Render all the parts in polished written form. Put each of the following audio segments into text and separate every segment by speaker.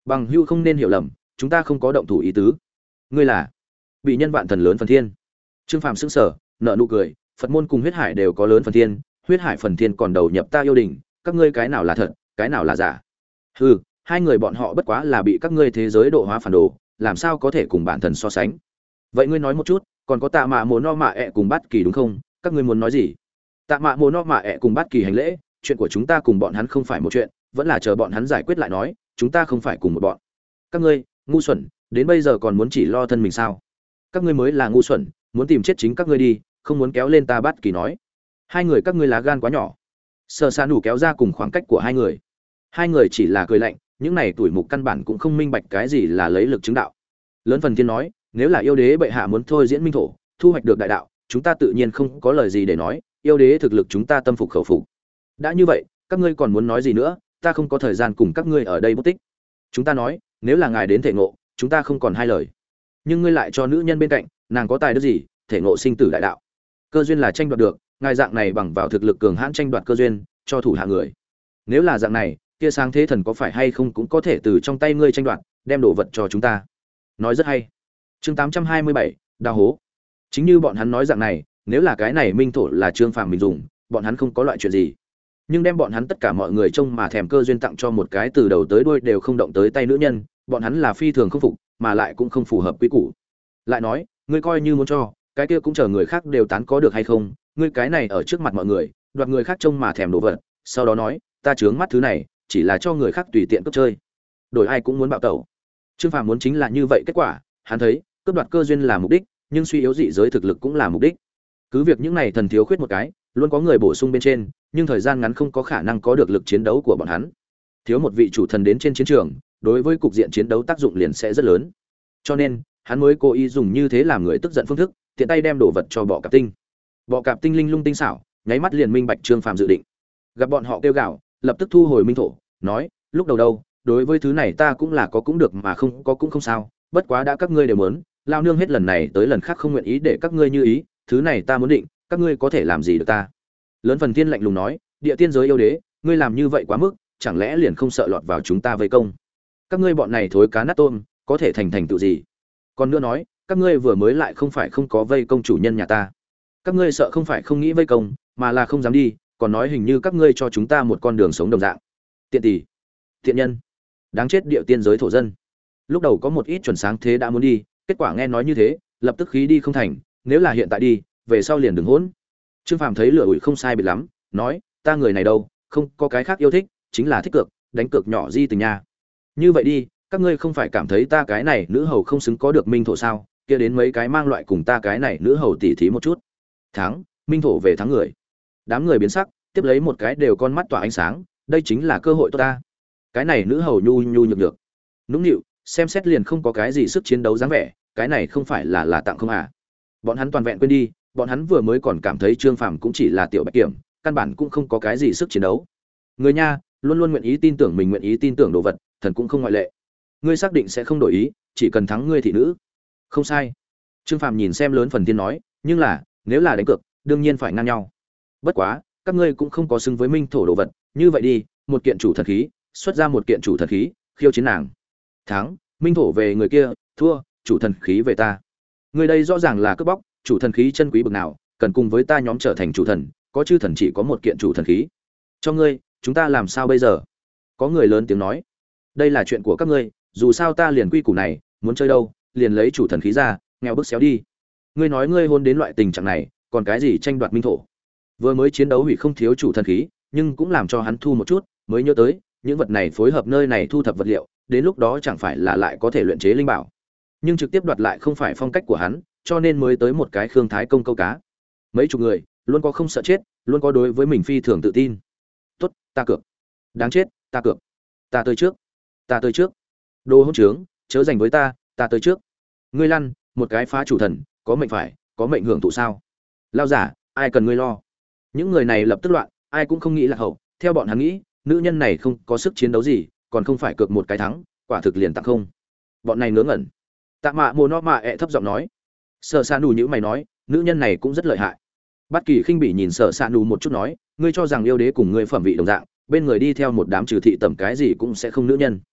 Speaker 1: Bằng hữu không nên hiểu lầm, chúng ta không có động thủ ý tứ. Ngươi là bị nhân vạn thần lớn phần thiên. Trương Phàm sững sờ, nở nụ cười, Phật môn cùng huyết hải đều có lớn phần thiên, huyết hải phần thiên còn đầu nhập ta yêu đình, các ngươi cái nào là thật, cái nào là giả? Hừ, hai người bọn họ bất quá là bị các ngươi thế giới độ hóa phản đồ, làm sao có thể cùng bản thần so sánh? Vậy ngươi nói một chút, còn có Tạ Mạ Mộ No Mạ ẹ cùng Bát Kỳ đúng không? Các ngươi muốn nói gì? Tạ Mạ Mộ No Mạ ẹ cùng Bát Kỳ hành lễ, chuyện của chúng ta cùng bọn hắn không phải một chuyện, vẫn là chờ bọn hắn giải quyết lại nói, chúng ta không phải cùng một bọn. Các ngươi, ngu xuẩn, đến bây giờ còn muốn chỉ lo thân mình sao? Các ngươi mới là ngu xuẩn, muốn tìm chết chính các ngươi đi, không muốn kéo lên ta. Bát Kỳ nói. Hai người các ngươi lá gan quá nhỏ. Sở Sa Nụ kéo ra cùng khoảng cách của hai người. Hai người chỉ là cười lạnh, những này tuổi mục căn bản cũng không minh bạch cái gì là lấy lực chứng đạo. Lớn phần thiên nói, nếu là yêu đế bệ hạ muốn thôi diễn minh thổ, thu hoạch được đại đạo, chúng ta tự nhiên không có lời gì để nói, yêu đế thực lực chúng ta tâm phục khẩu phục. Đã như vậy, các ngươi còn muốn nói gì nữa, ta không có thời gian cùng các ngươi ở đây bút tích. Chúng ta nói, nếu là ngài đến thể ngộ, chúng ta không còn hai lời. Nhưng ngươi lại cho nữ nhân bên cạnh, nàng có tài đức gì, thể ngộ sinh tử đại đạo. Cơ duyên là tranh đoạt được, ngài dạng này bằng vào thực lực cường hãn tranh đoạt cơ duyên, cho thủ hạ người. Nếu là dạng này, kia sáng thế thần có phải hay không cũng có thể từ trong tay ngươi tranh đoạt, đem đồ vật cho chúng ta. Nói rất hay. Chương 827, đào hố. Chính như bọn hắn nói dạng này, nếu là cái này minh thổ là Trương Phàm mình dùng, bọn hắn không có loại chuyện gì. Nhưng đem bọn hắn tất cả mọi người trông mà thèm cơ duyên tặng cho một cái từ đầu tới đuôi đều không động tới tay nữ nhân, bọn hắn là phi thường không phục, mà lại cũng không phù hợp quy củ. Lại nói, ngươi coi như muốn cho, cái kia cũng chờ người khác đều tán có được hay không, ngươi cái này ở trước mặt mọi người, đoạt người khác trông mà thèm đồ vật, sau đó nói, ta chướng mắt thứ này, chỉ là cho người khác tùy tiện cướp chơi. Đổi ai cũng muốn bạo tẩu. Trương Phàm muốn chính là như vậy kết quả, hắn thấy, cướp đoạt cơ duyên là mục đích, nhưng suy yếu dị giới thực lực cũng là mục đích. Cứ việc những này thần thiếu khuyết một cái, luôn có người bổ sung bên trên, nhưng thời gian ngắn không có khả năng có được lực chiến đấu của bọn hắn. Thiếu một vị chủ thần đến trên chiến trường, đối với cục diện chiến đấu tác dụng liền sẽ rất lớn. Cho nên, hắn mới cố ý dùng như thế làm người tức giận phương thức, tiện tay đem đồ vật cho bọ cạp tinh. Bọ cạp tinh linh lung tinh xảo, nháy mắt liền minh bạch Trương Phàm dự định. Gặp bọn họ kêu gào, lập tức thu hồi minh thổ, nói, lúc đầu đâu, đối với thứ này ta cũng là có cũng được mà không có cũng không sao, bất quá đã các ngươi đều muốn, lao nương hết lần này tới lần khác không nguyện ý để các ngươi như ý, thứ này ta muốn định, các ngươi có thể làm gì được ta? Lớn phần thiên lạnh lùng nói, địa tiên giới yêu đế, ngươi làm như vậy quá mức, chẳng lẽ liền không sợ lọt vào chúng ta vây công? Các ngươi bọn này thối cá nát tôm, có thể thành tựu gì? Còn nữa nói, các ngươi vừa mới lại không phải không có vây công chủ nhân nhà ta. Các ngươi sợ không phải không nghĩ vây công, mà là không dám đi, còn nói hình như các ngươi cho chúng ta một con đường sống đồng dạng. Tiện tỷ, tiện nhân, đáng chết địa tiên giới thổ dân. Lúc đầu có một ít chuẩn sáng thế đã muốn đi, kết quả nghe nói như thế, lập tức khí đi không thành, nếu là hiện tại đi, về sau liền đừng hỗn. Trương Phàm thấy lửa ủi không sai biệt lắm, nói, ta người này đâu, không có cái khác yêu thích, chính là thích cược, đánh cược nhỏ di tình nha. Như vậy đi, các ngươi không phải cảm thấy ta cái này nữ hầu không xứng có được minh thổ sao? Kia đến mấy cái mang loại cùng ta cái này nữ hầu tỉ thí một chút. Thắng, minh thổ về thắng người. Đám người biến sắc, tiếp lấy một cái đều con mắt tỏa ánh sáng, đây chính là cơ hội tốt ta. Cái này nữ hầu nhu nhu nhược nhược, nũng nịu, xem xét liền không có cái gì sức chiến đấu dáng vẻ, cái này không phải là tặng không à? Bọn hắn toàn vẹn quên đi, bọn hắn vừa mới còn cảm thấy Trương Phàm cũng chỉ là tiểu bạch kiểm, căn bản cũng không có cái gì sức chiến đấu. Người nha, luôn luôn nguyện ý tin tưởng mình nguyện ý tin tưởng đồ vật, thần cũng không ngoại lệ. Ngươi xác định sẽ không đổi ý, chỉ cần thắng ngươi thị nữ. Không sai. Trương Phàm nhìn xem lớn phần tiên nói, nhưng là, nếu là đánh cược, đương nhiên phải ngang nhau. Bất quá, các ngươi cũng không có xứng với minh thổ đồ vật, như vậy đi, một kiện chủ thần khí, xuất ra một kiện chủ thần khí, khiêu chiến nàng. Thắng, minh thổ về người kia, thua, chủ thần khí về ta. Người đây rõ ràng là cướp bóc, chủ thần khí chân quý bậc nào, cần cùng với ta nhóm trở thành chủ thần, có chư thần chỉ có một kiện chủ thần khí. Cho ngươi, chúng ta làm sao bây giờ? Có người lớn tiếng nói, đây là chuyện của các ngươi, dù sao ta liền quy củ này, muốn chơi đâu, liền lấy chủ thần khí ra, nghèo bức xéo đi. Ngươi nói ngươi hôn đến loại tình trạng này, còn cái gì tranh đoạt minh thổ? Vừa mới chiến đấu hủy không thiếu chủ thần khí, nhưng cũng làm cho hắn thu một chút, mới nhớ tới, những vật này phối hợp nơi này thu thập vật liệu, đến lúc đó chẳng phải là lại có thể luyện chế linh bảo. Nhưng trực tiếp đoạt lại không phải phong cách của hắn, cho nên mới tới một cái Khương Thái công câu cá. Mấy chục người, luôn có không sợ chết, luôn có đối với mình phi thường tự tin. Tốt, ta cược. Đáng chết, ta cược. Ta tới trước. Ta tới trước. Đồ hỗn trướng, chớ giành với ta, ta tới trước. Ngươi lăn, một cái phá chủ thần, có mệnh phải, có mệnh hưởng thụ sao? Lao giả, ai cần ngươi lo? Những người này lập tức loạn, ai cũng không nghĩ là hậu, theo bọn hắn nghĩ, nữ nhân này không có sức chiến đấu gì, còn không phải cược một cái thắng, quả thực liền tặng không. Bọn này ngớ ngẩn. Tạ Mạ Mồ No Mạ ẹ thấp giọng nói, Sở Sa Nù nhữ mày nói, nữ nhân này cũng rất lợi hại. Bát Kỳ khinh bỉ nhìn Sở Sa Nù một chút nói, ngươi cho rằng yêu đế cùng ngươi phẩm vị đồng dạng, bên người đi theo một đám trừ thị tẩm cái gì cũng sẽ không nữ nhân.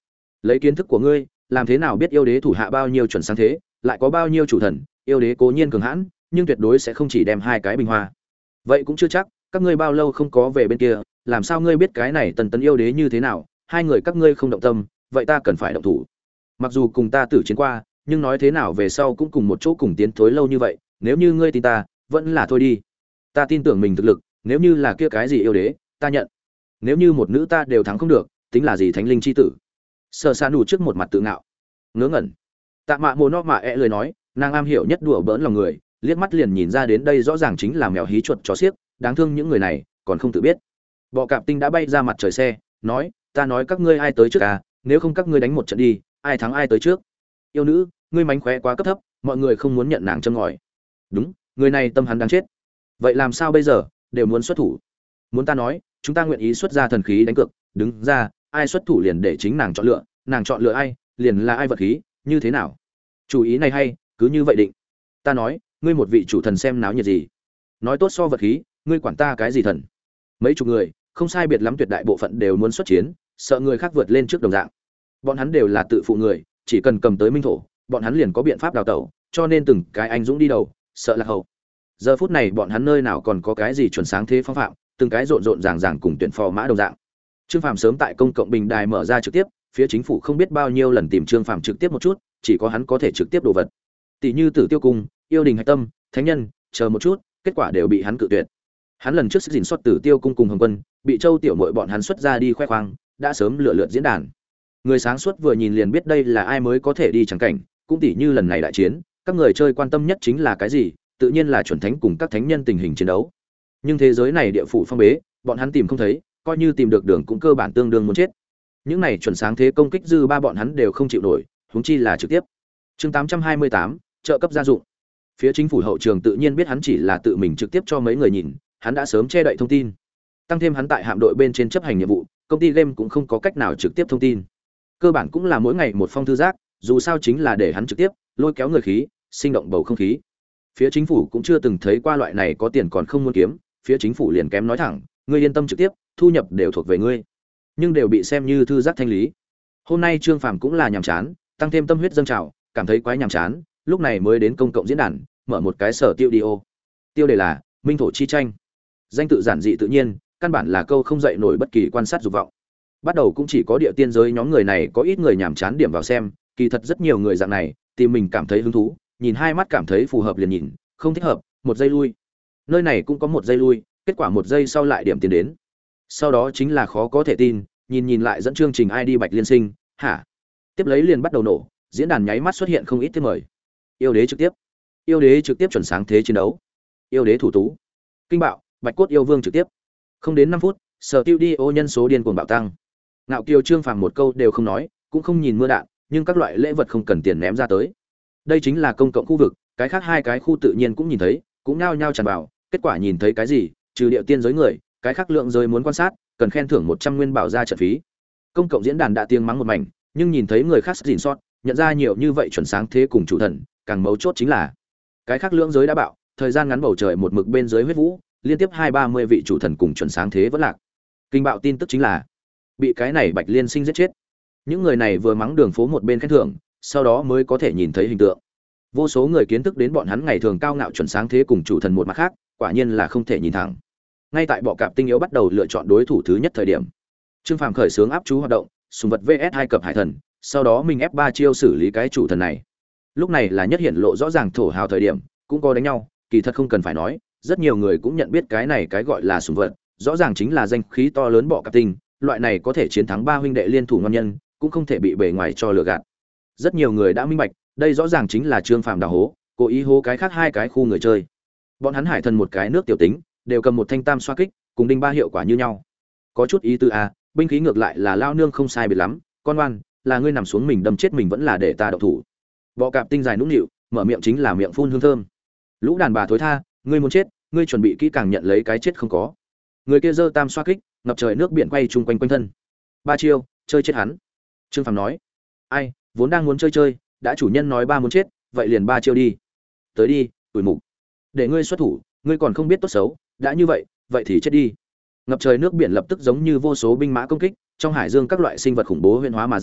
Speaker 1: Lấy kiến thức của ngươi, làm thế nào biết yêu đế thủ hạ bao nhiêu chuẩn sáng thế, lại có bao nhiêu chủ thần? Yêu đế cố nhiên cường hãn, nhưng tuyệt đối sẽ không chỉ đem hai cái bình hoa. Vậy cũng chưa chắc, các ngươi bao lâu không có về bên kia, làm sao ngươi biết cái này tần tấn yêu đế như thế nào? Hai người các ngươi không động tâm, vậy ta cần phải động thủ. Mặc dù cùng ta tử chiến qua, nhưng nói thế nào về sau cũng cùng một chỗ cùng tiến thối lâu như vậy, nếu như ngươi tin ta, vẫn là thôi đi. Ta tin tưởng mình thực lực, nếu như là kia cái gì yêu đế, ta nhận. Nếu như một nữ ta đều thắng không được, tính là gì thánh linh chi tử? Sở Sa nụ trước một mặt tự ngạo, ngớ ngẩn. Tạ Mạ Mồ No Mạ lời nói, nàng am hiểu nhất đùa bỡn lòng người, liếc mắt liền nhìn ra đến đây rõ ràng chính là mèo hí chuột chó xiếc, đáng thương những người này còn không tự biết. Bọ Cạp Tinh đã bay ra mặt trời xe, nói, ta nói các ngươi ai tới trước à, nếu không các ngươi đánh một trận đi, ai thắng ai tới trước. Yêu nữ, ngươi mánh khóe quá cấp thấp, mọi người không muốn nhận nàng châm ngòi. Đúng, người này tâm hắn đáng chết. Vậy làm sao bây giờ, đều muốn xuất thủ. Muốn ta nói, chúng ta nguyện ý xuất ra thần khí đánh cược, đứng ra, ai xuất thủ liền để chính nàng chọn lựa, nàng chọn lựa ai, liền là ai vật khí, như thế nào? Chủ ý này hay, cứ như vậy định. Ta nói, ngươi một vị chủ thần xem náo nhiệt gì? Nói tốt so vật khí, ngươi quản ta cái gì thần? Mấy chục người, không sai biệt lắm tuyệt đại bộ phận đều muốn xuất chiến, sợ người khác vượt lên trước đồng dạng. Bọn hắn đều là tự phụ người, chỉ cần cầm tới minh thổ, bọn hắn liền có biện pháp đào tẩu, cho nên từng cái anh dũng đi đầu, sợ lạc hậu. Giờ phút này bọn hắn nơi nào còn có cái gì chuẩn sáng thế phong phạm, từng cái rộn rộn ràng ràng cùng tuyển phò mã đồng dạng. Trương Phàm sớm tại công cộng bình đài mở ra trực tiếp, phía chính phủ không biết bao nhiêu lần tìm Trương Phàm trực tiếp một chút, chỉ có hắn có thể trực tiếp đồ vật. Tỷ như Tử Tiêu Cung, Yêu Đình Hạch Tâm, Thánh Nhân, chờ một chút, kết quả đều bị hắn cự tuyệt. Hắn lần trước gìn sót Tử Tiêu Cung cùng Hồng Quân, bị Châu Tiểu Muội bọn hắn xuất ra đi khoe khoang, đã sớm lựa lượt diễn đàn. Người sáng suốt vừa nhìn liền biết đây là ai mới có thể đi chẳng cảnh, cũng tỷ như lần này đại chiến, các người chơi quan tâm nhất chính là cái gì, tự nhiên là chuẩn thánh cùng các thánh nhân tình hình chiến đấu. Nhưng thế giới này địa phủ phong bế, bọn hắn tìm không thấy, coi như tìm được đường cũng cơ bản tương đương muốn chết. Những này chuẩn sáng thế công kích dư ba bọn hắn đều không chịu nổi, huống chi là trực tiếp. Chương 828, trợ cấp gia dụng. Phía chính phủ hậu trường tự nhiên biết hắn chỉ là tự mình trực tiếp cho mấy người nhìn, hắn đã sớm che đậy thông tin. Tăng thêm hắn tại hạm đội bên trên chấp hành nhiệm vụ, công ty game cũng không có cách nào trực tiếp thông tin. Cơ bản cũng là mỗi ngày một phong thư giác, dù sao chính là để hắn trực tiếp lôi kéo người khí, sinh động bầu không khí. Phía chính phủ cũng chưa từng thấy qua loại này có tiền còn không muốn kiếm, phía chính phủ liền kém nói thẳng, ngươi yên tâm trực tiếp, thu nhập đều thuộc về ngươi. Nhưng đều bị xem như thư giác thanh lý. Hôm nay Trương Phàm cũng là nhàm chán, tăng thêm tâm huyết dâng trào, cảm thấy quái nhàm chán, lúc này mới đến công cộng diễn đàn, mở một cái sở tiêu đi ô. Tiêu đề là Minh thổ chi tranh. Danh tự giản dị tự nhiên, căn bản là câu không dậy nổi bất kỳ quan sát dục vọng. Bắt đầu cũng chỉ có địa tiên giới nhóm người này có ít người nhàm chán điểm vào xem, kỳ thật rất nhiều người dạng này, tìm mình cảm thấy hứng thú, nhìn hai mắt cảm thấy phù hợp liền nhìn, không thích hợp, một giây lui. Nơi này cũng có một giây lui, kết quả một giây sau lại điểm tiến đến. Sau đó chính là khó có thể tin, nhìn lại dẫn chương trình ID Bạch Liên Sinh, hả? Tiếp lấy liền bắt đầu nổ, diễn đàn nháy mắt xuất hiện không ít tiếp mời. Yêu đế trực tiếp. Yêu đế trực tiếp chuẩn sáng thế chiến đấu. Yêu đế thủ tú. Kinh bạo, Bạch cốt yêu vương trực tiếp. Không đến 5 phút, sở tiêu đi ô nhân số điên cuồng bạo tăng. Ngạo Kiều Trương Phàm một câu đều không nói, cũng không nhìn mưa đạn, nhưng các loại lễ vật không cần tiền ném ra tới. Đây chính là công cộng khu vực, cái khác hai cái khu tự nhiên cũng nhìn thấy, cũng nhao nhao tràn vào, kết quả nhìn thấy cái gì, trừ điệu tiên giới người, cái khác lượng giới muốn quan sát, cần khen thưởng 100 nguyên bảo ra trận phí. Công cộng diễn đàn đã tiếng mắng một mảnh, nhưng nhìn thấy người khác gìn sót, nhận ra nhiều như vậy chuẩn sáng thế cùng chủ thần, càng mấu chốt chính là cái khác lượng giới đã bạo, thời gian ngắn bầu trời một mực bên dưới huyết vũ, liên tiếp 2-30 vị chủ thần cùng chuẩn sáng thế vẫn lạc. Kinh bạo tin tức chính là bị cái này Bạch Liên Sinh giết chết. Những người này vừa mắng đường phố một bên khen thưởng, sau đó mới có thể nhìn thấy hình tượng. Vô số người kiến thức đến bọn hắn ngày thường cao ngạo chuẩn sáng thế cùng chủ thần một mặt khác, quả nhiên là không thể nhìn thẳng. Ngay tại bọ cạp tinh yếu bắt đầu lựa chọn đối thủ thứ nhất thời điểm, Trương Phàm khởi xướng áp chú hoạt động, sùng vật VS 2 cập hải thần, sau đó mình F3 chiêu xử lý cái chủ thần này. Lúc này là nhất hiện lộ rõ ràng thổ hào thời điểm, cũng có đánh nhau, kỳ thật không cần phải nói, rất nhiều người cũng nhận biết cái này cái gọi là sùng vật, rõ ràng chính là danh khí to lớn bọ cạp tinh, loại này có thể chiến thắng ba huynh đệ liên thủ ngon nhân, cũng không thể bị bề ngoài cho lừa gạt. Rất nhiều người đã minh bạch, đây rõ ràng chính là Trương Phàm đào hố, cố ý hố cái khác hai cái khu người chơi. Bọn hắn hải thần một cái nước tiểu tính, đều cầm một thanh tam xoa kích, cùng đinh ba hiệu quả như nhau. Có chút ý tứ a, binh khí ngược lại là lao nương không sai biệt lắm, con oan, là ngươi nằm xuống mình đâm chết mình vẫn là để ta động thủ. Bọ cạp tinh dài nũng nịu, mở miệng chính là miệng phun hương thơm. Lũ đàn bà thối tha, ngươi muốn chết, ngươi chuẩn bị kỹ càng nhận lấy cái chết không có. Người kia giơ tam xoa kích, ngập trời nước biển quay chung quanh quanh thân. Ba chiêu, chơi chết hắn. Trương Phàm nói. Ai, vốn đang muốn chơi, đã chủ nhân nói ba muốn chết, vậy liền ba chiêu đi. Tới đi, tuổi mục. Để ngươi xuất thủ, ngươi còn không biết tốt xấu, đã như vậy, vậy thì chết đi. Ngập trời nước biển lập tức giống như vô số binh mã công kích, trong hải dương các loại sinh vật khủng bố huyễn hóa mà ra,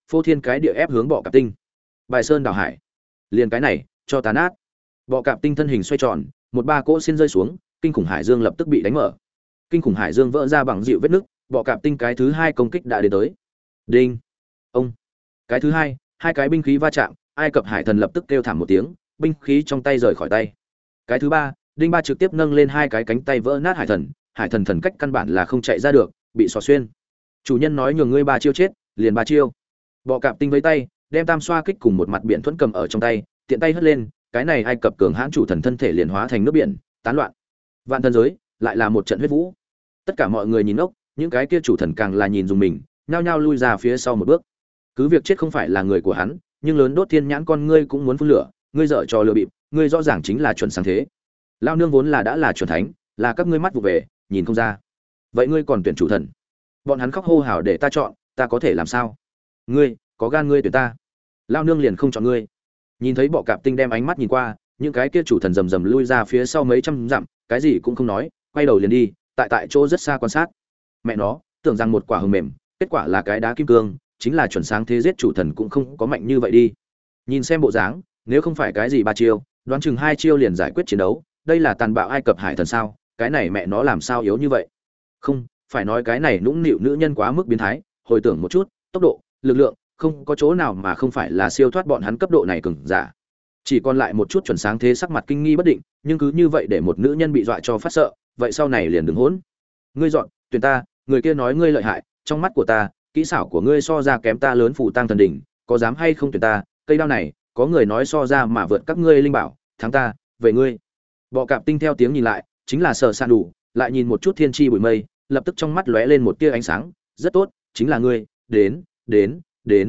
Speaker 1: phô thiên cái địa ép hướng bọ cạp tinh. Bài sơn đảo hải, liền cái này cho tàn át. Bọ cạp tinh thân hình xoay tròn, một ba cỗ xin rơi xuống, kinh khủng hải dương lập tức bị đánh mở. Kinh khủng hải dương vỡ ra bằng dịu vết nứt, bọ cạp tinh cái thứ hai công kích đã đến tới. Đinh, ông, cái thứ hai, hai cái binh khí va chạm, Ai Cập hải thần lập tức kêu thảm một tiếng, binh khí trong tay rời khỏi tay. Cái thứ ba, đinh ba trực tiếp nâng lên hai cái cánh tay vỡ nát hải thần thần cách căn bản là không chạy ra được, bị xỏ xuyên. Chủ nhân nói nhường ngươi ba chiêu chết, liền ba chiêu. Bọ cạp tinh với tay, đem tam xoa kích cùng một mặt biển thuẫn cầm ở trong tay, tiện tay hất lên, cái này Ai Cập cường hãn chủ thần thân thể liền hóa thành nước biển, tán loạn. Vạn thần giới, lại là một trận huyết vũ. Tất cả mọi người nhìn ốc, những cái kia chủ thần càng là nhìn dùng mình, nhao nhao lui ra phía sau một bước. Cứ việc chết không phải là người của hắn, nhưng lớn đốt thiên nhãn con ngươi cũng muốn phun lửa, ngươi dở trò lừa bịp, ngươi rõ ràng chính là chuẩn sáng thế. Lao nương vốn là đã là chuẩn thánh, là các ngươi mắt vụ về, nhìn không ra. Vậy ngươi còn tuyển chủ thần? Bọn hắn khóc hô hào để ta chọn, ta có thể làm sao? Ngươi, có gan ngươi tuyển ta. Lao nương liền không chọn ngươi. Nhìn thấy bọ cạp tinh đem ánh mắt nhìn qua, những cái kia chủ thần rầm rầm lui ra phía sau mấy trăm dặm, cái gì cũng không nói, quay đầu liền đi, tại chỗ rất xa quan sát. Mẹ nó, tưởng rằng một quả hồng mềm, kết quả là cái đá kim cương, chính là chuẩn sáng thế giết chủ thần cũng không có mạnh như vậy đi. Nhìn xem bộ dáng, nếu không phải cái gì ba chiêu, đoán chừng hai chiêu liền giải quyết chiến đấu, đây là tàn bạo Ai Cập hải thần sao? Cái này mẹ nó làm sao yếu như vậy? Không, phải nói cái này nũng nịu nữ nhân quá mức biến thái, hồi tưởng một chút, tốc độ, lực lượng, không có chỗ nào mà không phải là siêu thoát bọn hắn cấp độ này cường giả. Chỉ còn lại một chút chuẩn sáng thế sắc mặt kinh nghi bất định, nhưng cứ như vậy để một nữ nhân bị dọa cho phát sợ, vậy sau này liền đừng hỗn. Ngươi dọn, tuyển ta, người kia nói ngươi lợi hại, trong mắt của ta, kỹ xảo của ngươi so ra kém ta lớn phủ tăng thần đỉnh, có dám hay không tuyển ta? Cây đao này, có người nói so ra mà vượt các ngươi linh bảo, thắng ta, về ngươi. Bọ cạp tinh theo tiếng nhìn lại, chính là Sở San đủ, lại nhìn một chút thiên chi bụi mây, lập tức trong mắt lóe lên một tia ánh sáng, rất tốt, chính là ngươi, đến,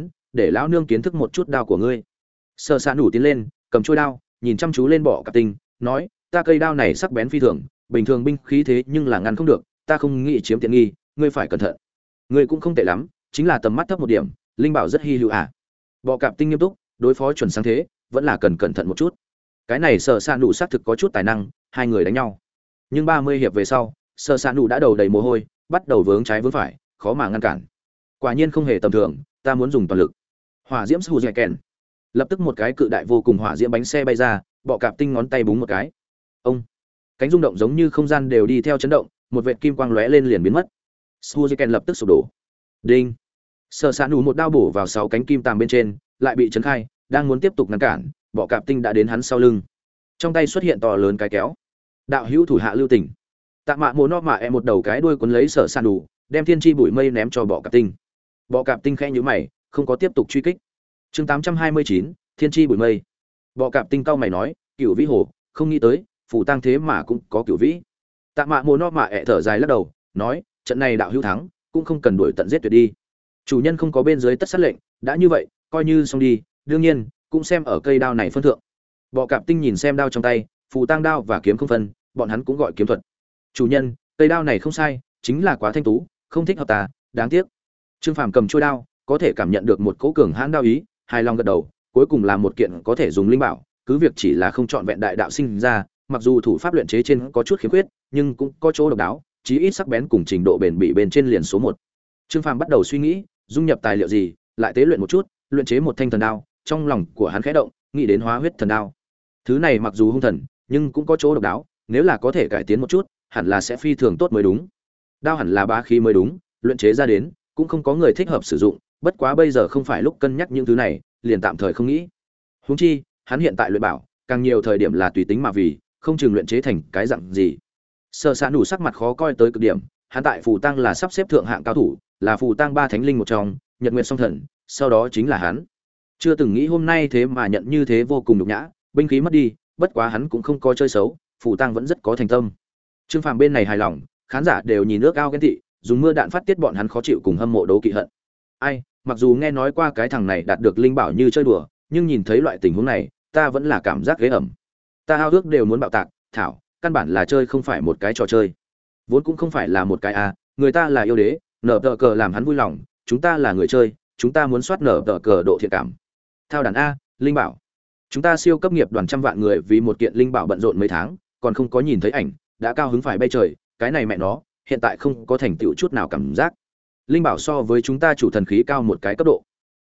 Speaker 1: để lão nương kiến thức một chút đao của ngươi. Sở San đủ tiến lên, cầm chuôi đao, nhìn chăm chú lên bọ cạp tinh, nói, ta cây đao này sắc bén phi thường, bình thường binh khí thế nhưng là ngăn không được, ta không nghĩ chiếm tiện nghi, ngươi phải cẩn thận. Ngươi cũng không tệ lắm, chính là tầm mắt thấp một điểm, linh bảo rất hi hữu à. Bọ cạp tinh nghiêm túc, đối phó chuẩn sáng thế, vẫn là cần cẩn thận một chút. Cái này Sở San đủ xác thực có chút tài năng, hai người đánh nhau. Nhưng 30 hiệp về sau, Sở San đủ đã đầu đầy mồ hôi, bắt đầu vướng trái vướng phải, khó mà ngăn cản. Quả nhiên không hề tầm thường, ta muốn dùng toàn lực. Hỏa diễm sù dẻ kèn. Lập tức một cái cự đại vô cùng hỏa diễm bánh xe bay ra, bọ cạp tinh ngón tay búng một cái. Ông, cánh rung động giống như không gian đều đi theo chấn động, một vệt kim quang lóe lên liền biến mất. Sù dẻ kèn lập tức sụp đổ. Đinh. Sở San đủ một đao bổ vào 6 cánh kim tàm bên trên, lại bị chấn khai, đang muốn tiếp tục ngăn cản, bọ cạp tinh đã đến hắn sau lưng. Trong tay xuất hiện to lớn cái kéo. Đạo hữu thủ hạ lưu tình. Tạ Mạ Mộ No Mạ một đầu cái đuôi cuốn lấy Sở San đủ, đem thiên chi bụi mây ném cho bọ cạp tinh. Bọ cạp tinh khẽ nhíu mày, không có tiếp tục truy kích. Chương 829, thiên chi bụi mây. Bọ cạp tinh cau mày nói, Cửu Vĩ Hồ, không nghĩ tới, phù tăng thế mà cũng có Cửu Vĩ. Tạ Mạ Mộ No Mạ thở dài lắc đầu, nói, trận này đạo hữu thắng, cũng không cần đuổi tận giết tuyệt đi. Chủ nhân không có bên dưới tất sát lệnh, đã như vậy, coi như xong đi, đương nhiên, cũng xem ở cây đao này phân thượng. Bọ cạp tinh nhìn xem đao trong tay, phù tăng đao và kiếm không phân, bọn hắn cũng gọi kiếm thuật. Chủ nhân, cây đao này không sai, chính là quá thanh tú, không thích hợp ta, đáng tiếc. Trương Phàm cầm chuôi đao, có thể cảm nhận được một cỗ cường hãn đao ý, hài lòng gật đầu, cuối cùng là một kiện có thể dùng linh bảo, cứ việc chỉ là không chọn vẹn đại đạo sinh ra, mặc dù thủ pháp luyện chế trên có chút khiếm khuyết, nhưng cũng có chỗ độc đáo, chí ít sắc bén cùng trình độ bền bỉ bên trên liền số 1. Trương Phàm bắt đầu suy nghĩ, dung nhập tài liệu gì, lại tế luyện một chút, luyện chế một thanh thần đao, trong lòng của hắn khẽ động, nghĩ đến hóa huyết thần đao. Thứ này mặc dù hung thần, nhưng cũng có chỗ độc đáo, nếu là có thể cải tiến một chút, hẳn là sẽ phi thường tốt mới đúng. Đao hẳn là bá khí mới đúng, luyện chế ra đến, cũng không có người thích hợp sử dụng, bất quá bây giờ không phải lúc cân nhắc những thứ này, liền tạm thời không nghĩ. Huống chi, hắn hiện tại luyện bảo, càng nhiều thời điểm là tùy tính mà vì, không chừng luyện chế thành cái dạng gì. Sở San đủ sắc mặt khó coi tới cực điểm, hắn tại phù tăng là sắp xếp thượng hạng cao thủ, là phù tăng 3 thánh linh một trong, Nhật Nguyệt Song Thần, sau đó chính là hắn. Chưa từng nghĩ hôm nay thế mà nhận như thế vô cùng nhục nhã, binh khí mất đi, bất quá hắn cũng không có chơi xấu, phù tăng vẫn rất có thành tâm. Trương Phàm bên này hài lòng, khán giả đều nhìn nước ao ghen tị, dùng mưa đạn phát tiết bọn hắn khó chịu cùng hâm mộ đấu kỵ hận. Ai, mặc dù nghe nói qua cái thằng này đạt được linh bảo như chơi đùa, nhưng nhìn thấy loại tình huống này, ta vẫn là cảm giác ghế ẩm. Ta ao ước đều muốn bạo tạc, thảo, căn bản là chơi không phải một cái trò chơi. Vốn cũng không phải là một cái người ta là yêu đế, nở tờ cờ làm hắn vui lòng, chúng ta là người chơi, chúng ta muốn soát nở tờ cờ độ thiện cảm. Thao đàn linh bảo. Chúng ta siêu cấp nghiệp đoàn trăm vạn người vì một kiện linh bảo bận rộn mấy tháng, còn không có nhìn thấy ảnh, đã cao hứng phải bay trời, cái này mẹ nó, hiện tại không có thành tựu chút nào cảm giác. Linh bảo so với chúng ta chủ thần khí cao một cái cấp độ.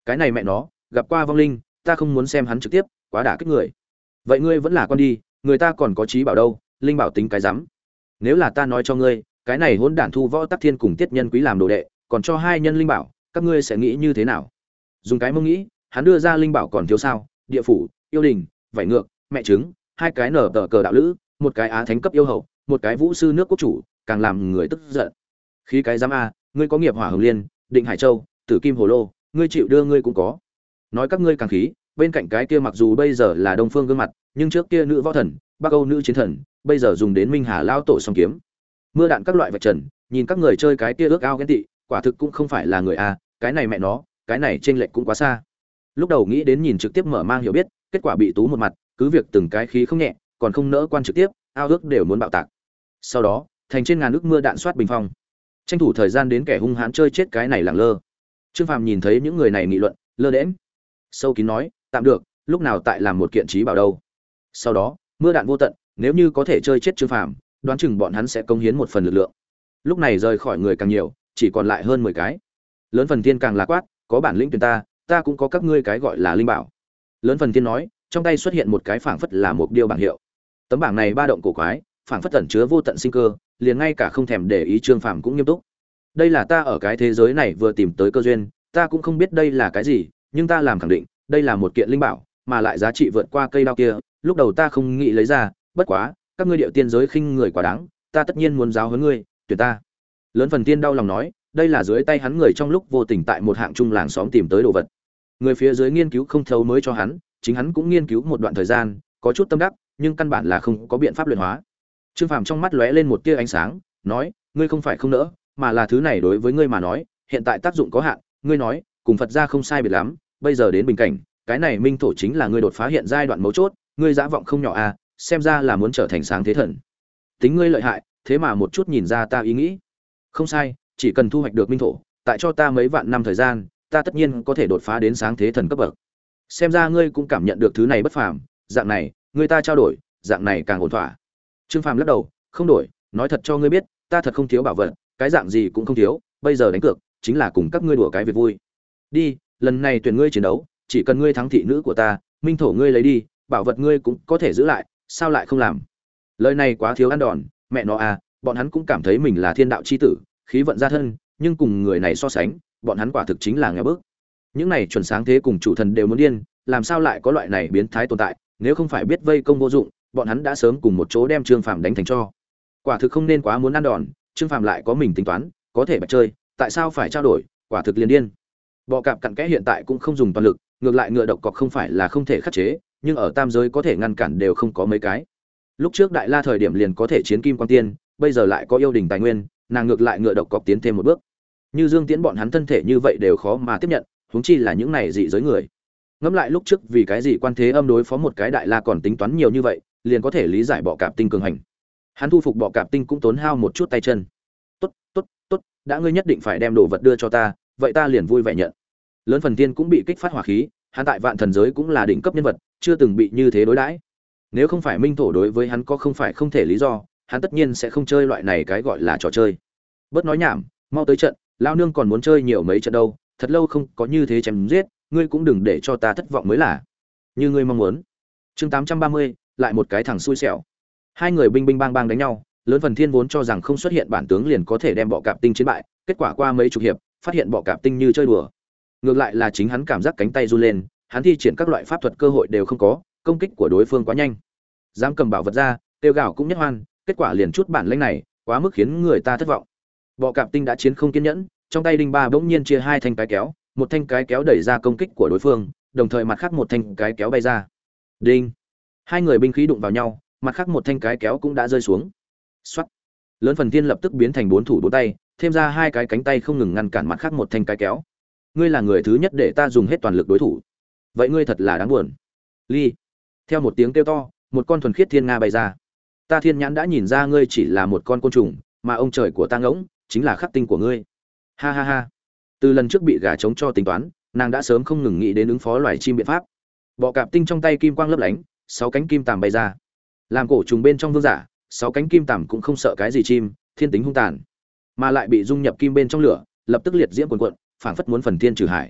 Speaker 1: Cái này mẹ nó, gặp qua vong linh, ta không muốn xem hắn trực tiếp, quá đả kích người. Vậy ngươi vẫn là con đi, người ta còn có trí bảo đâu, linh bảo tính cái rắm. Nếu là ta nói cho ngươi, cái này hỗn đản thu Võ Tắc Thiên cùng Tiết Nhân Quý làm đồ đệ, còn cho hai nhân linh bảo, các ngươi sẽ nghĩ như thế nào? Dùng cái mông nghĩ, hắn đưa ra linh bảo còn thiếu sao? Địa phủ, yêu đình, vảy ngược, mẹ trứng, hai cái nở tờ cờ đạo lữ, một cái á thánh cấp yêu hậu, một cái vũ sư nước quốc chủ, càng làm người tức giận. Khí cái giám a, ngươi có nghiệp hỏa hồng liên, định hải châu, tử kim hồ lô, ngươi chịu đưa ngươi cũng có. Nói các ngươi càng khí, bên cạnh cái kia mặc dù bây giờ là đông phương gương mặt, nhưng trước kia nữ võ thần, bắc âu nữ chiến thần, bây giờ dùng đến minh hà lao tổ song kiếm. Mưa đạn các loại vạch trần, nhìn các người chơi cái kia ước ao ghen tị, quả thực cũng không phải là người a, cái này mẹ nó, cái này chênh lệch cũng quá xa. Lúc đầu nghĩ đến nhìn trực tiếp mở mang hiểu biết, kết quả bị tú một mặt, cứ việc từng cái khí không nhẹ, còn không nỡ quan trực tiếp, ao ước đều muốn bạo tạc. Sau đó, thành trên ngàn ước mưa đạn soát bình phong. Tranh thủ thời gian đến kẻ hung hãn chơi chết cái này lẳng lơ. Trương Phàm nhìn thấy những người này nghị luận, lơ đễnh. Sâu kín nói, tạm được, lúc nào tại làm một kiện trí bảo đâu. Sau đó, mưa đạn vô tận, nếu như có thể chơi chết Trương Phàm, đoán chừng bọn hắn sẽ cống hiến một phần lực lượng. Lúc này rời khỏi người càng nhiều, chỉ còn lại hơn 10 cái. Lớn phần tiên càng là quát, có bản lĩnh tuyển ta cũng có các ngươi cái gọi là linh bảo. Lớn phần tiên nói, trong tay xuất hiện một cái phảng phất là một điêu bảng hiệu. Tấm bảng này ba động cổ quái, phảng phất ẩn chứa vô tận sinh cơ, liền ngay cả không thèm để ý Trương Phàm cũng nghiêm túc. Đây là ta ở cái thế giới này vừa tìm tới cơ duyên, ta cũng không biết đây là cái gì, nhưng ta làm khẳng định, đây là một kiện linh bảo, mà lại giá trị vượt qua cây đao kia, lúc đầu ta không nghĩ lấy ra, bất quá, các ngươi điệu tiên giới khinh người quá đáng, ta tất nhiên muốn giáo huấn ngươi, tuyệt ta. Lớn phần tiên đau lòng nói, đây là dưới tay hắn người trong lúc vô tình tại một hạng trung làng xóm tìm tới đồ vật. Người phía dưới nghiên cứu không thấu mới cho hắn, chính hắn cũng nghiên cứu một đoạn thời gian, có chút tâm đắc, nhưng căn bản là không có biện pháp luyện hóa. Trương Phàm trong mắt lóe lên một tia ánh sáng, nói, ngươi không phải không nỡ, mà là thứ này đối với ngươi mà nói, hiện tại tác dụng có hạn, ngươi nói, cùng Phật gia không sai biệt lắm, bây giờ đến bình cảnh, cái này minh thổ chính là ngươi đột phá hiện giai đoạn mấu chốt, ngươi dã vọng không nhỏ à, xem ra là muốn trở thành sáng thế thần. Tính ngươi lợi hại, thế mà một chút nhìn ra ta ý nghĩ. Không sai, chỉ cần thu hoạch được minh thổ, tại cho ta mấy vạn năm thời gian, ta tất nhiên có thể đột phá đến sáng thế thần cấp bậc. Xem ra ngươi cũng cảm nhận được thứ này bất phàm, dạng này, ngươi ta trao đổi, dạng này càng ổn thỏa. Trương Phàm lắc đầu, không đổi, nói thật cho ngươi biết, ta thật không thiếu bảo vật, cái dạng gì cũng không thiếu, bây giờ đánh cược, chính là cùng các ngươi đùa cái việc vui. Đi, lần này tuyển ngươi chiến đấu, chỉ cần ngươi thắng thị nữ của ta, minh thổ ngươi lấy đi, bảo vật ngươi cũng có thể giữ lại, sao lại không làm? Lời này quá thiếu ăn đòn, mẹ nó à, bọn hắn cũng cảm thấy mình là thiên đạo chi tử, khí vận gia thân, nhưng cùng người này so sánh, bọn hắn quả thực chính là nghèo bước. Những này chuẩn sáng thế cùng chủ thần đều muốn điên, làm sao lại có loại này biến thái tồn tại, nếu không phải biết vây công vô dụng, bọn hắn đã sớm cùng một chỗ đem Trương Phàm đánh thành cho. Quả thực không nên quá muốn ăn đòn, Trương Phàm lại có mình tính toán, có thể bạch chơi, tại sao phải trao đổi, quả thực liền điên. Bọ cạp cặn kẽ hiện tại cũng không dùng toàn lực, ngược lại ngựa độc cọc không phải là không thể khắc chế, nhưng ở tam giới có thể ngăn cản đều không có mấy cái. Lúc trước Đại La thời điểm liền có thể chiến kim quan tiên, bây giờ lại có yêu đình tài nguyên, nàng ngược lại ngựa độc cọc tiến thêm một bước. Như Dương Tiễn bọn hắn thân thể như vậy đều khó mà tiếp nhận, huống chi là những này dị giới người. Ngẫm lại lúc trước vì cái gì Quan Thế Âm đối phó một cái Đại La còn tính toán nhiều như vậy, liền có thể lý giải bọ cạp tinh cường hành. Hắn thu phục bọ cạp tinh cũng tốn hao một chút tay chân. Tốt, đã ngươi nhất định phải đem đồ vật đưa cho ta, vậy ta liền vui vẻ nhận. Lớn phần tiên cũng bị kích phát hỏa khí, hắn tại vạn thần giới cũng là đỉnh cấp nhân vật, chưa từng bị như thế đối đãi. Nếu không phải minh thổ đối với hắn có không phải không thể lý do, hắn tất nhiên sẽ không chơi loại này cái gọi là trò chơi. Bớt nói nhảm, mau tới trận, lão nương còn muốn chơi nhiều mấy trận đâu, thật lâu không có như thế chém giết, ngươi cũng đừng để cho ta thất vọng mới là. Như ngươi mong muốn. Chương 830, lại một cái thằng xui xẻo. Hai người binh binh bang bang đánh nhau, Lớn phần thiên vốn cho rằng không xuất hiện bản tướng liền có thể đem bọ cạp tinh chiến bại, kết quả qua mấy chục hiệp, phát hiện bọ cạp tinh như chơi đùa. Ngược lại là chính hắn cảm giác cánh tay run lên, hắn thi triển các loại pháp thuật cơ hội đều không có, công kích của đối phương quá nhanh. Dám cầm bảo vật ra, tiêu gạo cũng nhất hoan, kết quả liền chút bản lĩnh này, quá mức khiến người ta thất vọng. Bọ cạp tinh đã chiến không kiên nhẫn, trong tay đinh ba bỗng nhiên chia hai thanh cái kéo, một thanh cái kéo đẩy ra công kích của đối phương, đồng thời mặt khác một thanh cái kéo bay ra. Đinh! Hai người binh khí đụng vào nhau, mặt khác một thanh cái kéo cũng đã rơi xuống. Soát! Lớn phần thiên lập tức biến thành bốn thủ bốn tay, thêm ra hai cái cánh tay không ngừng ngăn cản mặt khác một thanh cái kéo. Ngươi là người thứ nhất để ta dùng hết toàn lực đối thủ. Vậy ngươi thật là đáng buồn. Ly! Theo một tiếng kêu to, một con thuần khiết thiên nga bay ra. Ta thiên nhãn đã nhìn ra ngươi chỉ là một con côn trùng, mà ông trời của ta ngỗng chính là khắc tinh của ngươi. Ha ha ha! Từ lần trước bị gà trống cho tính toán, nàng đã sớm không ngừng nghĩ đến ứng phó loài chim biện pháp. Bọ cạp tinh trong tay kim quang lấp lánh, sáu cánh kim tàm bay ra. Làm cổ trùng bên trong vương giả, sáu cánh kim tàm cũng không sợ cái gì chim, thiên tính hung tàn, mà lại bị dung nhập kim bên trong lửa, lập tức liệt diễm cuồn cuộn, phảng phất muốn phần thiên trừ hải.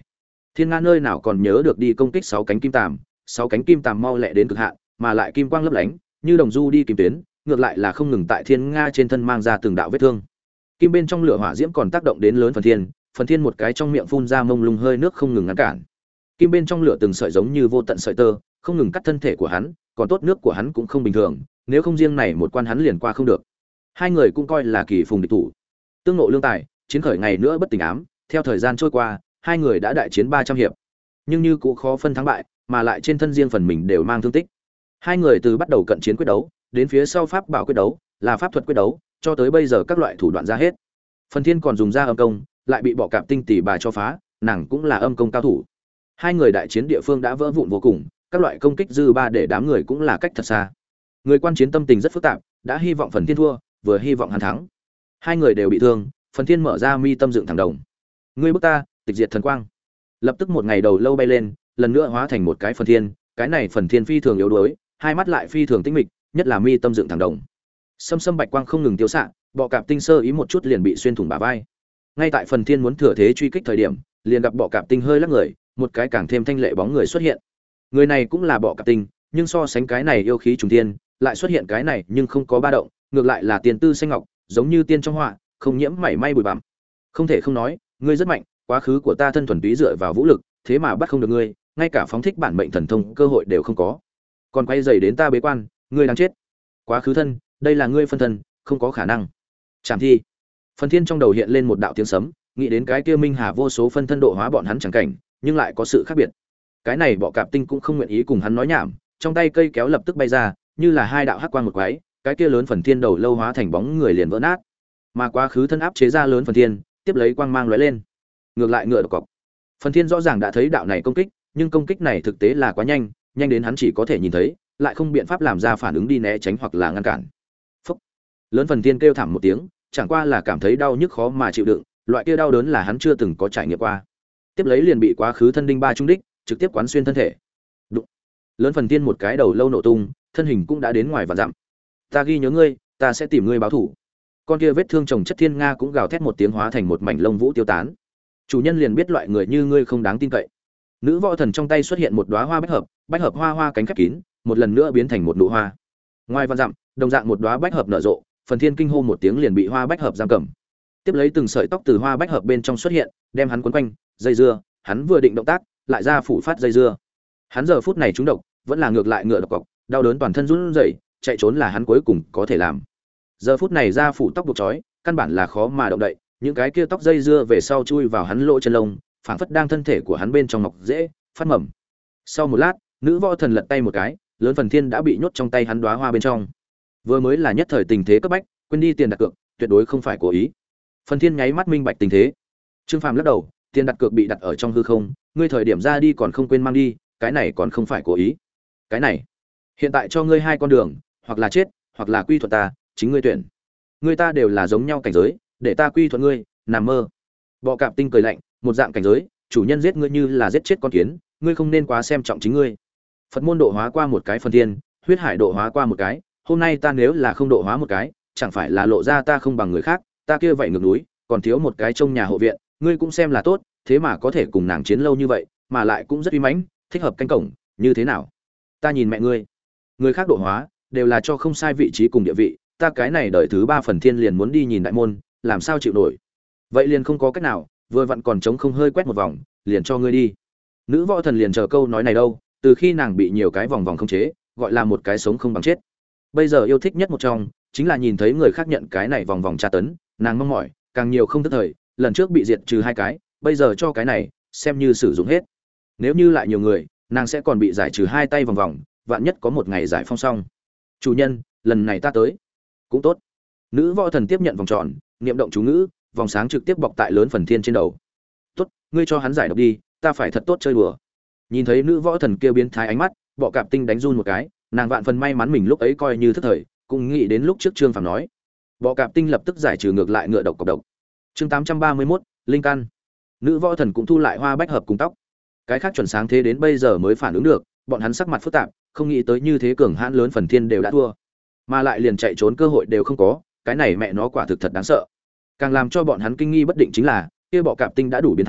Speaker 1: Thiên Nga nơi nào còn nhớ được đi công kích 6 cánh kim tàm mau lẹ đến cực hạn, mà lại kim quang lấp lánh, như đồng du đi kim tuyến, ngược lại là không ngừng tại Thiên Nga trên thân mang ra từng đạo vết thương. Kim bên trong lửa hỏa diễm còn tác động đến lớn phần thiên một cái trong miệng phun ra mông lung hơi nước không ngừng ngăn cản. Kim bên trong lửa từng sợi giống như vô tận sợi tơ, không ngừng cắt thân thể của hắn, còn tốt nước của hắn cũng không bình thường, nếu không riêng này một quan hắn liền qua không được. Hai người cũng coi là kỳ phùng địch thủ. Tương ngộ lương tài, chiến khởi ngày nữa bất tỉnh ám, theo thời gian trôi qua, hai người đã đại chiến 300 hiệp. Nhưng như cũng khó phân thắng bại, mà lại trên thân riêng phần mình đều mang thương tích. Hai người từ bắt đầu cận chiến quyết đấu, đến phía sau pháp bảo quyết đấu, là pháp thuật quyết đấu, cho tới bây giờ các loại thủ đoạn ra hết. Phần Thiên còn dùng ra âm công, lại bị Bọ Cạp Tinh tỷ bà cho phá, nàng cũng là âm công cao thủ. Hai người đại chiến địa phương đã vỡ vụn vô cùng, các loại công kích dư ba để đám người cũng là cách thật xa. Người quan chiến tâm tình rất phức tạp, đã hy vọng Phần Thiên thua, vừa hy vọng hắn thắng. Hai người đều bị thương, Phần Thiên mở ra mi tâm dựng thẳng đồng. Ngươi bức ta, tịch diệt thần quang. Lập tức một ngày đầu lâu bay lên, lần nữa hóa thành một cái Phần Thiên, cái này Phần Thiên phi thường yếu đuối, hai mắt lại phi thường tĩnh mịch, nhất là mi tâm dựng thẳng đồng. Sâm sâm bạch quang không ngừng tiêu xạ, Bọ Cạp Tinh sơ ý một chút liền bị xuyên thủng bả vai. Ngay tại Phần Thiên muốn thừa thế truy kích thời điểm, liền gặp Bọ Cạp Tinh hơi lắc người, một cái càng thêm thanh lệ bóng người xuất hiện. Người này cũng là Bọ Cạp Tinh, nhưng so sánh cái này yêu khí trùng thiên, lại xuất hiện cái này nhưng không có ba động, ngược lại là tiền tư xanh ngọc, giống như tiên trong họa, không nhiễm mảy may bụi bặm. Không thể không nói, ngươi rất mạnh, quá khứ của ta thân thuần túy dựa vào vũ lực, thế mà bắt không được ngươi, ngay cả phóng thích bản mệnh thần thông cơ hội đều không có. Còn quay dày đến ta bế quan, ngươi đang chết. Quá khứ thân, đây là ngươi phân thân, không có khả năng. Trảm thi. Phần Thiên trong đầu hiện lên một đạo tiếng sấm, nghĩ đến cái kia minh hà vô số phân thân độ hóa bọn hắn chẳng cảnh, nhưng lại có sự khác biệt. Cái này Bọ Cạp Tinh cũng không nguyện ý cùng hắn nói nhảm, trong tay cây kéo lập tức bay ra, như là hai đạo hắc quang một quái, cái kia lớn Phần Thiên đầu lâu hóa thành bóng người liền vỡ nát. Mà quá khứ thân áp chế ra lớn Phần Thiên, tiếp lấy quang mang lóe lên. Ngược lại ngựa độc cọc. Phần Thiên rõ ràng đã thấy đạo này công kích, nhưng công kích này thực tế là quá nhanh, nhanh đến hắn chỉ có thể nhìn thấy, lại không biện pháp làm ra phản ứng đi né tránh hoặc là ngăn cản. Phốc. Lớn Phần Thiên kêu thảm một tiếng, chẳng qua là cảm thấy đau nhức khó mà chịu đựng, loại kia đau đớn là hắn chưa từng có trải nghiệm qua. Tiếp lấy liền bị quá khứ thân đinh ba trung đích, trực tiếp quán xuyên thân thể. Đụng. Lớn Phần Thiên một cái đầu lâu nổ tung, thân hình cũng đã đến ngoài vạn dặm. Ta ghi nhớ ngươi, ta sẽ tìm ngươi báo thù. Con kia vết thương chồng chất Thiên Nga cũng gào thét một tiếng hóa thành một mảnh lông vũ tiêu tán. Chủ nhân liền biết loại người như ngươi không đáng tin cậy. Nữ võ thần trong tay xuất hiện một đóa hoa bách hợp hoa cánh khép kín, một lần nữa biến thành một nụ hoa. Ngoài vạn dặm, đồng dạng một đóa bách hợp nở rộ, Phần Thiên kinh hô một tiếng liền bị hoa bách hợp giam cầm. Tiếp lấy từng sợi tóc từ hoa bách hợp bên trong xuất hiện, đem hắn quấn quanh, dây dưa, hắn vừa định động tác, lại ra phủ phát dây dưa. Hắn giờ phút này trúng độc, vẫn là ngược lại ngựa độc cọc, đau đớn toàn thân run rẩy, chạy trốn là hắn cuối cùng có thể làm. Giờ phút này ra phủ tóc buộc trói, căn bản là khó mà động đậy, những cái kia tóc dây dưa về sau chui vào hắn lỗ chân lông, phảng phất đang thân thể của hắn bên trong mọc rễ, phát mầm. Sau một lát, nữ võ thần lật tay một cái, lớn Phần Thiên đã bị nhốt trong tay hắn đóa hoa bên trong. Vừa mới là nhất thời tình thế cấp bách, quên đi tiền đặt cược, tuyệt đối không phải cố ý. Phần Thiên nháy mắt minh bạch tình thế. Trương Phàm lắc đầu, tiền đặt cược bị đặt ở trong hư không, ngươi thời điểm ra đi còn không quên mang đi, cái này còn không phải cố ý. Cái này, hiện tại cho ngươi hai con đường, hoặc là chết, hoặc là quy thuận ta, chính ngươi tuyển. Ngươi ta đều là giống nhau cảnh giới, để ta quy thuận ngươi, nằm mơ. Bọ Cạp Tinh cười lạnh, một dạng cảnh giới, chủ nhân giết ngươi như là giết chết con kiến, ngươi không nên quá xem trọng chính ngươi. Phật môn độ hóa qua một cái Phần Thiên, huyết hải độ hóa qua một cái, hôm nay ta nếu là không độ hóa một cái, chẳng phải là lộ ra ta không bằng người khác, ta kia vậy ngược núi, còn thiếu một cái trong nhà hộ viện, ngươi cũng xem là tốt, thế mà có thể cùng nàng chiến lâu như vậy, mà lại cũng rất uy mãnh, thích hợp canh cổng, như thế nào? Ta nhìn mẹ ngươi, người khác độ hóa đều là cho không sai vị trí cùng địa vị, ta cái này đợi thứ 3 Phần Thiên liền muốn đi nhìn đại môn, làm sao chịu nổi? Vậy liền không có cách nào, vừa vặn còn trống không hơi quét một vòng, liền cho ngươi đi. Nữ võ thần liền chờ câu nói này đâu, từ khi nàng bị nhiều cái vòng vòng không chế, gọi là một cái sống không bằng chết. Bây giờ yêu thích nhất một trong, chính là nhìn thấy người khác nhận cái này vòng vòng tra tấn, nàng mong mỏi, càng nhiều không tức thời, lần trước bị diệt trừ 2 cái, bây giờ cho cái này, xem như sử dụng hết. Nếu như lại nhiều người, nàng sẽ còn bị giải trừ 2 tay vòng vòng, vạn nhất có một ngày giải phong xong. Chủ nhân, lần này ta tới. Cũng tốt. Nữ võ thần tiếp nhận vòng tròn, niệm động chú ngữ, vòng sáng trực tiếp bọc tại lớn Phần Thiên trên đầu. Tốt, ngươi cho hắn giải độc đi, ta phải thật tốt chơi đùa. Nhìn thấy nữ võ thần kia biến thái ánh mắt, Bọ Cạp Tinh đánh run một cái, nàng vạn phần may mắn mình lúc ấy coi như thức thời, cũng nghĩ đến lúc trước Trương Phàm nói. Bọ Cạp Tinh lập tức giải trừ ngược lại ngựa độc cọc độc. Chương 831, linh căn. Nữ võ thần cũng thu lại hoa bách hợp cùng tóc. Cái khác chuẩn sáng thế đến bây giờ mới phản ứng được, bọn hắn sắc mặt phức tạp, không nghĩ tới như thế cường hãn lớn Phần Thiên đều đã thua, mà lại liền chạy trốn cơ hội đều không có, cái này mẹ nó quả thực thật đáng sợ. Càng làm cho bọn hắn kinh nghi bất định chính là, kia Bọ Cạp Tinh đã đủ biến thái,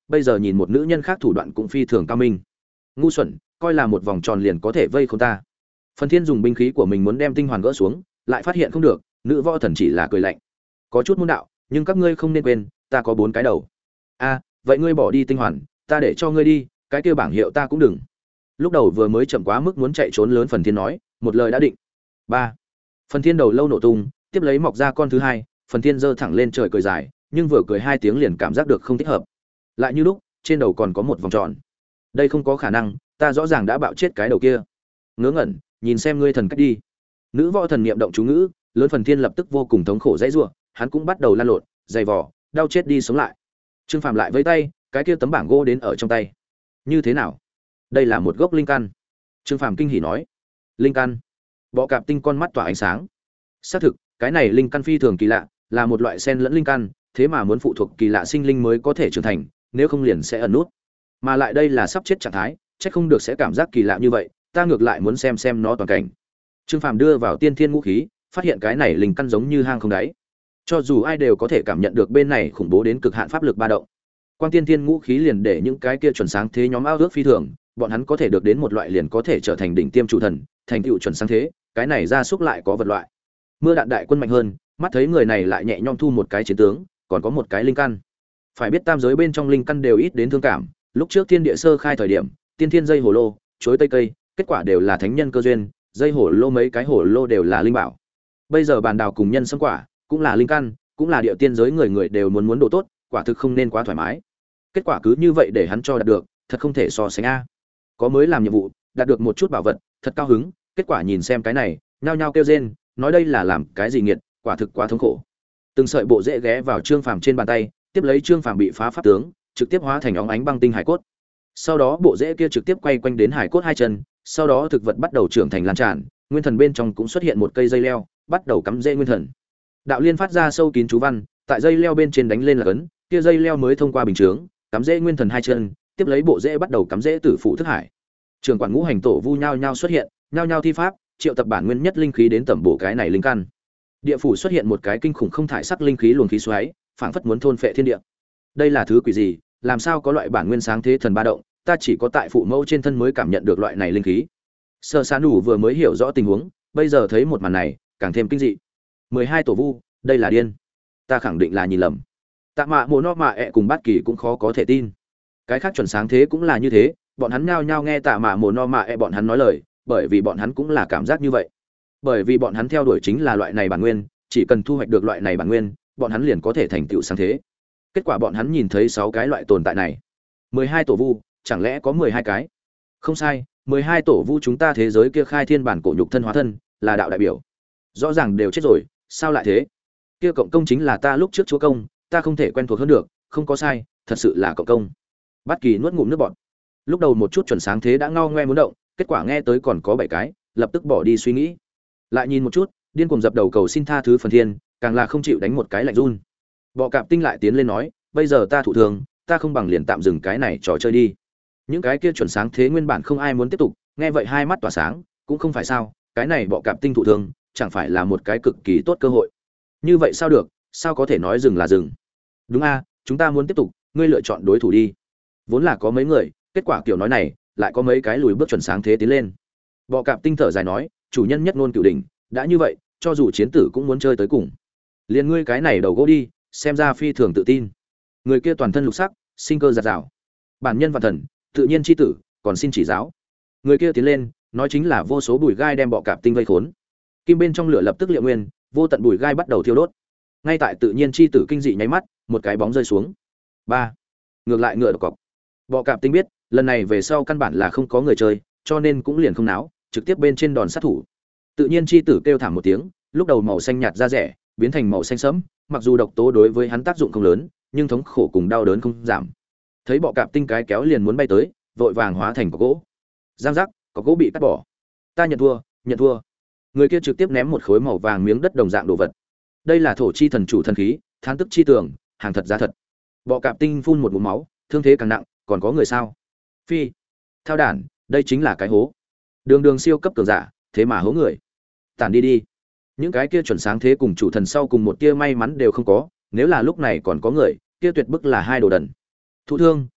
Speaker 1: bây giờ nhìn một nữ nhân khác thủ đoạn cũng phi thường cao minh. Ngu xuẩn, coi là một vòng tròn liền có thể vây khốn ta. Phần Thiên dùng binh khí của mình muốn đem tinh hoàn gỡ xuống, lại phát hiện không được, nữ võ thần chỉ là cười lạnh. Có chút môn đạo, nhưng các ngươi không nên quên, ta có 4 cái đầu. A, vậy ngươi bỏ đi tinh hoàn, ta để cho ngươi đi, cái kia bảng hiệu ta cũng đừng. Lúc đầu vừa mới chậm quá mức muốn chạy trốn lớn Phần Thiên nói, một lời đã định. 3. Phần Thiên đầu lâu nổ tung, tiếp lấy mọc ra con thứ hai, Phần Thiên giơ thẳng lên trời cười dài, nhưng vừa cười 2 tiếng liền cảm giác được không thích hợp. Lại như lúc, trên đầu còn có một vòng tròn. Đây không có khả năng, ta rõ ràng đã bạo chết cái đầu kia. Ngớ ngẩn, nhìn xem ngươi thần cách đi. Nữ võ thần niệm động chú ngữ, lớn Phần Thiên lập tức vô cùng thống khổ dãy rủa, hắn cũng bắt đầu lăn lộn, dày vò, đau chết đi sống lại. Trương Phàm lại với tay, cái kia tấm bảng gỗ đến ở trong tay. Như thế nào? Đây là một gốc linh căn. Trương Phàm kinh hỉ nói. Linh căn? Bọ cạp tinh con mắt tỏa ánh sáng. Xác thực, cái này linh căn phi thường kỳ lạ, là một loại sen lẫn linh căn, thế mà muốn phụ thuộc kỳ lạ sinh linh mới có thể trưởng thành, nếu không liền sẽ ẩn nút. Mà lại đây là sắp chết trạng thái, chắc không được sẽ cảm giác kỳ lạ như vậy, ta ngược lại muốn xem nó toàn cảnh. Trương Phàm đưa vào tiên thiên ngũ khí, phát hiện cái này linh căn giống như hang không đáy. Cho dù ai đều có thể cảm nhận được bên này khủng bố đến cực hạn pháp lực ba động. Quang tiên thiên ngũ khí liền để những cái kia chuẩn sáng thế nhóm ao ước phi thường, bọn hắn có thể được đến một loại liền có thể trở thành đỉnh tiêm chủ thần, thành tựu chuẩn sáng thế, cái này ra xúc lại có vật loại. Mưa đạn đại quân mạnh hơn, mắt thấy người này lại nhẹ nhõm thu một cái chiến tướng, còn có một cái linh căn. Phải biết tam giới bên trong linh căn đều ít đến thương cảm, lúc trước thiên địa sơ khai thời điểm, tiên thiên dây hồ lô, chuối tây cây, kết quả đều là thánh nhân cơ duyên, dây hồ lô mấy cái hồ lô đều là linh bảo. Bây giờ bàn đào cùng nhân sâm quả, cũng là linh căn, cũng là địa tiên giới người người đều muốn độ tốt, quả thực không nên quá thoải mái. Kết quả cứ như vậy để hắn cho đạt được, thật không thể so sánh a. Có mới làm nhiệm vụ, đạt được một chút bảo vật, thật cao hứng, kết quả nhìn xem cái này, nhao nhao kêu rên, nói đây là làm cái gì nghiệt, quả thực quá thống khổ. Từng sợi bộ rễ ghé vào Trương Phàm trên bàn tay, tiếp lấy Trương Phàm bị phá pháp tướng, trực tiếp hóa thành óng ánh băng tinh hải cốt. Sau đó bộ rễ kia trực tiếp quay quanh đến hải cốt hai chân, sau đó thực vật bắt đầu trưởng thành lan tràn, nguyên thần bên trong cũng xuất hiện một cây dây leo, bắt đầu cắm rễ nguyên thần. Đạo liên phát ra sâu kín chú văn, tại dây leo bên trên đánh lên là cấn, kia dây leo mới thông qua bình chướng, cắm rễ nguyên thần hai chân, tiếp lấy bộ rễ bắt đầu cắm rễ tử phụ thức hải. Trường quản ngũ hành tổ vu nhao nhao xuất hiện, nhao nhao thi pháp, triệu tập bản nguyên nhất linh khí đến tẩm bổ cái này linh căn. Địa phủ xuất hiện một cái kinh khủng không thải sắc linh khí luồng khí xoáy, phảng phất muốn thôn phệ thiên địa. Đây là thứ quỷ gì? Làm sao có loại bản nguyên sáng thế thần ba động, ta chỉ có tại phụ mẫu trên thân mới cảm nhận được loại này linh khí. Sở Sa Nủ vừa mới hiểu rõ tình huống, bây giờ thấy một màn này, càng thêm kinh dị. 12 tổ vu, đây là điên. Ta khẳng định là nhìn lầm. Tạ Mạ Mộ No Mạ ẹ cùng Bát Kỳ cũng khó có thể tin. Cái khác chuẩn sáng thế cũng là như thế, bọn hắn nhao nhao nghe Tạ Mạ Mộ No Mạ ẹ bọn hắn nói lời, bởi vì bọn hắn cũng là cảm giác như vậy. Bởi vì bọn hắn theo đuổi chính là loại này bản nguyên, chỉ cần thu hoạch được loại này bản nguyên, bọn hắn liền có thể thành tựu sáng thế. Kết quả bọn hắn nhìn thấy 6 cái loại tồn tại này. 12 tổ vu, chẳng lẽ có 12 cái? Không sai, 12 tổ vu chúng ta thế giới kia khai thiên bản cổ nhục thân hóa thân, là đạo đại biểu. Rõ ràng đều chết rồi, sao lại thế? Kia cộng công chính là ta lúc trước chúa công, ta không thể quen thuộc hơn được, không có sai, thật sự là cộng công. Bát Kỳ nuốt ngụm nước bọt. Lúc đầu một chút chuẩn sáng thế đã ngao ngoe muốn động, kết quả nghe tới còn có 7 cái, lập tức bỏ đi suy nghĩ. Lại nhìn một chút, điên cuồng dập đầu cầu xin tha thứ Phần Thiên, càng là không chịu đánh một cái lạnh run. Bọ Cạp Tinh lại tiến lên nói, bây giờ ta thụ thường, ta không bằng liền tạm dừng cái này trò chơi đi. Những cái kia chuẩn sáng thế nguyên bản không ai muốn tiếp tục, nghe vậy hai mắt tỏa sáng, cũng không phải sao, cái này Bọ Cạp Tinh thụ thường, chẳng phải là một cái cực kỳ tốt cơ hội. Như vậy sao được, sao có thể nói dừng là dừng? Đúng a, chúng ta muốn tiếp tục, ngươi lựa chọn đối thủ đi. Vốn là có mấy người, kết quả kiểu nói này, lại có mấy cái lùi bước chuẩn sáng thế tiến lên. Bọ Cạp Tinh thở dài nói, chủ nhân nhất ngôn cửu đỉnh, đã như vậy, cho dù chiến tử cũng muốn chơi tới cùng. Liên ngươi cái này đầu gỗ đi, xem ra phi thường tự tin. Người kia toàn thân lục sắc, sinh cơ giạt rào. Bản nhân và thần, tự nhiên chi tử, còn xin chỉ giáo. Người kia tiến lên, nói chính là vô số bùi gai đem Bọ Cạp Tinh vây khốn. Kim bên trong lửa lập tức liệu nguyên, vô tận bùi gai bắt đầu thiêu đốt. Ngay tại tự nhiên chi tử kinh dị nháy mắt, một cái bóng rơi xuống. 3. Ngược lại ngựa độc cọc. Bọ Cạp Tinh biết, lần này về sau căn bản là không có người chơi, cho nên cũng liền không náo, trực tiếp bên trên đòn sát thủ. Tự nhiên chi tử kêu thảm một tiếng, lúc đầu màu xanh nhạt da rẻ, biến thành màu xanh sẫm, mặc dù độc tố đối với hắn tác dụng không lớn, nhưng thống khổ cùng đau đớn không giảm. Thấy Bọ Cạp Tinh cái kéo liền muốn bay tới, vội vàng hóa thành cọc gỗ. Giang giác, cọc gỗ bị cắt bỏ. Ta nhận thua, nhận thua. Người kia trực tiếp ném một khối màu vàng miếng đất đồng dạng đồ vật. Đây là thổ chi thần chủ thần khí, thán tức chi tường, hàng thật giá thật. Bọ Cạp Tinh phun một ngụm máu, thương thế càng nặng, còn có người sao? Phi, thao đản, đây chính là cái hố. Đường đường siêu cấp cường giả, thế mà hố người. Tản đi đi. Những cái kia chuẩn sáng thế cùng chủ thần sau cùng một tia may mắn đều không có, nếu là lúc này còn có người, kia tuyệt bức là hai đồ đần. Thụ thương,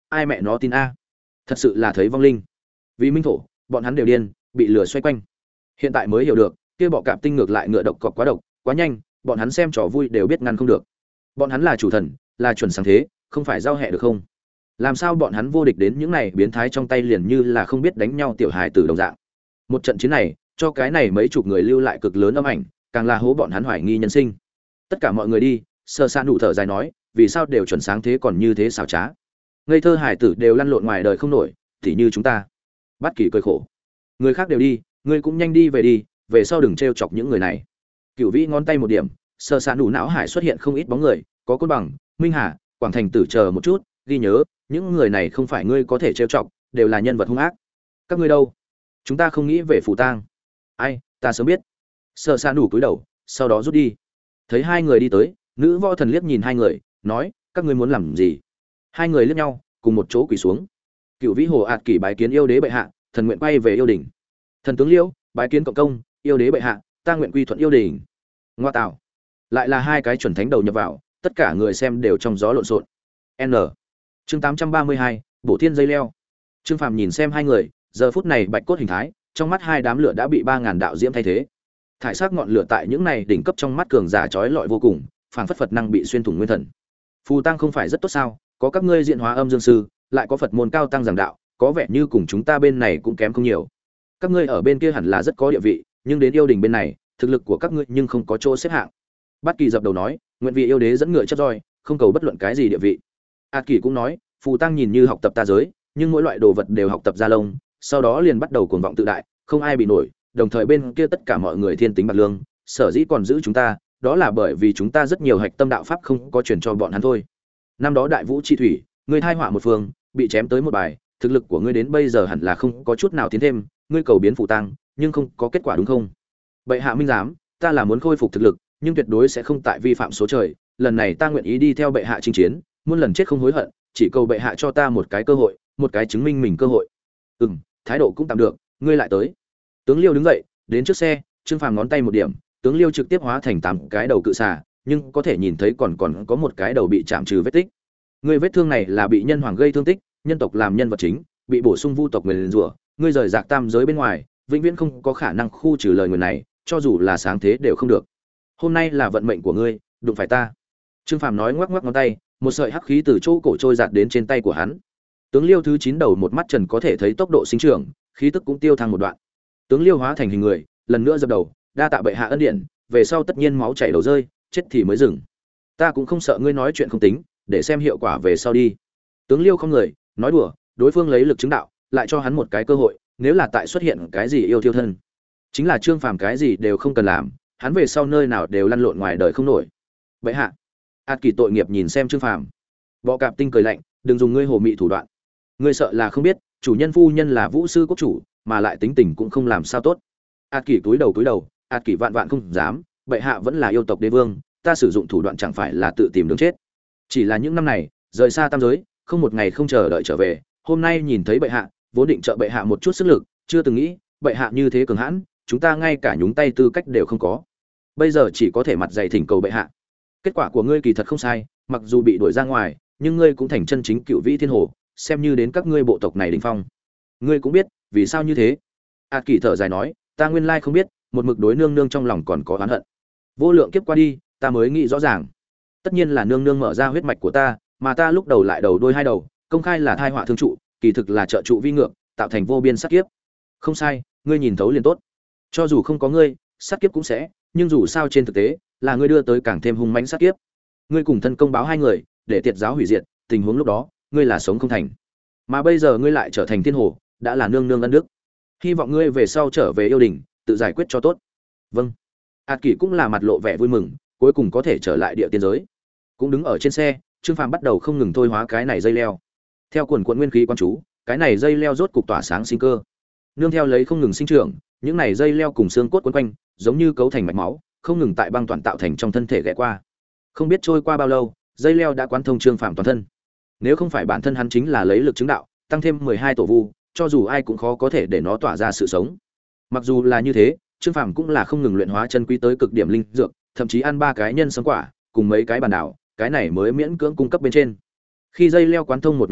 Speaker 1: ai mẹ nó tin a. Thật sự là thấy vong linh. Vì minh thổ, bọn hắn đều điên, bị lừa xoay quanh. Hiện tại mới hiểu được, kia bọ cạp tinh ngược lại ngựa độc cọp quá độc, quá nhanh, bọn hắn xem trò vui đều biết ngăn không được. Bọn hắn là chủ thần, là chuẩn sáng thế, không phải giao hệ được không? Làm sao bọn hắn vô địch đến những này biến thái trong tay liền như là không biết đánh nhau tiểu hài tử đồng dạng. Một trận chiến này, cho cái này mấy chục người lưu lại cực lớn âm ảnh, càng là hố bọn hắn hoài nghi nhân sinh. Tất cả mọi người đi, Sơ Sa nụ thở dài nói, vì sao đều chuẩn sáng thế còn như thế xảo trá? Ngây thơ hài tử đều lăn lộn ngoài đời không nổi, thì như chúng ta. Bất Kỳ cười khổ. Người khác đều đi, ngươi cũng nhanh đi về đi, về sau đừng trêu chọc những người này. Cửu Vĩ ngón tay một điểm, Sơ Sa nụ não hải xuất hiện không ít bóng người, có Côn Bằng, Minh Hà, Quảng Thành Tử chờ một chút, ghi nhớ, những người này không phải ngươi có thể trêu chọc, đều là nhân vật hung ác. Các ngươi đâu? Chúng ta không nghĩ về phủ tang. Ai, ta sớm biết. Sơ Sa nụ cúi đầu, sau đó rút đi. Thấy hai người đi tới, nữ võ thần liếc nhìn hai người, nói, các ngươi muốn làm gì? Hai người liếc nhau, cùng một chỗ quỳ xuống. Cửu Vĩ Hồ ạt kỷ bái kiến yêu đế bệ hạ, thần nguyện quay về yêu đỉnh. Thần tướng Liễu, bái kiến cộng công, yêu đế bệ hạ, ta nguyện quy thuận yêu đỉnh. Ngoa tạo, lại là hai cái chuẩn thánh đầu nhập vào, tất cả người xem đều trong gió lộn xộn. N. Chương 832, Bổ Thiên dây leo. Trương Phàm nhìn xem hai người, giờ phút này bạch cốt hình thái, trong mắt hai đám lửa đã bị 3000 đạo diễm thay thế. Thải sắc ngọn lửa tại những này đỉnh cấp trong mắt cường giả chói lọi vô cùng, phảng phất Phật năng bị xuyên thủng nguyên thần. Phù tăng không phải rất tốt sao? Có các ngươi diện hóa âm dương sư, lại có Phật môn cao tăng giảng đạo, có vẻ như cùng chúng ta bên này cũng kém không nhiều. Các ngươi ở bên kia hẳn là rất có địa vị, nhưng đến yêu đình bên này, thực lực của các ngươi nhưng không có chỗ xếp hạng. Bát Kỳ dập đầu nói, nguyện vị yêu đế dẫn ngựa chấp roi, không cầu bất luận cái gì địa vị. Át Kỳ cũng nói, phù tăng nhìn như học tập ta giới, nhưng mỗi loại đồ vật đều học tập ra lông, sau đó liền bắt đầu cuồng vọng tự đại, không ai bị nổi, đồng thời bên kia tất cả mọi người thiên tính bạc lương, sở dĩ còn giữ chúng ta, đó là bởi vì chúng ta rất nhiều hạch tâm đạo pháp không có truyền cho bọn hắn thôi. Năm đó đại vũ chi thủy, ngươi thai họa một phương, bị chém tới một bài, thực lực của ngươi đến bây giờ hẳn là không có chút nào tiến thêm, ngươi cầu biến phù tăng, nhưng không có kết quả đúng không? Bệ hạ minh giám, ta là muốn khôi phục thực lực, nhưng tuyệt đối sẽ không tại vi phạm số trời, lần này ta nguyện ý đi theo bệ hạ chinh chiến, muôn lần chết không hối hận, chỉ cầu bệ hạ cho ta một cái cơ hội, một cái chứng minh mình cơ hội. Thái độ cũng tạm được, ngươi lại tới. Tướng Liêu đứng dậy, đến trước xe, Trương Phàm ngón tay một điểm, tướng Liêu trực tiếp hóa thành 8 cái đầu cự xà, nhưng có thể nhìn thấy còn có một cái đầu bị chạm trừ vết tích. Ngươi vết thương này là bị nhân hoàng gây thương tích, nhân tộc làm nhân vật chính, bị bổ sung vu tộc nguyền rủa, ngươi rời rạc tam giới bên ngoài, vĩnh viễn không có khả năng khu trừ lời nguyền này, cho dù là sáng thế đều không được. Hôm nay là vận mệnh của ngươi, đụng phải ta. Trương Phàm nói ngoắc ngoắc ngón tay, một sợi hắc khí từ chỗ cổ trôi giạt đến trên tay của hắn. Tướng Liêu thứ 9 đầu một mắt trần có thể thấy tốc độ sinh trưởng, khí tức cũng tiêu thăng một đoạn. Tướng Liêu hóa thành hình người, lần nữa dập đầu, đa tạ bệ hạ ân điển, về sau tất nhiên máu chảy đầu rơi, chết thì mới dừng. Ta cũng không sợ ngươi nói chuyện không tính, để xem hiệu quả về sau đi. Tướng Liêu không người, nói đùa, đối phương lấy lực chứng đạo, lại cho hắn một cái cơ hội, nếu là tại xuất hiện cái gì yêu thiêu thân, chính là Trương Phàm cái gì đều không cần làm, hắn về sau nơi nào đều lăn lộn ngoài đời không nổi. Bệ hạ. Át Kỳ tội nghiệp nhìn xem Trương Phàm. Bọ Cạp Tinh cười lạnh, đừng dùng ngươi hồ mị thủ đoạn. Ngươi sợ là không biết, chủ nhân phu nhân là Vũ sư quốc chủ, mà lại tính tình cũng không làm sao tốt. Át Kỳ cúi đầu, Át Kỳ vạn vạn không dám, bệ hạ vẫn là yêu tộc đế vương, ta sử dụng thủ đoạn chẳng phải là tự tìm đường chết. Chỉ là những năm này, rời xa tam giới, không một ngày không chờ đợi trở về, hôm nay nhìn thấy bệ hạ, vốn định trợ bệ hạ một chút sức lực, chưa từng nghĩ, bệ hạ như thế cường hãn, chúng ta ngay cả nhúng tay tư cách đều không có. Bây giờ chỉ có thể mặt dày thỉnh cầu bệ hạ. Kết quả của ngươi kỳ thật không sai, mặc dù bị đuổi ra ngoài, nhưng ngươi cũng thành chân chính cựu vĩ thiên hồ, xem như đến các ngươi bộ tộc này đỉnh phong. Ngươi cũng biết, vì sao như thế? Át Kỳ thở dài nói, ta nguyên lai không biết, một mực đối nương nương trong lòng còn có oán hận. Vô lượng kiếp qua đi, ta mới nghĩ rõ ràng. Tất nhiên là nương nương mở ra huyết mạch của ta, mà ta lúc đầu lại đầu đôi hai đầu, công khai là thai họa thương trụ, kỳ thực là trợ trụ vi ngược, tạo thành vô biên sát kiếp. Không sai, ngươi nhìn thấu liền tốt. Cho dù không có ngươi, sát kiếp cũng sẽ, nhưng dù sao trên thực tế, là ngươi đưa tới càng thêm hung mãnh sát kiếp. Ngươi cùng thân công báo hai người, để tiệt giáo hủy diệt, tình huống lúc đó, ngươi là sống không thành. Mà bây giờ ngươi lại trở thành thiên hồ, đã là nương nương ân đức. Hy vọng ngươi về sau trở về yêu đình, tự giải quyết cho tốt. Vâng. Át Kỳ cũng là mặt lộ vẻ vui mừng, cuối cùng có thể trở lại địa tiên giới. Cũng đứng ở trên xe, Trương Phàm bắt đầu không ngừng thôi hóa cái này dây leo. Theo quần quần nguyên khí quan chú, cái này dây leo rốt cục tỏa sáng sinh cơ. Nương theo lấy không ngừng sinh trưởng, những này dây leo cùng xương cốt quấn quanh, giống như cấu thành mạch máu, không ngừng tại băng toàn tạo thành trong thân thể ghé qua. Không biết trôi qua bao lâu, dây leo đã quán thông Trương Phàm toàn thân. Nếu không phải bản thân hắn chính là lấy lực chứng đạo, tăng thêm 12 tổ vu, cho dù ai cũng khó có thể để nó tỏa ra sự sống. Mặc dù là như thế, Trương Phàm cũng là không ngừng luyện hóa chân quý tới cực điểm linh dược, thậm chí ăn 3 cái nhân sâm quả, cùng mấy cái bàn đảo, cái này mới miễn cưỡng cung cấp bên trên. Khi dây leo quán thông một cái mắt,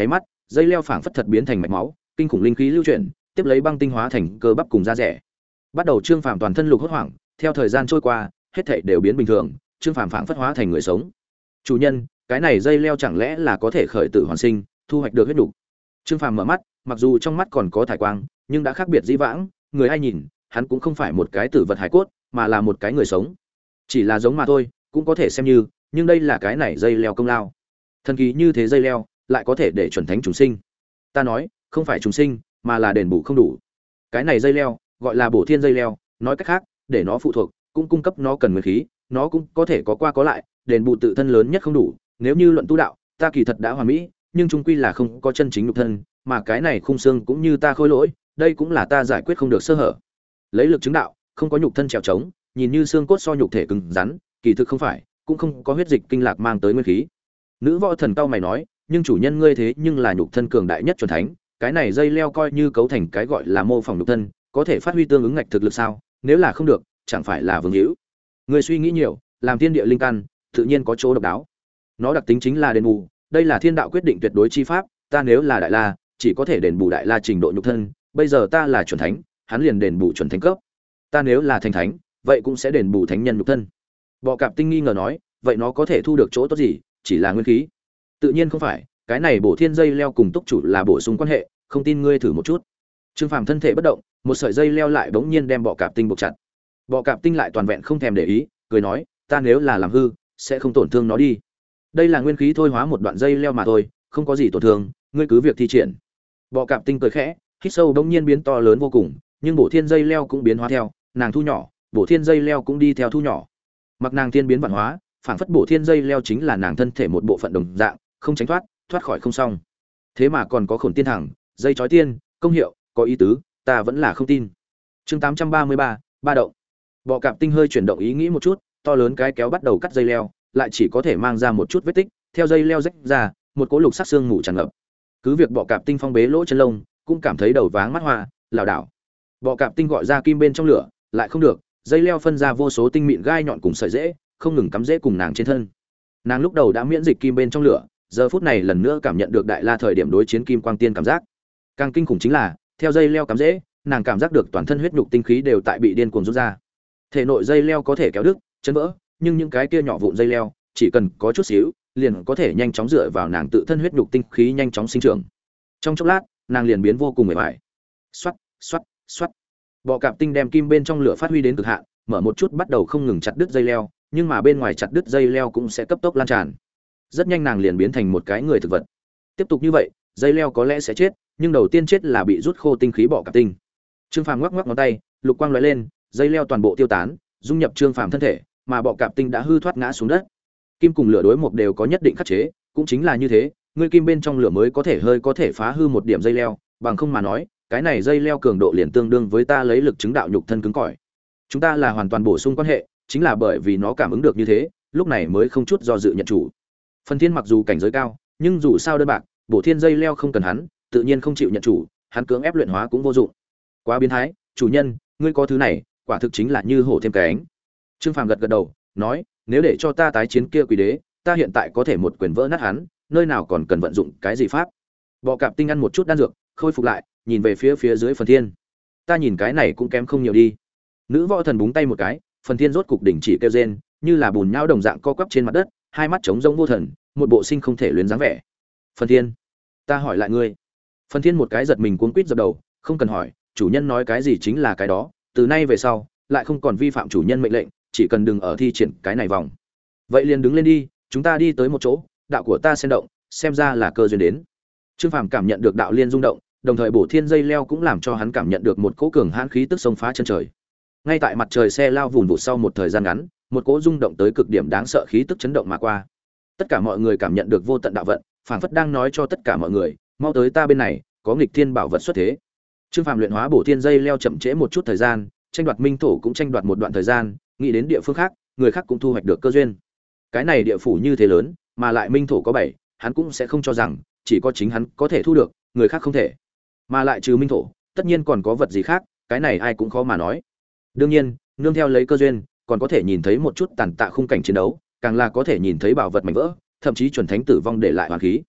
Speaker 1: dây leo phảng phất thật biến thành mạch máu, kinh khủng linh khí lưu chuyển, tiếp lấy băng tinh hóa thành cơ bắp cùng da rẻ. Bắt đầu Trương Phàm toàn thân lục hốt hoảng, theo thời gian trôi qua, hết thảy đều biến bình thường, Trương Phàm phảng phất hóa thành người sống. Chủ nhân, cái này dây leo chẳng lẽ là có thể khởi tử hoàn sinh, thu hoạch được huyết nục? Trương Phàm mở mắt, mặc dù trong mắt còn có thải quang, nhưng đã khác biệt dĩ vãng, người ai nhìn, hắn cũng không phải một cái tử vật hải cốt, mà là một cái người sống. Chỉ là giống mà thôi, cũng có thể xem như, nhưng đây là cái này dây leo công lao. Thần kỳ như thế dây leo, lại có thể để chuẩn thánh chúng sinh. Ta nói, không phải chúng sinh, mà là đền bù không đủ. Cái này dây leo, gọi là bổ thiên dây leo, nói cách khác, để nó phụ thuộc, cũng cung cấp nó cần nguyên khí, nó cũng có thể có qua có lại, đền bù tự thân lớn nhất không đủ. Nếu như luận tu đạo, ta kỳ thật đã hoàn mỹ, nhưng chung quy là không có chân chính nhục thân, mà cái này khung xương cũng như ta khôi lỗi, đây cũng là ta giải quyết không được sơ hở. Lấy lực chứng đạo, không có nhục thân trèo trống, nhìn như xương cốt so nhục thể cứng rắn, kỳ thực không phải, cũng không có huyết dịch kinh lạc mang tới nguyên khí. Nữ võ thần cao mày nói, nhưng chủ nhân ngươi thế nhưng là nhục thân cường đại nhất chuẩn thánh, cái này dây leo coi như cấu thành cái gọi là mô phỏng nhục thân, có thể phát huy tương ứng ngạch thực lực sao? Nếu là không được, chẳng phải là vương hữu. Ngươi suy nghĩ nhiều, làm thiên địa linh căn, tự nhiên có chỗ độc đáo. Nó đặc tính chính là đền bù, đây là thiên đạo quyết định tuyệt đối chi pháp, ta nếu là đại la, chỉ có thể đền bù đại la trình độ nhục thân, bây giờ ta là chuẩn thánh, hắn liền đền bù chuẩn thánh cấp. Ta nếu là thành thánh, vậy cũng sẽ đền bù thánh nhân nhục thân. Bọ Cạp Tinh nghi ngờ nói, vậy nó có thể thu được chỗ tốt gì, chỉ là nguyên khí? Tự nhiên không phải, cái này bổ thiên dây leo cùng túc chủ là bổ sung quan hệ, không tin ngươi thử một chút. Trương Phàm thân thể bất động, một sợi dây leo lại bỗng nhiên đem Bọ Cạp Tinh buộc chặt. Bọ Cạp Tinh lại toàn vẹn không thèm để ý, cười nói, ta nếu là làm hư, sẽ không tổn thương nó đi. Đây là nguyên khí thôi hóa một đoạn dây leo mà thôi, không có gì tổn thương, ngươi cứ việc thi triển. Bọ Cạp Tinh cười khẽ, hít sâu bỗng nhiên biến to lớn vô cùng, nhưng bổ thiên dây leo cũng biến hóa theo, nàng thu nhỏ, bổ thiên dây leo cũng đi theo thu nhỏ. Mặc nàng thiên biến vạn hóa, phảng phất bổ thiên dây leo chính là nàng thân thể một bộ phận đồng dạng, không tránh thoát khỏi không xong. Thế mà còn có khổn tiên thẳng, dây chói tiên, công hiệu, có ý tứ, ta vẫn là không tin. Chương 833, ba động. Bọ Cạp Tinh hơi chuyển động ý nghĩ một chút, to lớn cái kéo bắt đầu cắt dây leo, lại chỉ có thể mang ra một chút vết tích, theo dây leo rách ra, một cỗ lục sắc xương mù tràn ngập. Cứ việc Bọ Cạp Tinh phong bế lỗ chân lông, cũng cảm thấy đầu váng mắt hoa, lảo đảo. Bọ Cạp Tinh gọi ra kim bên trong lửa, lại không được, dây leo phân ra vô số tinh mịn gai nhọn cùng sợi rễ, không ngừng cắm rễ cùng nàng trên thân. Nàng lúc đầu đã miễn dịch kim bên trong lửa, giờ phút này lần nữa cảm nhận được đại la thời điểm đối chiến kim quang tiên cảm giác. Càng kinh khủng chính là, theo dây leo cắm rễ, nàng cảm giác được toàn thân huyết nhục tinh khí đều tại bị điên cuồng rút ra. Thể nội dây leo có thể kéo đứt, chấn vỡ, nhưng những cái kia nhỏ vụn dây leo, chỉ cần có chút xíu, liền có thể nhanh chóng dựa vào nàng tự thân huyết nhục tinh khí nhanh chóng sinh trưởng. Trong chốc lát, nàng liền biến vô cùng mệt mỏi. Xoát, xoát, xoát. Bọ Cạp Tinh đem kim bên trong lửa phát huy đến cực hạn, mở một chút bắt đầu không ngừng chặt đứt dây leo, nhưng mà bên ngoài chặt đứt dây leo cũng sẽ cấp tốc lan tràn. Rất nhanh nàng liền biến thành một cái người thực vật. Tiếp tục như vậy, dây leo có lẽ sẽ chết, nhưng đầu tiên chết là bị rút khô tinh khí Bọ Cạp Tinh. Trương Phàm ngoắc ngoắc ngón tay, lục quang lóe lên, dây leo toàn bộ tiêu tán, dung nhập Trương Phàm thân thể, mà Bọ Cạp Tinh đã hư thoát ngã xuống đất. Kim cùng lửa đối một đều có nhất định khắc chế, cũng chính là như thế, ngươi kim bên trong lửa mới có thể phá hư một điểm dây leo, bằng không mà nói, cái này dây leo cường độ liền tương đương với ta lấy lực chứng đạo nhục thân cứng cỏi. Chúng ta là hoàn toàn bổ sung quan hệ, chính là bởi vì nó cảm ứng được như thế, lúc này mới không chút do dự nhận chủ. Phần Thiên mặc dù cảnh giới cao, nhưng dù sao đơn bạc, bổ thiên dây leo không cần hắn, tự nhiên không chịu nhận chủ, hắn cưỡng ép luyện hóa cũng vô dụng. Quá biến thái, chủ nhân, ngươi có thứ này, quả thực chính là như hổ thêm cánh. Trương Phàm gật gật đầu, nói, nếu để cho ta tái chiến kia quỷ đế, ta hiện tại có thể một quyền vỡ nát hắn, nơi nào còn cần vận dụng cái gì pháp? Bọ Cạp Tinh ăn một chút đan dược, khôi phục lại, nhìn về phía dưới Phần Thiên. Ta nhìn cái này cũng kém không nhiều đi. Nữ võ thần búng tay một cái, Phần Thiên rốt cục đỉnh chỉ kêu rên, như là bùn nhão đồng dạng co quắp trên mặt đất, hai mắt trống rỗng vô thần, một bộ sinh không thể luyến dáng vẻ. Phần Thiên, ta hỏi lại ngươi. Phần Thiên một cái giật mình cuống quýt dập đầu, không cần hỏi, chủ nhân nói cái gì chính là cái đó, từ nay về sau, lại không còn vi phạm chủ nhân mệnh lệnh, chỉ cần đừng ở thi triển cái này vòng. Vậy liền đứng lên đi, chúng ta đi tới một chỗ, đạo của ta xen động, xem ra là cơ duyên đến. Trương Phàm cảm nhận được đạo liên rung động, đồng thời bổ thiên dây leo cũng làm cho hắn cảm nhận được một cỗ cường hãn khí tức xông phá chân trời. Ngay tại mặt trời xe lao vùn vụt sau một thời gian ngắn, một cỗ rung động tới cực điểm đáng sợ khí tức chấn động mà qua. Tất cả mọi người cảm nhận được vô tận đạo vận, phảng phất đang nói cho tất cả mọi người, mau tới ta bên này, có nghịch thiên bảo vật xuất thế. Trương Phàm luyện hóa bổ thiên dây leo chậm trễ một chút thời gian, tranh đoạt minh thổ cũng tranh đoạt một đoạn thời gian, nghĩ đến địa phương khác, người khác cũng thu hoạch được cơ duyên. Cái này địa phủ như thế lớn, mà lại minh thổ có 7, hắn cũng sẽ không cho rằng chỉ có chính hắn có thể thu được, người khác không thể. Mà lại trừ minh thổ, tất nhiên còn có vật gì khác, cái này ai cũng khó mà nói. Đương nhiên, nương theo lấy cơ duyên, còn có thể nhìn thấy một chút tàn tạ khung cảnh chiến đấu, càng là có thể nhìn thấy bảo vật mảnh vỡ, thậm chí chuẩn thánh tử vong để lại hoàn khí.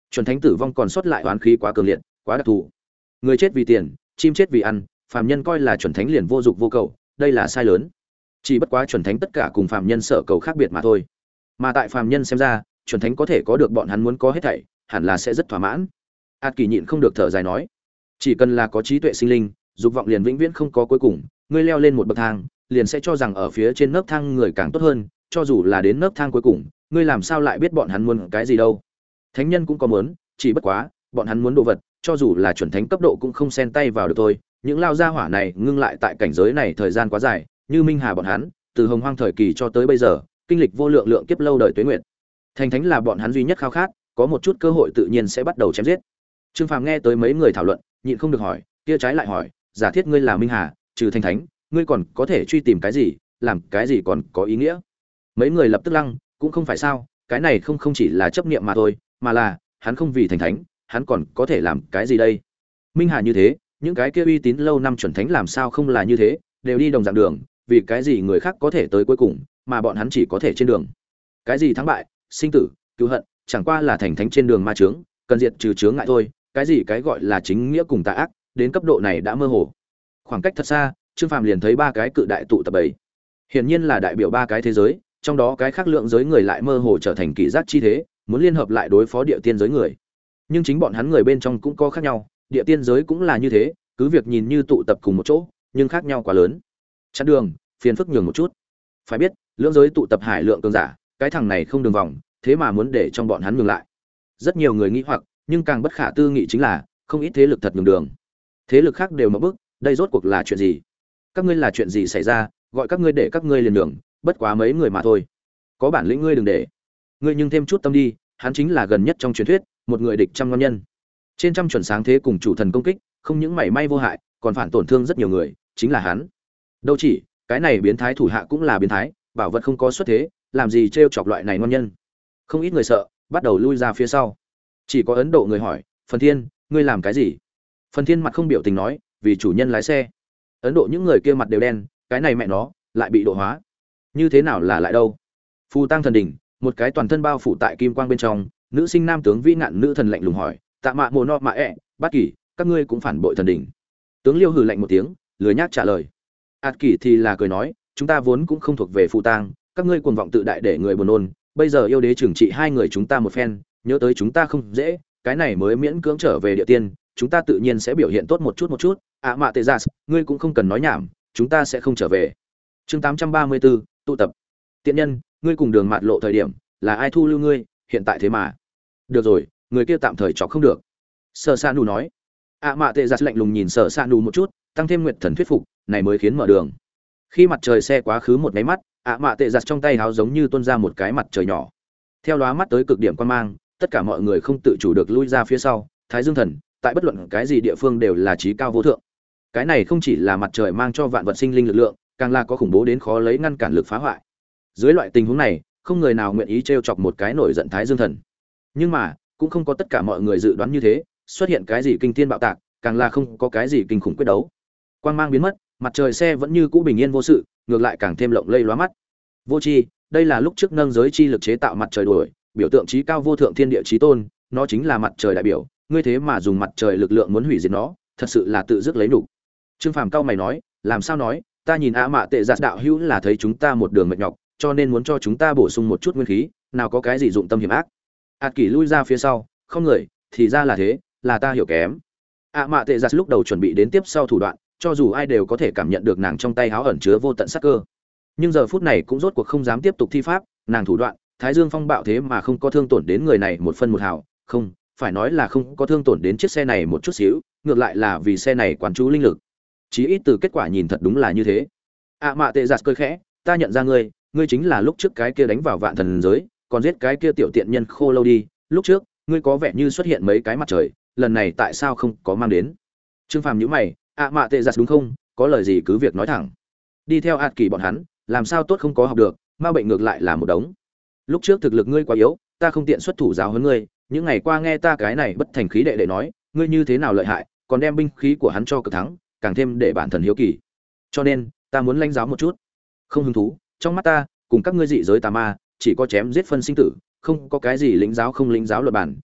Speaker 1: Chuẩn thánh tử vong còn sót lại oán khí quá cường liệt, quá đặc thù. Người chết vì tiền, chim chết vì ăn, phàm nhân coi là chuẩn thánh liền vô dục vô cầu, đây là sai lớn. Chỉ bất quá chuẩn thánh tất cả cùng phàm nhân sợ cầu khác biệt mà thôi. Mà tại phàm nhân xem ra, chuẩn thánh có thể có được bọn hắn muốn có hết thảy, hẳn là sẽ rất thỏa mãn. Át Kỳ nhịn không được thở dài nói, chỉ cần là có trí tuệ sinh linh, dục vọng liền vĩnh viễn không có cuối cùng, ngươi leo lên một bậc thang, liền sẽ cho rằng ở phía trên nấc thang người càng tốt hơn, cho dù là đến nấc thang cuối cùng, ngươi làm sao lại biết bọn hắn muốn cái gì đâu? Thánh nhân cũng có muốn, chỉ bất quá, bọn hắn muốn đồ vật, cho dù là chuẩn thánh cấp độ cũng không xen tay vào được thôi. Những lao gia hỏa này ngưng lại tại cảnh giới này thời gian quá dài, như Minh Hà bọn hắn, từ Hồng Hoang thời kỳ cho tới bây giờ, kinh lịch vô lượng lượng kiếp lâu đời tuế nguyệt. Thành thánh là bọn hắn duy nhất khao khát, có một chút cơ hội tự nhiên sẽ bắt đầu chém giết. Trương Phàm nghe tới mấy người thảo luận, nhịn không được hỏi, kia trái lại hỏi, giả thiết ngươi là Minh Hà, trừ thành thánh, ngươi còn có thể truy tìm cái gì, làm cái gì còn có ý nghĩa? Mấy người lập tức lăng, cũng không phải sao, cái này không chỉ là chấp niệm mà thôi, mà là hắn không vì thành thánh, hắn còn có thể làm cái gì đây? Minh Hà như thế, những cái kia uy tín lâu năm chuẩn thánh làm sao không là như thế, đều đi đồng dạng đường, vì cái gì người khác có thể tới cuối cùng, mà bọn hắn chỉ có thể trên đường? Cái gì thắng bại, sinh tử, cứu hận, chẳng qua là thành thánh trên đường ma chướng, cần diệt trừ chướng ngại thôi, cái gì cái gọi là chính nghĩa cùng tà ác, đến cấp độ này đã mơ hồ. Khoảng cách thật xa, Trương Phàm liền thấy ba cái cự đại tụ tập bảy. Hiển nhiên là đại biểu ba cái thế giới, trong đó cái khác lượng giới người lại mơ hồ trở thành kỳ giác chi thế, muốn liên hợp lại đối phó địa tiên giới người. Nhưng chính bọn hắn người bên trong cũng có khác nhau, địa tiên giới cũng là như thế, cứ việc nhìn như tụ tập cùng một chỗ, nhưng khác nhau quá lớn. Chặn đường, phiền phức nhường một chút. Phải biết, lượng giới tụ tập hải lượng cường giả, cái thằng này không đường vòng, thế mà muốn để trong bọn hắn nhường lại. Rất nhiều người nghĩ hoặc, nhưng càng bất khả tư nghị chính là, không ít thế lực thật nhường đường. Thế lực khác đều mở bức, đây rốt cuộc là chuyện gì? Các ngươi là chuyện gì xảy ra, gọi các ngươi để các ngươi liền đường, bất quá mấy người mà thôi. Có bản lĩnh ngươi đừng để. Ngươi nhưng thêm chút tâm đi, hắn chính là gần nhất trong truyền thuyết, một người địch trăm ngon nhân. Trên trăm chuẩn sáng thế cùng chủ thần công kích, không những mảy may vô hại, còn phản tổn thương rất nhiều người, chính là hắn. Đâu chỉ, cái này biến thái thủ hạ cũng là biến thái, bảo vật không có xuất thế, làm gì trêu chọc loại này ngon nhân. Không ít người sợ, bắt đầu lui ra phía sau. Chỉ có Ấn Độ người hỏi, Phần Thiên, ngươi làm cái gì? Phần Thiên mặt không biểu tình nói, vì chủ nhân lái xe. Ấn Độ những người kia mặt đều đen, cái này mẹ nó lại bị độ hóa. Như thế nào là lại đâu? Phù Tăng thần đỉnh, một cái toàn thân bao phủ tại kim quang bên trong, nữ sinh nam tướng vĩ ngạn nữ thần lạnh lùng hỏi, tạ mạ mồ no mạ bát kỳ, các ngươi cũng phản bội thần đỉnh. Tướng Liêu hừ lạnh một tiếng, lười nhác trả lời. Át Kỳ thì là cười nói, chúng ta vốn cũng không thuộc về Phù Tăng, các ngươi cuồng vọng tự đại để người buồn nôn, bây giờ yêu đế trừng trị hai người chúng ta một phen, nhớ tới chúng ta không dễ, cái này mới miễn cưỡng trở về địa tiên, chúng ta tự nhiên sẽ biểu hiện tốt một chút. Mạ Tê Gia, ngươi cũng không cần nói nhảm, chúng ta sẽ không trở về. Chương 834, tụ tập. Tiện nhân, ngươi cùng Đường Mạt Lộ thời điểm, là ai thu lưu ngươi, hiện tại thế mà. Được rồi, người kia tạm thời chọc không được. Sở Sa Nù nói. Mạ Tê Gia lạnh lùng nhìn Sở Sa Nù một chút, tăng thêm nguyệt thần thuyết phục, này mới khiến mở đường. Khi mặt trời xe quá khứ một cái mắt, Mạ Tê Gia trong tay háo giống như tuôn ra một cái mặt trời nhỏ. Theo lóa mắt tới cực điểm quan mang, tất cả mọi người không tự chủ được lui ra phía sau. Thái Dương Thần, tại bất luận cái gì địa phương đều là trí cao vô thượng. Cái này không chỉ là mặt trời mang cho vạn vật sinh linh lực lượng, càng là có khủng bố đến khó lấy ngăn cản lực phá hoại. Dưới loại tình huống này, không người nào nguyện ý trêu chọc một cái nổi giận Thái Dương Thần. Nhưng mà, cũng không có tất cả mọi người dự đoán như thế, xuất hiện cái gì kinh thiên bạo tạc, càng là không có cái gì kinh khủng quyết đấu. Quang mang biến mất, mặt trời xe vẫn như cũ bình yên vô sự, ngược lại càng thêm lộng lẫy lóa mắt. Vô tri, đây là lúc trước nâng giới chi lực chế tạo mặt trời đuổi, biểu tượng trí cao vô thượng thiên địa chí tôn, nó chính là mặt trời đại biểu, ngươi thế mà dùng mặt trời lực lượng muốn hủy diệt nó, thật sự là tự dứt lấy nhục. Trương Phàm cao mày nói, làm sao nói, ta nhìn Mạ Tệ Giạt đạo hữu là thấy chúng ta một đường mệt nhọc, cho nên muốn cho chúng ta bổ sung một chút nguyên khí, nào có cái gì dụng tâm hiểm ác. Át Kỳ lui ra phía sau, không người, thì ra là thế, là ta hiểu kém. Mạ Tệ Giạt lúc đầu chuẩn bị đến tiếp sau thủ đoạn, cho dù ai đều có thể cảm nhận được nàng trong tay háo ẩn chứa vô tận sát cơ. Nhưng giờ phút này cũng rốt cuộc không dám tiếp tục thi pháp, nàng thủ đoạn, Thái Dương Phong bạo thế mà không có thương tổn đến người này một phân một hào, không, phải nói là không có thương tổn đến chiếc xe này một chút xíu, ngược lại là vì xe này quán chú linh lực. Chí ít từ kết quả nhìn thật đúng là như thế. Mạ Tệ Giạt cười khẽ, ta nhận ra ngươi, ngươi chính là lúc trước cái kia đánh vào vạn thần giới, còn giết cái kia tiểu tiện nhân Khô Lâu đi, lúc trước, ngươi có vẻ như xuất hiện mấy cái mặt trời, lần này tại sao không có mang đến? Trương Phàm nhíu mày, Mạ Tệ Giạt đúng không, có lời gì cứ việc nói thẳng. Đi theo Át Kỳ bọn hắn, làm sao tốt không có học được, ma bệnh ngược lại là một đống. Lúc trước thực lực ngươi quá yếu, ta không tiện xuất thủ giáo huấn ngươi, những ngày qua nghe ta cái này bất thành khí đệ đệ nói, ngươi như thế nào lợi hại, còn đem binh khí của hắn cho cực thắng, càng thêm để bản thần hiếu kỳ. Cho nên, ta muốn lãnh giáo một chút. Không hứng thú, trong mắt ta, cùng các ngươi dị giới tà ma, chỉ có chém giết phân sinh tử, không có cái gì lĩnh giáo không lĩnh giáo luật bản,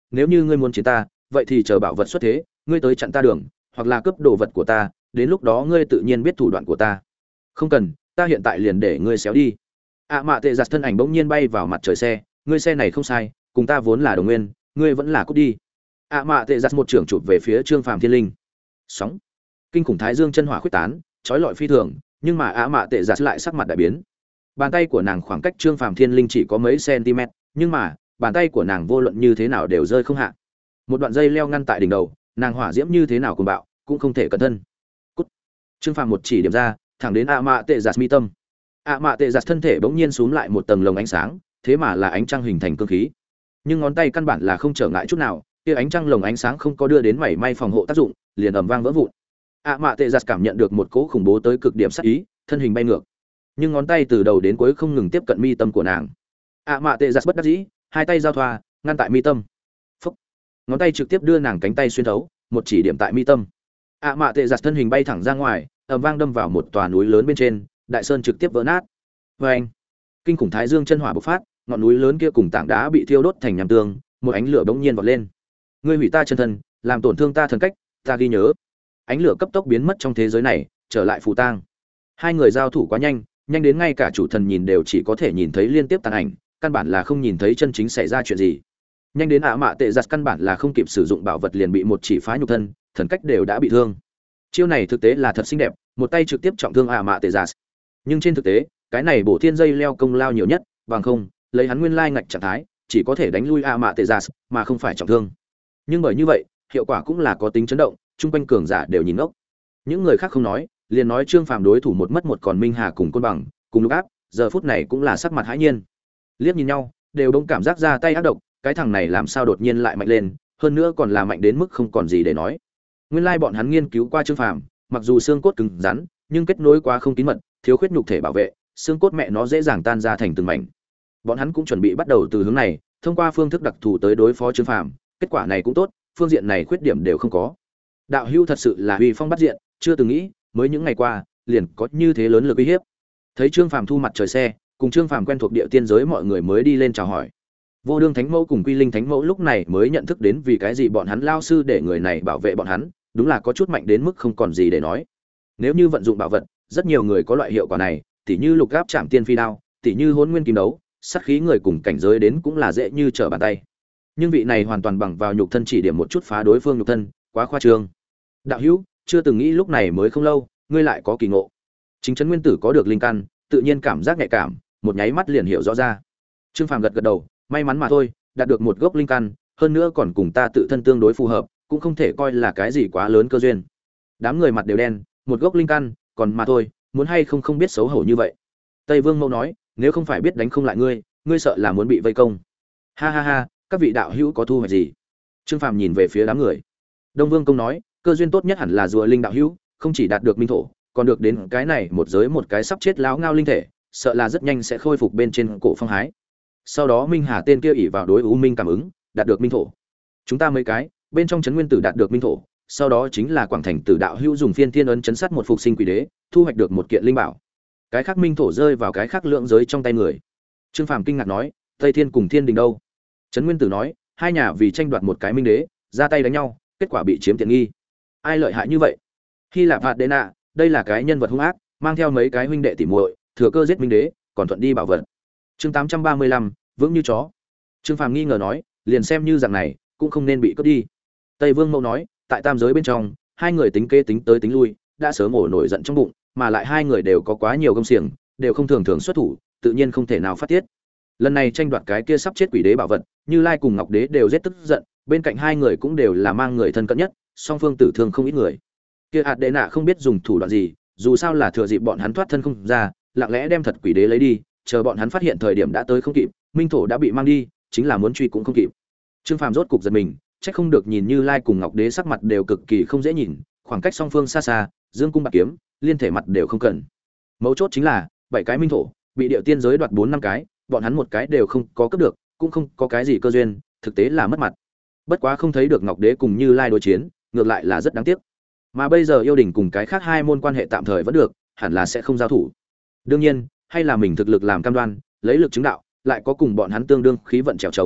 Speaker 1: nếu như ngươi muốn chiến ta, vậy thì chờ bảo vật xuất thế, ngươi tới chặn ta đường, hoặc là cướp đồ vật của ta, đến lúc đó ngươi tự nhiên biết thủ đoạn của ta. Không cần, ta hiện tại liền để ngươi xéo đi. Mạ Tệ Giặt thân ảnh bỗng nhiên bay vào mặt trời xe, ngươi xe này không sai, cùng ta vốn là đồng nguyên, ngươi vẫn là cút đi. Mạ Tệ Giặt một trưởng chụp về phía Trương Phàm Thiên Linh. Sóng kinh khủng thái dương chân hỏa khuyết tán, chói lọi phi thường, nhưng mà Mạ Tệ Giặt lại sắc mặt đại biến. Bàn tay của nàng khoảng cách Trương Phàm Thiên Linh chỉ có mấy cm, nhưng mà bàn tay của nàng vô luận như thế nào đều rơi không hạ. Một đoạn dây leo ngăn tại đỉnh đầu, nàng hỏa diễm như thế nào cùng bạo, cũng không thể cẩn thân. Cút. Trương Phàm một chỉ điểm ra, thẳng đến Mạ Tệ Giặt mi tâm. Mạ Tệ Giặt thân thể bỗng nhiên xuống lại một tầng lồng ánh sáng, thế mà là ánh trăng hình thành cương khí. Nhưng ngón tay căn bản là không trở ngại chút nào, kia ánh trăng lồng ánh sáng không có đưa đến mảy may phòng hộ tác dụng, liền ầm vang vỡ vụn. Mạ Tệ Giặt cảm nhận được một cỗ khủng bố tới cực điểm sát ý, thân hình bay ngược. Nhưng ngón tay từ đầu đến cuối không ngừng tiếp cận mi tâm của nàng. Mạ Tệ Giặt bất đắc dĩ, hai tay giao thoa, ngăn tại mi tâm. Phốc. Ngón tay trực tiếp đưa nàng cánh tay xuyên thấu, một chỉ điểm tại mi tâm. Mạ Tệ Giặt thân hình bay thẳng ra ngoài, ầm vang đâm vào một tòa núi lớn bên trên, đại sơn trực tiếp vỡ nát. Oeng! Kinh khủng thái dương chân hỏa bộc phát, ngọn núi lớn kia cùng tảng đá bị thiêu đốt thành nham tương, một ánh lửa bỗng nhiên vọt lên. Ngươi hủy ta chân thân, làm tổn thương ta thần cách, ta ghi nhớ. Ánh lửa cấp tốc biến mất trong thế giới này, trở lại phù tang. Hai người giao thủ quá nhanh, nhanh đến ngay cả chủ thần nhìn đều chỉ có thể nhìn thấy liên tiếp tàn ảnh, căn bản là không nhìn thấy chân chính xảy ra chuyện gì. Nhanh đến Mạ Tệ Giặt căn bản là không kịp sử dụng bảo vật liền bị một chỉ phá nhục thân, thần cách đều đã bị thương. Chiêu này thực tế là thật xinh đẹp, một tay trực tiếp trọng thương Mạ Tệ Giặt. Nhưng trên thực tế, cái này bổ thiên dây leo công lao nhiều nhất, bằng không, lấy hắn nguyên lai ngạch trạng thái, chỉ có thể đánh lui Mạ Tệ Giặt, mà không phải trọng thương. Nhưng bởi như vậy, hiệu quả cũng là có tính chấn động, chung quanh cường giả đều nhìn ngốc. Những người khác không nói, liền nói Trương Phàm đối thủ một mất một còn Minh Hà cùng Côn Bằng, cùng lúc áp, giờ phút này cũng là sắc mặt hãi nhiên. Liếc nhìn nhau, đều đông cảm giác ra tay ác độc, cái thằng này làm sao đột nhiên lại mạnh lên, hơn nữa còn là mạnh đến mức không còn gì để nói. Nguyên lai bọn hắn nghiên cứu qua Trương Phàm, mặc dù xương cốt cứng rắn, nhưng kết nối quá không kín mật, thiếu khuyết nhục thể bảo vệ, xương cốt mẹ nó dễ dàng tan ra thành từng mảnh. Bọn hắn cũng chuẩn bị bắt đầu từ hướng này, thông qua phương thức đặc thù tới đối phó Trương Phàm, kết quả này cũng tốt, phương diện này khuyết điểm đều không có. Đạo hữu thật sự là uy phong bắt diện, chưa từng nghĩ, mới những ngày qua, liền có như thế lớn lực uy hiếp. Thấy Trương Phàm thu mặt trời xe, cùng Trương Phàm quen thuộc địa tiên giới mọi người mới đi lên chào hỏi. Vô Đương Thánh Mẫu cùng Quy Linh Thánh Mẫu lúc này mới nhận thức đến vì cái gì bọn hắn lao sư để người này bảo vệ bọn hắn, đúng là có chút mạnh đến mức không còn gì để nói. Nếu như vận dụng bảo vật, rất nhiều người có loại hiệu quả này, tỉ như lục gáp chạm tiên phi đao, tỉ như hỗn nguyên kim đấu, sát khí người cùng cảnh giới đến cũng là dễ như trở bàn tay. Nhưng vị này hoàn toàn bằng vào nhục thân chỉ điểm một chút phá đối phương nhục thân, quá khoa trương. Đạo hữu, chưa từng nghĩ lúc này mới không lâu, ngươi lại có kỳ ngộ. Chính trấn nguyên tử có được linh căn, tự nhiên cảm giác nhạy cảm, một nháy mắt liền hiểu rõ ra. Trương Phàm gật gật đầu, may mắn mà thôi, đạt được một gốc linh căn, hơn nữa còn cùng ta tự thân tương đối phù hợp, cũng không thể coi là cái gì quá lớn cơ duyên. Đám người mặt đều đen, một gốc linh căn, còn mà thôi, muốn hay không không biết xấu hổ như vậy. Tây Vương Mâu nói, nếu không phải biết đánh không lại ngươi, ngươi sợ là muốn bị vây công. Ha ha ha, các vị đạo hữu có thu hoạch gì? Trương Phàm nhìn về phía đám người. Đông Vương Công nói, cơ duyên tốt nhất hẳn là rùa linh đạo hữu, không chỉ đạt được minh thổ, còn được đến cái này một giới một cái sắp chết láo ngao linh thể, sợ là rất nhanh sẽ khôi phục bên trên cổ phong hái. Sau đó Minh Hà tên kia ỷ vào đối U Minh cảm ứng, đạt được minh thổ. Chúng ta mấy cái, bên trong trấn nguyên tử đạt được minh thổ, sau đó chính là Quảng Thành Tử đạo hữu dùng phiên thiên ấn chấn sát một phục sinh quỷ đế, thu hoạch được một kiện linh bảo. Cái khác minh thổ rơi vào cái khác lượng giới trong tay người. Trương Phàm kinh ngạc nói, Tây Thiên cùng Thiên Đình đâu? Trấn Nguyên Tử nói, hai nhà vì tranh đoạt một cái minh đế, ra tay đánh nhau, kết quả bị chiếm tiện nghi. Ai lợi hại như vậy? Hy Lạp Phạt Đế Nạ, đây là cái nhân vật hung ác, mang theo mấy cái huynh đệ tỉ muội, thừa cơ giết minh đế, còn thuận đi bảo vật. Chương 835, vững như chó. Trương Phàm nghi ngờ nói, liền xem như dạng này, cũng không nên bị cướp đi. Tây Vương Mẫu nói, tại tam giới bên trong, hai người tính kế tính tới tính lui, đã sớm ổ nổi giận trong bụng, mà lại hai người đều có quá nhiều công xiềng, đều không thường thường xuất thủ, tự nhiên không thể nào phát tiết. Lần này tranh đoạt cái kia sắp chết quỷ đế bảo vật, Như Lai cùng Ngọc Đế đều rất tức giận, bên cạnh hai người cũng đều là mang người thân cận nhất, song phương tử thương không ít người. Kia hạt đệ nạ không biết dùng thủ đoạn gì, dù sao là thừa dịp bọn hắn thoát thân không ra, lặng lẽ đem thật quỷ đế lấy đi, chờ bọn hắn phát hiện thời điểm đã tới không kịp, minh thổ đã bị mang đi, chính là muốn truy cũng không kịp. Trương Phàm rốt cục giật mình, chắc không được nhìn Như Lai cùng Ngọc Đế sắc mặt đều cực kỳ không dễ nhìn, khoảng cách song phương xa xa, dương cung bạc kiếm, liên thể mặt đều không cần. Mấu chốt chính là, 7 cái minh thổ, bị điệu tiên giới đoạt 4 5 cái, bọn hắn một cái đều không có cướp được, cũng không có cái gì cơ duyên, thực tế là mất mặt. Bất quá không thấy được Ngọc Đế cùng Như Lai đối chiến, ngược lại là rất đáng tiếc. Mà bây giờ yêu đình cùng cái khác hai môn quan hệ tạm thời vẫn được, hẳn là sẽ không giao thủ. Đương nhiên, hay là mình thực lực làm cam đoan, lấy lực chứng đạo, lại có cùng bọn hắn tương đương khí vận trèo trống,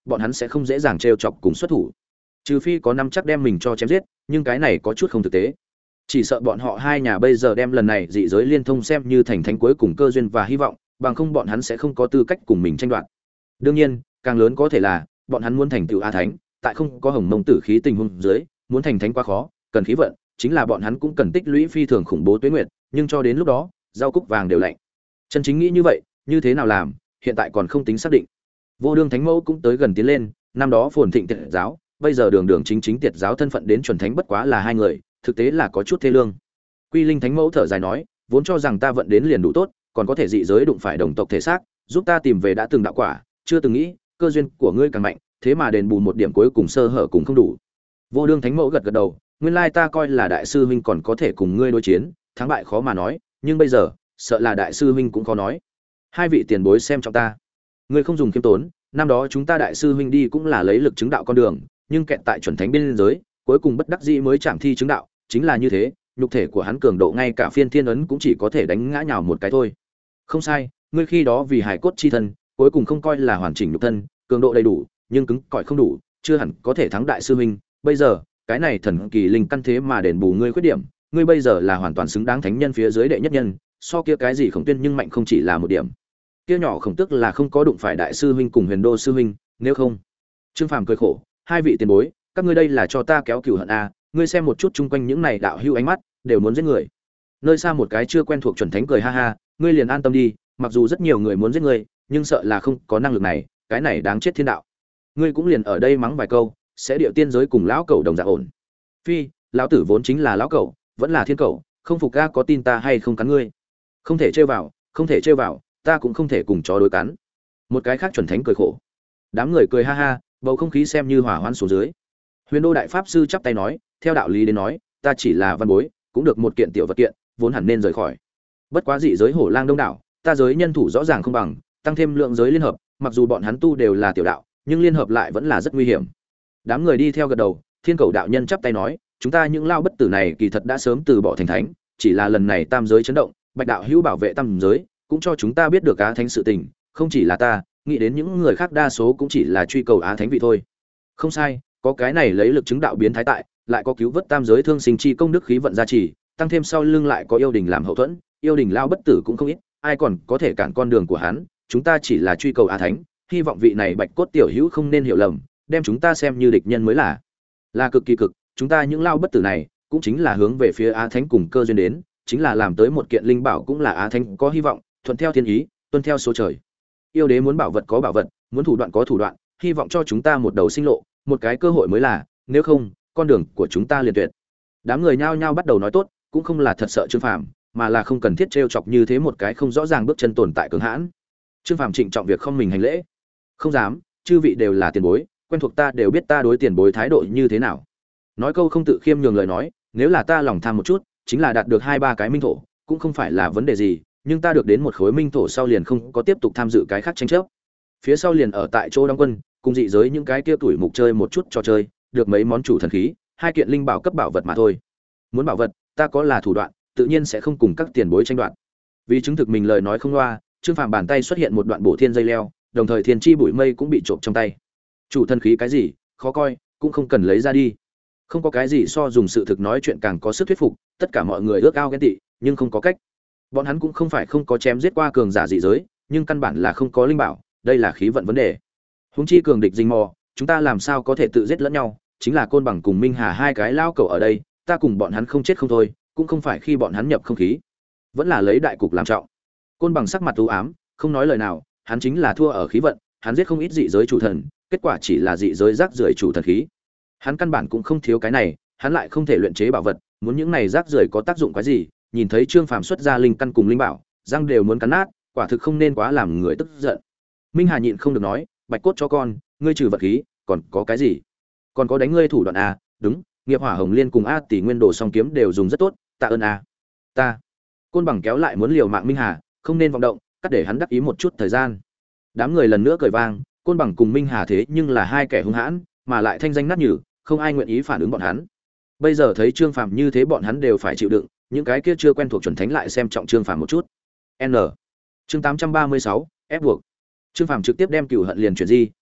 Speaker 1: bọn hắn sẽ không dễ dàng trêu chọc cùng xuất thủ. Trừ phi có năm chắc đem mình cho chém giết, nhưng cái này có chút không thực tế. Chỉ sợ bọn họ hai nhà bây giờ đem lần này dị giới liên thông xem như thành thánh cuối cùng cơ duyên và hy vọng, bằng không bọn hắn sẽ không có tư cách cùng mình tranh đoạt. Đương nhiên, càng lớn có thể là bọn hắn muốn thành tựu a thánh, tại không có hồng mông tử khí tình huống dưới, muốn thành thánh quá khó, cần khí vận, chính là bọn hắn cũng cần tích lũy phi thường khủng bố tuế nguyệt, nhưng cho đến lúc đó, rau cúc vàng đều lạnh. Chân chính nghĩ như vậy, như thế nào làm, hiện tại còn không tính xác định. Vô Đương Thánh Mẫu cũng tới gần tiến lên, năm đó phồn thịnh tiệt giáo, bây giờ đường đường chính chính tiệt giáo thân phận đến chuẩn thánh bất quá là hai người, thực tế là có chút thê lương. Quy Linh Thánh Mẫu thở dài nói, vốn cho rằng ta vận đến liền đủ tốt, còn có thể dị giới đụng phải đồng tộc thể xác, giúp ta tìm về đã từng đạo quả, chưa từng nghĩ, cơ duyên của ngươi càng mạnh, thế mà đền bù một điểm cuối cùng sơ hở cũng không đủ. Vô Đương Thánh Mẫu gật gật đầu, nguyên lai ta coi là đại sư huynh còn có thể cùng ngươi đối chiến, thắng bại khó mà nói, nhưng bây giờ, sợ là đại sư huynh cũng khó nói. Hai vị tiền bối xem trọng ta. Ngươi không dùng khiêm tốn, năm đó chúng ta đại sư huynh đi cũng là lấy lực chứng đạo con đường, nhưng kẹt tại chuẩn thánh biên giới, cuối cùng bất đắc dĩ mới chạm thi chứng đạo, chính là như thế, nhục thể của hắn cường độ ngay cả phiên thiên ấn cũng chỉ có thể đánh ngã nhào một cái thôi. Không sai, ngươi khi đó vì hải cốt chi thân, cuối cùng không coi là hoàn chỉnh nhục thân, cường độ đầy đủ, nhưng cứng cỏi không đủ, chưa hẳn có thể thắng đại sư huynh. Bây giờ, cái này thần kỳ linh căn thế mà đền bù ngươi khuyết điểm, ngươi bây giờ là hoàn toàn xứng đáng thánh nhân phía dưới đệ nhất nhân, so kia cái gì Khổng Tuyên nhưng mạnh không chỉ là một điểm. Kia nhỏ Khổng Tức là không có đụng phải đại sư huynh cùng Huyền Đô sư huynh, nếu không. Trương Phàm cười khổ, hai vị tiền bối, các ngươi đây là cho ta kéo cừu hận a, ngươi xem một chút chung quanh những này đạo hữu ánh mắt, đều muốn giết người. Nơi xa một cái chưa quen thuộc chuẩn thánh cười ha ha, ngươi liền an tâm đi, mặc dù rất nhiều người muốn giết ngươi, nhưng sợ là không có năng lực này, cái này đáng chết thiên đạo. Ngươi cũng liền ở đây mắng vài câu, sẽ điệu tiên giới cùng lão cẩu đồng dạng ổn. Phi, lão tử vốn chính là lão cẩu, vẫn là thiên cẩu, không phục ga có tin ta hay không cắn ngươi. Không thể trêu vào, không thể trêu vào, ta cũng không thể cùng chó đối cắn. Một cái khác chuẩn thánh cười khổ. Đám người cười ha ha, bầu không khí xem như hòa hoãn xuống dưới. Huyền Đô đại pháp sư chắp tay nói, theo đạo lý đến nói, ta chỉ là văn bối, cũng được một kiện tiểu vật kiện, vốn hẳn nên rời khỏi. Bất quá dị giới hổ lang đông đảo, ta giới nhân thủ rõ ràng không bằng, tăng thêm lượng giới liên hợp, mặc dù bọn hắn tu đều là tiểu đạo, nhưng liên hợp lại vẫn là rất nguy hiểm. Đám người đi theo gật đầu, Thiên Cầu đạo nhân chắp tay nói, chúng ta những lao bất tử này kỳ thật đã sớm từ bỏ thành thánh, chỉ là lần này tam giới chấn động, Bạch đạo hữu bảo vệ tam giới, cũng cho chúng ta biết được Á Thánh sự tình, không chỉ là ta, nghĩ đến những người khác đa số cũng chỉ là truy cầu Á Thánh vị thôi. Không sai, có cái này lấy lực chứng đạo biến thái tại, lại có cứu vớt tam giới thương sinh chi công đức khí vận gia trì, tăng thêm sau lưng lại có yêu đình làm hậu thuẫn, yêu đình lao bất tử cũng không ít, ai còn có thể cản con đường của hắn, chúng ta chỉ là truy cầu Á Thánh, hy vọng vị này Bạch cốt tiểu hữu không nên hiểu lầm, đem chúng ta xem như địch nhân mới là cực kỳ cực, chúng ta những lao bất tử này cũng chính là hướng về phía Á Thánh cùng cơ duyên đến, chính là làm tới một kiện linh bảo cũng là Á Thánh có hy vọng, thuận theo thiên ý, tuân theo số trời. Yêu đế muốn bảo vật có bảo vật, muốn thủ đoạn có thủ đoạn, hy vọng cho chúng ta một đầu sinh lộ, một cái cơ hội mới là, nếu không, con đường của chúng ta liền tuyệt. Đám người nhao nhao bắt đầu nói tốt, cũng không là thật sợ Trương Phàm, mà là không cần thiết trêu chọc như thế một cái không rõ ràng bước chân tồn tại cường hãn. Trương Phàm trịnh trọng việc không mình hành lễ. Không dám, chư vị đều là tiền bối, quen thuộc ta đều biết ta đối tiền bối thái độ như thế nào. Nói câu không tự khiêm nhường lời nói, nếu là ta lòng tham một chút, chính là đạt được 2-3 cái minh thổ, cũng không phải là vấn đề gì, nhưng ta được đến một khối minh thổ sau liền không có tiếp tục tham dự cái khác tranh chấp. Phía sau liền ở tại chỗ đóng quân, cùng dị giới những cái kia tuổi mục chơi một chút trò chơi, được mấy món chủ thần khí, 2 kiện linh bảo cấp bảo vật mà thôi. Muốn bảo vật, ta có là thủ đoạn, tự nhiên sẽ không cùng các tiền bối tranh đoạt. Vì chứng thực mình lời nói không loa, Trương Phàm bàn tay xuất hiện một đoạn bổ thiên dây leo, đồng thời thiên chi bụi mây cũng bị trộm trong tay. Chủ thần khí cái gì, khó coi, cũng không cần lấy ra đi. Không có cái gì so dùng sự thực nói chuyện càng có sức thuyết phục, tất cả mọi người ước ao ghen tị, nhưng không có cách. Bọn hắn cũng không phải không có chém giết qua cường giả dị giới, nhưng căn bản là không có linh bảo, đây là khí vận vấn đề. Huống chi cường địch rình mò, chúng ta làm sao có thể tự giết lẫn nhau, chính là Côn Bằng cùng Minh Hà hai cái lao cẩu ở đây, ta cùng bọn hắn không chết không thôi, cũng không phải khi bọn hắn nhập không khí, vẫn là lấy đại cục làm trọng. Côn Bằng sắc mặt u ám, không nói lời nào, hắn chính là thua ở khí vận, hắn giết không ít dị giới chủ thần, kết quả chỉ là dị giới rác rưởi chủ thần khí. Hắn căn bản cũng không thiếu cái này, hắn lại không thể luyện chế bảo vật, muốn những này rác rưởi có tác dụng cái gì? Nhìn thấy Trương Phàm xuất ra linh căn cùng linh bảo, răng đều muốn cắn nát, quả thực không nên quá làm người tức giận. Minh Hà nhịn không được nói, Bạch cốt cho con, ngươi trừ vật khí, còn có cái gì? Còn có đánh ngươi thủ đoạn à? Đúng, Nghiệp Hỏa Hồng Liên cùng A Tỷ Nguyên Đồ song kiếm đều dùng rất tốt, tạ ơn à. Ta. Côn Bằng kéo lại muốn liều mạng Minh Hà, không nên vọng động, cắt để hắn đắc ý một chút thời gian. Đám người lần nữa cười vang, Côn Bằng cùng Minh Hà thế nhưng là hai kẻ hung hãn, mà lại thanh danh nát nhừ, không ai nguyện ý phản ứng bọn hắn. Bây giờ thấy Trương Phàm như thế bọn hắn đều phải chịu đựng, những cái kia chưa quen thuộc chuẩn thánh lại xem trọng Trương Phàm một chút. N. Chương 836, ép buộc. Trương Phàm trực tiếp đem cừu hận liền chuyển di,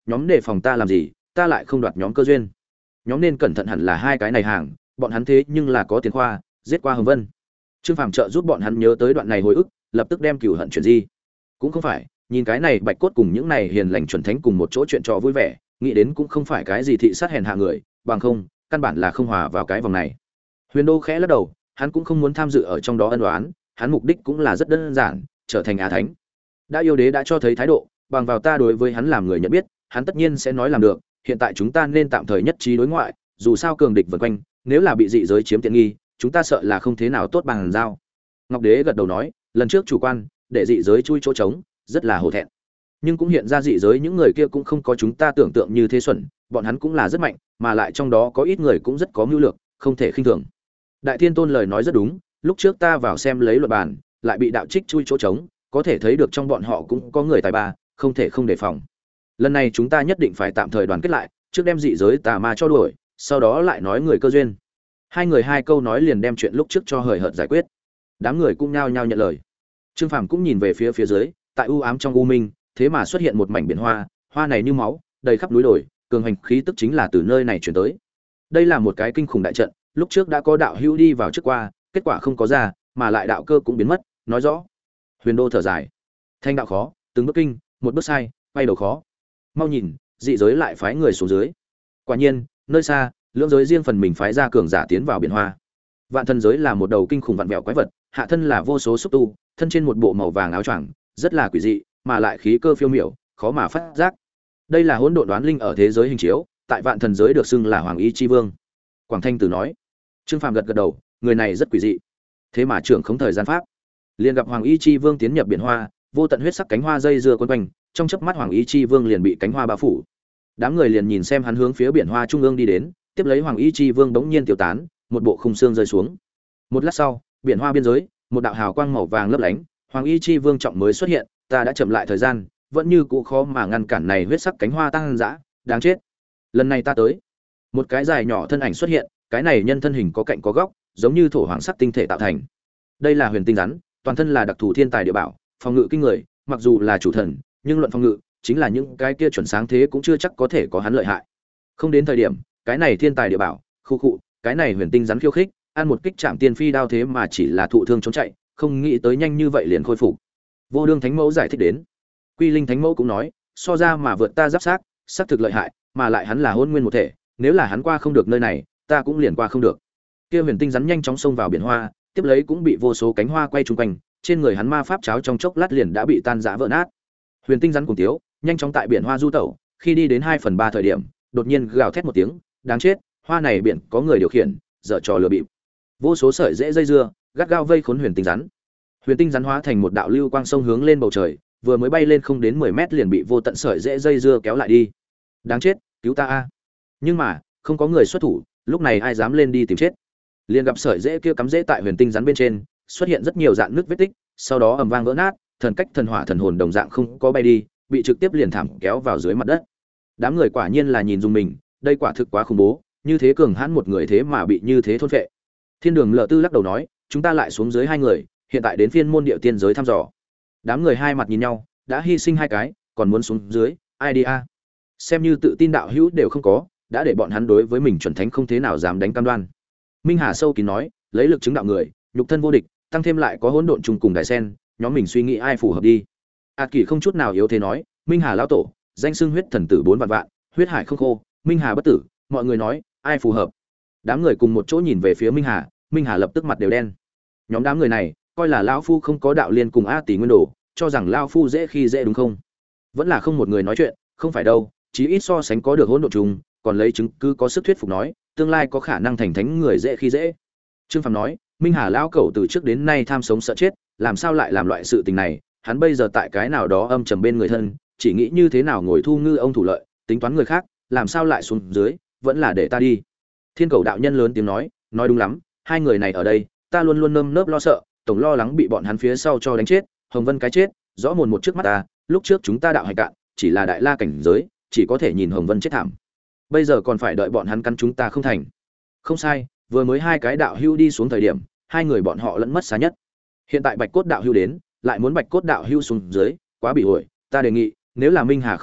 Speaker 1: nhóm đề phòng ta làm gì, ta lại không đoạt nhóm cơ duyên. Nhóm nên cẩn thận hẳn là hai cái này hàng, bọn hắn thế nhưng là có tiền khoa, giết qua Hồng Vân. Trương Phàm trợ giúp bọn hắn nhớ tới đoạn này hồi ức, lập tức đem cửu hận chuyển di. Cũng không phải, nhìn cái này Bạch Cốt cùng những này hiền lành chuẩn thánh cùng một chỗ chuyện trò vui vẻ, nghĩ đến cũng không phải cái gì thị sát hèn hạ người, bằng không, căn bản là không hòa vào cái vòng này. Huyền Đô khẽ lắc đầu, hắn cũng không muốn tham dự ở trong đó ân oán, hắn mục đích cũng là rất đơn giản, trở thành Á Thánh. Đã yêu đế đã cho thấy thái độ, bằng vào ta đối với hắn làm người nhận biết, hắn tất nhiên sẽ nói làm được, hiện tại chúng ta nên tạm thời nhất trí đối ngoại, dù sao cường địch vần quanh, nếu là bị dị giới chiếm tiện nghi, chúng ta sợ là không thế nào tốt bằng giao. Ngọc Đế gật đầu nói, lần trước chủ quan, để dị giới chui chỗ trống, rất là hổ thẹn. Nhưng cũng hiện ra dị giới những người kia cũng không có chúng ta tưởng tượng như thế xuẩn, bọn hắn cũng là rất mạnh, mà lại trong đó có ít người cũng rất có mưu lược, không thể khinh thường. Đại Thiên Tôn lời nói rất đúng, lúc trước ta vào xem lấy luật bàn, lại bị đạo trích chui chỗ trống, có thể thấy được trong bọn họ cũng có người tài ba, không thể không đề phòng. Lần này chúng ta nhất định phải tạm thời đoàn kết lại, trước đem dị giới tà ma cho đuổi, sau đó lại nói người cơ duyên. Hai người hai câu nói liền đem chuyện lúc trước cho hời hợt giải quyết. Đám người cũng nhao nhao nhận lời. Trương Phàm cũng nhìn về phía dưới, tại u ám trong u minh, thế mà xuất hiện một mảnh biển hoa, hoa này như máu, đầy khắp núi đồi, cường hành khí tức chính là từ nơi này truyền tới. Đây là một cái kinh khủng đại trận, lúc trước đã có đạo hữu đi vào trước qua, kết quả không có ra, mà lại đạo cơ cũng biến mất, nói rõ. Huyền Đô thở dài. Thanh đạo khó, từng bước kinh, một bước sai, quay đầu khó. Mau nhìn, dị giới lại phái người xuống dưới. Quả nhiên, nơi xa, lưỡng giới riêng phần mình phái ra cường giả tiến vào biển hoa. Vạn thần giới là một đầu kinh khủng vạn vẹo quái vật, hạ thân là vô số xúc tu, thân trên một bộ màu vàng áo choàng, rất là quỷ dị, mà lại khí cơ phiêu miểu, khó mà phát giác. Đây là hỗn độn đoán linh ở thế giới hình chiếu, tại vạn thần giới được xưng là Hoàng Y chi Vương. Quảng Thanh Tử nói. Trương Phàm gật gật đầu, người này rất quỷ dị. Thế mà trưởng không thời gian pháp, liền gặp Hoàng Y chi Vương tiến nhập biển hoa, vô tận huyết sắc cánh hoa dây dưa quấn quanh, trong chớp mắt Hoàng Y chi Vương liền bị cánh hoa bao phủ. Đám người liền nhìn xem hắn hướng phía biển hoa trung ương đi đến, tiếp lấy Hoàng Y chi Vương bỗng nhiên tiêu tán, một bộ khung xương rơi xuống. Một lát sau, biển hoa biên giới, một đạo hào quang màu vàng lấp lánh, Hoàng Y chi Vương trọng mới xuất hiện, ta đã chậm lại thời gian, vẫn như cũ khó mà ngăn cản này huyết sắc cánh hoa tăng dã, đáng chết. Lần này ta tới. Một cái dài nhỏ thân ảnh xuất hiện, cái này nhân thân hình có cạnh có góc, giống như thổ hoàng sắc tinh thể tạo thành. Đây là huyền tinh rắn, toàn thân là đặc thù thiên tài địa bảo, phòng ngự kinh người, mặc dù là chủ thần, nhưng luận phòng ngự, chính là những cái kia chuẩn sáng thế cũng chưa chắc có thể có hắn lợi hại. Không đến thời điểm, cái này thiên tài địa bảo, khu cụ, cái này huyền tinh rắn khiêu khích, ăn một kích chạm tiên phi đao thế mà chỉ là thụ thương trốn chạy, không nghĩ tới nhanh như vậy liền khôi phục. Vô Đương Thánh Mẫu giải thích đến. Quy Linh Thánh Mẫu cũng nói, so ra mà vượt ta giáp xác thực lợi hại, mà lại hắn là hôn nguyên một thể, nếu là hắn qua không được nơi này, ta cũng liền qua không được. Kia huyền tinh rắn nhanh chóng xông vào biển hoa, tiếp lấy cũng bị vô số cánh hoa quay chung quanh, trên người hắn ma pháp cháo trong chốc lát liền đã bị tan rã vỡ nát. Huyền tinh rắn cùng tiếu, nhanh chóng tại biển hoa du tẩu, khi đi đến 2/3 thời điểm, đột nhiên gào thét một tiếng, đáng chết, hoa này biển có người điều khiển, dở trò lừa bịp. Vô số sợi rễ dây dưa, gắt gao vây khốn huyền tinh rắn. Huyền tinh rắn hóa thành một đạo lưu quang sông hướng lên bầu trời, vừa mới bay lên không đến 10 mét liền bị vô tận sợi rễ dây dưa kéo lại đi. Đáng chết, cứu ta a. Nhưng mà, không có người xuất thủ, lúc này ai dám lên đi tìm chết. Liền gặp sợi rễ kia cắm rễ tại huyền tinh rắn bên trên, xuất hiện rất nhiều dạn nước vết tích, sau đó ầm vang vỡ nát, thần cách thần hỏa thần hồn đồng dạng không có bay đi, bị trực tiếp liền thảm kéo vào dưới mặt đất. Đám người quả nhiên là nhìn dùng mình, đây quả thực quá khủng bố, như thế cường hãn một người thế mà bị như thế thôn phệ. Thiên Đường Lở Tư lắc đầu nói, chúng ta lại xuống dưới hai người, hiện tại đến phiên môn điệu tiên giới thăm dò. Đám người hai mặt nhìn nhau, đã hy sinh hai cái, còn muốn xuống dưới, ai đi a? Xem như tự tin đạo hữu đều không có, đã để bọn hắn đối với mình chuẩn thánh không thế nào dám đánh cam đoan. Minh Hà sâu kín nói, lấy lực chứng đạo người, nhục thân vô địch, tăng thêm lại có hỗn độn trùng cùng đại sen, nhóm mình suy nghĩ ai phù hợp đi. Kỳ không chút nào yếu thế nói, Minh Hà lão tổ, danh xưng huyết thần tử 4 vạn vạn, huyết hải không khô, Minh Hà bất tử, mọi người nói, ai phù hợp. Đám người cùng một chỗ nhìn về phía Minh Hà lập tức mặt đều đen. Nhóm đám người này, coi là lão phu không có đạo liên cùng A Tỷ Nguyên Đồ, cho rằng lão phu dễ khi dễ đúng không? Vẫn là không một người nói chuyện, không phải đâu, chí ít so sánh có được hỗn độn trùng, còn lấy chứng cứ có sức thuyết phục nói, tương lai có khả năng thành thánh người dễ khi dễ. Trương Phàm nói, Minh Hà lão cẩu từ trước đến nay tham sống sợ chết, làm sao lại làm loại sự tình này, hắn bây giờ tại cái nào đó âm trầm bên người thân, chỉ nghĩ như thế nào ngồi thu ngư ông thủ lợi, tính toán người khác, làm sao lại xuống dưới, vẫn là để ta đi. Thiên Cầu đạo nhân lớn tiếng nói đúng lắm, hai người này ở đây, ta luôn luôn nơm nớp lo sợ, tổng lo lắng bị bọn hắn phía sau cho đánh chết, Hồng Vân cái chết, rõ mồn một trước mắt ta, lúc trước chúng ta đạo hành cạn, chỉ là đại la cảnh giới, chỉ có thể nhìn Hồng Vân chết thảm. Bây giờ còn phải đợi bọn hắn căn chúng ta không thành. Không sai, vừa mới hai cái đạo hưu đi xuống thời điểm, hai người bọn họ lẫn mất xa nhất. Hiện tại Bạch Cốt đạo hưu đến, lại muốn Bạch Cốt đạo hưu xuống dưới, quá bị ổi, ta đề nghị, nếu là Minh Hà không đi,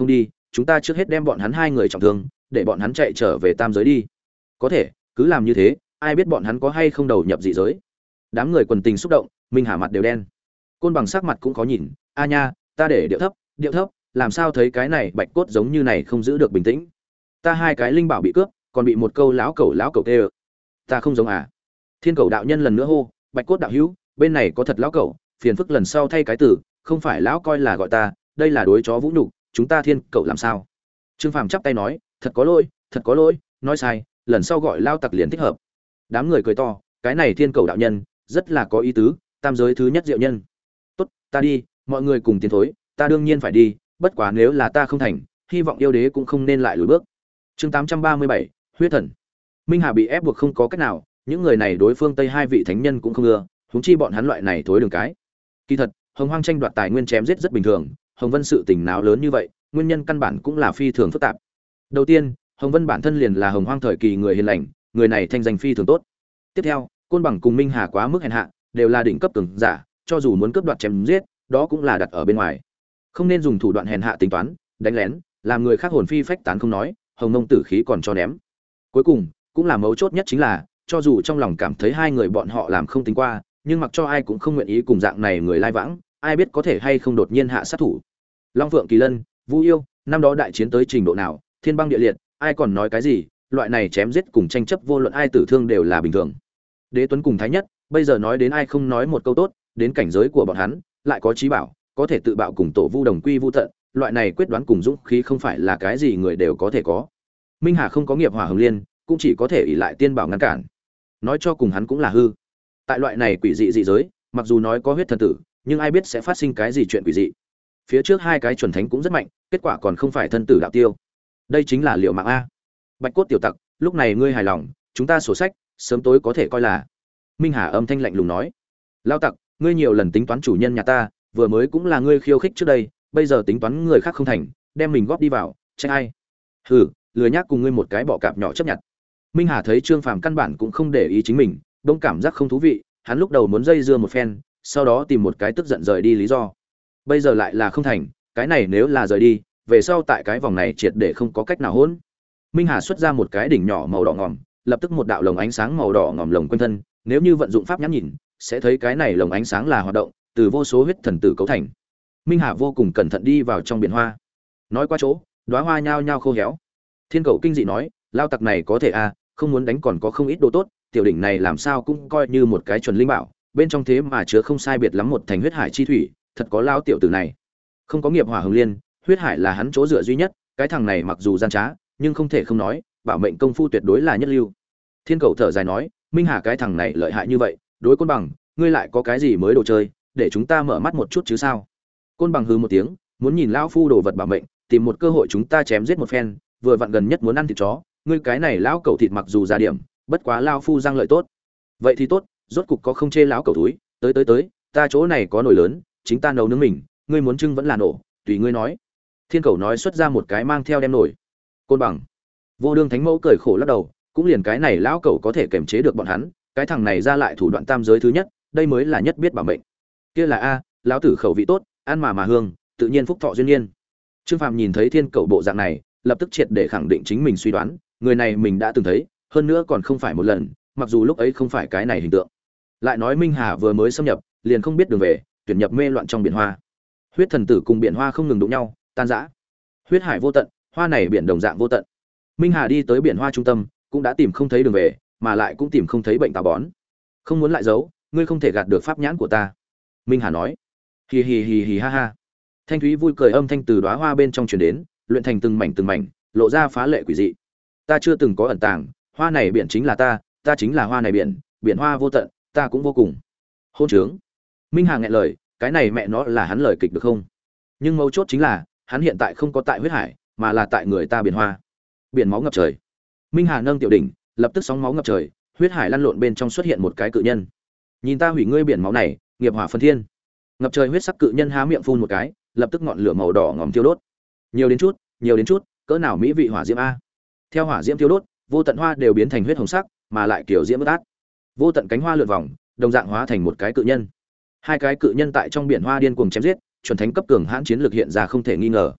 Speaker 1: chúng ta trước hết đem bọn hắn hai người trọng thương, để bọn hắn chạy trở về tam giới đi. Có thể, cứ làm như thế, ai biết bọn hắn có hay không đầu nhập dị giới. Đám người quần tình xúc động, Minh Hà mặt đều đen. Côn Bằng sắc mặt cũng khó nhìn, a nha, ta để điệu thấp, làm sao thấy cái này bạch cốt giống như này không giữ được bình tĩnh. Ta hai cái linh bảo bị cướp, còn bị một câu lão cẩu tê. Ta không giống à? Thiên Cẩu đạo nhân lần nữa hô, bạch cốt đạo hữu, bên này có thật lão cẩu, phiền phức lần sau thay cái từ, không phải lão coi là gọi ta, đây là đối chó vũ nhục, chúng ta Thiên Cẩu làm sao? Trương Phàm chắp tay nói, thật có lỗi, nói sai, lần sau gọi lao tặc liền thích hợp. Đám người cười to, cái này Thiên Cẩu đạo nhân rất là có ý tứ, tam giới thứ nhất diệu nhân. Tốt, ta đi, mọi người cùng tiến thối, ta đương nhiên phải đi, bất quá nếu là ta không thành, hy vọng yêu đế cũng không nên lại lùi bước. Chương 837, huyết thần. Minh Hà bị ép buộc không có cách nào, những người này đối phương Tây hai vị thánh nhân cũng không ưa, huống chi bọn hắn loại này thối đường cái. Kỳ thật, Hồng Hoang tranh đoạt tài nguyên chém giết rất bình thường, Hồng Vân sự tình náo lớn như vậy, nguyên nhân căn bản cũng là phi thường phức tạp. Đầu tiên, Hồng Vân bản thân liền là Hồng Hoang thời kỳ người hiền lành, người này thanh danh phi thường tốt. Tiếp theo, Côn Bằng cùng Minh Hà quá mức hèn hạ, đều là đỉnh cấp cường giả, cho dù muốn cướp đoạt chém giết, đó cũng là đặt ở bên ngoài. Không nên dùng thủ đoạn hèn hạ tính toán, đánh lén, làm người khác hồn phi phách tán không nói, Hồng Nông tử khí còn cho ném. Cuối cùng, cũng là mấu chốt nhất chính là, cho dù trong lòng cảm thấy hai người bọn họ làm không tính qua, nhưng mặc cho ai cũng không nguyện ý cùng dạng này người lai vãng, ai biết có thể hay không đột nhiên hạ sát thủ. Long Phượng Kỳ Lân, Vu Yêu, năm đó đại chiến tới trình độ nào, thiên băng địa liệt, ai còn nói cái gì, loại này chém giết cùng tranh chấp vô luận ai tử thương đều là bình thường. Đế Tuấn cùng Thái Nhất, bây giờ nói đến ai không nói một câu tốt, đến cảnh giới của bọn hắn, lại có trí bảo, có thể tự bạo cùng tổ vu đồng quy vu tận, loại này quyết đoán cùng dũng khí không phải là cái gì người đều có thể có. Minh Hà không có nghiệp hỏa hồng liên, cũng chỉ có thể ỷ lại tiên bảo ngăn cản. Nói cho cùng hắn cũng là hư. Tại loại này quỷ dị dị giới, mặc dù nói có huyết thần tử, nhưng ai biết sẽ phát sinh cái gì chuyện quỷ dị. Phía trước hai cái chuẩn thánh cũng rất mạnh, kết quả còn không phải thân tử đạo tiêu. Đây chính là liệu mạng a. Bạch cốt tiểu tặc, lúc này ngươi hài lòng, chúng ta sổ sách, sớm tối có thể coi là. Minh Hà âm thanh lạnh lùng nói, lao tặc, ngươi nhiều lần tính toán chủ nhân nhà ta, vừa mới cũng là ngươi khiêu khích trước đây, bây giờ tính toán người khác không thành, đem mình góp đi vào, trách ai? Hừ, lười nhác cùng ngươi một cái bọ cạp nhỏ chấp nhận. Minh Hà thấy Trương Phàm căn bản cũng không để ý chính mình, đông cảm giác không thú vị, hắn lúc đầu muốn dây dưa một phen, sau đó tìm một cái tức giận rời đi lý do. Bây giờ lại là không thành, cái này nếu là rời đi, về sau tại cái vòng này triệt để không có cách nào hỗn. Minh Hà xuất ra một cái đỉnh nhỏ màu đỏ ngòm, lập tức một đạo lồng ánh sáng màu đỏ ngòm lồng quanh thân, nếu như vận dụng pháp nhãn nhìn, sẽ thấy cái này lồng ánh sáng là hoạt động, từ vô số huyết thần tử cấu thành. Minh Hà vô cùng cẩn thận đi vào trong biển hoa. Nói qua chỗ, đóa hoa nhao nhao khô héo. Thiên Cẩu kinh dị nói, lao tặc này có thể a, không muốn đánh còn có không ít đồ tốt, tiểu đỉnh này làm sao cũng coi như một cái chuẩn linh bảo, bên trong thế mà chứa không sai biệt lắm một thành huyết hải chi thủy, thật có lao tiểu tử này. Không có nghiệp hỏa hồng liên, huyết hải là hắn chỗ dựa duy nhất, cái thằng này mặc dù gian trá, nhưng không thể không nói, bảo mệnh công phu tuyệt đối là nhất lưu. Thiên Cẩu thở dài nói, Minh Hà cái thằng này lợi hại như vậy, đối Côn Bằng, ngươi lại có cái gì mới đồ chơi, để chúng ta mở mắt một chút chứ sao? Côn Bằng hừ một tiếng, muốn nhìn lão phu đồ vật bảo mệnh, tìm một cơ hội chúng ta chém giết một phen, vừa vặn gần nhất muốn ăn thịt chó, ngươi cái này lão cẩu thịt mặc dù ra điểm, bất quá lão phu răng lợi tốt. Vậy thì tốt, rốt cục có không chê lão cẩu túi, tới, ta chỗ này có nồi lớn, chính ta nấu nướng mình, ngươi muốn trưng vẫn là nổ, tùy ngươi nói. Thiên Cẩu nói xuất ra một cái mang theo đem nồi. Côn Bằng, Vô Đương Thánh Mẫu cười khổ lắc đầu, cũng liền cái này lão cẩu có thể kiềm chế được bọn hắn, cái thằng này ra lại thủ đoạn tam giới thứ nhất, đây mới là nhất biết bảo mệnh. Kia là a, lão tử khẩu vị tốt, ăn mà hương, tự nhiên phúc thọ duyên nhiên. Trương Phàm nhìn thấy Thiên Cẩu bộ dạng này, lập tức triệt để khẳng định chính mình suy đoán, người này mình đã từng thấy, hơn nữa còn không phải một lần, mặc dù lúc ấy không phải cái này hình tượng. Lại nói Minh Hà vừa mới xâm nhập, liền không biết đường về, tuyển nhập mê loạn trong biển hoa. Huyết thần tử cùng biển hoa không ngừng đụng nhau, tan rã. Huyết hải vô tận, hoa này biển đồng dạng vô tận. Minh Hà đi tới biển hoa trung tâm, cũng đã tìm không thấy đường về, mà lại cũng tìm không thấy bệnh táo bón. Không muốn lại giấu, ngươi không thể gạt được pháp nhãn của ta. Minh Hà nói. Hì hì hì hì ha ha. Thanh thúy vui cười âm thanh từ đóa hoa bên trong truyền đến, luyện thành từng mảnh, lộ ra phá lệ quỷ dị. Ta chưa từng có ẩn tàng, hoa này biển chính là ta chính là hoa này biển, biển hoa vô tận, ta cũng vô cùng. Hôn trướng. Minh Hà nghẹn lời, cái này mẹ nó là hắn lời kịch được không? Nhưng mấu chốt chính là, hắn hiện tại không có tại huyết hải, mà là tại người ta biển hoa. Biển máu ngập trời. Minh Hà nâng tiểu đỉnh, lập tức sóng máu ngập trời, huyết hải lăn lộn bên trong xuất hiện một cái cự nhân. Nhìn ta hủy ngươi biển máu này, nghiệp hỏa phân thiên. Ngập trời huyết sắc cự nhân há miệng phun một cái, lập tức ngọn lửa màu đỏ ngòm thiêu đốt. Nhiều đến chút, cỡ nào mỹ vị hỏa diễm a. Theo hỏa diễm thiêu đốt, vô tận hoa đều biến thành huyết hồng sắc, mà lại kiểu diễm bất át. Vô tận cánh hoa lượn vòng, đồng dạng hóa thành một cái cự nhân. Hai cái cự nhân tại trong biển hoa điên cuồng chém giết, chuẩn thánh cấp cường hãn chiến lược hiện ra không thể nghi ngờ.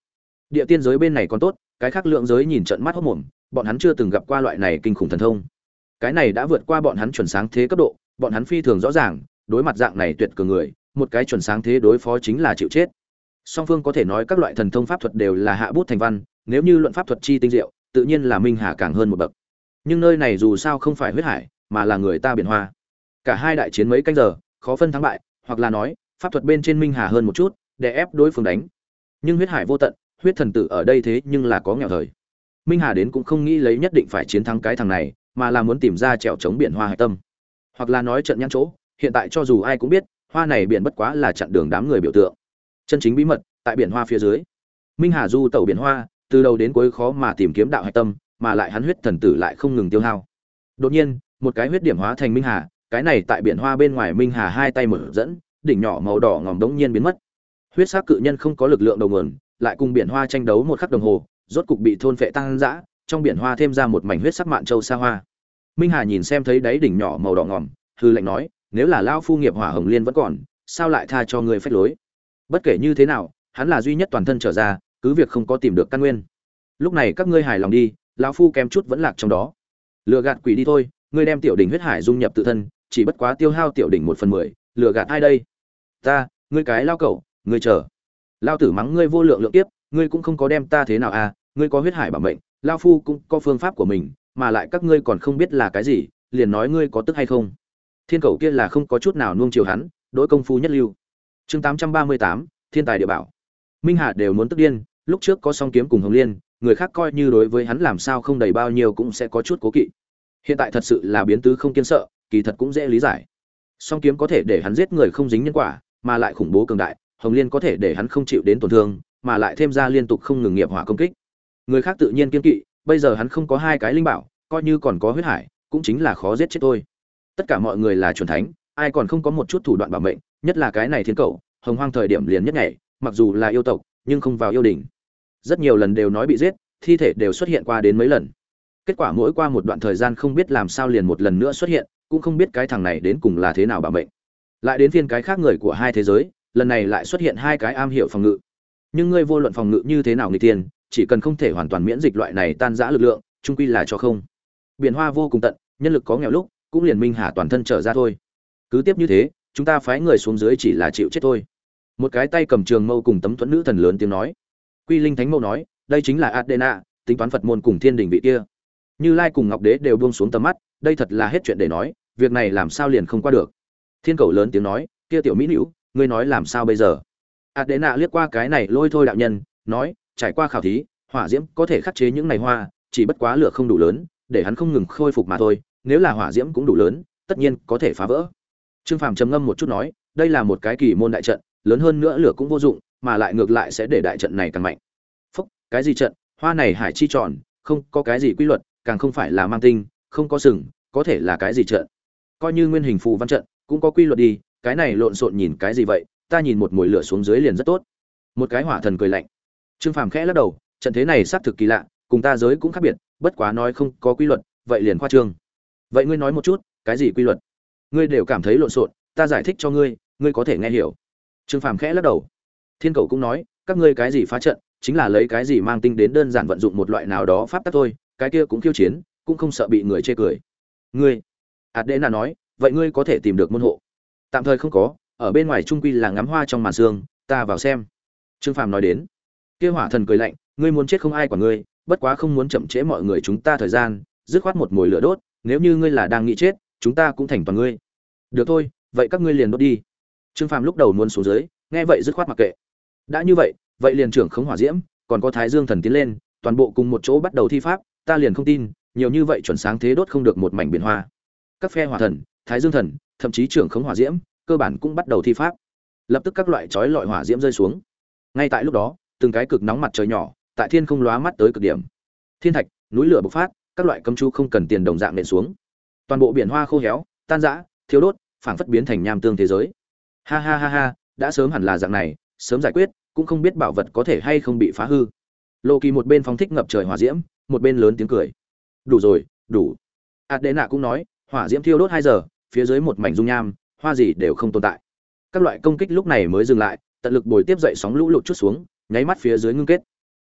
Speaker 1: Địa tiên giới bên này còn tốt, cái khác lượng giới nhìn trận mắt hốt mồm, bọn hắn chưa từng gặp qua loại này kinh khủng thần thông. Cái này đã vượt qua bọn hắn chuẩn sáng thế cấp độ, bọn hắn phi thường rõ ràng, đối mặt dạng này tuyệt cường người, một cái chuẩn sáng thế đối phó chính là chịu chết. Song phương có thể nói các loại thần thông pháp thuật đều là hạ bút thành văn, nếu như luận pháp thuật chi tinh diệu, tự nhiên là Minh Hà càng hơn một bậc. Nhưng nơi này dù sao không phải huyết hải, mà là người ta biển hoa. Cả hai đại chiến mấy canh giờ, khó phân thắng bại, hoặc là nói, pháp thuật bên trên Minh Hà hơn một chút, để ép đối phương đánh. Nhưng huyết hải vô tận, huyết thần tử ở đây thế nhưng là có nghèo thời. Minh Hà đến cũng không nghĩ lấy nhất định phải chiến thắng cái thằng này, mà là muốn tìm ra trèo chống biển hoa hải tâm. Hoặc là nói trận nhãn chỗ, hiện tại cho dù ai cũng biết, hoa này biển bất quá là chặn đường đám người biểu tượng. Chân chính bí mật tại biển hoa phía dưới. Minh Hà du tẩu biển hoa, từ đầu đến cuối khó mà tìm kiếm đạo hải tâm, mà lại hắn huyết thần tử lại không ngừng tiêu hao. Đột nhiên, một cái huyết điểm hóa thành Minh Hà, cái này tại biển hoa bên ngoài Minh Hà hai tay mở dẫn, đỉnh nhỏ màu đỏ ngòm đống nhiên biến mất. Huyết sắc cự nhân không có lực lượng đầu nguồn, lại cùng biển hoa tranh đấu một khắc đồng hồ, rốt cục bị thôn phệ tăng dã, trong biển hoa thêm ra một mảnh huyết sắc mạn châu sa hoa. Minh Hà nhìn xem thấy đáy đỉnh nhỏ màu đỏ ngòm, hư lạnh nói, nếu là lão phu nghiệp hỏa hồng liên vẫn còn, sao lại tha cho người phách lối? Bất kể như thế nào, hắn là duy nhất toàn thân trở ra, cứ việc không có tìm được căn nguyên. Lúc này các ngươi hài lòng đi, lão phu kém chút vẫn lạc trong đó. Lừa gạt quỷ đi thôi, ngươi đem tiểu đỉnh huyết hải dung nhập tự thân, chỉ bất quá tiêu hao tiểu đỉnh 1/10, lừa gạt ai đây? Ta, ngươi cái lao cẩu, ngươi chờ. Lao tử mắng ngươi vô lượng lượng tiếp, ngươi cũng không có đem ta thế nào à, ngươi có huyết hải bảo mệnh, lão phu cũng có phương pháp của mình, mà lại các ngươi còn không biết là cái gì, liền nói ngươi có tức hay không? Thiên cầu kia là không có chút nào nuông chiều hắn, đối công phu nhất lưu. Chương 838, Thiên tài địa bảo. Minh Hà đều muốn tức điên, lúc trước có song kiếm cùng Hồng Liên, người khác coi như đối với hắn làm sao không đầy bao nhiêu cũng sẽ có chút cố kỵ. Hiện tại thật sự là biến tứ không kiên sợ, kỳ thật cũng dễ lý giải. Song kiếm có thể để hắn giết người không dính nhân quả, mà lại khủng bố cường đại, Hồng Liên có thể để hắn không chịu đến tổn thương, mà lại thêm ra liên tục không ngừng nghiệp hỏa công kích. Người khác tự nhiên kiên kỵ, bây giờ hắn không có hai cái linh bảo, coi như còn có huyết hải, cũng chính là khó giết chết thôi. Tất cả mọi người là chuẩn thánh, ai còn không có một chút thủ đoạn bảo mệnh, nhất là cái này thiên cầu, hồng hoang thời điểm liền nhất nhảy, mặc dù là yêu tộc, nhưng không vào yêu đỉnh. Rất nhiều lần đều nói bị giết, thi thể đều xuất hiện qua đến mấy lần. Kết quả mỗi qua một đoạn thời gian không biết làm sao liền một lần nữa xuất hiện, cũng không biết cái thằng này đến cùng là thế nào bảo mệnh. Lại đến phiên cái khác người của hai thế giới, lần này lại xuất hiện hai cái am hiểu phòng ngự. Nhưng ngươi vô luận phòng ngự như thế nào nghịch tiên, chỉ cần không thể hoàn toàn miễn dịch loại này tan rã lực lượng, chung quy là cho không. Biển hoa vô cùng tận, nhân lực có nghèo lúc, cũng liền Minh Hà toàn thân trở ra thôi. Cứ tiếp như thế, chúng ta phái người xuống dưới chỉ là chịu chết thôi. Một cái tay cầm trường mâu cùng tấm thuẫn nữ thần lớn tiếng nói. Quy Linh Thánh Mâu nói, đây chính là Adena, tính toán Phật môn cùng Thiên Đình vị kia. Như Lai cùng Ngọc Đế đều buông xuống tầm mắt, đây thật là hết chuyện để nói, việc này làm sao liền không qua được. Thiên Cầu lớn tiếng nói, kia tiểu mỹ nữ, ngươi nói làm sao bây giờ? Adena liếc qua cái này lôi thôi đạo nhân, nói, trải qua khảo thí, hỏa diễm có thể khắc chế những này hoa, chỉ bất quá lửa không đủ lớn, để hắn không ngừng khôi phục mà thôi, nếu là hỏa diễm cũng đủ lớn, tất nhiên có thể phá vỡ. Trương Phàm trầm ngâm một chút nói, đây là một cái kỳ môn đại trận, lớn hơn nữa lửa cũng vô dụng, mà lại ngược lại sẽ để đại trận này càng mạnh. Phốc, cái gì trận? Hoa này hải chi tròn, không có cái gì quy luật, càng không phải là mang tinh, không có sừng, có thể là cái gì trận? Coi như nguyên hình phù văn trận, cũng có quy luật đi, cái này lộn xộn nhìn cái gì vậy? Ta nhìn một mùi lửa xuống dưới liền rất tốt. Một cái hỏa thần cười lạnh. Trương Phàm khẽ lắc đầu, trận thế này xác thực kỳ lạ, cùng ta giới cũng khác biệt, bất quá nói không có quy luật, vậy liền khoa trương. Vậy ngươi nói một chút, cái gì quy luật? Ngươi đều cảm thấy lộn xộn, ta giải thích cho ngươi, ngươi có thể nghe hiểu. Trương Phàm khẽ lắc đầu. Thiên Cầu cũng nói, các ngươi cái gì phá trận, chính là lấy cái gì mang tinh đến đơn giản vận dụng một loại nào đó pháp tắc thôi, cái kia cũng khiêu chiến, cũng không sợ bị người chê cười. Ngươi, Adena nói, vậy ngươi có thể tìm được môn hộ? Tạm thời không có, ở bên ngoài trung quy là ngắm hoa trong màn sương, ta vào xem. Trương Phàm nói đến. Kia hỏa thần cười lạnh, ngươi muốn chết không ai quản ngươi, bất quá không muốn chậm trễ mọi người chúng ta thời gian, dứt khoát một mồi lửa đốt, nếu như ngươi là đang nghĩ chết, chúng ta cũng thành toàn ngươi. Được thôi, vậy các ngươi liền đốt đi. Trương Phàm lúc đầu muốn xuống dưới, nghe vậy dứt khoát mặc kệ. Đã như vậy, vậy liền trưởng khống hỏa diễm, còn có Thái Dương thần tiến lên, toàn bộ cùng một chỗ bắt đầu thi pháp, ta liền không tin, nhiều như vậy chuẩn sáng thế đốt không được một mảnh biển hoa. Các phe hỏa thần, Thái Dương thần, thậm chí trưởng khống hỏa diễm, cơ bản cũng bắt đầu thi pháp. Lập tức các loại chói lọi hỏa diễm rơi xuống. Ngay tại lúc đó, từng cái cực nóng mặt trời nhỏ, tại thiên không lóa mắt tới cực điểm. Thiên thạch, núi lửa bộc phát, các loại cấm chú không cần tiền đồng dạng nện xuống. Toàn bộ biển hoa khô héo, tan rã, thiếu đốt, phảng phất biến thành nham tương thế giới. Ha ha ha ha, đã sớm hẳn là dạng này, sớm giải quyết, cũng không biết bảo vật có thể hay không bị phá hư. Lô Kỳ một bên phóng thích ngập trời hỏa diễm, một bên lớn tiếng cười. Đủ rồi, đủ. Adena cũng nói, hỏa diễm thiêu đốt 2 giờ, phía dưới một mảnh dung nham, hoa gì đều không tồn tại. Các loại công kích lúc này mới dừng lại, tận lực bồi tiếp dậy sóng lũ lụt chút xuống, nháy mắt phía dưới ngưng kết.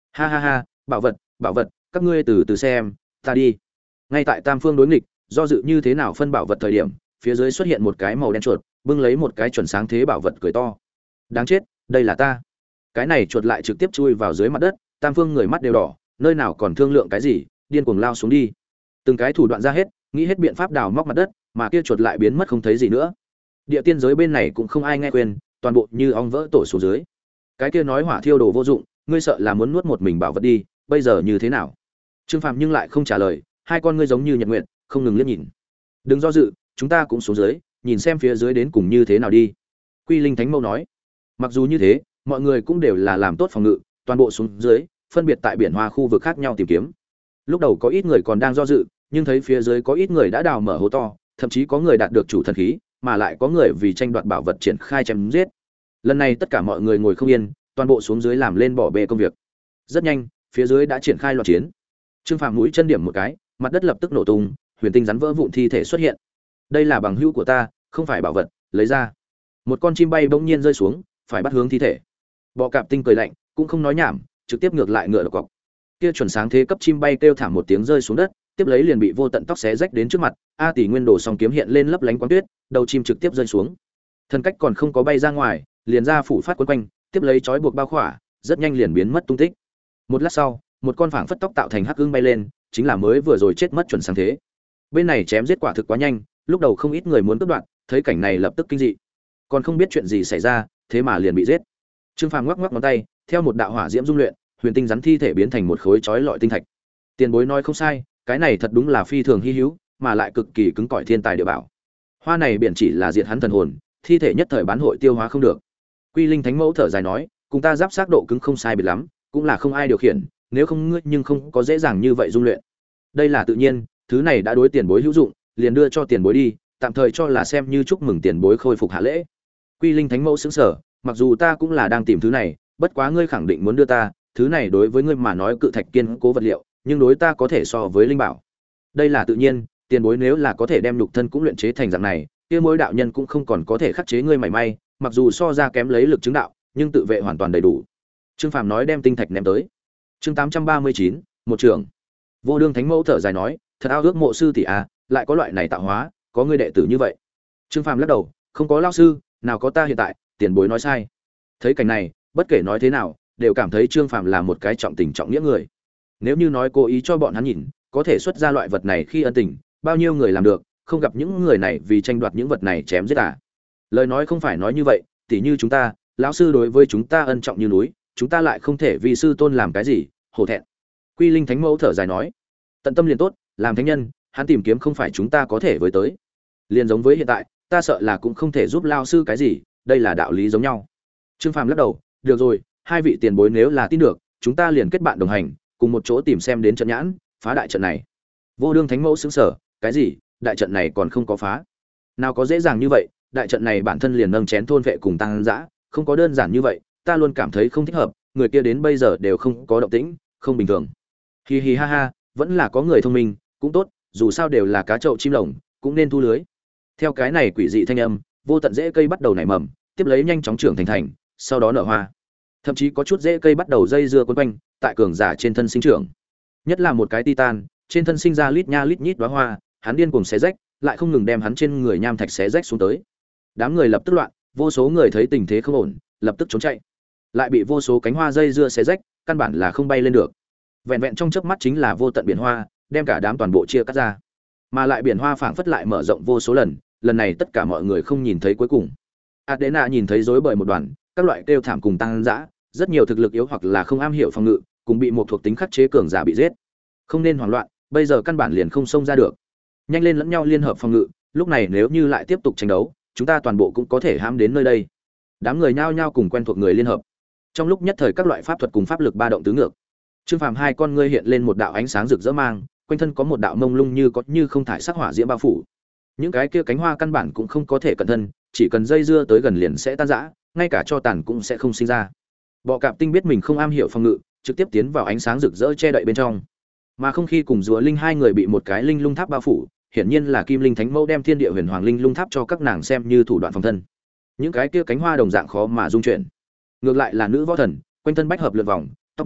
Speaker 1: Ha ha ha, bảo vật, các ngươi từ từ xem, ta đi. Ngay tại tam phương đối nghịch, do dự như thế nào phân bảo vật thời điểm, phía dưới xuất hiện một cái màu đen chuột, bưng lấy một cái chuẩn sáng thế bảo vật cười to. Đáng chết, đây là ta. Cái này chuột lại trực tiếp chui vào dưới mặt đất, tam phương người mắt đều đỏ, nơi nào còn thương lượng cái gì, điên cuồng lao xuống đi. Từng cái thủ đoạn ra hết, nghĩ hết biện pháp đào móc mặt đất, mà kia chuột lại biến mất không thấy gì nữa. Địa tiên giới bên này cũng không ai nghe khuyên, toàn bộ như ong vỡ tổ xuống dưới. Cái kia nói hỏa thiêu đồ vô dụng, ngươi sợ là muốn nuốt một mình bảo vật đi, bây giờ như thế nào? Trương Phàm nhưng lại không trả lời, hai con ngươi giống như nhật nguyện, không ngừng liếc nhìn. Đừng do dự, chúng ta cũng xuống dưới, nhìn xem phía dưới đến cùng như thế nào đi. Quy Linh Thánh Mâu nói. Mặc dù như thế, mọi người cũng đều là làm tốt phòng ngự, toàn bộ xuống dưới, phân biệt tại biển hoa khu vực khác nhau tìm kiếm. Lúc đầu có ít người còn đang do dự, nhưng thấy phía dưới có ít người đã đào mở hố to, thậm chí có người đạt được chủ thần khí, mà lại có người vì tranh đoạt bảo vật triển khai chém giết. Lần này tất cả mọi người ngồi không yên, toàn bộ xuống dưới làm lên bỏ bê công việc. Rất nhanh, phía dưới đã triển khai loạt chiến. Trương Phàm mũi chân điểm một cái, mặt đất lập tức nổ tung, huyền tinh rắn vỡ vụn thi thể xuất hiện. Đây là bằng hữu của ta, không phải bảo vật, lấy ra. Một con chim bay bỗng nhiên rơi xuống, phải bắt hướng thi thể. Bọ cạp tinh cười lạnh, cũng không nói nhảm, trực tiếp ngược lại ngựa độc cọc. Kia chuẩn sáng thế cấp chim bay kêu thảm một tiếng rơi xuống đất, tiếp lấy liền bị vô tận tóc xé rách đến trước mặt. A Tỷ Nguyên Đồ song kiếm hiện lên lấp lánh quang tuyết, đầu chim trực tiếp rơi xuống. Thân cách còn không có bay ra ngoài, liền ra phủ phát quấn quanh, tiếp lấy trói buộc bao khỏa, rất nhanh liền biến mất tung tích. Một lát sau, một con phảng phất tóc tạo thành hắc ưng bay lên, chính là mới vừa rồi chết mất chuẩn sáng thế. Bên này chém giết quả thực quá nhanh, lúc đầu không ít người muốn cướp đoạt, thấy cảnh này lập tức kinh dị. Còn không biết chuyện gì xảy ra, thế mà liền bị giết. Trương Phàm ngoắc ngoắc ngón tay, theo một đạo hỏa diễm dung luyện, huyền tinh rắn thi thể biến thành một khối chói lọi tinh thạch. Tiền bối nói không sai, cái này thật đúng là phi thường hi hữu, mà lại cực kỳ cứng cỏi thiên tài địa bảo. Hoa này biển chỉ là diệt hắn thần hồn, thi thể nhất thời bán hội tiêu hóa không được. Quy Linh Thánh Mẫu thở dài nói, cùng ta giáp xác độ cứng không sai biệt lắm, cũng là không ai điều khiển, nếu không ngươi nhưng không có dễ dàng như vậy dung luyện. Đây là tự nhiên, thứ này đã đối tiền bối hữu dụng, liền đưa cho tiền bối đi, tạm thời cho là xem như chúc mừng tiền bối khôi phục hạ lễ. Quy Linh Thánh Mẫu sững sờ, mặc dù ta cũng là đang tìm thứ này, bất quá ngươi khẳng định muốn đưa ta, thứ này đối với ngươi mà nói cự thạch kiên cố vật liệu, nhưng đối ta có thể so với linh bảo. Đây là tự nhiên, tiền bối nếu là có thể đem nhục thân cũng luyện chế thành dạng này, kia mỗi đạo nhân cũng không còn có thể khắc chế ngươi mảy may, mặc dù so ra kém lấy lực chứng đạo, nhưng tự vệ hoàn toàn đầy đủ. Trương Phàm nói đem tinh thạch ném tới. Chương 839, một trưởng. Vô Đương Thánh Mẫu thở dài nói, thật ao ước mộ sư tỷ a, lại có loại này tạo hóa, có ngươi đệ tử như vậy. Trương Phàm lắc đầu, không có lão sư, nào có ta hiện tại, tiền bối nói sai. Thấy cảnh này, bất kể nói thế nào, đều cảm thấy Trương Phàm là một cái trọng tình trọng nghĩa người. Nếu như nói cố ý cho bọn hắn nhìn, có thể xuất ra loại vật này khi ân tình, bao nhiêu người làm được, không gặp những người này vì tranh đoạt những vật này chém giết à. Lời nói không phải nói như vậy, tỉ như chúng ta, lão sư đối với chúng ta ân trọng như núi, chúng ta lại không thể vì sư tôn làm cái gì, hổ thẹn. Quy Linh Thánh Mẫu thở dài nói, tận tâm liền tốt, làm thánh nhân, hắn tìm kiếm không phải chúng ta có thể với tới. Liền giống với hiện tại, ta sợ là cũng không thể giúp lão sư cái gì, đây là đạo lý giống nhau. Trương Phàm lắc đầu, được rồi, hai vị tiền bối nếu là tin được, chúng ta liền kết bạn đồng hành, cùng một chỗ tìm xem đến trận nhãn, phá đại trận này. Vô Đương Thánh Mẫu sững sờ, cái gì? Đại trận này còn không có phá? Nào có dễ dàng như vậy, đại trận này bản thân liền nâng chén thôn vệ cùng tăng dã, không có đơn giản như vậy, ta luôn cảm thấy không thích hợp, người kia đến bây giờ đều không có động tĩnh, không bình thường. Hi hi ha ha, vẫn là có người thông minh, cũng tốt, dù sao đều là cá trậu chim lồng, cũng nên thu lưới. Theo cái này quỷ dị thanh âm, vô tận rễ cây bắt đầu nảy mầm, tiếp lấy nhanh chóng trưởng thành, sau đó nở hoa. Thậm chí có chút rễ cây bắt đầu dây dưa quấn quanh, tại cường giả trên thân sinh trưởng. Nhất là một cái titan, trên thân sinh ra lít nha lít nhít đóa hoa, hắn điên cuồng xé rách, lại không ngừng đem hắn trên người nham thạch xé rách xuống tới. Đám người lập tức loạn, vô số người thấy tình thế không ổn, lập tức trốn chạy. Lại bị vô số cánh hoa dây dưa xé rách, căn bản là không bay lên được. Vẹn vẹn trong chớp mắt chính là vô tận biển hoa, đem cả đám toàn bộ chia cắt ra. Mà lại biển hoa phảng phất lại mở rộng vô số lần, lần này tất cả mọi người không nhìn thấy cuối cùng. Adena nhìn thấy rối bời một đoàn, các loại kêu thảm cùng tăng dã, rất nhiều thực lực yếu hoặc là không am hiểu phòng ngự, cùng bị một thuộc tính khắc chế cường giả bị giết. Không nên hoảng loạn, bây giờ căn bản liền không xông ra được. Nhanh lên lẫn nhau liên hợp phòng ngự, lúc này nếu như lại tiếp tục tranh đấu, chúng ta toàn bộ cũng có thể hãm đến nơi đây. Đám người nhao nhao cùng quen thuộc người liên hợp. Trong lúc nhất thời các loại pháp thuật cùng pháp lực ba động tứ ngược. Trương Phàm hai con ngươi hiện lên một đạo ánh sáng rực rỡ mang, quanh thân có một đạo mông lung như có như không thải sắc hỏa diễm bao phủ. Những cái kia cánh hoa căn bản cũng không có thể cẩn thân, chỉ cần dây dưa tới gần liền sẽ tan rã, ngay cả cho tàn cũng sẽ không sinh ra. Bọ Cạp Tinh biết mình không am hiểu phòng ngự, trực tiếp tiến vào ánh sáng rực rỡ che đậy bên trong. Mà không khi cùng Rùa Linh hai người bị một cái linh lung tháp bao phủ, hiển nhiên là Kim Linh Thánh Mẫu đem Thiên Địa Huyền Hoàng Linh lung tháp cho các nàng xem như thủ đoạn phòng thân. Những cái kia cánh hoa đồng dạng khó mà dung chuyển. Ngược lại là nữ võ thần, quanh thân bách hợp lượn vòng, tóc múa,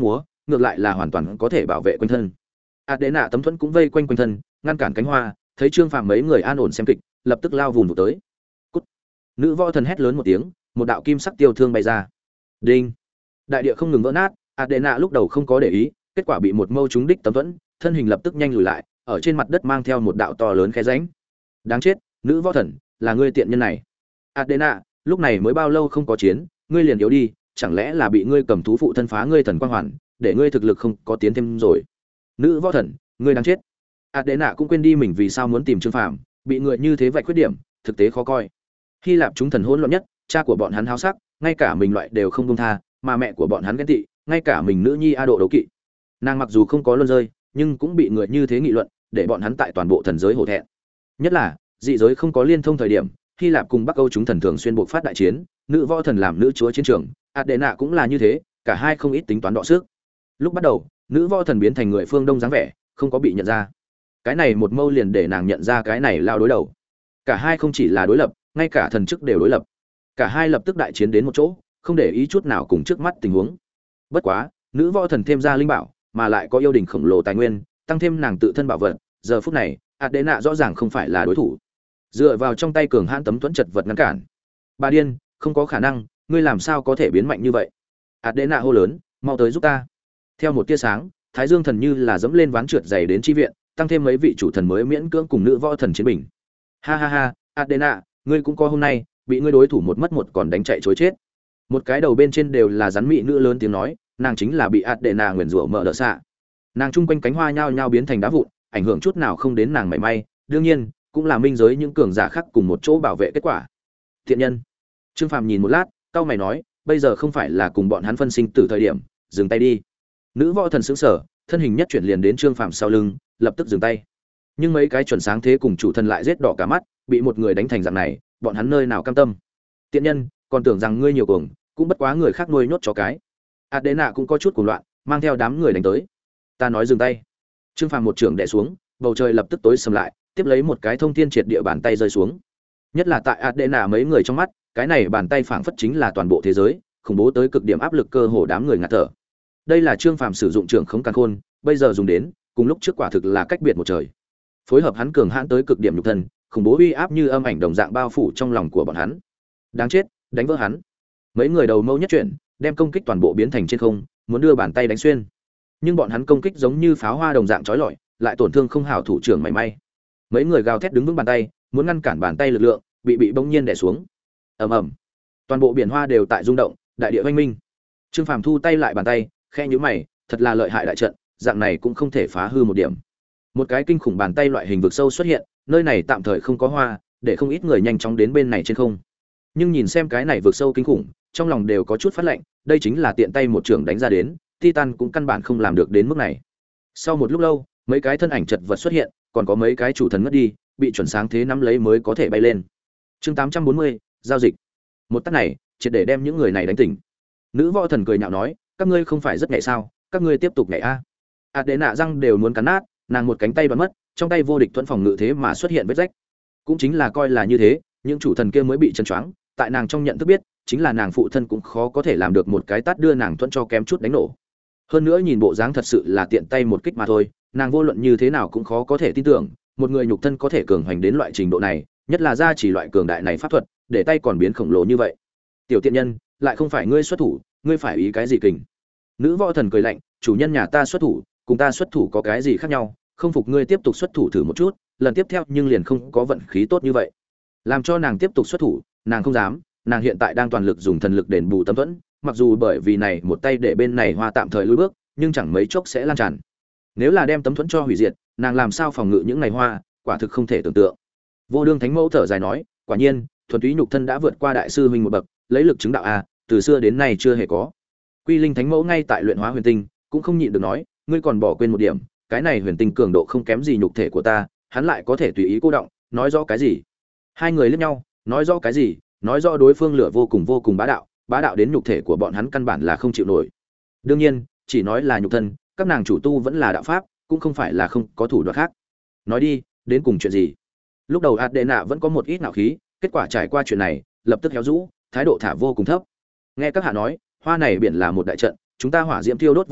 Speaker 1: ngược lại là hoàn toàn có thể bảo vệ quanh thân. Adena tấm thuẫn cũng vây quanh quanh thân, ngăn cản cánh hoa, thấy Trương Phàm mấy người an ổn xem kịch, lập tức lao vùn vụt tới. Cút. Nữ võ thần hét lớn một tiếng, một đạo kim sắc tiêu thương bay ra. Đinh. Đại địa không ngừng vỡ nát, Adena lúc đầu không có để ý, kết quả bị một mâu trúng đích tấm thuẫn, thân hình lập tức nhanh lùi lại, ở trên mặt đất mang theo một đạo to lớn khe rãnh. Đáng chết, nữ võ thần, là ngươi tiện nhân này. Adena, lúc này mới bao lâu không có chiến, ngươi liền yếu đi, chẳng lẽ là bị ngươi cầm thú phụ thân phá ngươi thần quang hoàn, để ngươi thực lực không có tiến thêm rồi. Nữ võ thần, ngươi đáng chết. Adena cũng quên đi mình vì sao muốn tìm Trương Phàm, bị người như thế vạch khuyết điểm, thực tế khó coi. Hy Lạp chúng thần hỗn loạn nhất, cha của bọn hắn háo sắc, ngay cả mình loại đều không buông tha, mà mẹ của bọn hắn ghen tị, ngay cả mình nữ nhi A Độ đấu kỵ. Nàng mặc dù không có luân rơi, nhưng cũng bị người như thế nghị luận, để bọn hắn tại toàn bộ thần giới hổ thẹn. Nhất là, dị giới không có liên thông thời điểm, Hy Lạp cùng Bắc Âu chúng thần thường xuyên buộc phát đại chiến, nữ võ thần làm nữ chúa chiến trường, Adena cũng là như thế, cả hai không ít tính toán đọ sức. Lúc bắt đầu, nữ võ thần biến thành người phương Đông dáng vẻ, không có bị nhận ra. Cái này một mâu liền để nàng nhận ra cái này lao đối đầu. Cả hai không chỉ là đối lập, ngay cả thần chức đều đối lập. Cả hai lập tức đại chiến đến một chỗ, không để ý chút nào cùng trước mắt tình huống. Bất quá, nữ võ thần thêm ra linh bảo, mà lại có yêu đình khổng lồ tài nguyên, tăng thêm nàng tự thân bảo vật, giờ phút này, Adena rõ ràng không phải là đối thủ. Dựa vào trong tay cường hãn tấm thuẫn chật vật ngăn cản. Bà điên, không có khả năng, ngươi làm sao có thể biến mạnh như vậy? Adena hô lớn, mau tới giúp ta. Theo một tia sáng, Thái Dương thần như là dẫm lên ván trượt dày đến chi viện, tăng thêm mấy vị chủ thần mới miễn cưỡng cùng nữ võ thần chiến bình. Ha ha ha, Adena, ngươi cũng có hôm nay, bị ngươi đối thủ một mất một còn đánh chạy trối chết. Một cái đầu bên trên đều là rắn mị nữ lớn tiếng nói, nàng chính là bị Adena nguyền rủa mở đỡ xạ. Nàng chung quanh cánh hoa nhao nhao biến thành đá vụn, ảnh hưởng chút nào không đến nàng mảy may, đương nhiên, cũng là minh giới những cường giả khác cùng một chỗ bảo vệ kết quả. Thiện nhân. Trương Phàm nhìn một lát, cau mày nói, bây giờ không phải là cùng bọn hắn phân sinh tử thời điểm, dừng tay đi. Nữ võ thần sững sờ, thân hình nhất chuyển liền đến Trương Phàm sau lưng, lập tức dừng tay. Nhưng mấy cái chuẩn sáng thế cùng chủ thần lại giết đỏ cả mắt, bị một người đánh thành dạng này, bọn hắn nơi nào cam tâm. Tiện nhân, còn tưởng rằng ngươi nhiều cuồng, cũng bất quá người khác nuôi nhốt chó cái. Adena cũng có chút cuồng loạn, mang theo đám người đánh tới. Ta nói dừng tay. Trương Phàm một trường đè xuống, bầu trời lập tức tối sầm lại, tiếp lấy một cái thông thiên triệt địa bàn tay rơi xuống. Nhất là tại Adena mấy người trong mắt, cái này bàn tay phảng phất chính là toàn bộ thế giới, khủng bố tới cực điểm áp lực cơ hồ đám người ngạt thở. Đây là Trương Phàm sử dụng trưởng khống càn khôn, bây giờ dùng đến, cùng lúc trước quả thực là cách biệt một trời. Phối hợp hắn cường hãn tới cực điểm nhục thân, khủng bố uy áp như âm ảnh đồng dạng bao phủ trong lòng của bọn hắn. Đáng chết, đánh vỡ hắn. Mấy người đầu mâu nhất chuyển, đem công kích toàn bộ biến thành trên không, muốn đưa bàn tay đánh xuyên. Nhưng bọn hắn công kích giống như pháo hoa đồng dạng chói lọi, lại tổn thương không hảo thủ trưởng mảy may. Mấy người gào thét đứng vững bàn tay, muốn ngăn cản bàn tay lực lượng, bị bỗng nhiên đè xuống. Ầm ầm. Toàn bộ biển hoa đều tại rung động, đại địa oanh minh. Trương Phàm thu tay lại bàn tay, khẽ nhíu mày, thật là lợi hại đại trận, dạng này cũng không thể phá hư một điểm. Một cái kinh khủng bàn tay loại hình vực sâu xuất hiện, nơi này tạm thời không có hoa, để không ít người nhanh chóng đến bên này trên không. Nhưng nhìn xem cái này vực sâu kinh khủng, trong lòng đều có chút phát lạnh, đây chính là tiện tay một trường đánh ra đến, Titan cũng căn bản không làm được đến mức này. Sau một lúc lâu, mấy cái thân ảnh chật vật xuất hiện, còn có mấy cái chủ thần ngất đi, bị chuẩn sáng thế nắm lấy mới có thể bay lên. Chương 840, giao dịch. Một tát này, triệt để đem những người này đánh tỉnh. Nữ võ thần cười nhạo nói, các ngươi không phải rất nhạy sao, các ngươi tiếp tục nhảy a. Adena răng đều muốn cắn nát, nàng một cánh tay đoán mất, trong tay vô địch thuẫn phòng ngự thế mà xuất hiện vết rách. Cũng chính là coi là như thế, những chủ thần kia mới bị chân choáng, tại nàng trong nhận thức biết, chính là nàng phụ thân cũng khó có thể làm được một cái tát đưa nàng thuẫn cho kém chút đánh nổ. Hơn nữa nhìn bộ dáng thật sự là tiện tay một kích mà thôi, nàng vô luận như thế nào cũng khó có thể tin tưởng, một người nhục thân có thể cường hoành đến loại trình độ này, nhất là ra chỉ loại cường đại này pháp thuật, để tay còn biến khổng lồ như vậy. Tiểu tiện nhân, lại không phải ngươi xuất thủ, ngươi phải ý cái gì kình? Nữ võ thần cười lạnh, chủ nhân nhà ta xuất thủ, cùng ta xuất thủ có cái gì khác nhau, không phục ngươi tiếp tục xuất thủ thử một chút, lần tiếp theo nhưng liền không có vận khí tốt như vậy. Làm cho nàng tiếp tục xuất thủ, nàng không dám, nàng hiện tại đang toàn lực dùng thần lực đền bù tâm thuẫn, mặc dù bởi vì này một tay để bên này hoa tạm thời lùi bước, nhưng chẳng mấy chốc sẽ lan tràn. Nếu là đem tấm thuẫn cho hủy diệt, nàng làm sao phòng ngự những ngày hoa, quả thực không thể tưởng tượng. Vô Đương Thánh Mẫu thở dài nói, quả nhiên, thuần túy nhục thân đã vượt qua đại sư huynh một bậc, lấy lực chứng đạo a, từ xưa đến nay chưa hề có. Quy Linh Thánh Mẫu ngay tại luyện hóa huyền tinh, cũng không nhịn được nói, ngươi còn bỏ quên một điểm, cái này huyền tinh cường độ không kém gì nhục thể của ta, hắn lại có thể tùy ý cô động, nói rõ cái gì? Hai người liếc nhau, nói rõ cái gì? Nói rõ đối phương lửa vô cùng bá đạo đến nhục thể của bọn hắn căn bản là không chịu nổi. Đương nhiên, chỉ nói là nhục thân, các nàng chủ tu vẫn là đạo pháp, cũng không phải là không có thủ đoạn khác. Nói đi, đến cùng chuyện gì? Lúc đầu Adena vẫn có một ít nạo khí, kết quả trải qua chuyện này, lập tức héo rũ, thái độ thả vô cùng thấp. Nghe các hạ nói, hoa này biển là một đại trận, chúng ta hỏa diễm thiêu đốt vô hiệu,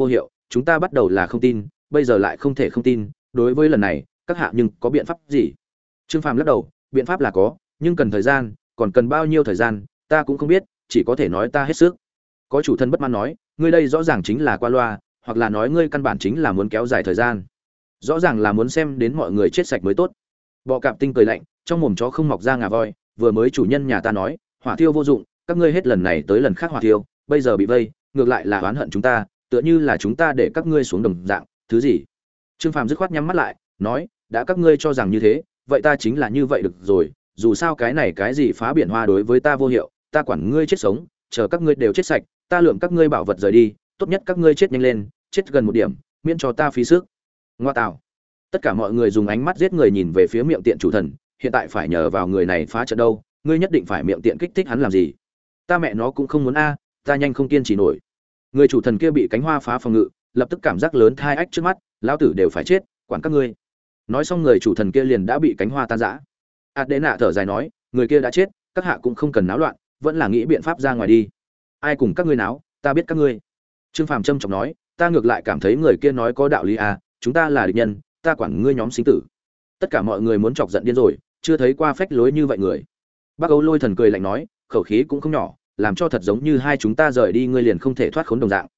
Speaker 1: chúng ta bắt đầu là không tin, bây giờ lại không thể không tin, đối với lần này các hạ nhưng có biện pháp gì? Trương Phàm lắc đầu, biện pháp là có, nhưng cần thời gian, còn cần bao nhiêu thời gian ta cũng không biết, chỉ có thể nói ta hết sức. Có chủ thân bất mãn nói, ngươi đây rõ ràng chính là qua loa, hoặc là nói ngươi căn bản chính là muốn kéo dài thời gian, rõ ràng là muốn xem đến mọi người chết sạch mới tốt. Bọ Cạp Tinh cười lạnh, trong mồm chó không mọc ra ngà voi, vừa mới chủ nhân nhà ta nói hỏa thiêu vô dụng, các ngươi hết lần này tới lần khác hỏa thiêu, bây giờ bị vây, ngược lại là oán hận chúng ta, tựa như là chúng ta để các ngươi xuống đồng dạng, thứ gì? Trương Phàm dứt khoát nhắm mắt lại, nói, đã các ngươi cho rằng như thế, vậy ta chính là như vậy được rồi, dù sao cái này cái gì phá biển hoa đối với ta vô hiệu, ta quản ngươi chết sống, chờ các ngươi đều chết sạch, ta lượm các ngươi bảo vật rời đi, tốt nhất các ngươi chết nhanh lên, chết gần một điểm, miễn cho ta phí sức. Ngoa tạo. Tất cả mọi người dùng ánh mắt giết người nhìn về phía miệng tiện chủ thần, hiện tại phải nhờ vào người này phá trận đâu, ngươi nhất định phải miệng tiện kích thích hắn làm gì? Ta mẹ nó cũng không muốn a, ta nhanh không kiên trì nổi. Người chủ thần kia bị cánh hoa phá phòng ngự, lập tức cảm giác lớn thai ách trước mắt, lão tử đều phải chết, quản các ngươi. Nói xong người chủ thần kia liền đã bị cánh hoa tan rã. Adena thở dài nói, người kia đã chết, các hạ cũng không cần náo loạn, vẫn là nghĩ biện pháp ra ngoài đi. Ai cùng các ngươi náo, ta biết các ngươi. Trương Phàm trầm trọng nói, ta ngược lại cảm thấy người kia nói có đạo lý à, chúng ta là địch nhân, ta quản ngươi nhóm sinh tử. Tất cả mọi người muốn chọc giận điên rồi, chưa thấy qua phách lối như vậy người. Bác Âu Lôi Thần cười lạnh nói, khẩu khí cũng không nhỏ, làm cho thật giống như hai chúng ta rời đi ngươi liền không thể thoát khốn đồng dạng.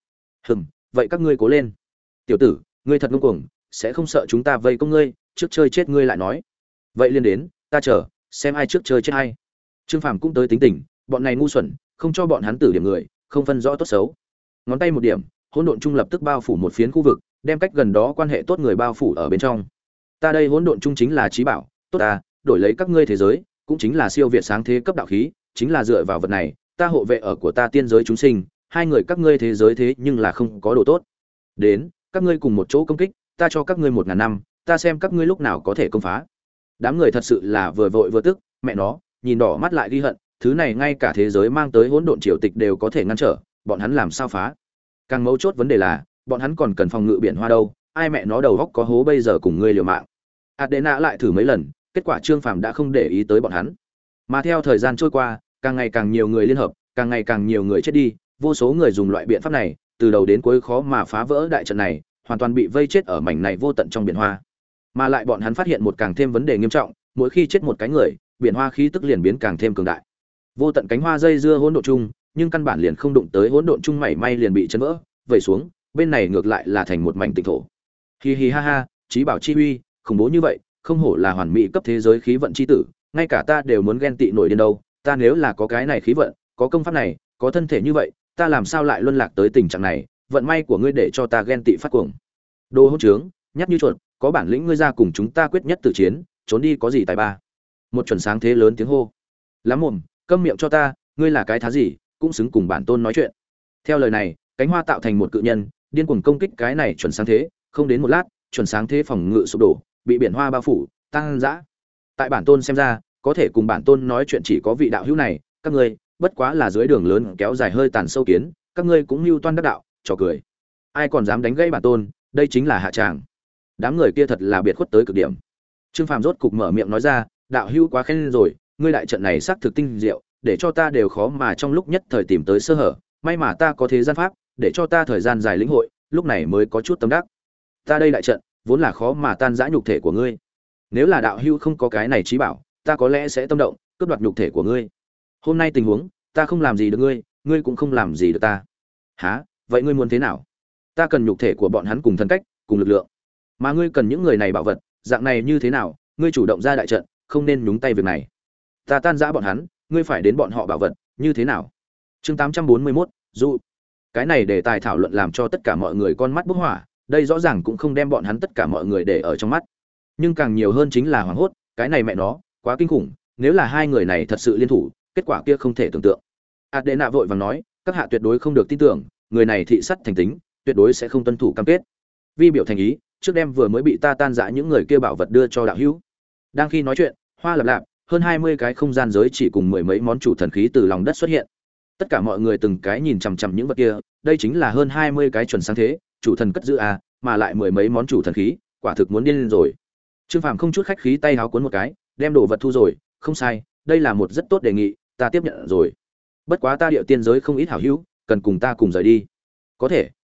Speaker 1: Vậy các ngươi cố lên. Tiểu tử, ngươi thật ngông cuồng, sẽ không sợ chúng ta vây công ngươi, trước chơi chết ngươi lại nói. Vậy liền đến, ta chờ, xem ai trước chơi chết hay. Trương Phàm cũng tới tính tình, bọn này ngu xuẩn, không cho bọn hắn tử điểm người, không phân rõ tốt xấu. Ngón tay một điểm, hỗn độn trung lập tức bao phủ một phiến khu vực, đem cách gần đó quan hệ tốt người bao phủ ở bên trong. Ta đây hỗn độn trung chính là trí bảo, tốt ta, đổi lấy các ngươi thế giới, cũng chính là siêu việt sáng thế cấp đạo khí, chính là dựa vào vật này, ta hộ vệ ở của ta tiên giới chúng sinh, hai người các ngươi thế giới thế nhưng là không có đồ tốt. Đến, các ngươi cùng một chỗ công kích, ta cho các ngươi 1000 năm, ta xem các ngươi lúc nào có thể công phá. Đám người thật sự là vừa vội vừa tức, mẹ nó, nhìn đỏ mắt lại ghi hận, thứ này ngay cả thế giới mang tới hỗn độn triều tịch đều có thể ngăn trở, bọn hắn làm sao phá? Càng mấu chốt vấn đề là, bọn hắn còn cần phòng ngự biển hoa đâu, ai mẹ nó đầu góc có hố bây giờ cùng ngươi liều mạng. Adena lại thử mấy lần, kết quả Trương Phàm đã không để ý tới bọn hắn. Mà theo thời gian trôi qua, càng ngày càng nhiều người liên hợp, càng ngày càng nhiều người chết đi, vô số người dùng loại biện pháp này, từ đầu đến cuối khó mà phá vỡ đại trận này, hoàn toàn bị vây chết ở mảnh này vô tận trong biển hoa. Mà lại bọn hắn phát hiện một càng thêm vấn đề nghiêm trọng, mỗi khi chết một cái người, biển hoa khí tức liền biến càng thêm cường đại. Vô tận cánh hoa dây dưa hỗn độn chung, nhưng căn bản liền không đụng tới hỗn độn chung mảy may liền bị chấn vỡ, vẩy xuống, bên này ngược lại là thành một mảnh tịnh thổ. Hi hi ha ha, chí bảo chi uy, khủng bố như vậy, không hổ là hoàn mỹ cấp thế giới khí vận chi tử, ngay cả ta đều muốn ghen tị nổi điên đâu, ta nếu là có cái này khí vận, có công pháp này, có thân thể như vậy, ta làm sao lại luân lạc tới tình trạng này, vận may của ngươi để cho ta ghen tị phát cuồng. Đồ hỗn trướng, nhát như chuột, có bản lĩnh ngươi ra cùng chúng ta quyết nhất tử chiến, trốn đi có gì tài ba. Một chuẩn sáng thế lớn tiếng hô. Lắm mồm, câm miệng cho ta, ngươi là cái thá gì, cũng xứng cùng bản tôn nói chuyện. Theo lời này, cánh hoa tạo thành một cự nhân, điên cuồng công kích cái này chuẩn sáng thế, không đến một lát, chuẩn sáng thế phòng ngự sụp đổ, bị biển hoa bao phủ, tăng dã. Tại bản tôn xem ra, có thể cùng bản tôn nói chuyện chỉ có vị đạo hữu này, các ngươi, bất quá là dưới đường lớn kéo dài hơi tàn sâu kiến, các ngươi cũng mưu toan đắc đạo, trò cười. Ai còn dám đánh gãy bản tôn, đây chính là hạ tràng. Đám người kia thật là biệt khuất tới cực điểm. Trương Phàm rốt cục mở miệng nói ra, đạo hữu quá khen rồi, ngươi đại trận này xác thực tinh diệu, để cho ta đều khó mà trong lúc nhất thời tìm tới sơ hở, may mà ta có thế gian pháp, để cho ta thời gian dài lĩnh hội, lúc này mới có chút tâm đắc. Ta đây đại trận, vốn là khó mà tan rã nhục thể của ngươi. Nếu là đạo hữu không có cái này trí bảo, ta có lẽ sẽ tâm động, cướp đoạt nhục thể của ngươi. Hôm nay tình huống, ta không làm gì được ngươi, ngươi cũng không làm gì được ta. Hả? Vậy ngươi muốn thế nào? Ta cần nhục thể của bọn hắn cùng thân cách, cùng lực lượng. Mà ngươi cần những người này bảo vật, dạng này như thế nào? Ngươi chủ động ra đại trận, không nên nhúng tay việc này. Ta tan rã bọn hắn, ngươi phải đến bọn họ bảo vật, như thế nào? Chương 841, dụ. Cái này đề tài thảo luận làm cho tất cả mọi người con mắt bốc hỏa, đây rõ ràng cũng không đem bọn hắn tất cả mọi người để ở trong mắt. Nhưng càng nhiều hơn chính là hoảng hốt, cái này mẹ nó, quá kinh khủng, nếu là hai người này thật sự liên thủ, kết quả kia không thể tưởng tượng. Adena vội vàng nói, các hạ tuyệt đối không được tin tưởng, người này thị sắt thành tính, tuyệt đối sẽ không tuân thủ cam kết. Vi biểu thành ý, trước đêm vừa mới bị ta tan rã những người kia bảo vật đưa cho đạo hữu. Đang khi nói chuyện, hoa lập lạp, hơn 20 cái không gian giới chỉ cùng mười mấy món chủ thần khí từ lòng đất xuất hiện. Tất cả mọi người từng cái nhìn chằm chằm những vật kia, đây chính là hơn 20 cái chuẩn sáng thế, chủ thần cất giữ à, mà lại mười mấy món chủ thần khí, quả thực muốn điên lên rồi. Trương Phàm không chút khách khí tay háo cuốn một cái, đem đồ vật thu rồi, không sai, đây là một rất tốt đề nghị, ta tiếp nhận rồi. Bất quá ta điệu tiên giới không ít hảo hữu, cần cùng ta cùng rời đi. Có thể,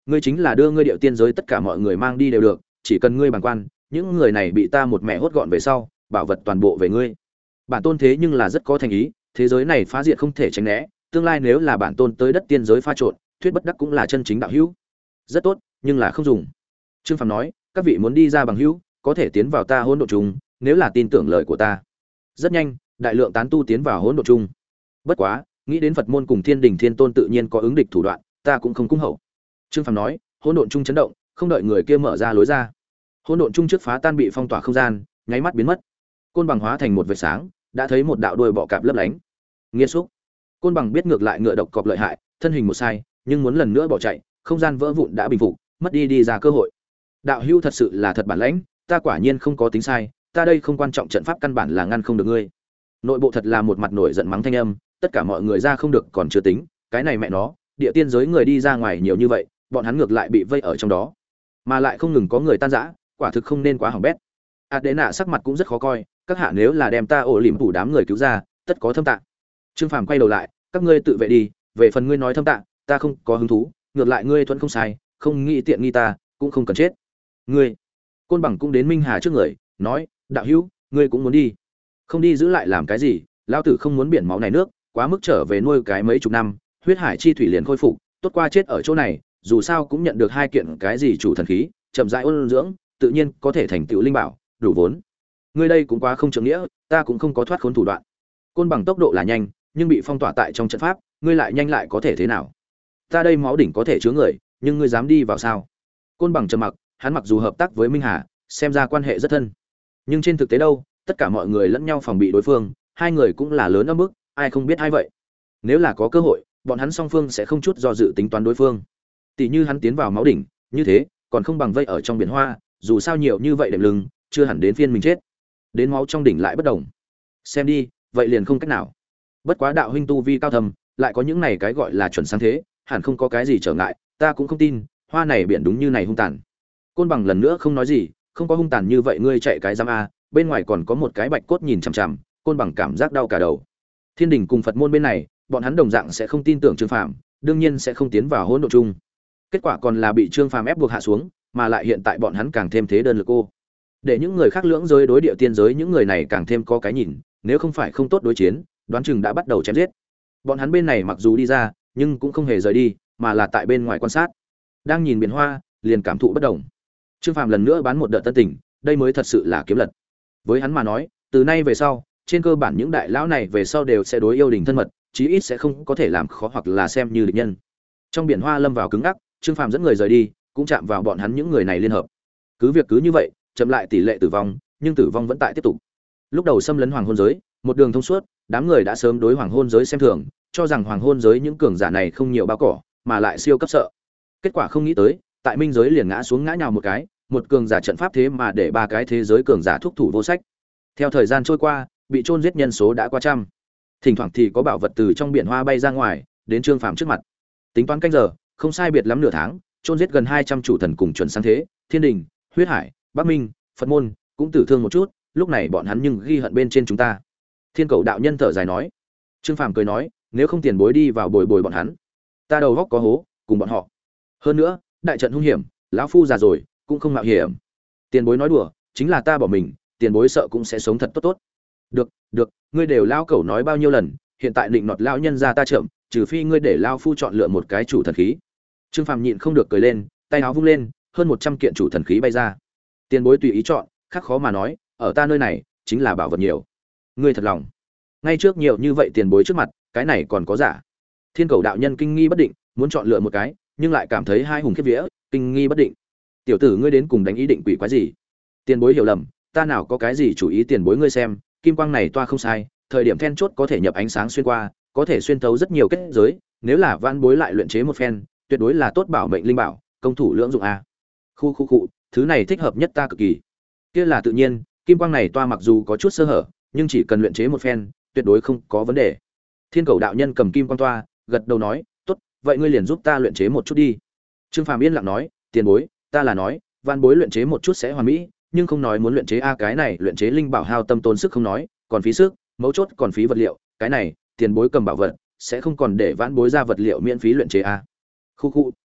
Speaker 1: Ngươi chính là đưa ngươi điệu tiên giới tất cả mọi người mang đi đều được, chỉ cần ngươi bàng quan, những người này bị ta một mẹ hốt gọn về sau, bảo vật toàn bộ về ngươi. Bản tôn thế nhưng là rất có thành ý, thế giới này phá diệt không thể tránh né, tương lai nếu là bản tôn tới đất tiên giới pha trộn, thuyết bất đắc cũng là chân chính đạo hữu. Rất tốt, nhưng là không dùng. Trương Phàm nói, các vị muốn đi ra bằng hữu, có thể tiến vào ta hỗn độn chung, nếu là tin tưởng lời của ta. Rất nhanh, đại lượng tán tu tiến vào hỗn độn chung. Bất quá, nghĩ đến Phật môn cùng Thiên Đình Thiên Tôn tự nhiên có ứng địch thủ đoạn, ta cũng không cung hậu. Trương Phàm nói, hỗn độn chung chấn động, không đợi người kia mở ra lối ra. Hỗn độn chung trước phá tan bị phong tỏa không gian, nháy mắt biến mất. Côn bằng hóa thành một vệt sáng, đã thấy một đạo đuôi bọ cạp lấp lánh. Nghiệt xúc. Côn bằng biết ngược lại ngựa độc cọp lợi hại, thân hình một sai, nhưng muốn lần nữa bỏ chạy, không gian vỡ vụn đã bình phục, mất đi ra cơ hội. Đạo hữu thật sự là thật bản lãnh, ta quả nhiên không có tính sai, ta đây không quan trọng trận pháp căn bản là ngăn không được ngươi. Nội bộ thật là một mặt nổi giận mắng thanh âm, tất cả mọi người ra không được còn chưa tính, cái này mẹ nó, địa tiên giới người đi ra ngoài nhiều như vậy, bọn hắn ngược lại bị vây ở trong đó, mà lại không ngừng có người tan rã, quả thực không nên quá hỏng bét. Adena sắc mặt cũng rất khó coi, các hạ nếu là đem ta ổ lỉm phủ đám người cứu ra, tất có thâm tạ. Trương Phàm quay đầu lại, các ngươi tự vệ đi, về phần ngươi nói thâm tạ, ta không có hứng thú, ngược lại ngươi thuận không sai, không nghĩ tiện nghi ta, cũng không cần chết. Ngươi, Côn Bằng cũng đến Minh Hà trước người, nói, đạo hữu, ngươi cũng muốn đi, không đi giữ lại làm cái gì, lão tử không muốn biển máu này nước, quá mức trở về nuôi cái mấy chục năm, huyết hải chi thủy liền khôi phục, tốt qua chết ở chỗ này, dù sao cũng nhận được hai kiện cái gì chủ thần khí, chậm rãi ôn dưỡng, tự nhiên có thể thành tựu linh bảo, đủ vốn. Ngươi đây cũng quá không trưởng nghĩa, ta cũng không có thoát khốn thủ đoạn. Côn Bằng tốc độ là nhanh, nhưng bị phong tỏa tại trong trận pháp, ngươi lại nhanh lại có thể thế nào? Ta đây máu đỉnh có thể chứa người, nhưng ngươi dám đi vào sao? Côn Bằng trầm mặc, hắn mặc dù hợp tác với Minh Hà, xem ra quan hệ rất thân, nhưng trên thực tế đâu, tất cả mọi người lẫn nhau phòng bị đối phương, hai người cũng là lớn ở mức, ai không biết ai vậy. Nếu là có cơ hội, bọn hắn song phương sẽ không chút do dự tính toán đối phương. Tỷ như hắn tiến vào máu đỉnh, như thế, còn không bằng vây ở trong biển hoa, dù sao nhiều như vậy đệm lưng, chưa hẳn đến phiên mình chết. Đến máu trong đỉnh lại bất đồng. Xem đi, vậy liền không cách nào. Bất quá đạo huynh tu vi cao thầm, lại có những này cái gọi là chuẩn sáng thế, hẳn không có cái gì trở ngại, ta cũng không tin, hoa này biển đúng như này hung tàn. Côn Bằng lần nữa không nói gì, không có hung tàn như vậy ngươi chạy cái giám a, bên ngoài còn có một cái bạch cốt nhìn chằm chằm, Côn Bằng cảm giác đau cả đầu. Thiên Đình cùng Phật môn bên này, bọn hắn đồng dạng sẽ không tin tưởng Trương Phàm, đương nhiên sẽ không tiến vào hỗn độn chung. Kết quả còn là bị Trương Phàm ép buộc hạ xuống, mà lại hiện tại bọn hắn càng thêm thế đơn lực ô. Để những người khác lưỡng giới đối địa tiên giới những người này càng thêm có cái nhìn, nếu không phải không tốt đối chiến, đoán chừng đã bắt đầu chém giết. Bọn hắn bên này mặc dù đi ra, nhưng cũng không hề rời đi, mà là tại bên ngoài quan sát. Đang nhìn biển hoa, liền cảm thụ bất động. Trương Phàm lần nữa bán một đợt tân tình, đây mới thật sự là kiếm lật. Với hắn mà nói, từ nay về sau, trên cơ bản những đại lão này về sau đều sẽ đối yêu đình thân mật, chí ít sẽ không có thể làm khó hoặc là xem như địch nhân. Trong biển hoa lâm vào cứng ngắc, Trương Phàm dẫn người rời đi, cũng chạm vào bọn hắn những người này liên hợp. Cứ việc cứ như vậy, chậm lại tỷ lệ tử vong, nhưng tử vong vẫn tại tiếp tục. Lúc đầu xâm lấn hoàng hôn giới, một đường thông suốt, đám người đã sớm đối hoàng hôn giới xem thường, cho rằng hoàng hôn giới những cường giả này không nhiều bao cỏ, mà lại siêu cấp sợ. Kết quả không nghĩ tới, tại minh giới liền ngã xuống ngã nhào một cái, một cường giả trận pháp thế mà để ba cái thế giới cường giả thúc thủ vô sách. Theo thời gian trôi qua, bị chôn giết nhân số đã qua trăm. Thỉnh thoảng thì có bảo vật từ trong biển hoa bay ra ngoài, đến Trương Phàm trước mặt. Tính toán canh giờ, không sai biệt lắm nửa tháng, chôn giết gần 200 chủ thần cùng chuẩn sáng thế, Thiên Đình, Huyết Hải, Bắc Minh, Phật môn, cũng tử thương một chút, lúc này bọn hắn nhưng ghi hận bên trên chúng ta. Thiên Cầu đạo nhân thở dài nói. Trương Phàm cười nói, nếu không tiền bối đi vào bồi bồi bọn hắn, ta đầu góc có hố, cùng bọn họ. Hơn nữa, đại trận hung hiểm, lão phu già rồi, cũng không mạo hiểm. Tiền bối nói đùa, chính là ta bỏ mình, tiền bối sợ cũng sẽ sống thật tốt tốt. Được, được, ngươi đều lao cẩu nói bao nhiêu lần, hiện tại định nọt lão nhân ra ta chậm, trừ phi ngươi để lao phu chọn lựa một cái chủ thần khí. Trương Phàm nhịn không được cười lên, tay áo vung lên, hơn 100 kiện chủ thần khí bay ra. Tiền bối tùy ý chọn, khác khó mà nói, ở ta nơi này chính là bảo vật nhiều. Ngươi thật lòng. Ngay trước nhiều như vậy tiền bối trước mặt, cái này còn có giả. Thiên Cầu đạo nhân kinh nghi bất định, muốn chọn lựa một cái, nhưng lại cảm thấy hai hùng khiếp vía, kinh nghi bất định. Tiểu tử ngươi đến cùng đánh ý định quỷ quái gì? Tiền bối hiểu lầm, ta nào có cái gì chủ ý, tiền bối ngươi xem, kim quang này toa không sai, thời điểm then chốt có thể nhập ánh sáng xuyên qua, có thể xuyên thấu rất nhiều kết giới, nếu là vãn bối lại luyện chế một phen, tuyệt đối là tốt bảo mệnh linh bảo, công thủ lưỡng dụng a. Khu, thứ này thích hợp nhất ta cực kỳ. Kia là tự nhiên, kim quang này toa mặc dù có chút sơ hở, nhưng chỉ cần luyện chế một phen, tuyệt đối không có vấn đề. Thiên Cầu đạo nhân cầm kim quang toa, gật đầu nói, tốt, vậy ngươi liền giúp ta luyện chế một chút đi. Trương Phàm yên lặng nói, tiền bối, ta là nói, vãn bối luyện chế một chút sẽ hoàn mỹ, nhưng không nói muốn luyện chế a, cái này luyện chế linh bảo hao tâm tốn sức không nói, còn phí sức, mấu chốt còn phí vật liệu, cái này, tiền bối cầm bảo vật, sẽ không còn để vãn bối ra vật liệu miễn phí luyện chế a. Khu,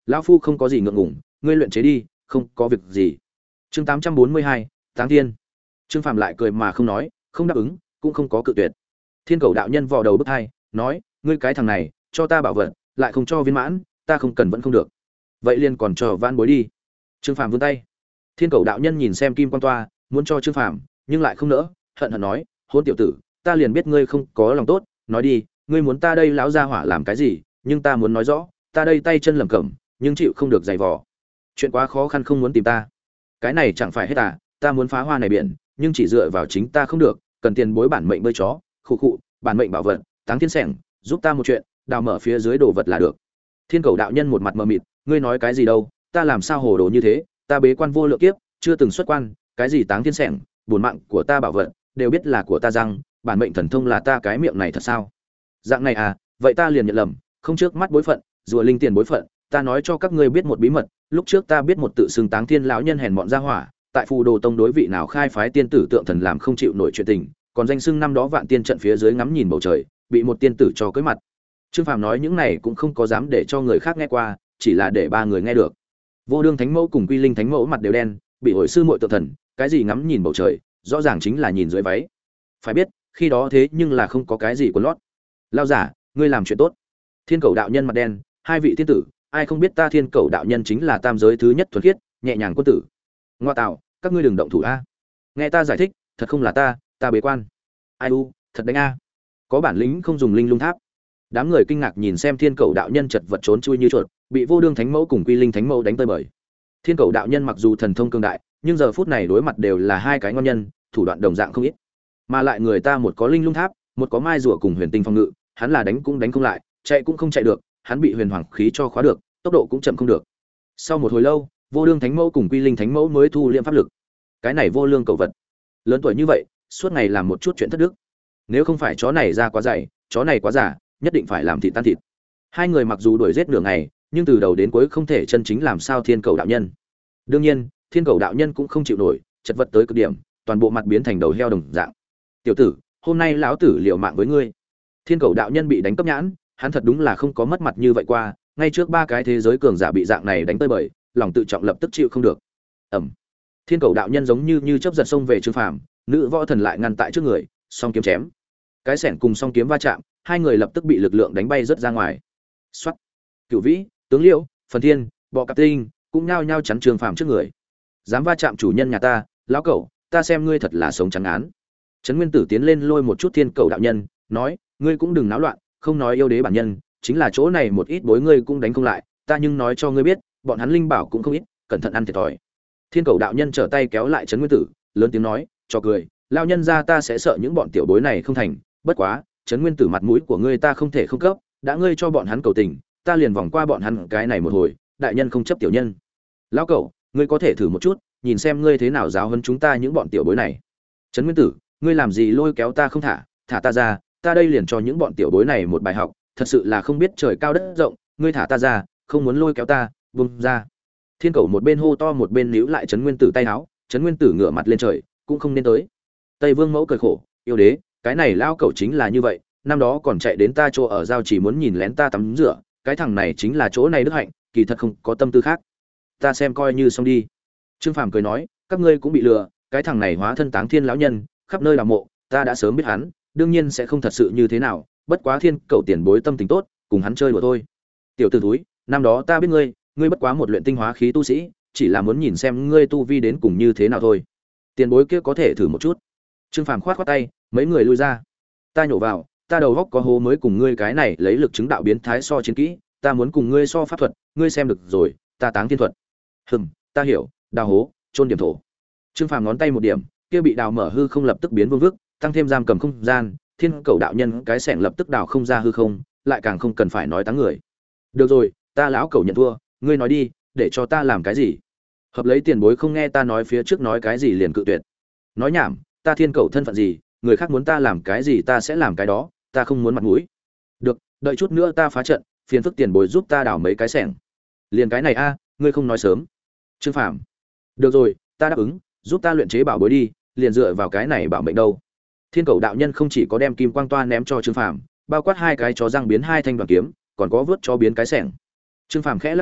Speaker 1: lão phu không có gì ngượng ngùng, ngươi luyện chế đi, không có việc gì. Chương 842, Táng Thiên. Trương Phàm lại cười mà không nói, không đáp ứng, cũng không có cự tuyệt. Thiên Cầu đạo nhân vò đầu bứt tai, nói, ngươi cái thằng này, cho ta bảo vật, lại không cho viên mãn, ta không cần vẫn không được. Vậy liền còn cho van bối đi. Trương Phàm vươn tay. Thiên Cầu đạo nhân nhìn xem kim quan toa, muốn cho Trương Phàm, nhưng lại không nỡ, hận hận nói, hôn tiểu tử, ta liền biết ngươi không có lòng tốt, nói đi, ngươi muốn ta đây lão gia hỏa làm cái gì, nhưng ta muốn nói rõ, ta đây tay chân lẩm cẩm, nhưng chịu không được dày vò. Chuyện quá khó khăn không muốn tìm ta. Cái này chẳng phải hết à, ta muốn phá hoa này biển, nhưng chỉ dựa vào chính ta không được, cần tiền bối bản mệnh bơi chó, khụ khụ, bản mệnh bảo vật, Táng Thiên Sẻng, giúp ta một chuyện, đào mở phía dưới đồ vật là được. Thiên Cầu đạo nhân một mặt mờ mịt, ngươi nói cái gì đâu, ta làm sao hồ đồ như thế, ta bế quan vô lượng kiếp, chưa từng xuất quan, cái gì Táng Thiên Sẻng, bổn mạng của ta bảo vật, đều biết là của ta rằng, bản mệnh thần thông là ta cái miệng này thật sao? Dạng này à, vậy ta liền nhận lầm, không trước mắt bối phận, rùa linh tiền bối phận, ta nói cho các ngươi biết một bí mật, lúc trước ta biết một tự xưng Táng Thiên lão nhân hèn mọn ra hỏa, tại Phù Đồ Tông đối vị nào khai phái tiên tử tượng thần làm không chịu nổi chuyện tình, còn danh xưng năm đó vạn tiên trận phía dưới ngắm nhìn bầu trời, bị một tiên tử cho cưới mặt. Trương Phàm nói những này cũng không có dám để cho người khác nghe qua, chỉ là để ba người nghe được. Vô Đương Thánh Mẫu cùng Quy Linh Thánh Mẫu mặt đều đen, bị hồi sư muội tượng thần, cái gì ngắm nhìn bầu trời, rõ ràng chính là nhìn dưới váy. Phải biết, khi đó thế nhưng là không có cái gì quần lót. Lao giả, ngươi làm chuyện tốt. Thiên Cầu đạo nhân mặt đen, hai vị tiên tử, ai không biết ta Thiên Cầu đạo nhân chính là tam giới thứ nhất thuần khiết, nhẹ nhàng quân tử. Ngoa tạo, các ngươi đừng động thủ a. Nghe ta giải thích, thật không là ta bế quan. Ai u, thật đánh a. Có bản lĩnh không dùng linh lung tháp. Đám người kinh ngạc nhìn xem Thiên Cầu đạo nhân chật vật trốn chui như chuột, bị Vô Đương Thánh Mẫu cùng Quy Linh Thánh Mẫu đánh tơi bời. Thiên Cầu đạo nhân mặc dù thần thông cường đại, nhưng giờ phút này đối mặt đều là hai cái ngon nhân, thủ đoạn đồng dạng không ít. Mà lại người ta một có linh lung tháp, một có mai rùa cùng huyền tinh phong ngự, hắn là đánh cũng đánh không lại, chạy cũng không chạy được, hắn bị huyền hoàng khí cho khóa được, tốc độ cũng chậm không được. Sau một hồi lâu, Vô Đương Thánh Mẫu cùng Quy Linh Thánh Mẫu mới thu liễm pháp lực. Cái này vô lương cầu vật, lớn tuổi như vậy, suốt ngày làm một chút chuyện thất đức. Nếu không phải chó này ra quá dày, chó này quá giả, nhất định phải làm thịt tan thịt. Hai người mặc dù đuổi giết nửa ngày, nhưng từ đầu đến cuối không thể chân chính làm sao Thiên Cầu đạo nhân. Đương nhiên, Thiên Cầu đạo nhân cũng không chịu nổi, chật vật tới cực điểm, toàn bộ mặt biến thành đầu heo đồng dạng. Tiểu tử, hôm nay lão tử liều mạng với ngươi. Thiên Cầu đạo nhân bị đánh cấp nhãn, hắn thật đúng là không có mất mặt như vậy qua, ngay trước ba cái thế giới cường giả bị dạng này đánh tơi bời, lòng tự trọng lập tức chịu không được. Ầm. Thiên Cầu đạo nhân giống như chớp giật xông về Trương Phàm, nữ võ thần lại ngăn tại trước người, song kiếm chém. Cái xẻng cùng song kiếm va chạm, hai người lập tức bị lực lượng đánh bay rất ra ngoài. Soát. Cửu Vĩ, Tướng Liễu, Phần Thiên, Bọ Cạp Tinh cũng nhao nhao chắn Trương Phàm trước người. Dám va chạm chủ nhân nhà ta, lão cẩu, ta xem ngươi thật là sống trắng án. Trấn Nguyên Tử tiến lên lôi một chút Thiên Cầu đạo nhân, nói, ngươi cũng đừng náo loạn, không nói yêu đế bản nhân, chính là chỗ này một ít bối ngươi cũng đánh không lại, ta nhưng nói cho ngươi biết, bọn hắn linh bảo cũng không ít, cẩn thận ăn thiệt thòi. Thiên Cầu đạo nhân trở tay kéo lại Trấn Nguyên Tử, lớn tiếng nói, cho cười, lão nhân gia ta sẽ sợ những bọn tiểu bối này không thành, bất quá, Trấn Nguyên Tử mặt mũi của ngươi ta không thể không cấp, đã ngươi cho bọn hắn cầu tình, ta liền vòng qua bọn hắn cái này một hồi, đại nhân không chấp tiểu nhân. Lão cẩu, ngươi có thể thử một chút, nhìn xem ngươi thế nào giáo huấn chúng ta những bọn tiểu bối này. Trấn Nguyên Tử, ngươi làm gì lôi kéo ta không thả, thả ta ra, ta đây liền cho những bọn tiểu bối này một bài học, thật sự là không biết trời cao đất rộng, ngươi thả ta ra, không muốn lôi kéo ta, buông ra. Thiên Cầu một bên hô to một bên níu lại Trấn Nguyên Tử tay áo, Trấn Nguyên Tử ngửa mặt lên trời, cũng không nên tới. Tây Vương Mẫu cười khổ, yêu đế, cái này lao cẩu chính là như vậy, năm đó còn chạy đến ta chỗ ở giao chỉ muốn nhìn lén ta tắm rửa, cái thằng này chính là chỗ này đức hạnh, kỳ thật không có tâm tư khác. Ta xem coi như xong đi. Trương Phàm cười nói, các ngươi cũng bị lừa, cái thằng này hóa thân Táng Thiên lão nhân, khắp nơi đào mộ, ta đã sớm biết hắn, đương nhiên sẽ không thật sự như thế nào, bất quá Thiên Cầu tiền bối tâm tình tốt, cùng hắn chơi đùa thôi. Tiểu tử túi, năm đó ta biết ngươi, ngươi bất quá một luyện tinh hóa khí tu sĩ, chỉ là muốn nhìn xem ngươi tu vi đến cùng như thế nào thôi. Tiền bối kia có thể thử một chút. Trương Phàm khoát khoát tay, mấy người lui ra. Ta nhổ vào, ta đầu góc có hố mới cùng ngươi cái này lấy lực chứng đạo biến thái so chiến kỹ, ta muốn cùng ngươi so pháp thuật, ngươi xem được rồi, ta Táng Thiên thuật. Ta hiểu, đào hố, chôn điểm thổ. Trương Phàm ngón tay một điểm, kia bị đào mở hư không lập tức biến vương vức, tăng thêm giam cầm không gian, Thiên Cầu đạo nhân cái xẻng lập tức đào không ra hư không, lại càng không cần phải nói táng người. Được rồi, ta lão cẩu nhận thua, ngươi nói đi, để cho ta làm cái gì? Hợp lấy tiền bối không nghe ta nói phía trước nói cái gì liền cự tuyệt. Nói nhảm, ta Thiên Cầu thân phận gì, người khác muốn ta làm cái gì ta sẽ làm cái đó, ta không muốn mặt mũi. Được, đợi chút nữa ta phá trận, phiền phức tiền bối giúp ta đào mấy cái xẻng. Liền cái này a, ngươi không nói sớm. Trương Phàm. Được rồi, ta đáp ứng, giúp ta luyện chế bảo bối đi, liền dựa vào cái này bảo mệnh đâu. Thiên Cầu đạo nhân không chỉ có đem kim quang toa ném cho Trương Phàm, bao quát hai cái chó răng biến hai thanh đoàn kiếm, còn có vớt cho biến cái xẻng. Trương Phàm khẽ lắc đầu,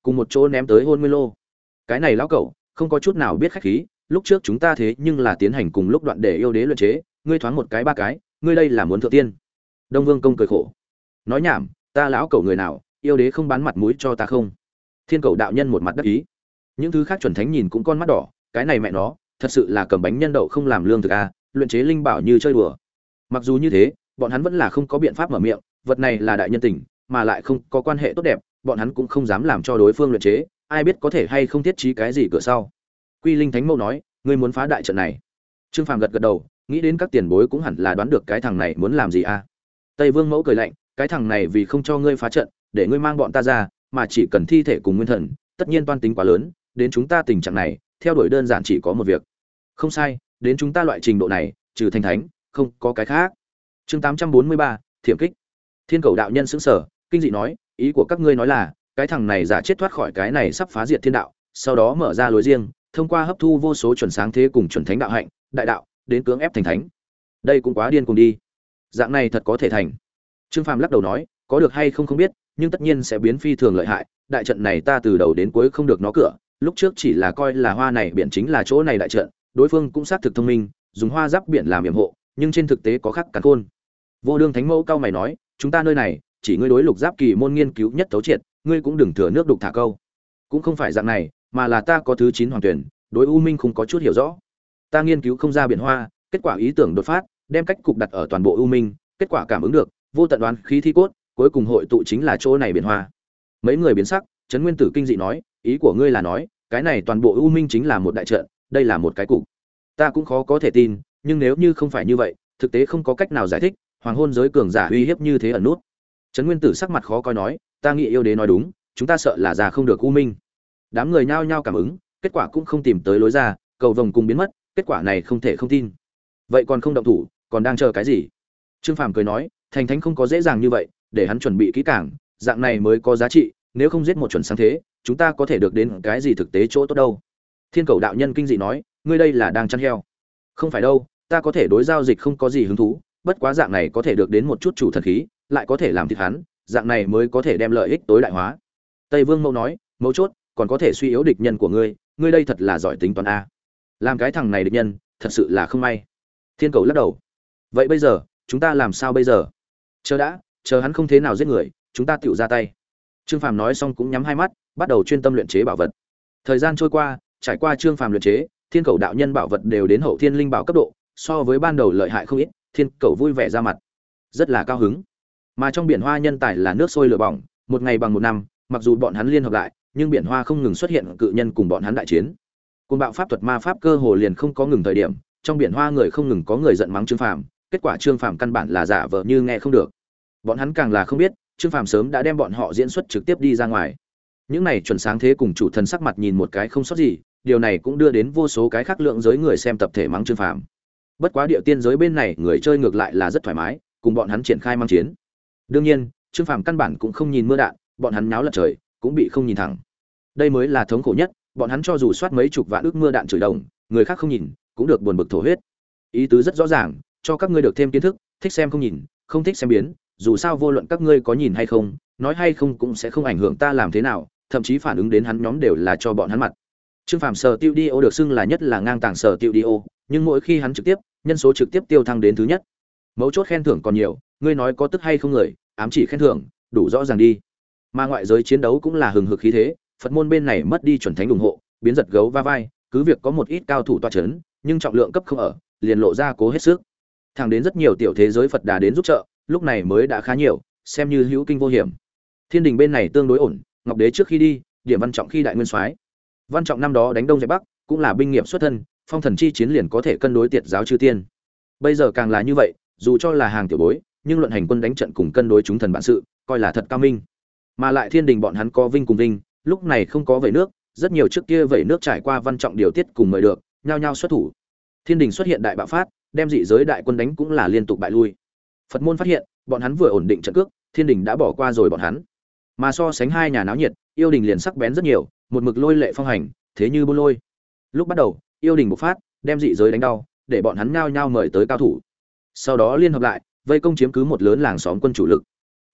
Speaker 1: cùng một chỗ ném tới hôn nguyên lô. Cái này lão cẩu không có chút nào biết khách khí, lúc trước chúng ta thế nhưng là tiến hành cùng lúc đoạn để yêu đế luyện chế, ngươi thoáng một cái ba cái, ngươi đây là muốn thượng tiên. Đông Vương công cười khổ, nói nhảm, ta lão cẩu người nào, yêu đế không bán mặt mũi cho ta không? Thiên Cẩu đạo nhân một mặt đắc ý. Những thứ khác chuẩn thánh nhìn cũng con mắt đỏ, cái này mẹ nó, thật sự là cầm bánh nhân đậu không làm lương thực a, luyện chế linh bảo như chơi đùa. Mặc dù như thế, bọn hắn vẫn là không có biện pháp mở miệng, vật này là đại nhân tình, mà lại không có quan hệ tốt đẹp, bọn hắn cũng không dám làm cho đối phương luyện chế, ai biết có thể hay không thiết trí cái gì cửa sau. Quy Linh Thánh Mẫu nói, ngươi muốn phá đại trận này. Trương Phàm gật gật đầu, nghĩ đến các tiền bối cũng hẳn là đoán được cái thằng này muốn làm gì a. Tây Vương Mẫu cười lạnh, cái thằng này vì không cho ngươi phá trận, để ngươi mang bọn ta ra, mà chỉ cần thi thể cùng nguyên thần, tất nhiên toan tính quá lớn, đến chúng ta tình trạng này, theo đuổi đơn giản chỉ có một việc. Không sai, đến chúng ta loại trình độ này, trừ thành thánh, không có cái khác. Chương 843, Thiểm kích. Thiên Cẩu đạo nhân sững sờ, kinh dị nói, ý của các ngươi nói là, cái thằng này giả chết thoát khỏi cái này sắp phá diệt thiên đạo, sau đó mở ra lối riêng, thông qua hấp thu vô số chuẩn sáng thế cùng chuẩn thánh đạo hạnh, đại đạo, đến cưỡng ép thành thánh. Đây cũng quá điên cuồng đi. Dạng này thật có thể thành. Trương Phàm lắc đầu nói, có được hay không không biết, nhưng tất nhiên sẽ biến phi thường lợi hại, đại trận này ta từ đầu đến cuối không được nó cửa, lúc trước chỉ là coi là hoa này biển chính là chỗ này đại trận, đối phương cũng xác thực thông minh, dùng hoa giáp biển làm yểm hộ, nhưng trên thực tế có khác càn khôn. Vô Đương Thánh Mẫu cao mày nói, chúng ta nơi này, chỉ ngươi đối lục giáp kỳ môn nghiên cứu nhất thấu triệt, ngươi cũng đừng thừa nước đục thả câu. Cũng không phải dạng này, mà là ta có thứ 9 hoàng tuyển, đối U Minh không có chút hiểu rõ. Ta nghiên cứu không ra biển hoa, kết quả ý tưởng đột phát, đem cách cục đặt ở toàn bộ U Minh, kết quả cảm ứng được, vô tận đoán khí thi cốt, cuối cùng hội tụ chính là chỗ này biển hoa. Mấy người biến sắc, Trấn Nguyên Tử kinh dị nói, ý của ngươi là nói, cái này toàn bộ U Minh chính là một đại trận, đây là một cái cục. Ta cũng khó có thể tin, nhưng nếu như không phải như vậy, thực tế không có cách nào giải thích, hoàng hôn giới cường giả uy hiếp như thế ẩn nút. Trấn Nguyên Tử sắc mặt khó coi nói, ta nghĩ yêu đế nói đúng, chúng ta sợ là già không được U Minh. Đám người nhao nhao cảm ứng, kết quả cũng không tìm tới lối ra, cầu vồng cùng biến mất, kết quả này không thể không tin. Vậy còn không động thủ, còn đang chờ cái gì? Trương Phàm cười nói, thành thánh không có dễ dàng như vậy, để hắn chuẩn bị kỹ càng, dạng này mới có giá trị, nếu không giết một chuẩn sáng thế, chúng ta có thể được đến cái gì thực tế chỗ tốt đâu. Thiên Cẩu đạo nhân kinh dị nói, ngươi đây là đang chăn heo. Không phải đâu, ta có thể đối giao dịch không có gì hứng thú, bất quá dạng này có thể được đến một chút chủ thần khí, lại có thể làm thịt hắn, dạng này mới có thể đem lợi ích tối đại hóa. Tây Vương Mẫu nói, mấu chốt, còn có thể suy yếu địch nhân của ngươi, ngươi đây thật là giỏi tính toán a. Làm cái thằng này địch nhân, thật sự là không may. Thiên Cẩu lắc đầu. Vậy bây giờ, chúng ta làm sao bây giờ? Chờ đã, chờ hắn không thế nào giết người, chúng ta tựu ra tay. Trương Phàm nói xong cũng nhắm hai mắt, bắt đầu chuyên tâm luyện chế bảo vật. Thời gian trôi qua, trải qua Trương Phàm luyện chế, Thiên Cẩu đạo nhân bảo vật đều đến hậu thiên linh bảo cấp độ, so với ban đầu lợi hại không ít, Thiên Cẩu vui vẻ ra mặt, rất là cao hứng. Mà trong biển hoa nhân tài là nước sôi lửa bỏng, một ngày bằng một năm, mặc dù bọn hắn liên hợp lại, nhưng biển hoa không ngừng xuất hiện cự nhân cùng bọn hắn đại chiến. Côn bạo pháp thuật ma pháp cơ hồ liền không có ngừng thời điểm, trong biển hoa người không ngừng có người giận mắng Trương Phàm, kết quả Trương Phàm căn bản là giả vờ như nghe không được. Bọn hắn càng là không biết, Trương Phàm sớm đã đem bọn họ diễn xuất trực tiếp đi ra ngoài. Những này chuẩn sáng thế cùng chủ thần sắc mặt nhìn một cái không sót gì, điều này cũng đưa đến vô số cái khác lượng giới người xem tập thể mắng Trương Phàm. Bất quá địa tiên giới bên này người chơi ngược lại là rất thoải mái, cùng bọn hắn triển khai mang chiến. Đương nhiên, Trương Phàm căn bản cũng không nhìn mưa đạn, bọn hắn náo lật trời, cũng bị không nhìn thẳng. Đây mới là thống khổ nhất, bọn hắn cho dù soát mấy chục vạn ức mưa đạn chửi đồng, người khác không nhìn, cũng được buồn bực thổ huyết. Ý tứ rất rõ ràng, cho các ngươi được thêm kiến thức, thích xem không nhìn, không thích xem biến, dù sao vô luận các ngươi có nhìn hay không, nói hay không cũng sẽ không ảnh hưởng ta làm thế nào, thậm chí phản ứng đến hắn nhóm đều là cho bọn hắn mặt. Trương Phàm sở tiêu đi ô được xưng là nhất là ngang tàng sở tiêu đi ô, nhưng mỗi khi hắn trực tiếp, nhân số trực tiếp tiêu thăng đến thứ nhất. Mấu chốt khen thưởng còn nhiều, ngươi nói có tức hay không người, ám chỉ khen thưởng, đủ rõ ràng đi. Mà ngoại giới chiến đấu cũng là hừng hực khí thế, Phật môn bên này mất đi chuẩn thánh ủng hộ, biến giật gấu va vai, cứ việc có một ít cao thủ toa chấn, nhưng trọng lượng cấp không ở, liền lộ ra cố hết sức. Thẳng đến rất nhiều tiểu thế giới Phật Đà đến giúp trợ, lúc này mới đã khá nhiều, xem như hữu kinh vô hiểm. Thiên đình bên này tương đối ổn, Ngọc Đế trước khi đi, Điểm Văn Trọng khi đại nguyên soái. Văn Trọng năm đó đánh Đông dẹp Bắc, cũng là binh nghiệp xuất thân, phong thần chi chiến liền có thể cân đối tiệt giáo chư tiên. Bây giờ càng là như vậy, dù cho là hàng tiểu bối, nhưng luận hành quân đánh trận cùng cân đối chúng thần bản sự, coi là thật cao minh. Mà lại Thiên đình bọn hắn có vinh cùng vinh, lúc này không có vẩy nước, rất nhiều trước kia vẩy nước trải qua Văn Trọng điều tiết cùng mời được, nhao nhao xuất thủ. Thiên đình xuất hiện đại bạo phát, đem dị giới đại quân đánh cũng là liên tục bại lui. Phật môn phát hiện, bọn hắn vừa ổn định trận cước, Thiên đình đã bỏ qua rồi bọn hắn. Mà so sánh hai nhà náo nhiệt, yêu đình liền sắc bén rất nhiều, một mực lôi lệ phong hành, thế như buôn lôi. Lúc bắt đầu, yêu đình bộc phát, đem dị giới đánh đau, để bọn hắn nhao nhao mời tới cao thủ. Sau đó liên hợp lại, vây công chiếm cứ một lớn làng xóm quân chủ lực.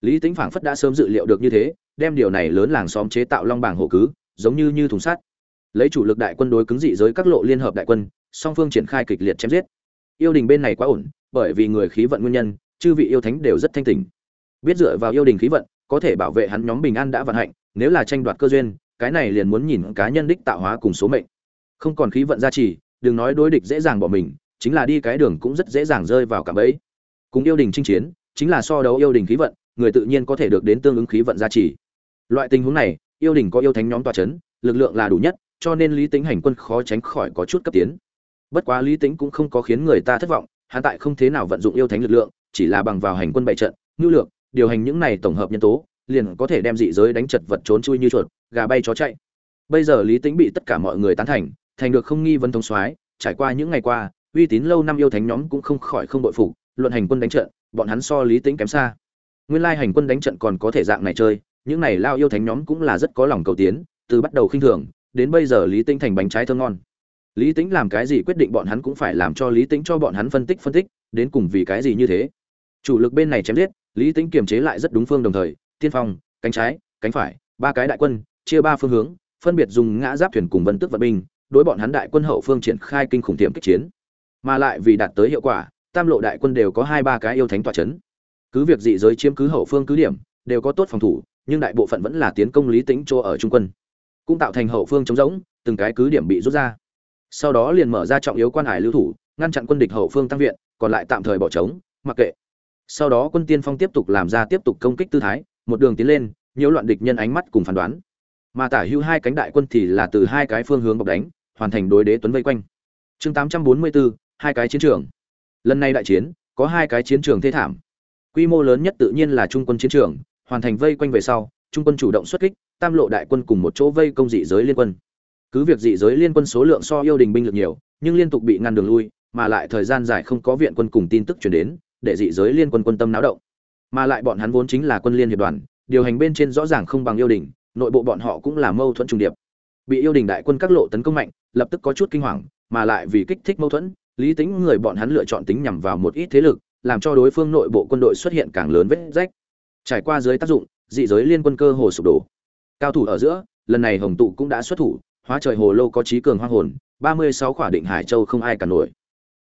Speaker 1: Lý Tĩnh phảng phất đã sớm dự liệu được như thế, đem điều này lớn làng xóm chế tạo long bảng hộ cứ, giống như thùng sắt. Lấy chủ lực đại quân đối cứng dị giới các lộ liên hợp đại quân, song phương triển khai kịch liệt chém giết. Yêu đình bên này quá ổn, bởi vì người khí vận nguyên nhân, chư vị yêu thánh đều rất thanh tỉnh. Biết dựa vào yêu đình khí vận, có thể bảo vệ hắn nhóm bình an đã vận hạnh, nếu là tranh đoạt cơ duyên, cái này liền muốn nhìn cá nhân đích tạo hóa cùng số mệnh. Không còn khí vận gia trì, đừng nói đối địch dễ dàng bỏ mình, chính là đi cái đường cũng rất dễ dàng rơi vào cạm bẫy. Cùng yêu đình chinh chiến, chính là so đấu yêu đình khí vận, người tự nhiên có thể được đến tương ứng khí vận gia trì. Loại tình huống này, yêu đình có yêu thánh nhóm tọa chấn, lực lượng là đủ nhất, cho nên Lý Tĩnh hành quân khó tránh khỏi có chút cấp tiến. Bất quá Lý Tĩnh cũng không có khiến người ta thất vọng, hắn tại không thế nào vận dụng yêu thánh lực lượng, chỉ là bằng vào hành quân bày trận, nhu lược, điều hành những này tổng hợp nhân tố, liền có thể đem dị giới đánh chật vật trốn chui như chuột, gà bay chó chạy. Bây giờ Lý Tĩnh bị tất cả mọi người tán thành được không nghi vấn thống soái, trải qua những ngày qua, uy tín lâu năm yêu thánh nhóm cũng không khỏi không bội phục, luận hành quân đánh trận, bọn hắn so Lý Tĩnh kém xa. Nguyên lai hành quân đánh trận còn có thể dạng này chơi, những này lao yêu thánh nhóm cũng là rất có lòng cầu tiến, từ bắt đầu khinh thường, đến bây giờ Lý Tĩnh thành bánh trái thơm ngon. Lý Tĩnh làm cái gì quyết định bọn hắn cũng phải làm cho Lý Tĩnh cho bọn hắn phân tích, đến cùng vì cái gì như thế. Chủ lực bên này chém giết, Lý Tĩnh kiềm chế lại rất đúng phương đồng thời, tiên phong, cánh trái, cánh phải, ba cái đại quân, chia ba phương hướng, phân biệt dùng ngã giáp thuyền cùng vân tước vận binh, đối bọn hắn đại quân hậu phương triển khai kinh khủng tiệm kích chiến. Mà lại vì đạt tới hiệu quả, tam lộ đại quân đều có 2-3 cái yêu thánh tọa chấn. Cứ việc dị giới chiếm cứ hậu phương cứ điểm, đều có tốt phòng thủ, nhưng đại bộ phận vẫn là tiến công Lý Tĩnh chỗ ở trung quân, cũng tạo thành hậu phương trống rỗng, từng cái cứ điểm bị rút ra. Sau đó liền mở ra trọng yếu quan hải lưu thủ, ngăn chặn quân địch hậu phương tăng viện, còn lại tạm thời bỏ trống, mặc kệ. Sau đó quân tiên phong tiếp tục làm ra tiếp tục công kích tư thái, một đường tiến lên, nhiễu loạn địch nhân ánh mắt cùng phán đoán. Mà tả hữu hai cánh đại quân thì là từ hai cái phương hướng bọc đánh, hoàn thành đối đế tuấn vây quanh. Chương 844, hai cái chiến trường. Lần này đại chiến, có hai cái chiến trường thê thảm. Quy mô lớn nhất tự nhiên là trung quân chiến trường, hoàn thành vây quanh về sau, trung quân chủ động xuất kích, tam lộ đại quân cùng một chỗ vây công dị giới liên quân. Cứ việc dị giới liên quân số lượng so yêu đình binh lực nhiều, nhưng liên tục bị ngăn đường lui, mà lại thời gian dài không có viện quân cùng tin tức truyền đến, để dị giới liên quân quân tâm náo động. Mà lại bọn hắn vốn chính là quân liên hiệp đoàn, điều hành bên trên rõ ràng không bằng yêu đình, nội bộ bọn họ cũng là mâu thuẫn trùng điệp. Bị yêu đình đại quân các lộ tấn công mạnh, lập tức có chút kinh hoàng, mà lại vì kích thích mâu thuẫn, Lý Tĩnh người bọn hắn lựa chọn tính nhằm vào một ít thế lực, làm cho đối phương nội bộ quân đội xuất hiện càng lớn vết rách. Trải qua dưới tác dụng, dị giới liên quân cơ hồ sụp đổ. Cao thủ ở giữa, lần này Hồng tụ cũng đã xuất thủ, hóa trời hồ lô có trí cường hoang hồn, 36 khỏa định hải châu không ai cả nổi.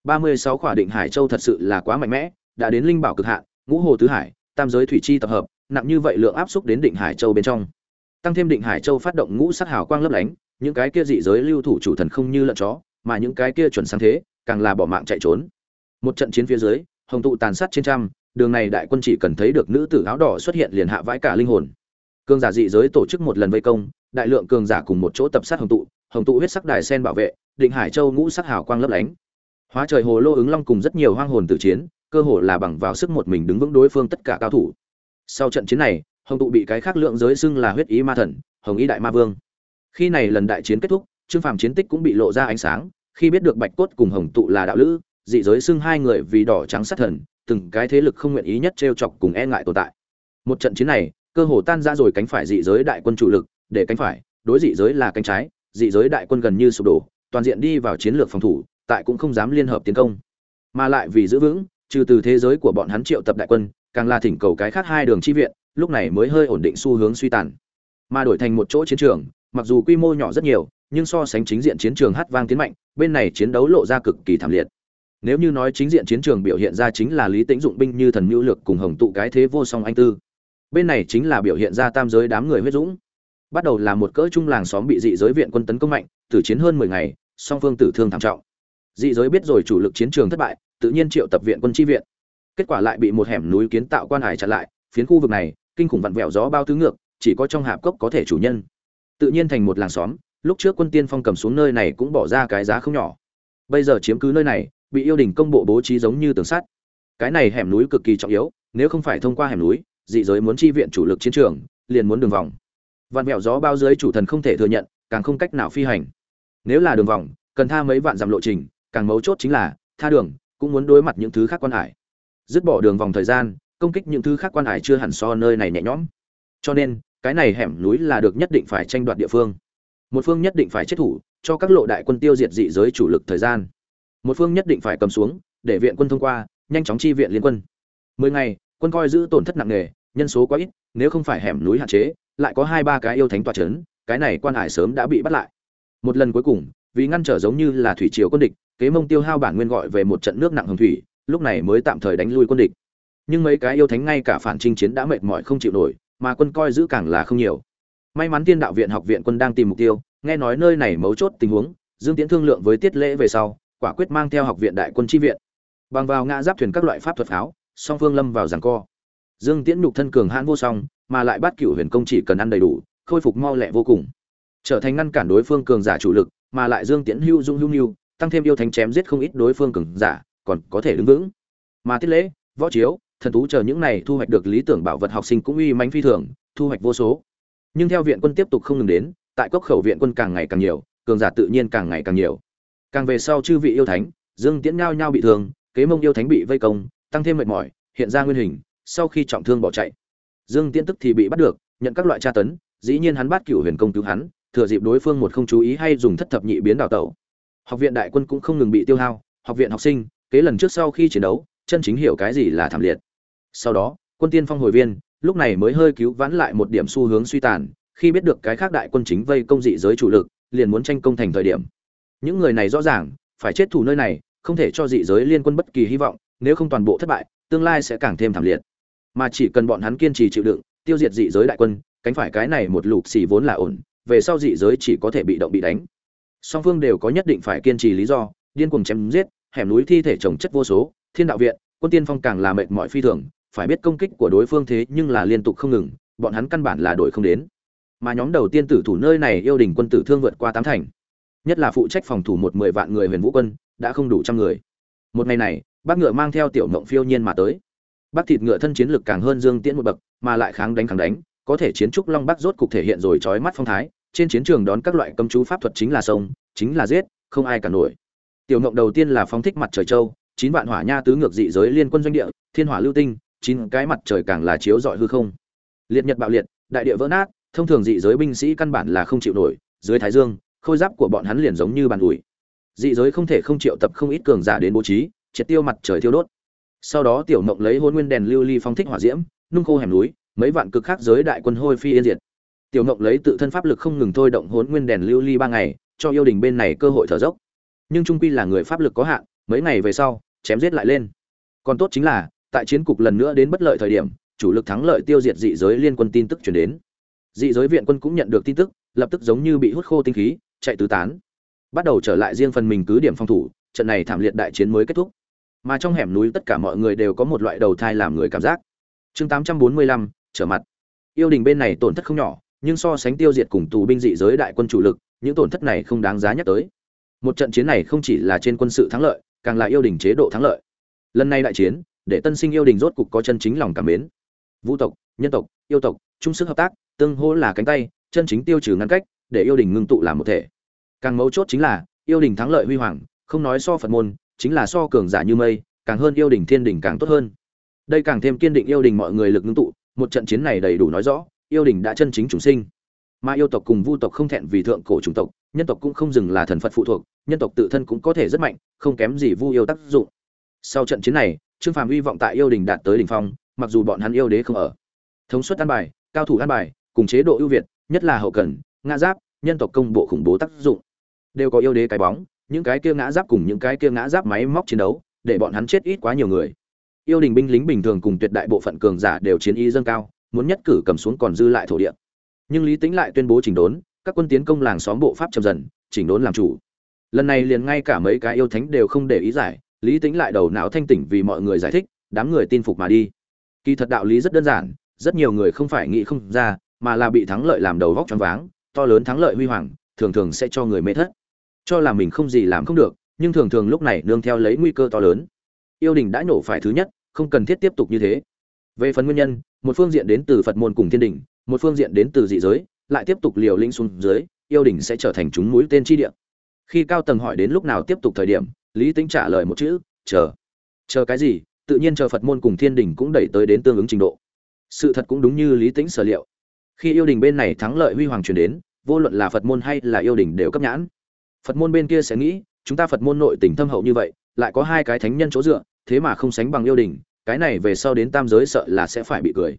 Speaker 1: 36 khỏa định hải châu thật sự là quá mạnh mẽ, đã đến linh bảo cực hạn, ngũ hồ tứ hải, tam giới thủy chi tập hợp, nặng như vậy lượng áp xúc đến định hải châu bên trong. Tăng thêm định hải châu phát động ngũ sắc hào quang lấp lánh, những cái kia dị giới lưu thủ chủ thần không như lợn chó, mà những cái kia chuẩn sáng thế, càng là bỏ mạng chạy trốn. Một trận chiến phía dưới, Hồng tụ tàn sát trên trăm, đường này đại quân chỉ cần thấy được nữ tử áo đỏ xuất hiện liền hạ vãi cả linh hồn. Cường giả dị giới tổ chức một lần vây công, đại lượng cường giả cùng một chỗ tập sát Hồng tụ huyết sắc đài sen bảo vệ, định hải châu ngũ sắc hào quang lấp lánh. Hóa trời hồ lô ứng long cùng rất nhiều hoang hồn tử chiến, cơ hồ là bằng vào sức một mình đứng vững đối phương tất cả cao thủ. Sau trận chiến này, Hồng tụ bị cái khác lượng giới xưng là huyết ý ma thần, Hồng ý đại ma vương. Khi này lần đại chiến kết thúc, Trương Phàm chiến tích cũng bị lộ ra ánh sáng, khi biết được Bạch Cốt cùng Hồng tụ là đạo lữ, dị giới xưng hai người vì đỏ trắng sát thần, từng cái thế lực không nguyện ý nhất trêu chọc cùng e ngại tồn tại. Một trận chiến này, cơ hồ tan ra rồi cánh phải dị giới đại quân chủ lực, để cánh phải, đối dị giới là cánh trái, dị giới đại quân gần như sụp đổ, toàn diện đi vào chiến lược phòng thủ, tại cũng không dám liên hợp tiến công. Mà lại vì giữ vững, trừ từ thế giới của bọn hắn triệu tập đại quân, càng là thỉnh cầu cái khác hai đường chi viện, lúc này mới hơi ổn định xu hướng suy tàn. Mà đổi thành một chỗ chiến trường, mặc dù quy mô nhỏ rất nhiều, nhưng so sánh chính diện chiến trường hát vang tiến mạnh, bên này chiến đấu lộ ra cực kỳ thảm liệt. Nếu như nói chính diện chiến trường biểu hiện ra chính là Lý Tĩnh dụng binh như thần mưu lược cùng Hồng tụ cái thế vô song anh tư, bên này chính là biểu hiện ra tam giới đám người huyết dũng. Bắt đầu là một cỡ trung làng xóm bị dị giới viện quân tấn công mạnh, tử chiến hơn 10 ngày, song phương tử thương thảm trọng. Dị giới biết rồi chủ lực chiến trường thất bại, tự nhiên triệu tập viện quân chi viện. Kết quả lại bị một hẻm núi kiến tạo quan hải chặn lại, phiến khu vực này kinh khủng vặn vẹo gió bao tứ ngược, chỉ có trong hạp cốc có thể chủ nhân. Tự nhiên thành một làng xóm, lúc trước quân tiên phong cầm xuống nơi này cũng bỏ ra cái giá không nhỏ. Bây giờ chiếm cứ nơi này, bị yêu đình công bộ bố trí giống như tường sắt. Cái này hẻm núi cực kỳ trọng yếu, nếu không phải thông qua hẻm núi, dị giới muốn chi viện chủ lực chiến trường, liền muốn đường vòng. Vạn vẹo gió bao dưới chủ thần không thể thừa nhận, càng không cách nào phi hành. Nếu là đường vòng, cần tha mấy vạn dặm lộ trình, càng mấu chốt chính là tha đường, cũng muốn đối mặt những thứ khác quan hải. Dứt bỏ đường vòng thời gian, công kích những thứ khác quan hải chưa hẳn so nơi này nhẹ nhõm. Cho nên, cái này hẻm núi là được nhất định phải tranh đoạt địa phương. Một phương nhất định phải chết thủ, cho các lộ đại quân tiêu diệt dị giới chủ lực thời gian. Một phương nhất định phải cầm xuống, để viện quân thông qua, nhanh chóng chi viện liên quân. 10 ngày, quân coi giữ tổn thất nặng nề, nhân số quá ít, nếu không phải hẻm núi hạn chế, lại có 2-3 cái yêu thánh tọa trấn, cái này quan hải sớm đã bị bắt lại. Một lần cuối cùng, vì ngăn trở giống như là thủy triều quân địch, Kế Mông tiêu hao bản nguyên gọi về một trận nước nặng hồng thủy, lúc này mới tạm thời đánh lui quân địch. Nhưng mấy cái yêu thánh ngay cả phản chinh chiến đã mệt mỏi không chịu nổi, mà quân coi giữ càng là không nhiều. May mắn Tiên Đạo viện học viện quân đang tìm mục tiêu, nghe nói nơi này mấu chốt tình huống, Dương Tiễn thương lượng với Tiết Lễ về sau, quả quyết mang theo học viện đại quân chi viện. Bằng vào ngã giáp thuyền các loại pháp thuật pháo, song phương lâm vào giằng co. Dương Tiễn nhục thân cường hãn vô song, mà lại Bát Cửu Huyền công chỉ cần ăn đầy đủ, khôi phục mau lẹ vô cùng, trở thành ngăn cản đối phương cường giả chủ lực, mà lại Dương Tiễn hưu dung hưu nhu, tăng thêm yêu thánh chém giết không ít đối phương cường giả, còn có thể đứng vững. Mà Tiết Lễ, Võ Chiếu, Thần Tú chờ những này thu hoạch được lý tưởng bảo vật học sinh cũng uy mãnh phi thường, thu hoạch vô số. Nhưng theo viện quân tiếp tục không ngừng đến, tại cốc khẩu viện quân càng ngày càng nhiều, cường giả tự nhiên càng ngày càng nhiều. Càng về sau chư vị yêu thánh, Dương Tiễn nhao nhao bị thương, Kế Mông yêu thánh bị vây công, tăng thêm mệt mỏi, hiện ra nguyên hình, sau khi trọng thương bỏ chạy. Dương Tiễn tức thì bị bắt được, nhận các loại tra tấn, dĩ nhiên hắn Bát Cửu Huyền công cứu hắn, thừa dịp đối phương một không chú ý hay dùng thất thập nhị biến đào tẩu. Học viện đại quân cũng không ngừng bị tiêu hao, học viện học sinh, kế lần trước sau khi chiến đấu, chân chính hiểu cái gì là thảm liệt. Sau đó, quân tiên phong hồi viên, lúc này mới hơi cứu vãn lại một điểm xu hướng suy tàn, khi biết được cái khác đại quân chính vây công dị giới chủ lực, liền muốn tranh công thành thời điểm. Những người này rõ ràng phải chết thủ nơi này, không thể cho dị giới liên quân bất kỳ hy vọng, nếu không toàn bộ thất bại, tương lai sẽ càng thêm thảm liệt. Mà chỉ cần bọn hắn kiên trì chịu đựng, tiêu diệt dị giới đại quân, cánh phải cái này một lục xì vốn là ổn, về sau dị giới chỉ có thể bị động bị đánh. Song phương đều có nhất định phải kiên trì lý do, điên cuồng chém giết, hẻm núi thi thể chồng chất vô số, Thiên Đạo viện, quân tiên phong càng là mệt mỏi phi thường, phải biết công kích của đối phương thế nhưng là liên tục không ngừng, bọn hắn căn bản là đổi không đến. Mà nhóm đầu tiên tử thủ nơi này yêu đình quân tử thương vượt qua 8 thành. Nhất là phụ trách phòng thủ 10 vạn người Huyền Vũ quân, đã không đủ trăm người. Một ngày này, Bác Ngựa mang theo Tiểu Mộng phiêu nhiên mà tới. Bác Thịt Ngựa thân chiến lực càng hơn Dương Tiễn một bậc, mà lại kháng đánh, có thể chiến trúc Long Bắc rốt cục thể hiện rồi chói mắt phong thái, trên chiến trường đón các loại cấm chú pháp thuật chính là sông, chính là giết, không ai cản nổi. Tiểu Mộng đầu tiên là phóng thích mặt trời châu, 9 vạn hỏa nha tứ ngược dị giới liên quân doanh địa, thiên hỏa lưu tinh, 9 cái mặt trời càng là chiếu rọi hư không. Liệt nhật bạo liệt, đại địa vỡ nát, thông thường dị giới binh sĩ căn bản là không chịu nổi, dưới thái dương, khôi giáp của bọn hắn liền giống như bàn ủi. Dị giới không thể không triệu tập không ít cường giả đến bố trí, triệt tiêu mặt trời thiêu đốt. Sau đó Tiểu Mộng lấy hôn nguyên đèn lưu ly phong thích hỏa diễm, nung khô hẻm núi, mấy vạn cực khác giới đại quân hôi phi yên diệt. Tiểu Mộng lấy tự thân pháp lực không ngừng thôi động hôn nguyên đèn lưu ly 3 ngày, cho yêu đình bên này cơ hội thở dốc. Nhưng trung quy là người pháp lực có hạn, mấy ngày về sau, chém giết lại lên. Còn tốt chính là, tại chiến cục lần nữa đến bất lợi thời điểm, chủ lực thắng lợi tiêu diệt dị giới liên quân tin tức truyền đến. Dị giới viện quân cũng nhận được tin tức, lập tức giống như bị hút khô tinh khí, chạy tứ tán. Bắt đầu trở lại riêng phần mình cứ điểm phòng thủ, trận này thảm liệt đại chiến mới kết thúc. Mà trong hẻm núi tất cả mọi người đều có một loại đầu thai làm người cảm giác. Chương 845, trở mặt. Yêu đình bên này tổn thất không nhỏ, nhưng so sánh tiêu diệt cùng tù binh dị giới đại quân chủ lực, những tổn thất này không đáng giá nhắc tới. Một trận chiến này không chỉ là trên quân sự thắng lợi, càng là yêu đình chế độ thắng lợi. Lần này đại chiến, để tân sinh yêu đình rốt cục có chân chính lòng cảm mến. Vũ tộc, nhân tộc, yêu tộc, chung sức hợp tác, tương hỗ là cánh tay, chân chính tiêu trừ ngăn cách, để yêu đình ngưng tụ làm một thể. Càng mấu chốt chính là, yêu đình thắng lợi huy hoàng, không nói so Phật môn, chính là so cường giả như mây, càng hơn yêu đình thiên đình càng tốt hơn. Đây càng thêm kiên định yêu đình mọi người lực ngưng tụ, một trận chiến này đầy đủ nói rõ, yêu đình đã chân chính chúng sinh. Mà yêu tộc cùng vu tộc không thẹn vì thượng cổ chủng tộc, nhân tộc cũng không dừng là thần Phật phụ thuộc, nhân tộc tự thân cũng có thể rất mạnh, không kém gì vu yêu tác dụng. Sau trận chiến này, Trương Phàm hy vọng tại yêu đình đạt tới đỉnh phong, mặc dù bọn hắn yêu đế không ở. Thống suất an bài, cao thủ an bài, cùng chế độ ưu việt, nhất là hậu cần, ngã giáp, nhân tộc công bộ khủng bố tác dụng. Đều có yêu đế cái bóng, những cái kia ngã giáp cùng những cái kia ngã giáp máy móc chiến đấu, để bọn hắn chết ít quá nhiều người. Yêu đình binh lính bình thường cùng tuyệt đại bộ phận cường giả đều chiến ý dâng cao, muốn nhất cử cầm xuống còn dư lại thổ địa. Nhưng Lý Tĩnh lại tuyên bố chỉnh đốn, các quân tiến công làng xóm bộ pháp chậm dần, chỉnh đốn làm chủ. Lần này liền ngay cả mấy cái yêu thánh đều không để ý giải, Lý Tĩnh lại đầu não thanh tỉnh vì mọi người giải thích, đám người tin phục mà đi. Kỳ thật đạo lý rất đơn giản, rất nhiều người không phải nghĩ không ra, mà là bị thắng lợi làm đầu vóc choáng váng, to lớn thắng lợi huy hoàng, thường thường sẽ cho người mê thất. Cho là mình không gì làm không được, nhưng thường thường lúc này nương theo lấy nguy cơ to lớn. Yêu đình đã nổ phải thứ nhất, không cần thiết tiếp tục như thế. Về phần nguyên nhân, một phương diện đến từ Phật môn cùng thiên đình, một phương diện đến từ dị giới, lại tiếp tục liều lĩnh xuống dưới, yêu đình sẽ trở thành chúng mũi tên chi địa. Khi cao tầng hỏi đến lúc nào tiếp tục thời điểm, Lý Tĩnh trả lời một chữ: chờ. Chờ cái gì? Tự nhiên chờ Phật môn cùng thiên đình cũng đẩy tới đến tương ứng trình độ. Sự thật cũng đúng như Lý Tĩnh sở liệu. Khi yêu đình bên này thắng lợi huy hoàng truyền đến, vô luận là Phật môn hay là yêu đình đều cấp nhãn. Phật môn bên kia sẽ nghĩ, chúng ta Phật môn nội tình thâm hậu như vậy, lại có hai cái thánh nhân chỗ dựa, thế mà không sánh bằng yêu đình, cái này về sau đến tam giới sợ là sẽ phải bị cười.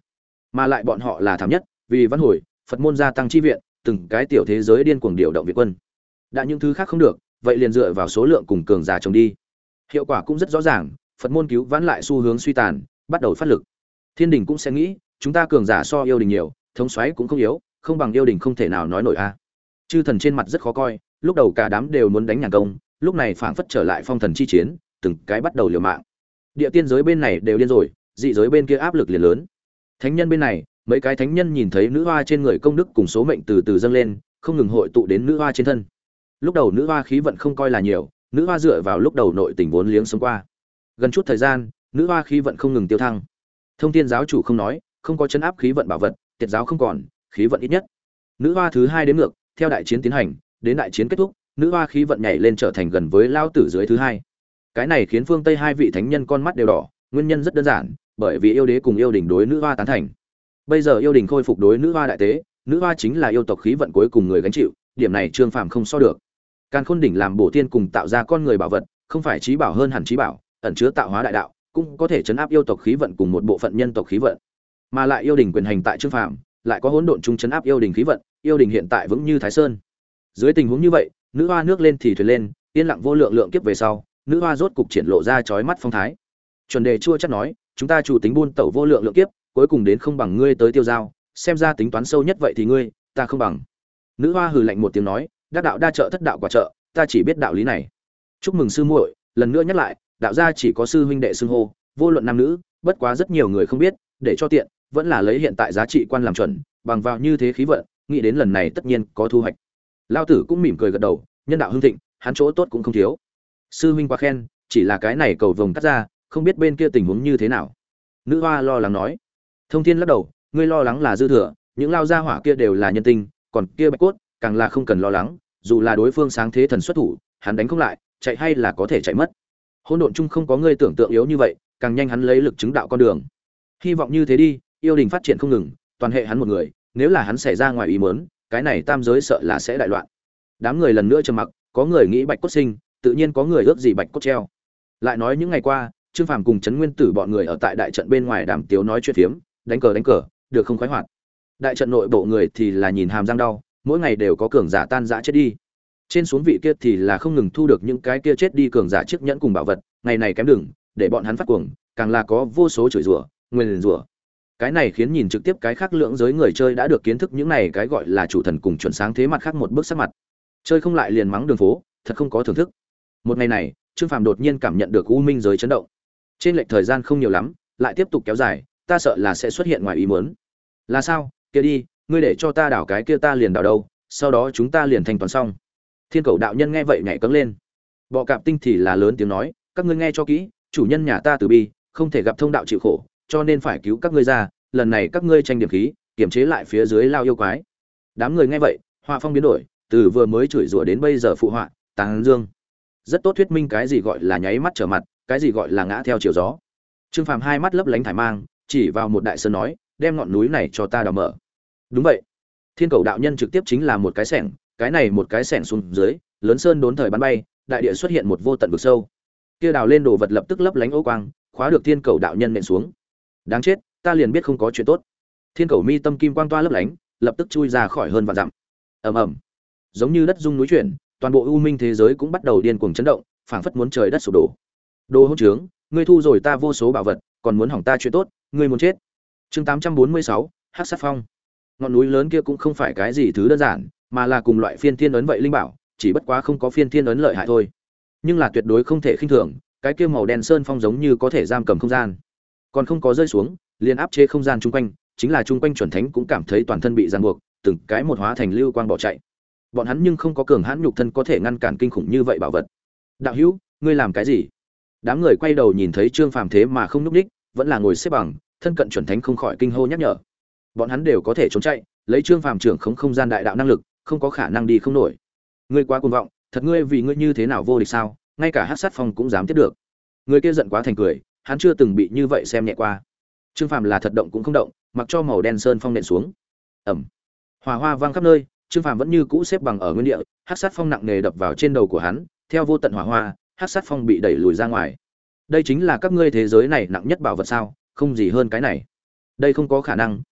Speaker 1: Mà lại bọn họ là thảm nhất, vì văn hồi, Phật môn gia tăng chi viện, từng cái tiểu thế giới điên cuồng điều động viện quân. Đã những thứ khác không được, vậy liền dựa vào số lượng cùng cường giả trồng đi. Hiệu quả cũng rất rõ ràng, Phật môn cứu vãn lại xu hướng suy tàn, bắt đầu phát lực. Thiên đình cũng sẽ nghĩ, chúng ta cường giả so yêu đình nhiều, thống soái cũng không yếu, không bằng yêu đình không thể nào nói nổi a. Chư thần trên mặt rất khó coi, lúc đầu cả đám đều muốn đánh nhàn công, lúc này phảng phất trở lại phong thần chi chiến, từng cái bắt đầu liều mạng. Địa tiên giới bên này đều điên rồi, dị giới bên kia áp lực liền lớn. Thánh nhân bên này, mấy cái thánh nhân nhìn thấy nữ hoa trên người công đức cùng số mệnh từ từ dâng lên, không ngừng hội tụ đến nữ hoa trên thân. Lúc đầu nữ hoa khí vận không coi là nhiều, nữ hoa dựa vào lúc đầu nội tình vốn liếng sống qua. Gần chút thời gian, nữ hoa khí vận không ngừng tiêu thăng. Thông Thiên giáo chủ không nói, không có chấn áp khí vận bảo vật, Tiệt giáo không còn, khí vận ít nhất. Nữ hoa thứ 2 đến ngược, theo đại chiến tiến hành, đến đại chiến kết thúc, nữ hoa khí vận nhảy lên trở thành gần với lao tử dưới thứ 2. Cái này khiến phương Tây hai vị thánh nhân con mắt đều đỏ, nguyên nhân rất đơn giản, bởi vì yêu đế cùng yêu đình đối nữ hoa tán thành. Bây giờ yêu đình khôi phục đối nữ hoa đại tế, nữ hoa chính là yêu tộc khí vận cuối cùng người gánh chịu, điểm này Trương Phàm không so được. Càn Khôn đỉnh làm bổ tiên cùng tạo ra con người bảo vật, không phải trí bảo hơn hẳn trí bảo, ẩn chứa tạo hóa đại đạo, cũng có thể chấn áp yêu tộc khí vận cùng một bộ phận nhân tộc khí vận. Mà lại yêu đình quyền hành tại Trương Phàm, lại có hỗn độn chung chấn áp yêu đình khí vận, yêu đình hiện tại vững như Thái Sơn. Dưới tình huống như vậy, nữ hoa nước lên thì thuyền lên, yên lặng vô lượng lượng kiếp về sau, nữ hoa rốt cục triển lộ ra chói mắt phong thái. Chuẩn đề chua chắc nói, chúng ta chủ tính buôn tẩu vô lượng lượng kiếp, cuối cùng đến không bằng ngươi tới tiêu giao, xem ra tính toán sâu nhất vậy thì ngươi, ta không bằng. Nữ hoa hừ lạnh một tiếng nói, đắc đạo đa trợ thất đạo quả trợ, ta chỉ biết đạo lý này. Chúc mừng sư muội, lần nữa nhắc lại, đạo gia chỉ có sư huynh đệ xưng hô, vô luận nam nữ, bất quá rất nhiều người không biết, để cho tiện, vẫn là lấy hiện tại giá trị quan làm chuẩn, bằng vào như thế khí vận, nghĩ đến lần này tất nhiên có thu hoạch. Lão tử cũng mỉm cười gật đầu, nhân đạo hưng thịnh, hắn chỗ tốt cũng không thiếu. Sư huynh quá khen, chỉ là cái này cầu vồng cắt ra, không biết bên kia tình huống như thế nào. Nữ hoa lo lắng nói. Thông Thiên lắc đầu, ngươi lo lắng là dư thừa, những lao gia hỏa kia đều là nhân tinh, còn kia Bạch Cốt, càng là không cần lo lắng, dù là đối phương sáng thế thần xuất thủ, hắn đánh không lại, chạy hay là có thể chạy mất. Hỗn độn chung không có ngươi tưởng tượng yếu như vậy, càng nhanh hắn lấy lực chứng đạo con đường. Hy vọng như thế đi, yêu đình phát triển không ngừng, toàn hệ hắn một người, nếu là hắn xảy ra ngoài ý muốn, cái này tam giới sợ là sẽ đại loạn. Đám người lần nữa trầm mặc, có người nghĩ Bạch Cốt sinh, tự nhiên có người ước gì Bạch Cốt treo. Lại nói những ngày qua, Trương Phàm cùng Trấn Nguyên Tử bọn người ở tại đại trận bên ngoài đàm tiếu nói chuyện phiếm, đánh cờ, được không khoái hoạt. Đại trận nội bộ người thì là nhìn hàm răng đau, mỗi ngày đều có cường giả tan rã chết đi. Trên xuống vị kia thì là không ngừng thu được những cái kia chết đi cường giả chiếc nhẫn cùng bảo vật, ngày này kém đừng, để bọn hắn phát cuồng, càng là có vô số chửi rủa, nguyền rủa. Cái này khiến nhìn trực tiếp cái khác lưỡng giới người chơi đã được kiến thức những này cái gọi là chủ thần cùng chuẩn sáng thế mặt khác một bước sắc mặt. Chơi không lại liền mắng đường phố, thật không có thưởng thức. Một ngày này, Trương Phàm đột nhiên cảm nhận được u minh giới chấn động. Trên lệch thời gian không nhiều lắm, lại tiếp tục kéo dài, ta sợ là sẽ xuất hiện ngoài ý muốn. Là sao? Kia đi, ngươi để cho ta đảo cái kia ta liền đảo đâu, sau đó chúng ta liền thanh toán xong. Thiên Cầu đạo nhân nghe vậy nhảy cẫng lên. Bọ Cạp Tinh thì là lớn tiếng nói, các ngươi nghe cho kỹ, chủ nhân nhà ta từ bi, không thể gặp thông đạo chịu khổ, cho nên phải cứu các ngươi ra, lần này các ngươi tranh điểm khí, kiềm chế lại phía dưới lao yêu quái. Đám người nghe vậy, họa phong biến đổi, từ vừa mới chửi rủa đến bây giờ phụ họa, tán dương. Rất tốt thuyết minh cái gì gọi là nháy mắt trở mặt, cái gì gọi là ngã theo chiều gió. Trương Phàm hai mắt lấp lánh thải mang, chỉ vào một đại sơn nói, đem ngọn núi này cho ta đào mở. Đúng vậy. Thiên Cầu đạo nhân trực tiếp chính là một cái xẻng, cái này một cái xẻng xuống dưới, lớn sơn đốn thời bắn bay, đại địa xuất hiện một vô tận vực sâu. Kia đào lên đồ vật lập tức lấp lánh ô quang, khóa được Thiên Cầu đạo nhân nện xuống. Đáng chết, ta liền biết không có chuyện tốt. Thiên Cầu mi tâm kim quang toa lấp lánh, lập tức chui ra khỏi hơn vạn dặm. Ầm ầm. Giống như đất rung núi chuyển, toàn bộ u minh thế giới cũng bắt đầu điên cuồng chấn động, phảng phất muốn trời đất sụp đổ. Đồ hỗn trướng, ngươi thu rồi ta vô số bảo vật, còn muốn hỏng ta chuyện tốt, ngươi muốn chết. Chương 846, Hắc Sát Phong. Ngọn núi lớn kia cũng không phải cái gì thứ đơn giản, mà là cùng loại phiên thiên ấn vậy linh bảo, chỉ bất quá không có phiên thiên ấn lợi hại thôi. Nhưng là tuyệt đối không thể khinh thường, cái kia màu đen sơn phong giống như có thể giam cầm không gian. Còn không có rơi xuống, liền áp chế không gian chung quanh, chính là chung quanh chuẩn thánh cũng cảm thấy toàn thân bị giằng buộc, từng cái một hóa thành lưu quang bỏ chạy. Bọn hắn nhưng không có cường hãn nhục thân có thể ngăn cản kinh khủng như vậy bảo vật. Đạo hữu, ngươi làm cái gì? Đám người quay đầu nhìn thấy Trương Phàm thế mà không nhúc nhích, vẫn là ngồi xếp bằng, thân cận chuẩn thánh không khỏi kinh hô nhắc nhở. Bọn hắn đều có thể trốn chạy, lấy Trương Phàm trưởng không gian đại đạo năng lực, không có khả năng đi không nổi. Ngươi quá cuồng vọng, thật ngươi vì ngươi như thế nào vô địch sao? Ngay cả Hắc Sát Phong cũng dám tiếp được. Người kia giận quá thành cười, hắn chưa từng bị như vậy xem nhẹ qua. Trương Phàm là thật động cũng không động, mặc cho màu đen sơn phong nện xuống. Ầm. Hỏa hoa vang khắp nơi, Trương Phàm vẫn như cũ xếp bằng ở nguyên địa, Hắc Sát Phong nặng nề đập vào trên đầu của hắn, theo vô tận hỏa hoa, Hắc Sát Phong bị đẩy lùi ra ngoài. Đây chính là các ngươi thế giới này nặng nhất bảo vật sao? Không gì hơn cái này. Đây không có khả năng,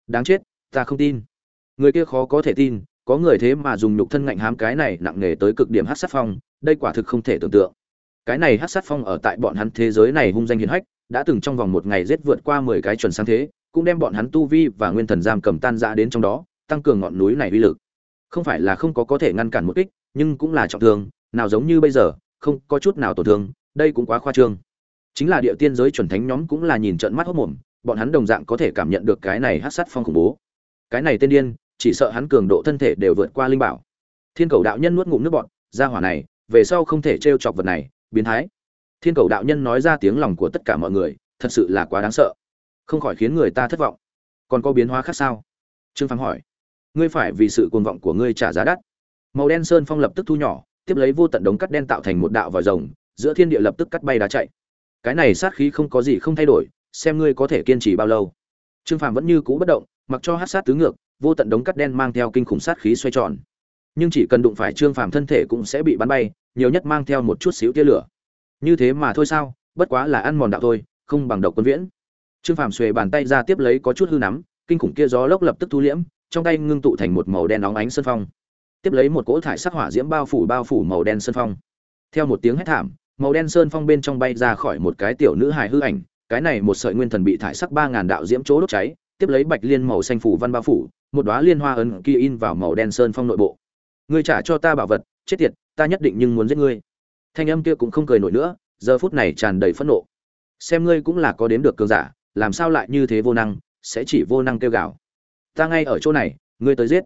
Speaker 1: Đáng chết, ta không tin. Người kia khó có thể tin, có người thế mà dùng nhục thân ngạnh hám cái này nặng nề tới cực điểm hắc sát phong, đây quả thực không thể tưởng tượng. Cái này hắc sát phong ở tại bọn hắn thế giới này hung danh hiển hách, đã từng trong vòng một ngày giết vượt qua 10 cái chuẩn sáng thế, cũng đem bọn hắn tu vi và nguyên thần giam cầm tan rã đến trong đó, tăng cường ngọn núi này uy lực. Không phải là không có thể ngăn cản một kích, nhưng cũng là trọng thương, nào giống như bây giờ, không có chút nào tổn thương, đây cũng quá khoa trương. Chính là địa tiên giới chuẩn thánh nhóm cũng là nhìn trợn mắt hốt mồm, bọn hắn đồng dạng có thể cảm nhận được cái này hắc sát phong khủng bố. Cái này tên điên, chỉ sợ hắn cường độ thân thể đều vượt qua linh bảo. Thiên Cầu đạo nhân nuốt ngụm nước bọt, gia hỏa này, về sau không thể trêu chọc vật này, biến thái. Thiên Cầu đạo nhân nói ra tiếng lòng của tất cả mọi người, thật sự là quá đáng sợ, không khỏi khiến người ta thất vọng. Còn có biến hóa khác sao? Trương Phàm hỏi. Ngươi phải vì sự cuồng vọng của ngươi trả giá đắt. Màu đen sơn phong lập tức thu nhỏ, tiếp lấy vô tận đống cắt đen tạo thành một đạo vòi rồng, giữa thiên địa lập tức cắt bay đá chạy. Cái này sát khí không có gì không thay đổi, xem ngươi có thể kiên trì bao lâu. Trương Phàm vẫn như cũ bất động, mặc cho hắc sát tứ ngược, vô tận đống cắt đen mang theo kinh khủng sát khí xoay tròn. Nhưng chỉ cần đụng phải Trương Phàm thân thể cũng sẽ bị bắn bay, nhiều nhất mang theo một chút xíu tia lửa. Như thế mà thôi sao, bất quá là ăn mòn đạo thôi, không bằng độc quân viễn. Trương Phàm xuề bàn tay ra tiếp lấy có chút hư nắm, kinh khủng kia gió lốc lập tức thu liễm, trong tay ngưng tụ thành một màu đen óng ánh sơn phong. Tiếp lấy một cỗ thải sắc hỏa diễm bao phủ màu đen sơn phong. Theo một tiếng hét thảm, màu đen sơn phong bên trong bay ra khỏi một cái tiểu nữ hài hư ảnh, cái này một sợi nguyên thần bị thải sắc 3000 đạo diễm chỗ đốt cháy, tiếp lấy bạch liên màu xanh phủ văn bao phủ, một đóa liên hoa ấn kia in vào màu đen sơn phong nội bộ. Ngươi trả cho ta bảo vật, chết tiệt, ta nhất định nhưng muốn giết ngươi. Thanh âm kia cũng không cười nổi nữa, giờ phút này tràn đầy phẫn nộ. Xem ngươi cũng là có đếm được cường giả, làm sao lại như thế vô năng, sẽ chỉ vô năng kêu gào. Ta ngay ở chỗ này, ngươi tới giết.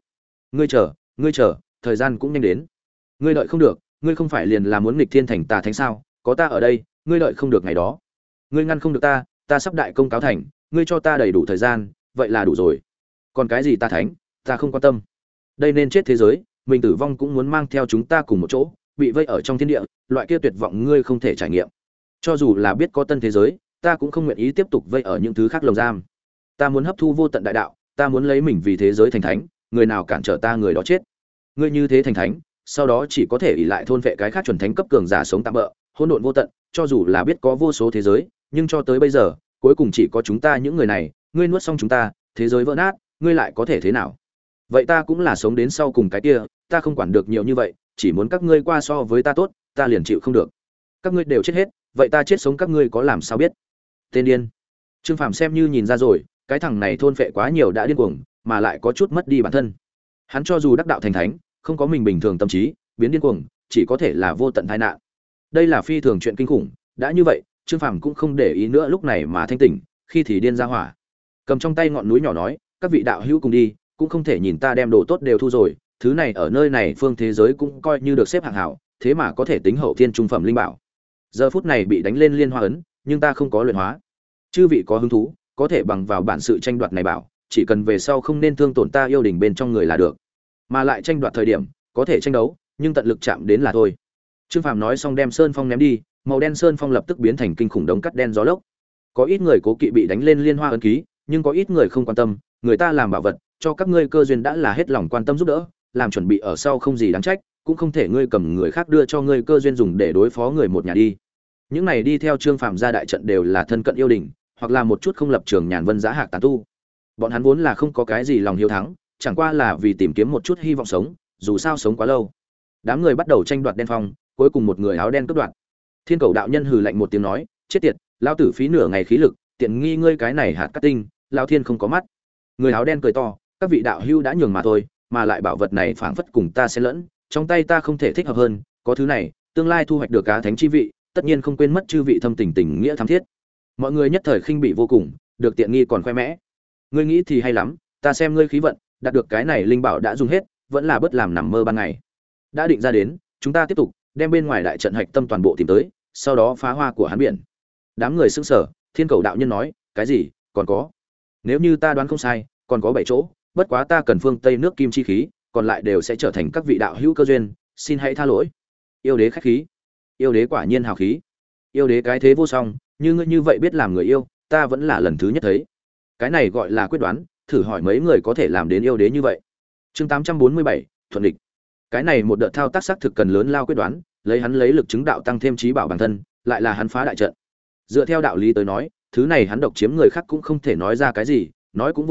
Speaker 1: Ngươi chờ, thời gian cũng nhanh đến. Ngươi đợi không được, ngươi không phải liền là muốn nghịch thiên thành tà thánh sao? Có ta ở đây, ngươi đợi không được ngày đó. Ngươi ngăn không được ta, ta sắp đại công cáo thành, ngươi cho ta đầy đủ thời gian, vậy là đủ rồi. Còn cái gì ta thánh, ta không quan tâm. Đây nên chết thế giới, mình tử vong cũng muốn mang theo chúng ta cùng một chỗ, bị vây ở trong thiên địa, loại kia tuyệt vọng ngươi không thể trải nghiệm. Cho dù là biết có tân thế giới, ta cũng không nguyện ý tiếp tục vây ở những thứ khác lồng giam. Ta muốn hấp thu vô tận đại đạo, ta muốn lấy mình vì thế giới thành thánh, người nào cản trở ta người đó chết. Ngươi như thế thành thánh, sau đó chỉ có thể ỷ lại thôn vệ cái khác chuẩn thánh cấp cường giả sống tạm bỡ, hỗn độn vô tận, cho dù là biết có vô số thế giới, nhưng cho tới bây giờ, cuối cùng chỉ có chúng ta những người này, ngươi nuốt xong chúng ta, thế giới vỡ nát, ngươi lại có thể thế nào? Vậy ta cũng là sống đến sau cùng cái kia, ta không quản được nhiều như vậy, chỉ muốn các ngươi qua so với ta tốt, ta liền chịu không được. Các ngươi đều chết hết, vậy ta chết sống các ngươi có làm sao biết? Tên điên. Trương Phàm xem như nhìn ra rồi, cái thằng này thôn phệ quá nhiều đã điên cuồng, mà lại có chút mất đi bản thân. Hắn cho dù đắc đạo thành thánh, không có mình bình thường tâm trí, biến điên cuồng, chỉ có thể là vô tận tai nạn. Đây là phi thường chuyện kinh khủng, đã như vậy, Trương Phàm cũng không để ý nữa lúc này mà thanh tỉnh, khi thì điên ra hỏa. Cầm trong tay ngọn núi nhỏ nói, các vị đạo hữu cùng đi, cũng không thể nhìn ta đem đồ tốt đều thu rồi, thứ này ở nơi này phương thế giới cũng coi như được xếp hạng hảo, thế mà có thể tính hậu thiên trung phẩm linh bảo. Giờ phút này bị đánh lên liên hoa ấn, nhưng ta không có luyện hóa. Chư vị có hứng thú, có thể bằng vào bản sự tranh đoạt này bảo, chỉ cần về sau không nên thương tổn ta yêu đình bên trong người là được. Mà lại tranh đoạt thời điểm, có thể tranh đấu, nhưng tận lực chạm đến là thôi. Trương Phàm nói xong đem sơn phong ném đi, màu đen sơn phong lập tức biến thành kinh khủng đống cắt đen gió lốc. Có ít người cố kỵ bị đánh lên liên hoa ấn ký, nhưng có ít người không quan tâm, người ta làm bảo vật, cho các ngươi cơ duyên đã là hết lòng quan tâm giúp đỡ, làm chuẩn bị ở sau không gì đáng trách, cũng không thể ngươi cầm người khác đưa cho ngươi cơ duyên dùng để đối phó người một nhà đi. Những này đi theo Trương Phàm ra đại trận đều là thân cận yêu đình, hoặc là một chút không lập trường nhàn vân giá hạc tán tu. Bọn hắn vốn là không có cái gì lòng hiếu thắng, chẳng qua là vì tìm kiếm một chút hy vọng sống, dù sao sống quá lâu. Đám người bắt đầu tranh đoạt đen phong, cuối cùng một người áo đen cướp đoạt. Thiên Cầu đạo nhân hừ lạnh một tiếng nói, chết tiệt, lão tử phí nửa ngày khí lực, tiện nghi ngươi cái này hạt cát tinh, lão thiên không có mắt. Người áo đen cười to, các vị đạo hữu đã nhường mà thôi, mà lại bảo vật này phảng phất cùng ta sẽ lẫn, trong tay ta không thể thích hợp hơn, có thứ này, tương lai thu hoạch được cá thánh chi vị, tất nhiên không quên mất chư vị thâm tình tình nghĩa thắm thiết. Mọi người nhất thời khinh bỉ vô cùng, được tiện nghi còn khoe mẽ. Ngươi nghĩ thì hay lắm, ta xem ngươi khí vận, đạt được cái này linh bảo đã dùng hết, vẫn là bất làm nằm mơ ban ngày. Đã định ra đến, chúng ta tiếp tục đem bên ngoài đại trận hạch tâm toàn bộ tìm tới, sau đó phá hoa của hắn biển. Đám người sững sờ, Thiên Cầu đạo nhân nói, cái gì? Còn có? Nếu như ta đoán không sai, còn có 7 chỗ, bất quá ta cần phương Tây nước kim chi khí, còn lại đều sẽ trở thành các vị đạo hữu cơ duyên, xin hãy tha lỗi. Yêu đế khách khí. Yêu đế quả nhiên hào khí. Yêu đế cái thế vô song, như ngươi như vậy biết làm người yêu, ta vẫn là lần thứ nhất thấy. Cái này gọi là quyết đoán, thử hỏi mấy người có thể làm đến yêu đế như vậy. Chương 847, thuận địch. Cái này một đợt thao tác xác thực cần lớn lao quyết đoán, lấy hắn lấy lực chứng đạo tăng thêm trí bảo bản thân, lại là hắn phá đại trận. Dựa theo đạo lý tới nói, thứ này hắn độc chiếm người khác cũng không thể nói ra cái gì, nói cũng vô ích,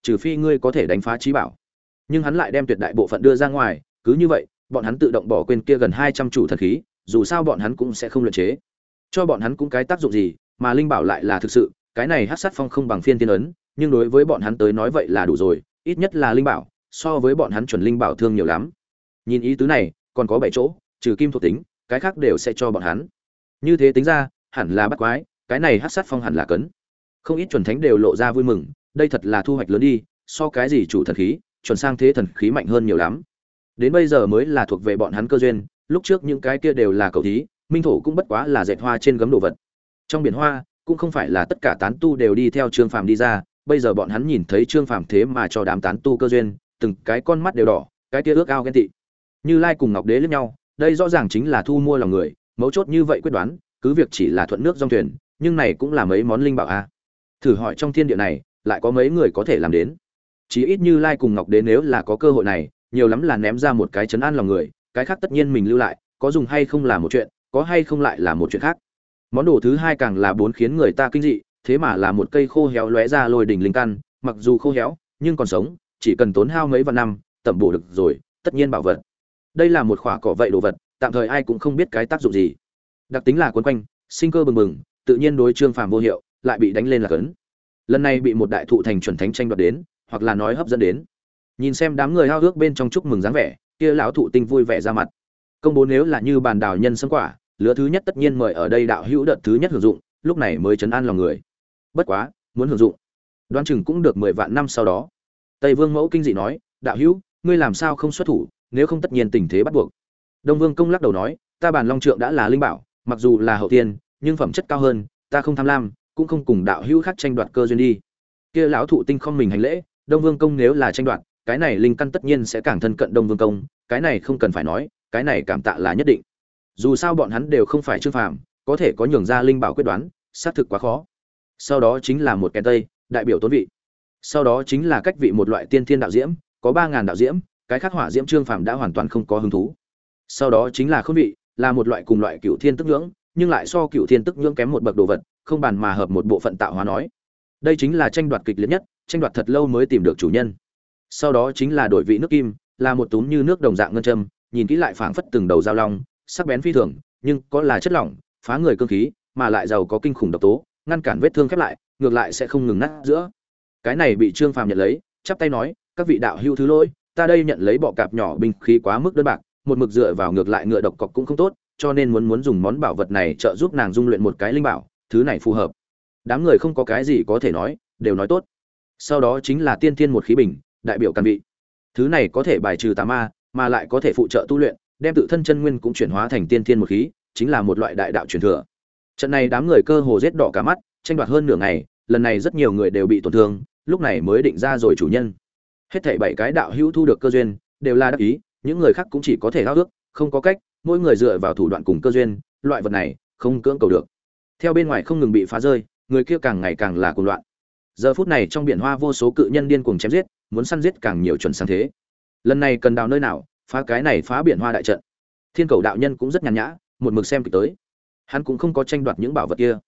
Speaker 1: trừ phi ngươi có thể đánh phá trí bảo. Nhưng hắn lại đem tuyệt đại bộ phận đưa ra ngoài, cứ như vậy bọn hắn tự động bỏ quên kia gần 200 chủ thần khí, dù sao bọn hắn cũng sẽ không luyện chế, cho bọn hắn cũng cái tác dụng gì, mà linh bảo lại là thực sự, cái này hắc sát phong không bằng phiên tiên ấn, nhưng đối với bọn hắn tới nói vậy là đủ rồi, ít nhất là linh bảo, so với bọn hắn chuẩn linh bảo thương nhiều lắm. Nhìn ý tứ này, còn có 7 chỗ, trừ kim thuộc tính, cái khác đều sẽ cho bọn hắn. Như thế tính ra, hẳn là bắt quái, cái này hắc sát phong hẳn là cấn. Không ít chuẩn thánh đều lộ ra vui mừng, đây thật là thu hoạch lớn đi, so cái gì chủ thần khí, chuẩn sang thế thần khí mạnh hơn nhiều lắm. Đến bây giờ mới là thuộc về bọn hắn cơ duyên, lúc trước những cái kia đều là cầu thí, minh thổ cũng bất quá là dệt hoa trên gấm đồ vật. Trong biển hoa, cũng không phải là tất cả tán tu đều đi theo Trương Phàm đi ra, bây giờ bọn hắn nhìn thấy Trương Phàm thế mà cho đám tán tu cơ duyên, từng cái con mắt đều đỏ, cái kia ước ao ghen tị. Như Lai cùng Ngọc Đế liếc nhau, đây rõ ràng chính là thu mua lòng người, mấu chốt như vậy quyết đoán, cứ việc chỉ là thuận nước dòng thuyền, nhưng này cũng là mấy món linh bảo a. Thử hỏi trong thiên địa này, lại có mấy người có thể làm đến? Chỉ ít Như Lai cùng Ngọc Đế nếu là có cơ hội này, nhiều lắm là ném ra một cái trấn an lòng người, cái khác tất nhiên mình lưu lại, có dùng hay không là một chuyện, có hay không lại là một chuyện khác. Món đồ thứ hai càng là bốn khiến người ta kinh dị, thế mà là một cây khô héo lóe ra lôi đỉnh linh căn, mặc dù khô héo, nhưng còn sống, chỉ cần tốn hao mấy vạn năm, tẩm bổ được rồi, tất nhiên bảo vật. Đây là một khỏa cỏ vậy đồ vật, tạm thời ai cũng không biết cái tác dụng gì. Đặc tính là quấn quanh, sinh cơ bừng bừng, tự nhiên đối Trương Phàm vô hiệu, lại bị đánh lên là cấn. Lần này bị một đại thụ thành chuẩn thánh tranh đoạt đến, hoặc là nói hấp dẫn đến. Nhìn xem đám người hao ước bên trong chúc mừng dáng vẻ, kia lão thụ tinh vui vẻ ra mặt. Công bố nếu là như bàn đào nhân sâm quả, lứa thứ nhất tất nhiên mời ở đây đạo hữu đợt thứ nhất hưởng dụng, lúc này mới trấn an lòng người. Bất quá, muốn hưởng dụng, đoán chừng cũng được 10 vạn năm sau đó. Tây Vương Mẫu kinh dị nói, đạo hữu, ngươi làm sao không xuất thủ, nếu không tất nhiên tình thế bắt buộc. Đông Vương Công lắc đầu nói, ta bản long trượng đã là linh bảo, mặc dù là hậu tiên, nhưng phẩm chất cao hơn, ta không tham lam, cũng không cùng đạo hữu khác tranh đoạt cơ duyên đi. Kia lão thụ tinh không mình hành lễ, Đông Vương Công nếu là tranh đoạt, cái này linh căn tất nhiên sẽ càng thân cận Đông Vương Công, cái này không cần phải nói, cái này cảm tạ là nhất định. Dù sao bọn hắn đều không phải Trương Phàm, có thể có nhường ra linh bảo quyết đoán, xác thực quá khó. Sau đó chính là một kén tây, đại biểu tốn vị. Sau đó chính là cách vị một loại tiên thiên đạo diễm, có 3000 đạo diễm, cái khác hỏa diễm Trương Phàm đã hoàn toàn không có hứng thú. Sau đó chính là khôn vị, là một loại cùng loại cựu thiên tức nhưỡng, nhưng lại so cựu thiên tức nhưỡng kém một bậc đồ vật, không bàn mà hợp một bộ phận tạo hóa nói. Đây chính là tranh đoạt kịch liệt nhất, tranh đoạt thật lâu mới tìm được chủ nhân. Sau đó chính là đổi vị nước kim, là một túm như nước đồng dạng ngân châm, nhìn kỹ lại phảng phất từng đầu dao long, sắc bén phi thường, nhưng có là chất lỏng, phá người cương khí, mà lại giàu có kinh khủng độc tố, ngăn cản vết thương khép lại, ngược lại sẽ không ngừng nát giữa. Cái này bị Trương Phàm nhận lấy, chắp tay nói, các vị đạo hữu thứ lỗi, ta đây nhận lấy bọ cạp nhỏ binh khí quá mức đơn bạc, một mực dựa vào ngược lại ngựa độc cọc cũng không tốt, cho nên muốn dùng món bảo vật này trợ giúp nàng dung luyện một cái linh bảo, thứ này phù hợp. Đám người không có cái gì có thể nói, đều nói tốt. Sau đó chính là tiên thiên một khí bình, đại biểu căn vị. Thứ này có thể bài trừ tà ma, mà lại có thể phụ trợ tu luyện, đem tự thân chân nguyên cũng chuyển hóa thành tiên thiên một khí, chính là một loại đại đạo truyền thừa. Trận này đám người cơ hồ giết đỏ cả mắt, tranh đoạt hơn nửa ngày, lần này rất nhiều người đều bị tổn thương, lúc này mới định ra rồi chủ nhân. Hết thảy 7 cái đạo hữu thu được cơ duyên, đều là đắc ý, những người khác cũng chỉ có thể ao ước, không có cách, mỗi người dựa vào thủ đoạn cùng cơ duyên, loại vật này không cưỡng cầu được. Theo bên ngoài không ngừng bị phá rơi, người kia càng ngày càng là cuồng loạn. Giờ phút này trong biển hoa vô số cự nhân điên cuồng chém giết, muốn săn giết càng nhiều chuẩn sáng thế. Lần này cần đào nơi nào, phá cái này phá biển hoa đại trận. Thiên Cầu đạo nhân cũng rất nhàn nhã, một mực xem kịch tới. Hắn cũng không có tranh đoạt những bảo vật kia.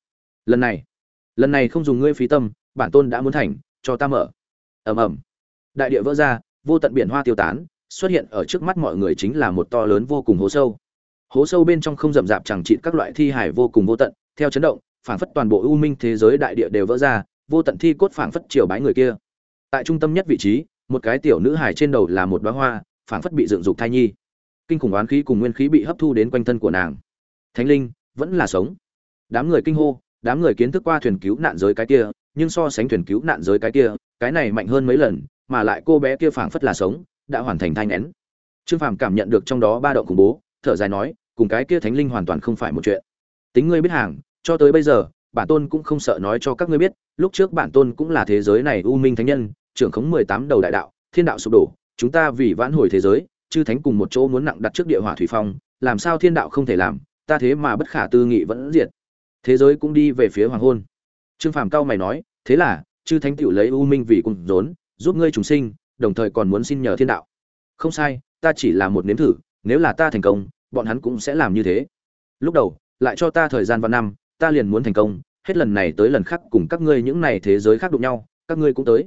Speaker 1: Lần này không dùng ngươi phí tâm, bản tôn đã muốn thành, cho ta mở. Ầm ầm. Đại địa vỡ ra, vô tận biển hoa tiêu tán, xuất hiện ở trước mắt mọi người chính là một to lớn vô cùng hố sâu. Hố sâu bên trong không rậm rạp chẳng chịt các loại thi hải vô cùng vô tận, theo chấn động, phảng phất toàn bộ u minh thế giới đại địa đều vỡ ra, vô tận thi cốt phảng phất triều bái người kia. Tại trung tâm nhất vị trí, một cái tiểu nữ hài trên đầu là một đóa hoa, phảng phất bị dựng dục thai nhi. Kinh khủng oán khí cùng nguyên khí bị hấp thu đến quanh thân của nàng. Thánh linh vẫn là sống. Đám người kinh hô, đám người kiến thức qua thuyền cứu nạn giới cái kia, nhưng so sánh thuyền cứu nạn giới cái kia, cái này mạnh hơn mấy lần, mà lại cô bé kia phảng phất là sống, đã hoàn thành thai nghén. Trương Phàm cảm nhận được trong đó ba động khủng bố, thở dài nói, cùng cái kia thánh linh hoàn toàn không phải một chuyện. Tính ngươi biết hàng, cho tới bây giờ, bản tôn cũng không sợ nói cho các ngươi biết, lúc trước bản tôn cũng là thế giới này u minh thánh nhân, trưởng khống 18 đầu đại đạo, thiên đạo sụp đổ, chúng ta vì vãn hồi thế giới, chư thánh cùng một chỗ muốn nặng đặt trước địa hỏa thủy phong, làm sao thiên đạo không thể làm, ta thế mà bất khả tư nghị vẫn diệt. Thế giới cũng đi về phía hoàng hôn. Trương Phàm cao mày nói, thế là, chư thánh tiểu lấy u minh vì cùng rốn, giúp ngươi chúng sinh, đồng thời còn muốn xin nhờ thiên đạo. Không sai, ta chỉ là một nếm thử, nếu là ta thành công, bọn hắn cũng sẽ làm như thế. Lúc đầu, lại cho ta thời gian vạn năm, ta liền muốn thành công, hết lần này tới lần khác cùng các ngươi những này thế giới khác đụng nhau, các ngươi cũng tới.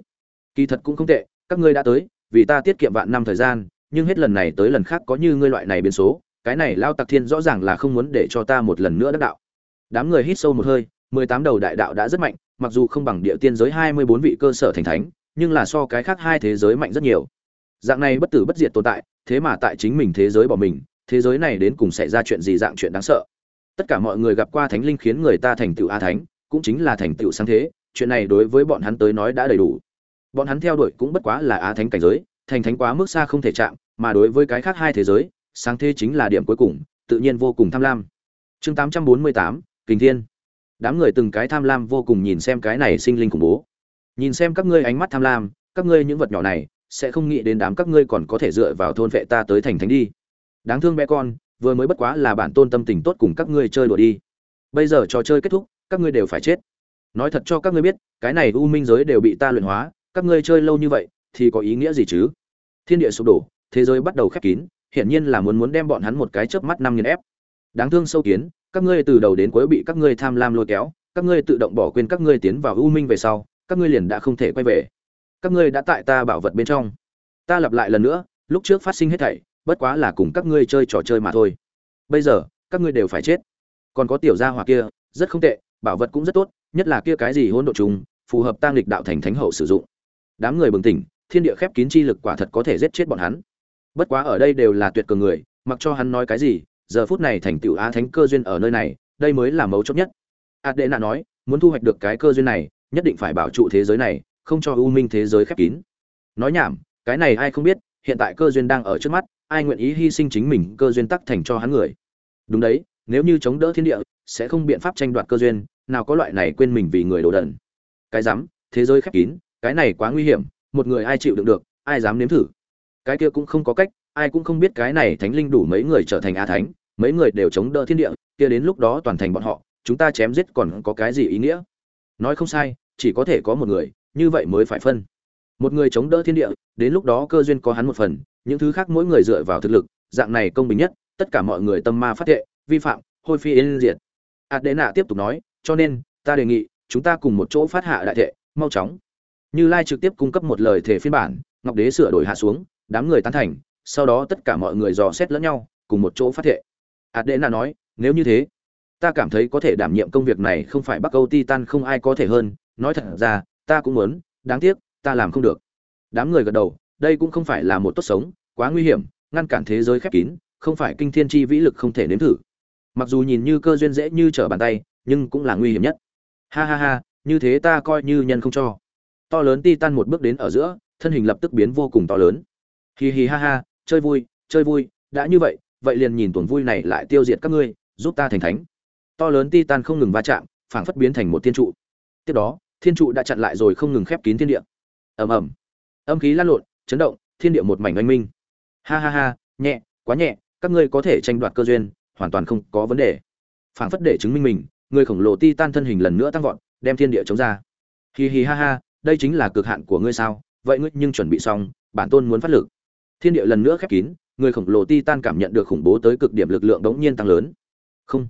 Speaker 1: Kỳ thật cũng không tệ, các ngươi đã tới, vì ta tiết kiệm vạn năm thời gian, nhưng hết lần này tới lần khác có như ngươi loại này biến số, cái này Lao Tặc Thiên rõ ràng là không muốn để cho ta một lần nữa đắc đạo. Đám người hít sâu một hơi, 18 đầu đại đạo đã rất mạnh, mặc dù không bằng địa tiên giới 24 vị cơ sở thành thánh, nhưng là so cái khác hai thế giới mạnh rất nhiều. Dạng này bất tử bất diệt tồn tại, thế mà tại chính mình thế giới bỏ mình, thế giới này đến cùng xảy ra chuyện gì dạng chuyện đáng sợ. Tất cả mọi người gặp qua thánh linh khiến người ta thành tựu a thánh, cũng chính là thành tựu sáng thế, chuyện này đối với bọn hắn tới nói đã đầy đủ. Bọn hắn theo đuổi cũng bất quá là á thánh cảnh giới, thành thánh quá mức xa không thể chạm, mà đối với cái khác hai thế giới, sáng thế chính là điểm cuối cùng, tự nhiên vô cùng tham lam. Chương 848, Kình Thiên. Đám người từng cái tham lam vô cùng nhìn xem cái này sinh linh khủng bố. Nhìn xem các ngươi ánh mắt tham lam, các ngươi những vật nhỏ này sẽ không nghĩ đến đám các ngươi còn có thể dựa vào thôn vệ ta tới thành thánh đi. Đáng thương bé con, vừa mới bất quá là bản tôn tâm tình tốt cùng các ngươi chơi đùa đi. Bây giờ trò chơi kết thúc, các ngươi đều phải chết. Nói thật cho các ngươi biết, cái này u minh giới đều bị ta luyện hóa, các ngươi chơi lâu như vậy thì có ý nghĩa gì chứ? Thiên địa sụp đổ, thế giới bắt đầu khép kín, hiển nhiên là muốn đem bọn hắn một cái chớp mắt 5 nghiền ép. Đáng thương sâu kiến, các ngươi từ đầu đến cuối bị các ngươi tham lam lôi kéo, các ngươi tự động bỏ quên các ngươi tiến vào u minh về sau, các ngươi liền đã không thể quay về. Các ngươi đã tại ta bảo vật bên trong. Ta lặp lại lần nữa, lúc trước phát sinh hết thảy, bất quá là cùng các ngươi chơi trò chơi mà thôi. Bây giờ, các ngươi đều phải chết. Còn có tiểu gia hỏa kia, rất không tệ, bảo vật cũng rất tốt, nhất là kia cái gì hỗn độn trùng, phù hợp tăng nghịch đạo thành thánh hậu sử dụng. Đám người bừng tỉnh, thiên địa khép kín chi lực quả thật có thể giết chết bọn hắn. Bất quá ở đây đều là tuyệt cường người, mặc cho hắn nói cái gì, giờ phút này thành tựu á thánh cơ duyên ở nơi này, đây mới là mấu chốt nhất. Adena nói, muốn thu hoạch được cái cơ duyên này, nhất định phải bảo trụ thế giới này, không cho u minh thế giới khép kín. Nói nhảm, cái này ai không biết, hiện tại cơ duyên đang ở trước mắt, ai nguyện ý hy sinh chính mình cơ duyên tắc thành cho hắn người. Đúng đấy, nếu như chống đỡ thiên địa, sẽ không biện pháp tranh đoạt cơ duyên, nào có loại này quên mình vì người đồ đần. Cái dám, thế giới khép kín, cái này quá nguy hiểm, một người ai chịu đựng được, ai dám nếm thử. Cái kia cũng không có cách, ai cũng không biết cái này thánh linh đủ mấy người trở thành á thánh, mấy người đều chống đỡ thiên địa, kia đến lúc đó toàn thành bọn họ, chúng ta chém giết còn có cái gì ý nghĩa? Nói không sai, chỉ có thể có một người, như vậy mới phải phân. Một người chống đỡ thiên địa, đến lúc đó cơ duyên có hắn một phần, những thứ khác mỗi người dựa vào thực lực, dạng này công bình nhất, tất cả mọi người tâm ma phát thệ, vi phạm, hôi phi yên diệt. Adena tiếp tục nói, cho nên, ta đề nghị, chúng ta cùng một chỗ phát hạ đại thệ, mau chóng. Như Lai trực tiếp cung cấp một lời thề phiên bản, Ngọc Đế sửa đổi hạ xuống, đám người tán thành, sau đó tất cả mọi người dò xét lẫn nhau, cùng một chỗ phát thệ. Adena nói, nếu như thế, ta cảm thấy có thể đảm nhiệm công việc này không phải Bắc Âu Titan không ai có thể hơn, nói thật ra, ta cũng muốn, đáng tiếc, ta làm không được. Đám người gật đầu, đây cũng không phải là một tốt sống, quá nguy hiểm, ngăn cản thế giới khép kín, không phải kinh thiên chi vĩ lực không thể nếm thử. Mặc dù nhìn như cơ duyên dễ như trở bàn tay, nhưng cũng là nguy hiểm nhất. Ha ha ha, như thế ta coi như nhân không cho. To lớn Titan một bước đến ở giữa, thân hình lập tức biến vô cùng to lớn. Hi hi ha ha, chơi vui, đã như vậy, vậy liền nhìn tuần vui này lại tiêu diệt các ngươi, giúp ta thành thánh. To lớn Titan không ngừng va chạm, phảng phất biến thành một thiên trụ. Tiếp đó, thiên trụ đã chặn lại rồi không ngừng khép kín thiên địa. Ầm ầm, âm khí lan lộn, chấn động, thiên địa một mảnh oanh minh. Ha ha ha, nhẹ, quá nhẹ, các ngươi có thể tranh đoạt cơ duyên, hoàn toàn không có vấn đề. Phảng phất để chứng minh mình, người khổng lồ Titan thân hình lần nữa tăng vọt, đem thiên địa chống ra. Hi hi ha ha, đây chính là cực hạn của ngươi sao? Vậy ngươi nhưng chuẩn bị xong, bản tôn muốn phát lực. Thiên địa lần nữa khép kín, người khổng lồ Titan cảm nhận được khủng bố tới cực điểm lực lượng đống nhiên tăng lớn. Không,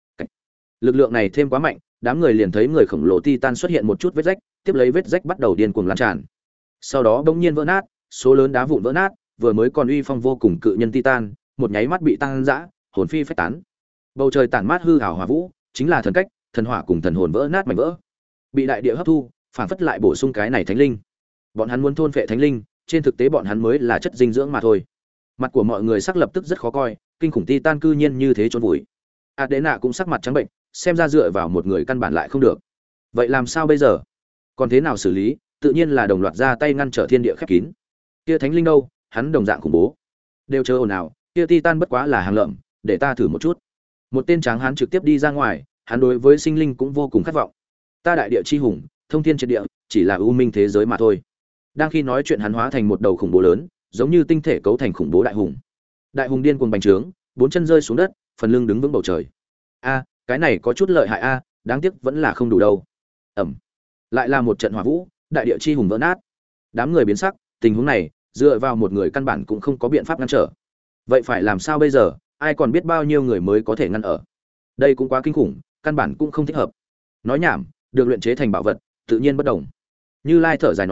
Speaker 1: lực lượng này thêm quá mạnh, đám người liền thấy người khổng lồ Titan xuất hiện một chút vết rách, tiếp lấy vết rách bắt đầu điên cuồng lan tràn. Sau đó đống nhiên vỡ nát, số lớn đá vụn vỡ nát, vừa mới còn uy phong vô cùng cự nhân Titan, một nháy mắt bị tăng dã, hồn phi phách tán. Bầu trời tản mát hư ảo hỏa vũ, chính là thần cách, thần hỏa cùng thần hồn vỡ nát mảnh vỡ. Bị đại địa hấp thu, phản phất lại bổ sung cái này thánh linh. Bọn hắn muốn thôn phệ thánh linh, trên thực tế bọn hắn mới là chất dinh dưỡng mà thôi. Mặt của mọi người sắc lập tức rất khó coi, kinh khủng Titan cư nhiên như thế chôn vùi. Adena cũng sắc mặt trắng bệnh, xem ra dựa vào một người căn bản lại không được. Vậy làm sao bây giờ? Còn thế nào xử lý? Tự nhiên là đồng loạt ra tay ngăn trở thiên địa khép kín. Kia thánh linh đâu? Hắn đồng dạng khủng bố. Đều chờ ồn ào, kia Titan bất quá là hàng lợm, để ta thử một chút. Một tên tráng hán trực tiếp đi ra ngoài, hắn đối với sinh linh cũng vô cùng khát vọng. Ta đại địa chi hùng, thông thiên triệt địa, chỉ là ưu minh thế giới mà thôi. Đang khi nói chuyện hắn hóa thành một đầu khủng bố lớn, giống như tinh thể cấu thành khủng bố đại hùng. Đại hùng điên cuồng bành trướng, bốn chân rơi xuống đất, phần lưng đứng vững bầu trời. A, cái này có chút lợi hại a, đáng tiếc vẫn là không đủ đâu. Ẩm. Lại là một trận hỏa vũ, đại địa chi hùng vỡ nát. Đám người biến sắc, tình huống này, dựa vào một người căn bản cũng không có biện pháp ngăn trở. Vậy phải làm sao bây giờ, ai còn biết bao nhiêu người mới có thể ngăn ở. Đây cũng quá kinh khủng, căn bản cũng không thích hợp. Nói nhảm, được luyện chế thành bảo vật, tự nhiên bất đồng. Như Lai thở dài nói,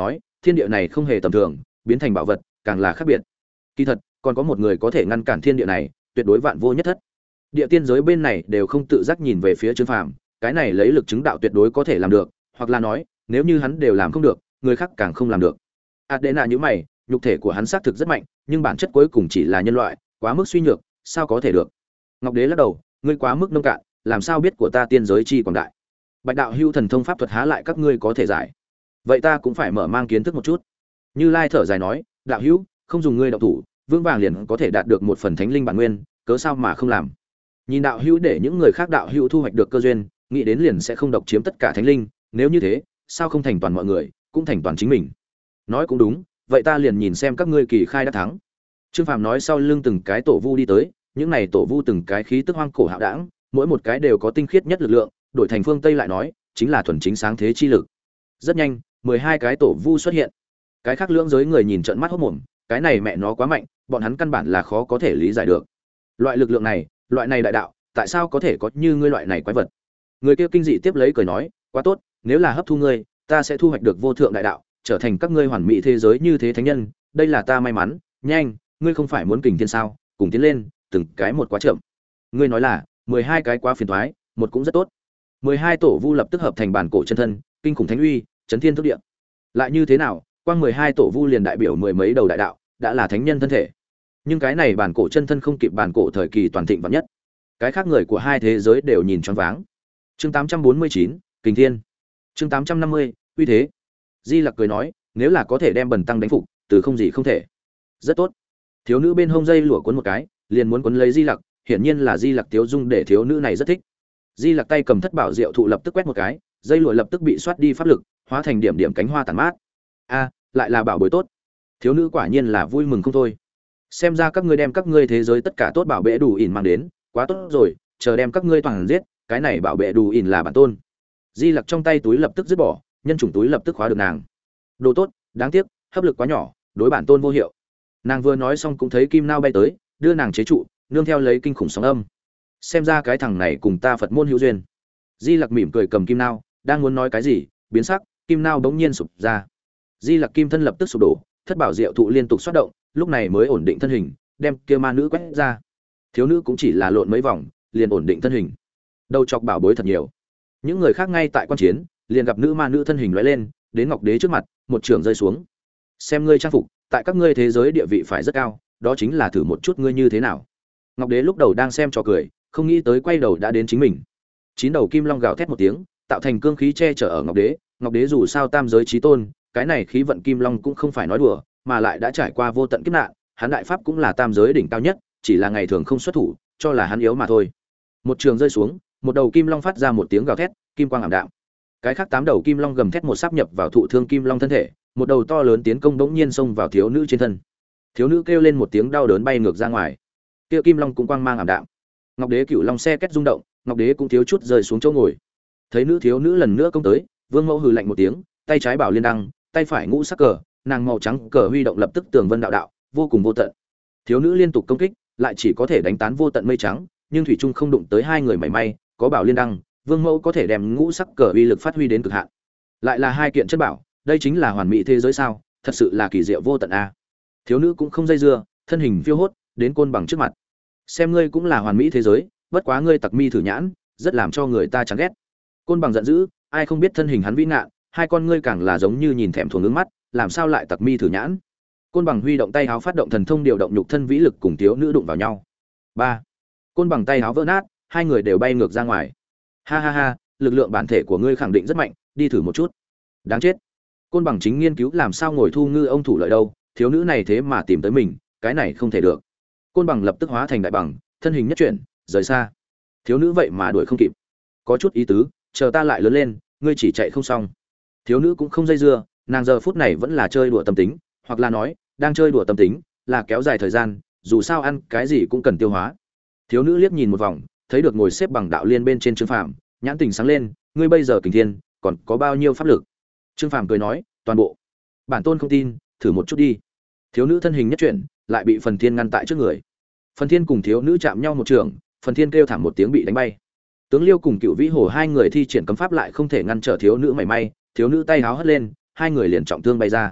Speaker 1: thiên địa này không hề tầm thường, biến thành bảo vật càng là khác biệt. Kỳ thật còn có một người có thể ngăn cản thiên địa này, tuyệt đối vạn vô nhất thất. Địa tiên giới bên này đều không tự giác nhìn về phía Trương Phàm, cái này lấy lực chứng đạo tuyệt đối có thể làm được, hoặc là nói nếu như hắn đều làm không được, người khác càng không làm được. Adena nhíu mày, nhục thể của hắn xác thực rất mạnh, nhưng bản chất cuối cùng chỉ là nhân loại, quá mức suy nhược, sao có thể được. Ngọc Đế lắc đầu, ngươi quá mức nông cạn, làm sao biết của ta tiên giới chi quảng đại. Bạch đạo hưu thần thông pháp thuật há lại các ngươi có thể giải. Vậy ta cũng phải mở mang kiến thức một chút. Như Lai thở dài nói, đạo hữu, không dùng ngươi động thủ, vững vàng liền có thể đạt được một phần thánh linh bản nguyên, cớ sao mà không làm. Nhìn đạo hữu để những người khác đạo hữu thu hoạch được cơ duyên, nghĩ đến liền sẽ không độc chiếm tất cả thánh linh, nếu như thế, sao không thành toàn mọi người, cũng thành toàn chính mình. Nói cũng đúng, vậy ta liền nhìn xem các ngươi kỳ khai đã thắng. Trương Phàm nói sau lưng từng cái tổ vu đi tới, những này tổ vu từng cái khí tức hoang cổ hạo đảng, mỗi một cái đều có tinh khiết nhất lực lượng, đổi thành phương Tây lại nói, chính là thuần chính sáng thế chi lực. Rất nhanh, 12 cái tổ vu xuất hiện. Cái khác lưỡng giới người nhìn trợn mắt hốt mồm, cái này mẹ nó quá mạnh, bọn hắn căn bản là khó có thể lý giải được. Loại lực lượng này, loại này đại đạo, tại sao có thể có như ngươi loại này quái vật? Người kia kinh dị tiếp lấy cười nói, quá tốt, nếu là hấp thu ngươi, ta sẽ thu hoạch được vô thượng đại đạo, trở thành các ngươi hoàn mỹ thế giới như thế thánh nhân, đây là ta may mắn, nhanh, ngươi không phải muốn kình thiên sao, cùng tiến lên, từng cái một quá chậm. Ngươi nói là, 12 cái quá phiền toái, một cũng rất tốt. 12 tổ vu lập tức hợp thành bản cổ chân thân, kinh khủng thánh uy, chấn thiên thúc địa. Lại như thế nào, quang 12 tổ vu liền đại biểu mười mấy đầu đại đạo, đã là thánh nhân thân thể. Nhưng cái này bản cổ chân thân không kịp bản cổ thời kỳ toàn thịnh vạn nhất. Cái khác người của hai thế giới đều nhìn choáng váng. Chương 849, Kình Thiên. Chương 850, uy thế. Di Lặc cười nói, nếu là có thể đem Bần tăng đánh phục, từ không gì không thể. Rất tốt. Thiếu nữ bên hông dây lụa cuốn một cái, liền muốn cuốn lấy Di Lặc, hiển nhiên là Di Lặc tiếu dung để thiếu nữ này rất thích. Di Lặc tay cầm thất bảo diệu thụ lập tức quét một cái, dây lụa lập tức bị xoát đi pháp lực, hóa thành điểm điểm cánh hoa tàn mát. A, lại là bảo bối tốt. Thiếu nữ quả nhiên là vui mừng không thôi. Xem ra các ngươi đem các ngươi thế giới tất cả tốt bảo bệ đủ ỉn mang đến, quá tốt rồi, chờ đem các ngươi toàn giết, cái này bảo bệ đủ ỉn là bản tôn. Di Lặc trong tay túi lập tức dứt bỏ, nhân chủng túi lập tức khóa được nàng. Đồ tốt, đáng tiếc, hấp lực quá nhỏ, đối bản tôn vô hiệu. Nàng vừa nói xong cũng thấy kim nao bay tới, đưa nàng chế trụ, nương theo lấy kinh khủng sóng âm. Xem ra cái thằng này cùng ta Phật môn hữu duyên. Di Lặc mỉm cười cầm kim nao, đang muốn nói cái gì, biến sắc, kim nao bỗng nhiên sụp ra. Di Lặc kim thân lập tức sụp đổ, thất bảo diệu thụ liên tục xoát động, lúc này mới ổn định thân hình, đem kia ma nữ quét ra. Thiếu nữ cũng chỉ là lộn mấy vòng, liền ổn định thân hình. Đầu chọc bảo bối thật nhiều. Những người khác ngay tại quan chiến, liền gặp nữ ma nữ thân hình lóe lên, đến Ngọc Đế trước mặt, một trường rơi xuống. Xem ngươi trang phục, tại các ngươi thế giới địa vị phải rất cao, đó chính là thử một chút ngươi như thế nào. Ngọc Đế lúc đầu đang xem trò cười, không nghĩ tới quay đầu đã đến chính mình. Chín đầu kim long gào thét một tiếng, tạo thành cương khí che chở ở Ngọc Đế. Ngọc Đế dù sao tam giới chí tôn, cái này khí vận kim long cũng không phải nói đùa, mà lại đã trải qua vô tận kiếp nạn, hắn đại pháp cũng là tam giới đỉnh cao nhất, chỉ là ngày thường không xuất thủ, cho là hắn yếu mà thôi. Một trường rơi xuống, một đầu kim long phát ra một tiếng gào thét, kim quang ảm đạm. Cái khác 8 đầu kim long gầm thét một sáp nhập vào thụ thương kim long thân thể, một đầu to lớn tiến công bỗng nhiên xông vào thiếu nữ trên thân. Thiếu nữ kêu lên một tiếng đau đớn bay ngược ra ngoài. Kia kim long cũng quang mang ảm đạm. Ngọc Đế cửu long xe két rung động, Ngọc Đế cũng thiếu chút rơi xuống chỗ ngồi. Thấy nữ thiếu nữ lần nữa công tới, Vương Mẫu hừ lạnh một tiếng, tay trái bảo liên đăng, tay phải ngũ sắc cờ, nàng màu trắng cờ huy động lập tức tường vân đạo đạo, vô cùng vô tận. Thiếu nữ liên tục công kích, lại chỉ có thể đánh tán vô tận mây trắng, nhưng thủy trung không đụng tới hai người mảy may, có bảo liên đăng, Vương Mẫu có thể đem ngũ sắc cờ uy lực phát huy đến cực hạn. Lại là hai kiện chất bảo, đây chính là hoàn mỹ thế giới sao, thật sự là kỳ diệu vô tận a. Thiếu nữ cũng không dây dưa, thân hình phiêu hốt, đến Côn Bằng trước mặt. Xem ngươi cũng là hoàn mỹ thế giới, bất quá ngươi tặc mi thử nhãn, rất làm cho người ta chán ghét. Côn Bằng giận dữ, ai không biết thân hình hắn vĩ ngạn, hai con ngươi càng là giống như nhìn thèm thuồng nước mắt, làm sao lại tặc mi thử nhãn. Côn Bằng huy động tay áo phát động thần thông điều động nhục thân vĩ lực cùng thiếu nữ đụng vào nhau. 3. Côn Bằng tay áo vỡ nát, hai người đều bay ngược ra ngoài. Ha ha ha, lực lượng bản thể của ngươi khẳng định rất mạnh, đi thử một chút. Đáng chết. Côn Bằng chính nghiên cứu làm sao ngồi thu ngư ông thủ lợi đâu, thiếu nữ này thế mà tìm tới mình, cái này không thể được. Côn Bằng lập tức hóa thành đại bằng, thân hình nhất chuyển, rời xa. Thiếu nữ vậy mà đuổi không kịp. Có chút ý tứ, chờ ta lại lớn lên, ngươi chỉ chạy không xong. Thiếu nữ cũng không dây dưa, nàng giờ phút này vẫn là chơi đùa tâm tính, hoặc là nói, đang chơi đùa tâm tính, là kéo dài thời gian, dù sao ăn cái gì cũng cần tiêu hóa. Thiếu nữ liếc nhìn một vòng, thấy được ngồi xếp bằng đạo liên bên trên Trương Phàm, nhãn tình sáng lên, ngươi bây giờ kình thiên, còn có bao nhiêu pháp lực? Trương Phàm cười nói, toàn bộ. Bản tôn không tin, thử một chút đi. Thiếu nữ thân hình nhất chuyển, lại bị Phần Thiên ngăn tại trước người. Phần Thiên cùng thiếu nữ chạm nhau một trường, Phần Thiên kêu thảm một tiếng bị đánh bay. Tướng Liêu cùng Cựu Vĩ Hồ hai người thi triển cấm pháp lại không thể ngăn trở thiếu nữ mảy may, thiếu nữ tay háo hất lên, hai người liền trọng thương bay ra.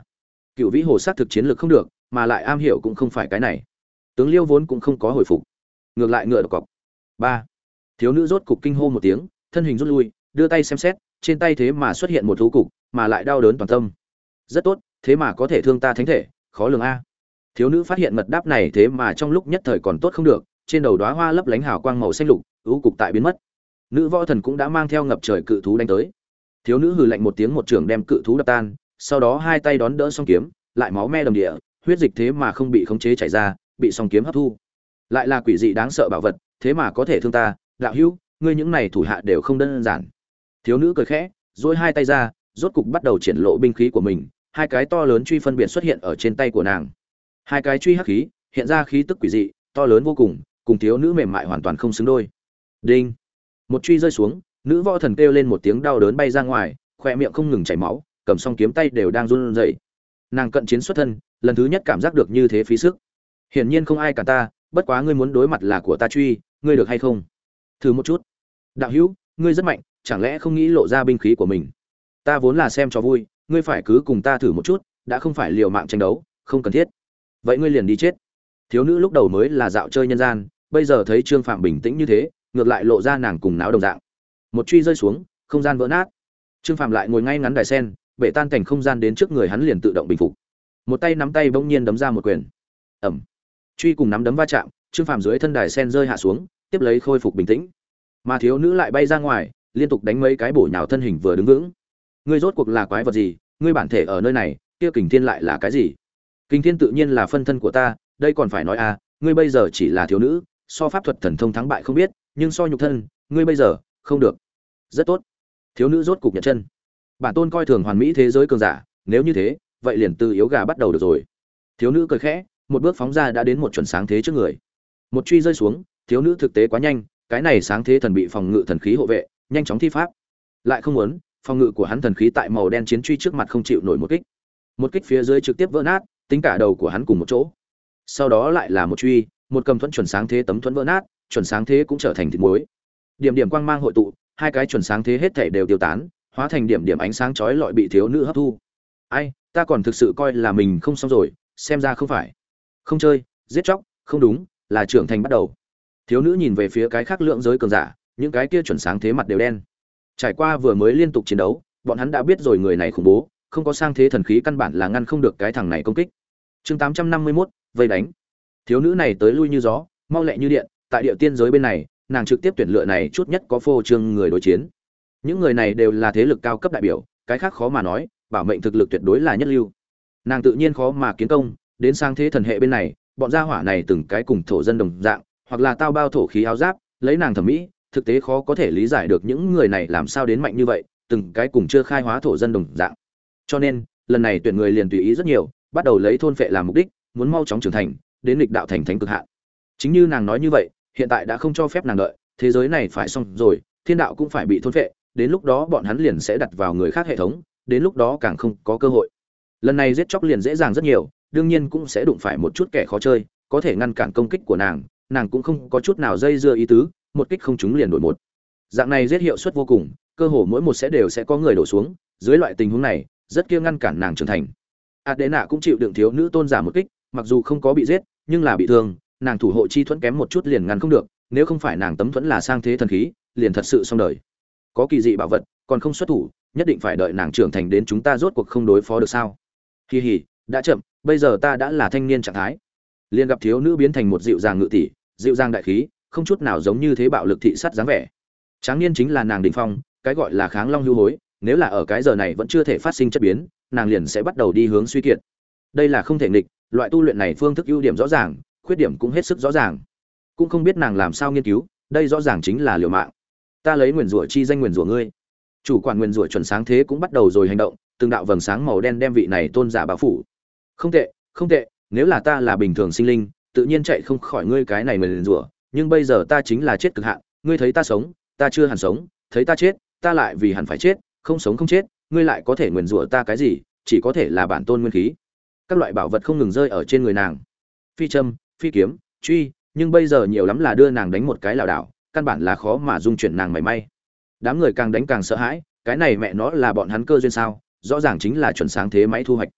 Speaker 1: Cựu Vĩ Hồ xác thực chiến lược không được, mà lại am hiểu cũng không phải cái này. Tướng Liêu vốn cũng không có hồi phục, ngược lại ngựa độc cọc. Ba. Thiếu nữ rốt cục kinh hô một tiếng, thân hình rút lui, đưa tay xem xét, trên tay thế mà xuất hiện một thú cục, mà lại đau đớn toàn tâm. Rất tốt, thế mà có thể thương ta thánh thể, khó lường a. Thiếu nữ phát hiện mật đáp này thế mà trong lúc nhất thời còn tốt không được, trên đầu đóa hoa lấp lánh hào quang màu xanh lục, ưu cục tại biến mất. Nữ võ thần cũng đã mang theo ngập trời cự thú đánh tới. Thiếu nữ hừ lạnh một tiếng, một trường đem cự thú đập tan, sau đó hai tay đón đỡ song kiếm, lại máu me đầm địa, huyết dịch thế mà không bị khống chế chảy ra, bị song kiếm hấp thu. Lại là quỷ dị đáng sợ bảo vật, thế mà có thể thương ta, đạo hữu, ngươi những này thủ hạ đều không đơn giản. Thiếu nữ cười khẽ, duỗi hai tay ra, rốt cục bắt đầu triển lộ binh khí của mình, hai cái to lớn truy phân biệt xuất hiện ở trên tay của nàng. Hai cái truy hắc khí, hiện ra khí tức quỷ dị, to lớn vô cùng, cùng thiếu nữ mềm mại hoàn toàn không xứng đôi. Đinh! Một truy rơi xuống, nữ võ thần kêu lên một tiếng đau đớn bay ra ngoài, khóe miệng không ngừng chảy máu, cầm song kiếm tay đều đang run rẩy. Nàng cận chiến xuất thân, lần thứ nhất cảm giác được như thế phí sức. Hiển nhiên không ai cả ta, bất quá ngươi muốn đối mặt là của ta truy, ngươi được hay không? Thử một chút. Đạo hữu, ngươi rất mạnh, chẳng lẽ không nghĩ lộ ra binh khí của mình? Ta vốn là xem cho vui, ngươi phải cứ cùng ta thử một chút, đã không phải liều mạng tranh đấu, không cần thiết. Vậy ngươi liền đi chết. Thiếu nữ lúc đầu mới là dạo chơi nhân gian, bây giờ thấy Trương Phạm bình tĩnh như thế, ngược lại lộ ra nàng cùng náo đồng dạng. Một truy rơi xuống, không gian vỡ nát. Trương Phạm lại ngồi ngay ngắn đài sen, bể tan cảnh không gian đến trước người hắn liền tự động bình phục. Một tay nắm tay bỗng nhiên đấm ra một quyền. Ầm. Truy cùng nắm đấm va chạm, Trương Phạm dưới thân đài sen rơi hạ xuống, tiếp lấy khôi phục bình tĩnh. Mà thiếu nữ lại bay ra ngoài, liên tục đánh mấy cái bổ nhào thân hình vừa đứng vững. Ngươi rốt cuộc là quái vật gì? Ngươi bản thể ở nơi này, kia Kình Thiên lại là cái gì? Kình Thiên tự nhiên là phân thân của ta, đây còn phải nói à, ngươi bây giờ chỉ là thiếu nữ, so pháp thuật thần thông thắng bại không biết, nhưng so nhục thân, ngươi bây giờ không được. Rất tốt. Thiếu nữ rốt cục nhận chân. Bản tôn coi thường hoàn mỹ thế giới cường giả, nếu như thế, vậy liền từ yếu gà bắt đầu được rồi. Thiếu nữ cười khẽ, một bước phóng ra đã đến một chuẩn sáng thế trước người. Một truy rơi xuống, thiếu nữ thực tế quá nhanh, cái này sáng thế thần bị phòng ngự thần khí hộ vệ, nhanh chóng thi pháp. Lại không muốn, phòng ngự của hắn thần khí tại màu đen chiến truy trước mặt không chịu nổi một kích. Một kích phía dưới trực tiếp vỡ nát, tính cả đầu của hắn cùng một chỗ. Sau đó lại là một truy, một cầm thuẫn chuẩn sáng thế tấm thuẫn vỡ nát, chuẩn sáng thế cũng trở thành thịt muối. Điểm điểm quang mang hội tụ, hai cái chuẩn sáng thế hết thảy đều tiêu tán, hóa thành điểm điểm ánh sáng chói lọi bị thiếu nữ hấp thu. Ai, ta còn thực sự coi là mình không xong rồi, xem ra không phải. Không chơi, giết chóc, không đúng, là trưởng thành bắt đầu. Thiếu nữ nhìn về phía cái khác lượng giới cường giả, những cái kia chuẩn sáng thế mặt đều đen. Trải qua vừa mới liên tục chiến đấu, bọn hắn đã biết rồi người này khủng bố, không có sang thế thần khí căn bản là ngăn không được cái thằng này công kích. Chương 851, vây đánh. Thiếu nữ này tới lui như gió, mau lẹ như điện, tại địa tiên giới bên này, nàng trực tiếp tuyển lựa này chút nhất có phô trương người đối chiến. Những người này đều là thế lực cao cấp đại biểu, cái khác khó mà nói, bảo mệnh thực lực tuyệt đối là nhất lưu. Nàng tự nhiên khó mà kiến công, đến sang thế thần hệ bên này, bọn gia hỏa này từng cái cùng thổ dân đồng dạng, hoặc là tao bao thổ khí áo giáp, lấy nàng thẩm mỹ, thực tế khó có thể lý giải được những người này làm sao đến mạnh như vậy, từng cái cùng chưa khai hóa thổ dân đồng dạng. Cho nên, lần này tuyển người liền tùy ý rất nhiều, bắt đầu lấy thôn phệ làm mục đích, muốn mau chóng trưởng thành, đến lịch đạo thành thánh cực hạn. Chính như nàng nói như vậy, hiện tại đã không cho phép nàng đợi, thế giới này phải xong rồi, thiên đạo cũng phải bị thôn phệ, đến lúc đó bọn hắn liền sẽ đặt vào người khác hệ thống, đến lúc đó càng không có cơ hội. Lần này giết chóc liền dễ dàng rất nhiều, đương nhiên cũng sẽ đụng phải một chút kẻ khó chơi, có thể ngăn cản công kích của nàng, nàng cũng không có chút nào dây dưa ý tứ, một kích không trúng liền đổi một. Dạng này giết hiệu suất vô cùng, cơ hồ mỗi một đều sẽ có người đổ xuống, dưới loại tình huống này, rất kia ngăn cản nàng trưởng thành. Adena cũng chịu đựng thiếu nữ tôn giả một kích, mặc dù không có bị giết, nhưng là bị thương, nàng thủ hộ chi thuẫn kém một chút liền ngăn không được, nếu không phải nàng tấm thuẫn là sang thế thần khí, liền thật sự xong đời. Có kỳ dị bảo vật, còn không xuất thủ, nhất định phải đợi nàng trưởng thành đến chúng ta rốt cuộc không đối phó được sao? Kỳ hỉ, đã chậm, bây giờ ta đã là thanh niên trạng thái. Liền gặp thiếu nữ biến thành một dịu dàng ngự tỷ, dịu dàng đại khí, không chút nào giống như thế bạo lực thị sát dáng vẻ. Tráng niên chính là nàng đỉnh phong, cái gọi là kháng long hưu hối, nếu là ở cái giờ này vẫn chưa thể phát sinh chất biến, nàng liền sẽ bắt đầu đi hướng suy kiệt. Đây là không thể nghịch, loại tu luyện này phương thức ưu điểm rõ ràng, khuyết điểm cũng hết sức rõ ràng. Cũng không biết nàng làm sao nghiên cứu, đây rõ ràng chính là liều mạng. Ta lấy nguyền rủa chi danh nguyền rủa ngươi. Chủ quản nguyền rủa chuẩn sáng thế cũng bắt đầu rồi hành động, từng đạo vầng sáng màu đen đem vị này tôn giả bao phủ. Không tệ, không tệ, nếu là ta là bình thường sinh linh, tự nhiên chạy không khỏi ngươi cái này nguyền rủa, nhưng bây giờ ta chính là chết cực hạn, ngươi thấy ta sống, ta chưa hẳn sống, thấy ta chết, ta lại vì hẳn phải chết, không sống không chết, ngươi lại có thể nguyền rủa ta cái gì, chỉ có thể là bản tôn nguyên khí. Các loại bảo vật không ngừng rơi ở trên người nàng. Phi châm, phi kiếm, truy, nhưng bây giờ nhiều lắm là đưa nàng đánh một cái lảo đảo, căn bản là khó mà dung chuyển nàng mảy may. Đám người càng đánh càng sợ hãi, cái này mẹ nó là bọn hắn cơ duyên sao, rõ ràng chính là chuẩn sáng thế máy thu hoạch.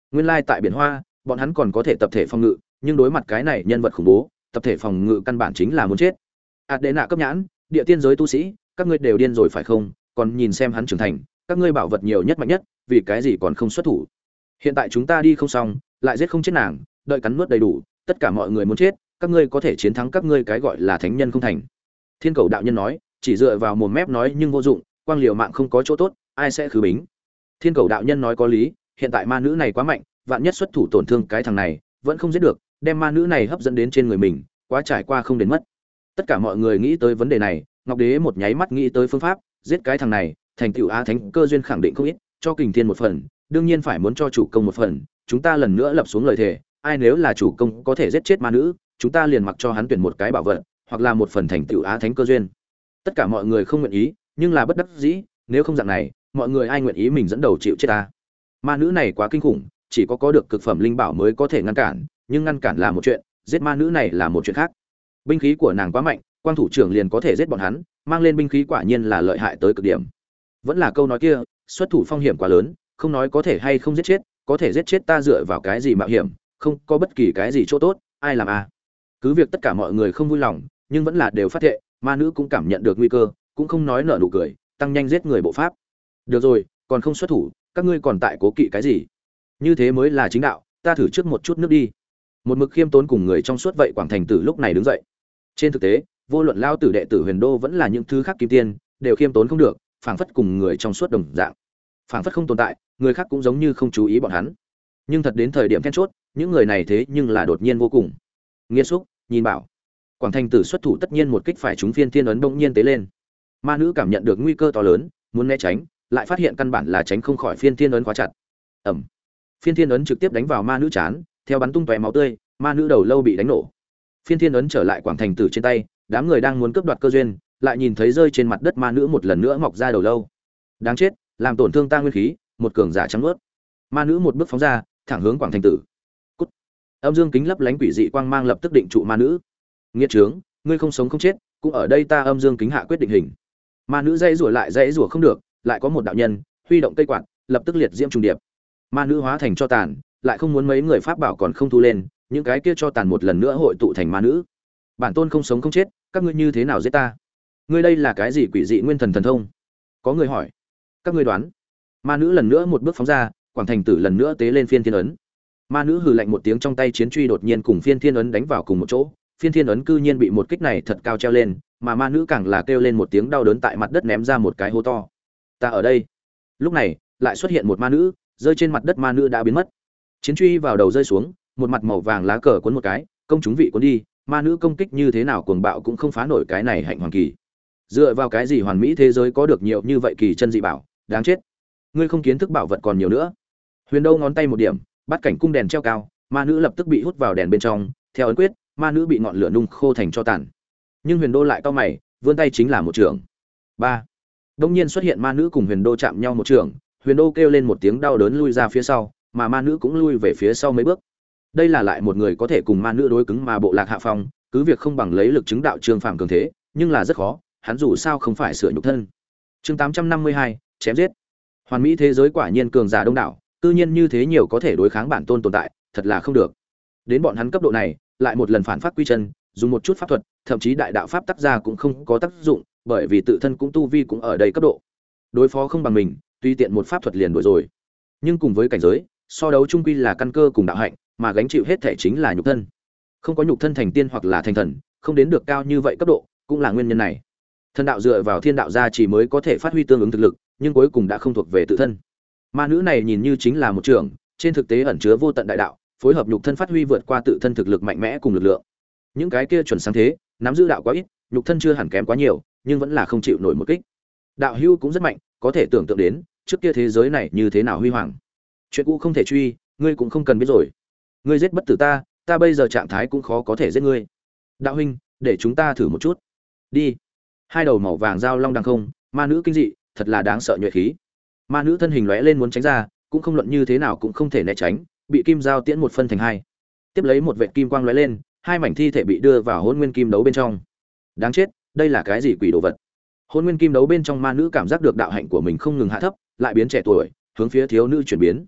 Speaker 1: Nguyên lai tại biển hoa, bọn hắn còn có thể tập thể phòng ngự, nhưng đối mặt cái này nhân vật khủng bố, tập thể phòng ngự căn bản chính là muốn chết. Adena cấp nhãn, địa tiên giới tu sĩ, các ngươi đều điên rồi phải không? Còn nhìn xem hắn trưởng thành, các ngươi bảo vật nhiều nhất mạnh nhất, vì cái gì còn không xuất thủ? Hiện tại chúng ta đi không xong, lại giết không chết nàng, đợi cắn nuốt đầy đủ, tất cả mọi người muốn chết, các ngươi có thể chiến thắng các ngươi cái gọi là thánh nhân không thành. Thiên Cầu đạo nhân nói, chỉ dựa vào mồm mép nói nhưng vô dụng, quang liều mạng không có chỗ tốt, ai sẽ khứ bính. Thiên Cầu đạo nhân nói có lý, hiện tại ma nữ này quá mạnh, vạn nhất xuất thủ tổn thương cái thằng này, vẫn không giết được, đem ma nữ này hấp dẫn đến trên người mình, quá trải qua không đến mất. Tất cả mọi người nghĩ tới vấn đề này, Ngọc Đế một nháy mắt nghĩ tới phương pháp, giết cái thằng này, thành tựu á thánh cơ duyên khẳng định không ít, cho Kình Thiên một phần, đương nhiên phải muốn cho chủ công một phần, chúng ta lần nữa lập xuống lời thề, ai nếu là chủ công có thể giết chết ma nữ, chúng ta liền mặc cho hắn tuyển một cái bảo vật, hoặc là một phần thành tựu á thánh cơ duyên. Tất cả mọi người không nguyện ý, nhưng là bất đắc dĩ, nếu không dạng này, mọi người ai nguyện ý mình dẫn đầu chịu chết ta. Ma nữ này quá kinh khủng, chỉ có được cực phẩm linh bảo mới có thể ngăn cản, nhưng ngăn cản là một chuyện, giết ma nữ này là một chuyện khác. Binh khí của nàng quá mạnh, quang thủ trưởng liền có thể giết bọn hắn, mang lên binh khí quả nhiên là lợi hại tới cực điểm. Vẫn là câu nói kia, xuất thủ phong hiểm quá lớn, không nói có thể hay không giết chết, có thể giết chết ta dựa vào cái gì mạo hiểm, không có bất kỳ cái gì chỗ tốt, ai làm a? Cứ việc tất cả mọi người không vui lòng, nhưng vẫn là đều phát thệ, ma nữ cũng cảm nhận được nguy cơ, cũng không nói nở nụ cười, tăng nhanh giết người bộ pháp. Được rồi, còn không xuất thủ, các ngươi còn tại cố kỵ cái gì? Như thế mới là chính đạo, ta thử trước một chút nước đi. Một mực khiêm tốn cùng người trong suốt vậy Quảng Thành Tử lúc này đứng dậy. Trên thực tế, vô luận lao tử đệ tử Huyền Đô vẫn là những thứ khác kim tiên, đều khiêm tốn không được, phảng phất cùng người trong suốt đồng dạng. Phảng phất không tồn tại, người khác cũng giống như không chú ý bọn hắn. Nhưng thật đến thời điểm then chốt, những người này thế nhưng là đột nhiên vô cùng. Nghiên xúc, nhìn bảo. Quảng Thành Tử xuất thủ tất nhiên một kích phải trúng Phiên Thiên ấn bỗng nhiên tế lên. Ma nữ cảm nhận được nguy cơ to lớn, muốn né tránh, lại phát hiện căn bản là tránh không khỏi Phiên Thiên ấn khóa chặt. Ầm. Phiên Thiên ấn trực tiếp đánh vào ma nữ chán, theo bắn tung tóe máu tươi, ma nữ đầu lâu bị đánh nổ. Phiên Thiên ấn trở lại Quảng Thành Tử trên tay, đám người đang muốn cướp đoạt cơ duyên, lại nhìn thấy rơi trên mặt đất ma nữ một lần nữa mọc ra đầu lâu. Đáng chết, làm tổn thương ta nguyên khí, một cường giả trắng nuốt. Ma nữ một bước phóng ra, thẳng hướng Quảng Thành Tử. Cút. Âm dương kính lấp lánh quỷ dị quang mang lập tức định trụ ma nữ. Nghiệt trướng, ngươi không sống không chết, cũng ở đây ta âm dương kính hạ quyết định hình. Ma nữ dãy rủa lại dãy rủa không được, lại có một đạo nhân huy động cây quạt, lập tức liệt diễm trùng điệp. Ma nữ hóa thành cho tàn, lại không muốn mấy người pháp bảo còn không thu lên, những cái kia cho tàn một lần nữa hội tụ thành ma nữ. Bản tôn không sống không chết, các ngươi như thế nào giết ta? Ngươi đây là cái gì quỷ dị nguyên thần thần thông? Có người hỏi. Các ngươi đoán. Ma nữ lần nữa một bước phóng ra, Quảng Thành Tử lần nữa tế lên Phiên Thiên ấn. Ma nữ hừ lạnh một tiếng, trong tay chiến truy đột nhiên cùng Phiên Thiên ấn đánh vào cùng một chỗ. Phiên Thiên ấn cư nhiên bị một kích này thật cao treo lên, mà ma nữ càng là kêu lên một tiếng đau đớn tại mặt đất ném ra một cái hố to. Ta ở đây. Lúc này, lại xuất hiện một ma nữ, rơi trên mặt đất ma nữ đã biến mất. Chiến truy vào đầu rơi xuống, một mặt màu vàng lá cờ cuốn một cái, công chúng vị cuốn đi, ma nữ công kích như thế nào cuồng bạo cũng không phá nổi cái này hạnh hoàng kỳ. Dựa vào cái gì hoàn mỹ thế giới có được nhiều như vậy kỳ chân dị bảo, đáng chết. Ngươi không kiến thức bảo vật còn nhiều nữa. Huyền Đâu ngón tay một điểm, bắt cảnh cung đèn treo cao, ma nữ lập tức bị hút vào đèn bên trong, theo ấn quyết, ma nữ bị ngọn lửa nung khô thành tro tàn. Nhưng Huyền Đô lại cau mày, vươn tay chính là một trường. 3. Đông nhiên xuất hiện ma nữ cùng Huyền Đô chạm nhau một trường, Huyền Đô kêu lên một tiếng đau đớn lui ra phía sau, mà ma nữ cũng lui về phía sau mấy bước. Đây là lại một người có thể cùng ma nữ đối cứng mà bộ lạc hạ phong, cứ việc không bằng lấy lực chứng đạo Trương Phàm cường thế, nhưng là rất khó, hắn dù sao không phải sửa nhục thân. Chương 852, chém giết. Hoàn mỹ thế giới quả nhiên cường giả đông đảo, tự nhiên như thế nhiều có thể đối kháng bản tôn tồn tại, thật là không được. Đến bọn hắn cấp độ này, lại một lần phản phát quy chân, dùng một chút pháp thuật, thậm chí đại đạo pháp tác ra cũng không có tác dụng, bởi vì tự thân cũng tu vi cũng ở đây cấp độ. Đối phó không bằng mình, tuy tiện một pháp thuật liền đuổi rồi. Nhưng cùng với cảnh giới, so đấu chung quy là căn cơ cùng đạo hạnh, mà gánh chịu hết thể chính là nhục thân. Không có nhục thân thành tiên hoặc là thành thần, không đến được cao như vậy cấp độ, cũng là nguyên nhân này. Thần đạo dựa vào thiên đạo gia chỉ mới có thể phát huy tương ứng thực lực, nhưng cuối cùng đã không thuộc về tự thân. Ma nữ này nhìn như chính là một trường, trên thực tế ẩn chứa vô tận đại đạo, phối hợp nhục thân phát huy vượt qua tự thân thực lực mạnh mẽ cùng lực lượng. Những cái kia chuẩn sáng thế, nắm giữ đạo quá ít, nhục thân chưa hẳn kém quá nhiều, nhưng vẫn là không chịu nổi một kích. Đạo hưu cũng rất mạnh, có thể tưởng tượng đến, trước kia thế giới này như thế nào huy hoàng. Chuyện cũ không thể truy, ngươi cũng không cần biết rồi. Ngươi giết bất tử ta, ta bây giờ trạng thái cũng khó có thể giết ngươi. Đạo huynh, để chúng ta thử một chút. Đi. Hai đầu màu vàng dao long đằng không, ma nữ kinh dị, thật là đáng sợ nhuệ khí. Ma nữ thân hình lóe lên muốn tránh ra, cũng không luận như thế nào cũng không thể né tránh, bị kim dao tiễn một phân thành hai. Tiếp lấy một vệt kim quang lóe lên, hai mảnh thi thể bị đưa vào hôn nguyên kim đấu bên trong. Đáng chết, đây là cái gì quỷ đồ vật? Hôn nguyên kim đấu bên trong ma nữ cảm giác được đạo hạnh của mình không ngừng hạ thấp, lại biến trẻ tuổi, hướng phía thiếu nữ chuyển biến.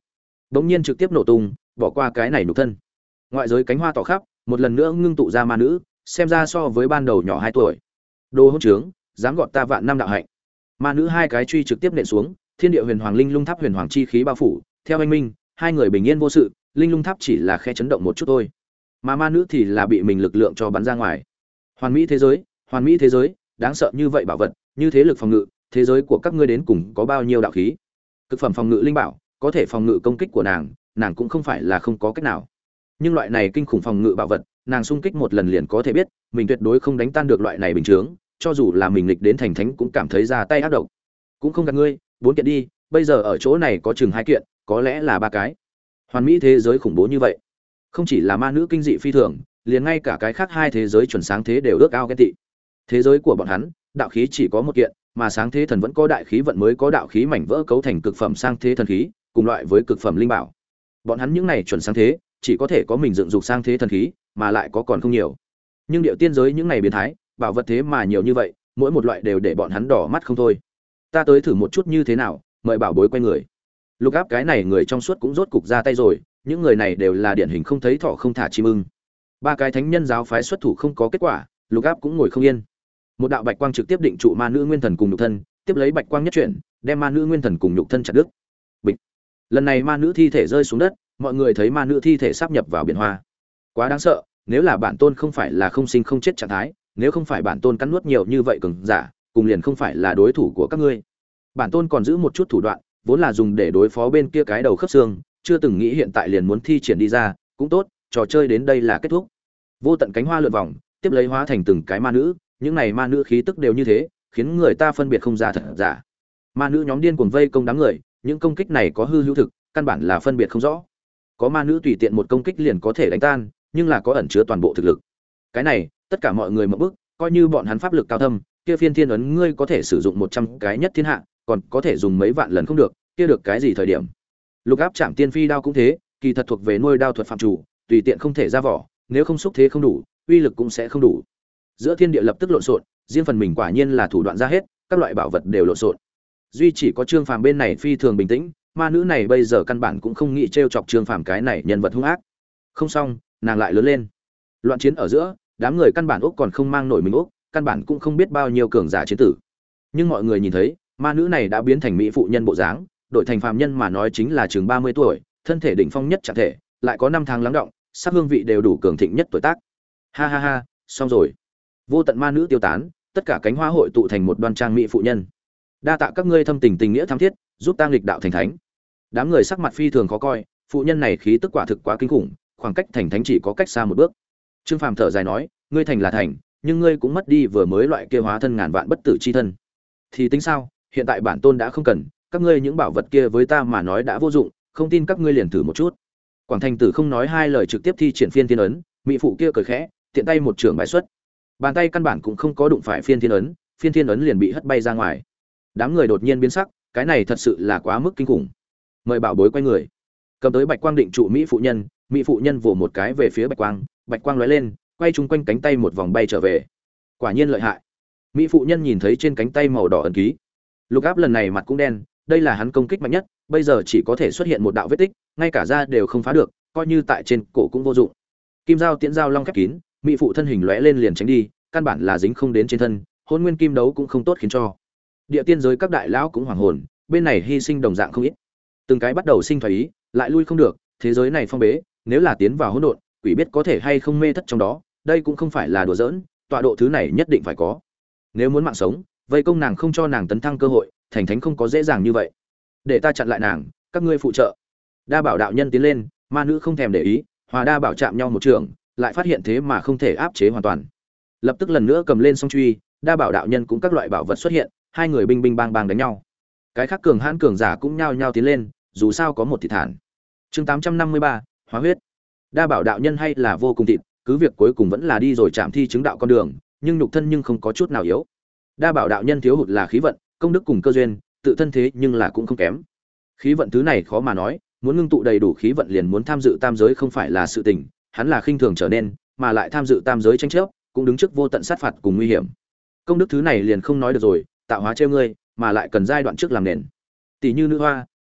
Speaker 1: bỗng nhiên trực tiếp nổ tung, bỏ qua cái này nhục thân. Ngoại giới cánh hoa tỏ khắp, một lần nữa ngưng tụ ra ma nữ, xem ra so với ban đầu nhỏ 2 tuổi. Đồ hỗn trướng, dám gọt ta vạn năm đạo hạnh. Ma nữ hai cái truy trực tiếp nện xuống, thiên địa huyền hoàng linh lung tháp huyền hoàng chi khí bao phủ, theo anh minh, hai người bình yên vô sự, linh lung tháp chỉ là khe chấn động một chút thôi. Mà ma nữ thì là bị mình lực lượng cho bắn ra ngoài. Hoàn mỹ thế giới, đáng sợ như vậy bảo vật, như thế lực phòng ngự, thế giới của các ngươi đến cùng có bao nhiêu đạo khí? Cực phẩm phòng ngự linh bảo, có thể phòng ngự công kích của nàng cũng không phải là không có cách nào. Nhưng loại này kinh khủng phòng ngự bảo vật, nàng xung kích một lần liền có thể biết, mình tuyệt đối không đánh tan được loại này bình thường, cho dù là mình nghịch đến thành thánh cũng cảm thấy ra tay ác độc. Cũng không gạt ngươi, 4 kiện đi, bây giờ ở chỗ này có chừng 2 kiện, có lẽ là 3 cái. Hoàn mỹ thế giới khủng bố như vậy, không chỉ là ma nữ kinh dị phi thường, liền ngay cả cái khác 2 thế giới chuẩn sáng thế đều ước ao ghen tị. Thế giới của bọn hắn, đạo khí chỉ có 1 kiện, mà sáng thế thần vẫn có đại khí vận mới có đạo khí mảnh vỡ cấu thành cực phẩm sang thế thần khí, cùng loại với cực phẩm linh bảo. Bọn hắn những này chuẩn sáng thế, chỉ có thể có mình dựng dục sang thế thần khí, mà lại có còn không nhiều. Nhưng điệu tiên giới những này biến thái, bảo vật thế mà nhiều như vậy, mỗi một loại đều để bọn hắn đỏ mắt không thôi. Ta tới thử một chút như thế nào, mời bảo bối quay người. Lục Áp cái này người trong suốt cũng rốt cục ra tay rồi, những người này đều là điển hình không thấy thỏ không thả chim ưng. 3 cái thánh nhân giáo phái xuất thủ không có kết quả, Lục Áp cũng ngồi không yên. Một đạo bạch quang trực tiếp định trụ ma nữ nguyên thần cùng nhục thân, tiếp lấy bạch quang nhất chuyển, đem ma nữ nguyên thần cùng nhục thân chặt đứt. Bịch. Lần này ma nữ thi thể rơi xuống đất, mọi người thấy ma nữ thi thể sáp nhập vào biển hoa. Quá đáng sợ, nếu là bản tôn không phải là không sinh không chết trạng thái, nếu không phải bản tôn cắn nuốt nhiều như vậy cường giả, cùng liền không phải là đối thủ của các ngươi. Bản tôn còn giữ một chút thủ đoạn, vốn là dùng để đối phó bên kia cái đầu khớp xương, chưa từng nghĩ hiện tại liền muốn thi triển đi ra, cũng tốt, trò chơi đến đây là kết thúc. Vô tận cánh hoa lượn vòng, tiếp lấy hóa thành từng cái ma nữ, những này ma nữ khí tức đều như thế, khiến người ta phân biệt không ra thật giả. Ma nữ nhóm điên cuồng vây công đám người, những công kích này có hư hữu thực, căn bản là phân biệt không rõ. Có ma nữ tùy tiện một công kích liền có thể đánh tan, nhưng là có ẩn chứa toàn bộ thực lực. Cái này, tất cả mọi người mở bức, coi như bọn hắn pháp lực cao thâm, kia phiên thiên ấn ngươi có thể sử dụng 100 cái nhất thiên hạ, còn có thể dùng mấy vạn lần không được, kia được cái gì thời điểm. Lục Áp Trảm Tiên Phi đao cũng thế, kỳ thật thuộc về nuôi đao thuật phạm chủ, tùy tiện không thể ra vỏ, nếu không xúc thế không đủ, uy lực cũng sẽ không đủ. Giữa thiên địa lập tức lộn xộn, riêng phần mình quả nhiên là thủ đoạn ra hết, các loại bảo vật đều lộn xộn. Duy chỉ có Trương Phàm bên này phi thường bình tĩnh, ma nữ này bây giờ căn bản cũng không nghĩ trêu chọc Trương Phàm cái này nhân vật hung ác. Không xong, nàng lại lớn lên. Loạn chiến ở giữa, đám người căn bản úc còn không mang nổi mình úc, căn bản cũng không biết bao nhiêu cường giả chiến tử. Nhưng mọi người nhìn thấy, ma nữ này đã biến thành mỹ phụ nhân bộ dáng, đổi thành phàm nhân mà nói chính là chừng 30 tuổi, thân thể đỉnh phong nhất trạng thể, lại có 5 tháng lắng động, sắc hương vị đều đủ cường thịnh nhất tuổi tác. Ha ha ha, xong rồi. Vô tận ma nữ tiêu tán, tất cả cánh hoa hội tụ thành một đoan trang mỹ phụ nhân. Đa tạ các ngươi thâm tình tình nghĩa thắm thiết, giúp ta nghịch đạo thành thánh. Đám người sắc mặt phi thường khó coi, phụ nhân này khí tức quả thực quá kinh khủng, khoảng cách thành thánh chỉ có cách xa một bước. Trương Phàm thở dài nói, ngươi thành là thành, nhưng ngươi cũng mất đi vừa mới loại kia hóa thân ngàn vạn bất tử chi thân. Thì tính sao, hiện tại bản tôn đã không cần, các ngươi những bảo vật kia với ta mà nói đã vô dụng, không tin các ngươi liền thử một chút. Quảng Thành Tử không nói hai lời trực tiếp thi triển phiên thiên ấn, mỹ phụ kia cười khẽ, tiện tay một trường bãi xuất. Bàn tay căn bản cũng không có đụng phải phiên thiên ấn liền bị hất bay ra ngoài. Đám người đột nhiên biến sắc, cái này thật sự là quá mức kinh khủng. Mời bảo bối quay người, cầm tới bạch quang định trụ mỹ phụ nhân vồ một cái về phía bạch quang lóe lên, quay chung quanh cánh tay một vòng bay trở về. Quả nhiên lợi hại. Mỹ phụ nhân nhìn thấy trên cánh tay màu đỏ ấn ký. Lục Áp lần này mặt cũng đen, đây là hắn công kích mạnh nhất, bây giờ chỉ có thể xuất hiện một đạo vết tích, ngay cả da đều không phá được, coi như tại trên cổ cũng vô dụng. Kim dao tiễn dao long khép kín, mỹ phụ thân hình lóe lên liền tránh đi, căn bản là dính không đến trên thân, hôn nguyên kim đấu cũng không tốt khiến cho. Địa tiên giới các đại lão cũng hoảng hồn, bên này hy sinh đồng dạng không ít. Từng cái bắt đầu sinh thoái ý, lại lui không được, thế giới này phong bế, nếu là tiến vào hỗn độn, quỷ biết có thể hay không mê thất trong đó, đây cũng không phải là đùa giỡn, tọa độ thứ này nhất định phải có. Nếu muốn mạng sống, vây công nàng không cho nàng tấn thăng cơ hội, thành thánh không có dễ dàng như vậy. Để ta chặn lại nàng, các ngươi phụ trợ. Đa Bảo đạo nhân tiến lên, ma nữ không thèm để ý, Hòa Đa Bảo chạm nhau một trường, lại phát hiện thế mà không thể áp chế hoàn toàn. Lập tức lần nữa cầm lên song truy, Đa Bảo đạo nhân cũng các loại bảo vật xuất hiện, hai người binh binh bang bang đánh nhau. Cái khác cường hãn cường giả cũng nhao nhao tiến lên, dù sao có một thị thản. Chương 853, hóa huyết. Đa Bảo đạo nhân hay là vô cùng thịt, cứ việc cuối cùng vẫn là đi rồi chạm thi chứng đạo con đường, nhưng nhục thân nhưng không có chút nào yếu. Đa Bảo đạo nhân thiếu hụt là khí vận, công đức cùng cơ duyên, tự thân thế nhưng là cũng không kém. Khí vận thứ này khó mà nói, muốn ngưng tụ đầy đủ khí vận liền muốn tham dự tam giới không phải là sự tình, hắn là khinh thường trở nên, mà lại tham dự tam giới tranh chấp, cũng đứng trước vô tận sát phạt cùng nguy hiểm. Công đức thứ này liền không nói được rồi, tạo hóa trêu ngươi, mà lại cần giai đoạn trước làm nền. Tỷ như nữ hoa,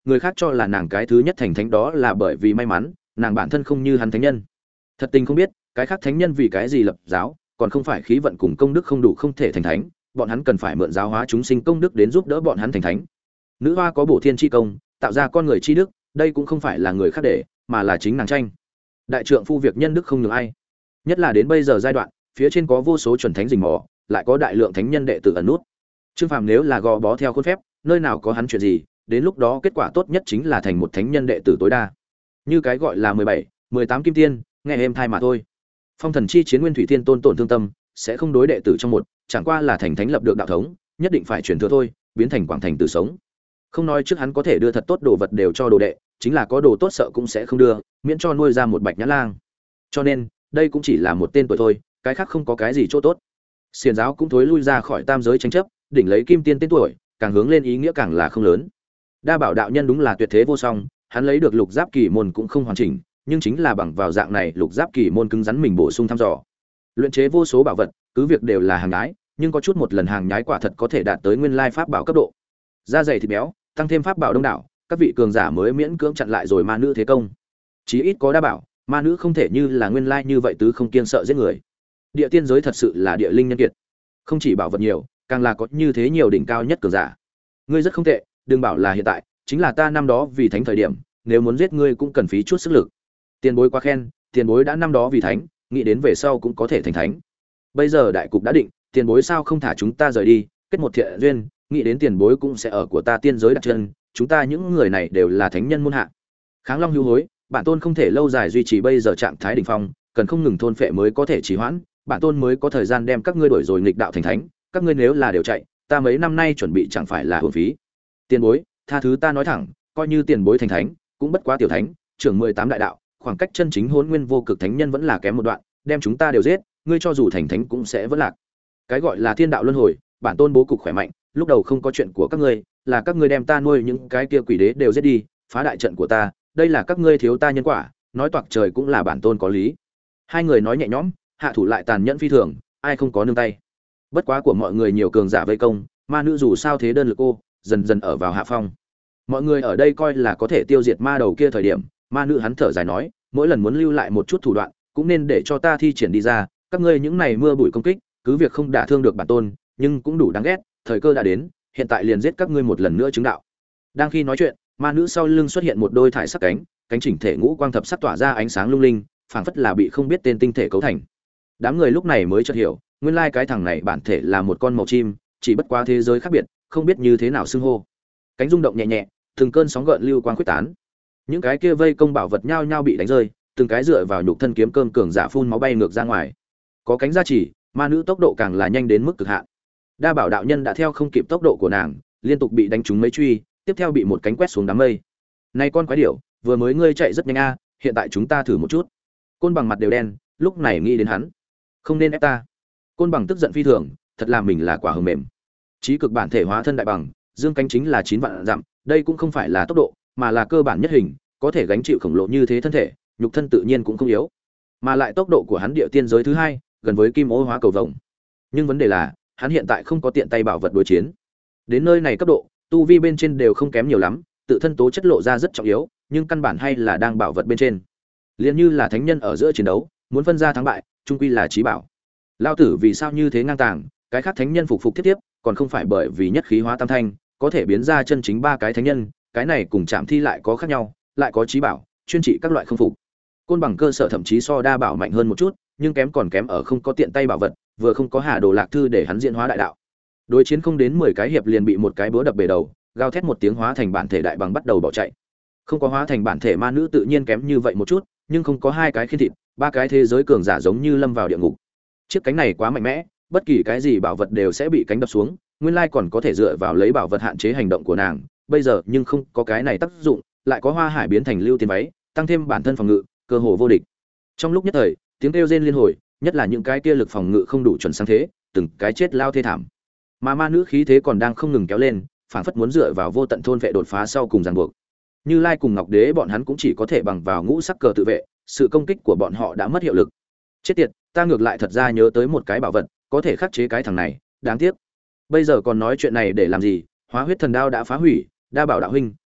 Speaker 1: người khác cho là nàng cái thứ nhất thành thánh đó là bởi vì may mắn, nàng bản thân không như hắn thánh nhân. Thật tình không biết, cái khác thánh nhân vì cái gì lập giáo, còn không phải khí vận cùng công đức không đủ không thể thành thánh, bọn hắn cần phải mượn giáo hóa chúng sinh công đức đến giúp đỡ bọn hắn thành thánh. Nữ hoa có bổ thiên chi công, tạo ra con người chi đức, đây cũng không phải là người khác để, mà là chính nàng tranh. Đại trượng phu việc nhân đức không nhường ai, nhất là đến bây giờ giai đoạn, phía trên có vô số chuẩn thánh rình mò, lại có đại lượng thánh nhân đệ tử ẩn nút. Trương Phàm nếu là gò bó theo khuôn phép, nơi nào có hắn chuyện gì, đến lúc đó kết quả tốt nhất chính là thành một thánh nhân đệ tử tối đa. Như cái gọi là 17, 18 kim tiên, nghe êm thai mà thôi. Phong thần chi chiến Nguyên Thủy Thiên Tôn tổn thương tâm, sẽ không đối đệ tử trong một, chẳng qua là thành thánh lập được đạo thống, nhất định phải truyền thừa thôi, biến thành quảng thành tử sống. Không nói trước hắn có thể đưa thật tốt đồ vật đều cho đồ đệ, chính là có đồ tốt sợ cũng sẽ không đưa, miễn cho nuôi ra một bạch nhã lang. Cho nên, đây cũng chỉ là một tên tuổi thôi, cái khác không có cái gì chỗ tốt. Xiển giáo cũng thối lui ra khỏi tam giới tranh chấp, đỉnh lấy kim tiên tên tuổi, càng hướng lên ý nghĩa càng là không lớn. Đa Bảo đạo nhân đúng là tuyệt thế vô song, hắn lấy được lục giáp kỳ môn cũng không hoàn chỉnh, nhưng chính là bằng vào dạng này lục giáp kỳ môn cứng rắn mình bổ sung thăm dò. Luyện chế vô số bảo vật, cứ việc đều là hàng nhái, nhưng có chút một lần hàng nhái quả thật có thể đạt tới nguyên lai pháp bảo cấp độ. Da dày thịt béo, tăng thêm pháp bảo đông đảo, các vị cường giả mới miễn cưỡng chặn lại rồi ma nữ thế công. Chí ít có đa bảo, ma nữ không thể như là nguyên lai như vậy tứ không kiêng sợ giết người. Địa tiên giới thật sự là địa linh nhân kiệt, không chỉ bảo vật nhiều, càng là có như thế nhiều đỉnh cao nhất cường giả. Ngươi rất không tệ, đừng bảo là hiện tại, chính là ta năm đó vì thánh thời điểm, nếu muốn giết ngươi cũng cần phí chút sức lực. Tiền bối quá khen, tiền bối đã năm đó vì thánh, nghĩ đến về sau cũng có thể thành thánh. Bây giờ đại cục đã định, tiền bối sao không thả chúng ta rời đi, kết một thiện duyên, nghĩ đến tiền bối cũng sẽ ở của ta tiên giới đặt chân, chúng ta những người này đều là thánh nhân môn hạ. Kháng Long hữu hối, bản tôn không thể lâu dài duy trì bây giờ trạng thái đỉnh phong, cần không ngừng thôn phệ mới có thể trì hoãn, bản tôn mới có thời gian đem các ngươi đổi rồi nghịch đạo thành thánh, các ngươi nếu là đều chạy, ta mấy năm nay chuẩn bị chẳng phải là uổng phí. Tiền bối, tha thứ ta nói thẳng, coi như tiền bối thành thánh, cũng bất quá tiểu thánh, trưởng 18 đại đạo, khoảng cách chân chính Hỗn Nguyên vô cực thánh nhân vẫn là kém một đoạn, đem chúng ta đều giết, ngươi cho dù thành thánh cũng sẽ vẫn lạc. Cái gọi là thiên đạo luân hồi, bản tôn bố cục khỏe mạnh, lúc đầu không có chuyện của các ngươi, là các ngươi đem ta nuôi những cái kia quỷ đế đều giết đi, phá đại trận của ta, đây là các ngươi thiếu ta nhân quả, nói toạc trời cũng là bản tôn có lý. Hai người nói nhẹ nhõm, hạ thủ lại tàn nhẫn phi thường, ai không có nương tay. Bất quá của mọi người nhiều cường giả vây công, ma nữ dù sao thế đơn lực cô, dần dần ở vào hạ phong. Mọi người ở đây coi là có thể tiêu diệt ma đầu kia thời điểm, ma nữ hắn thở dài nói, mỗi lần muốn lưu lại một chút thủ đoạn, cũng nên để cho ta thi triển đi ra, các ngươi những này mưa bụi công kích, cứ việc không đả thương được bản tôn, nhưng cũng đủ đáng ghét, thời cơ đã đến, hiện tại liền giết các ngươi một lần nữa chứng đạo. Đang khi nói chuyện, ma nữ sau lưng xuất hiện một đôi thải sắc cánh, cánh chỉnh thể ngũ quang thập sắc tỏa ra ánh sáng lung linh, phảng phất là bị không biết tên tinh thể cấu thành. Đám người lúc này mới chợt hiểu, nguyên lai cái thằng này bản thể là một con màu chim, chỉ bất quá thế giới khác biệt, không biết như thế nào xưng hô. Cánh rung động nhẹ nhẹ, từng cơn sóng gợn lưu quang quyết tán. Những cái kia vây công bảo vật nhao nhao bị đánh rơi, từng cái dựa vào nhục thân kiếm cơm cường giả phun máu bay ngược ra ngoài. Có cánh gia trì, ma nữ tốc độ càng là nhanh đến mức cực hạn. Đa Bảo đạo nhân đã theo không kịp tốc độ của nàng, liên tục bị đánh trúng mấy truy, tiếp theo bị một cánh quét xuống đám mây. Này con quái điểu, vừa mới ngươi chạy rất nhanh a, hiện tại chúng ta thử một chút. Côn Bằng mặt đều đen, lúc này nghĩ đến hắn, không nên ép ta. Côn Bằng tức giận phi thường, thật là mình là quả hờ mềm. Chí cực bản thể hóa thân đại bằng, dương cánh chính là 9 vạn dặm, đây cũng không phải là tốc độ, mà là cơ bản nhất hình, có thể gánh chịu khổng lồ như thế thân thể, nhục thân tự nhiên cũng không yếu. Mà lại tốc độ của hắn địa tiên giới thứ hai, gần với kim ô hóa cầu vồng. Nhưng vấn đề là, hắn hiện tại không có tiện tay bảo vật đối chiến. Đến nơi này cấp độ, tu vi bên trên đều không kém nhiều lắm, tự thân tố chất lộ ra rất trọng yếu, nhưng căn bản hay là đang bảo vật bên trên. Liên như là thánh nhân ở giữa chiến đấu, muốn phân ra thắng bại, chung quy là chí bảo. Lao tử vì sao như thế ngang tàng, cái khác thánh nhân phục phục tiếp tiếp, còn không phải bởi vì nhất khí hóa tam thanh, có thể biến ra chân chính ba cái thánh nhân, cái này cùng Trảm Thi lại có khác nhau, lại có chí bảo, chuyên trị các loại không phục. Côn Bằng cơ sở thậm chí so Đa Bảo mạnh hơn một chút, nhưng kém còn kém ở không có tiện tay bảo vật, vừa không có Hà Đồ Lạc Thư để hắn diễn hóa đại đạo. Đối chiến không đến 10 cái hiệp liền bị một cái búa đập bể đầu, gào thét một tiếng hóa thành bản thể đại bằng bắt đầu bỏ chạy. Không có hóa thành bản thể ma nữ tự nhiên kém như vậy một chút, nhưng không có hai cái khiên thịt, ba cái thế giới cường giả giống như lâm vào địa ngục. Chiếc cánh này quá mạnh mẽ, bất kỳ cái gì bảo vật đều sẽ bị cánh đập xuống, nguyên lai còn có thể dựa vào lấy bảo vật hạn chế hành động của nàng, bây giờ nhưng không có cái này tác dụng, lại có Hoa Hải biến thành lưu tiên váy, tăng thêm bản thân phòng ngự, cơ hồ vô địch. Trong lúc nhất thời, tiếng kêu rên liên hồi, nhất là những cái kia lực phòng ngự không đủ chuẩn sáng thế, từng cái chết lao thê thảm. Mà ma nữ khí thế còn đang không ngừng kéo lên, phảng phất muốn dựa vào vô tận thôn vệ đột phá sau cùng ràng buộc. Như Lai cùng Ngọc Đế bọn hắn cũng chỉ có thể bằng vào ngũ sắc cờ tự vệ, sự công kích của bọn họ đã mất hiệu lực. Chết tiệt, ta ngược lại thật ra nhớ tới một cái bảo vật, có thể khắc chế cái thằng này, đáng tiếc. Bây giờ còn nói chuyện này để làm gì? Hóa huyết thần đao đã phá hủy, Đa Bảo đạo huynh,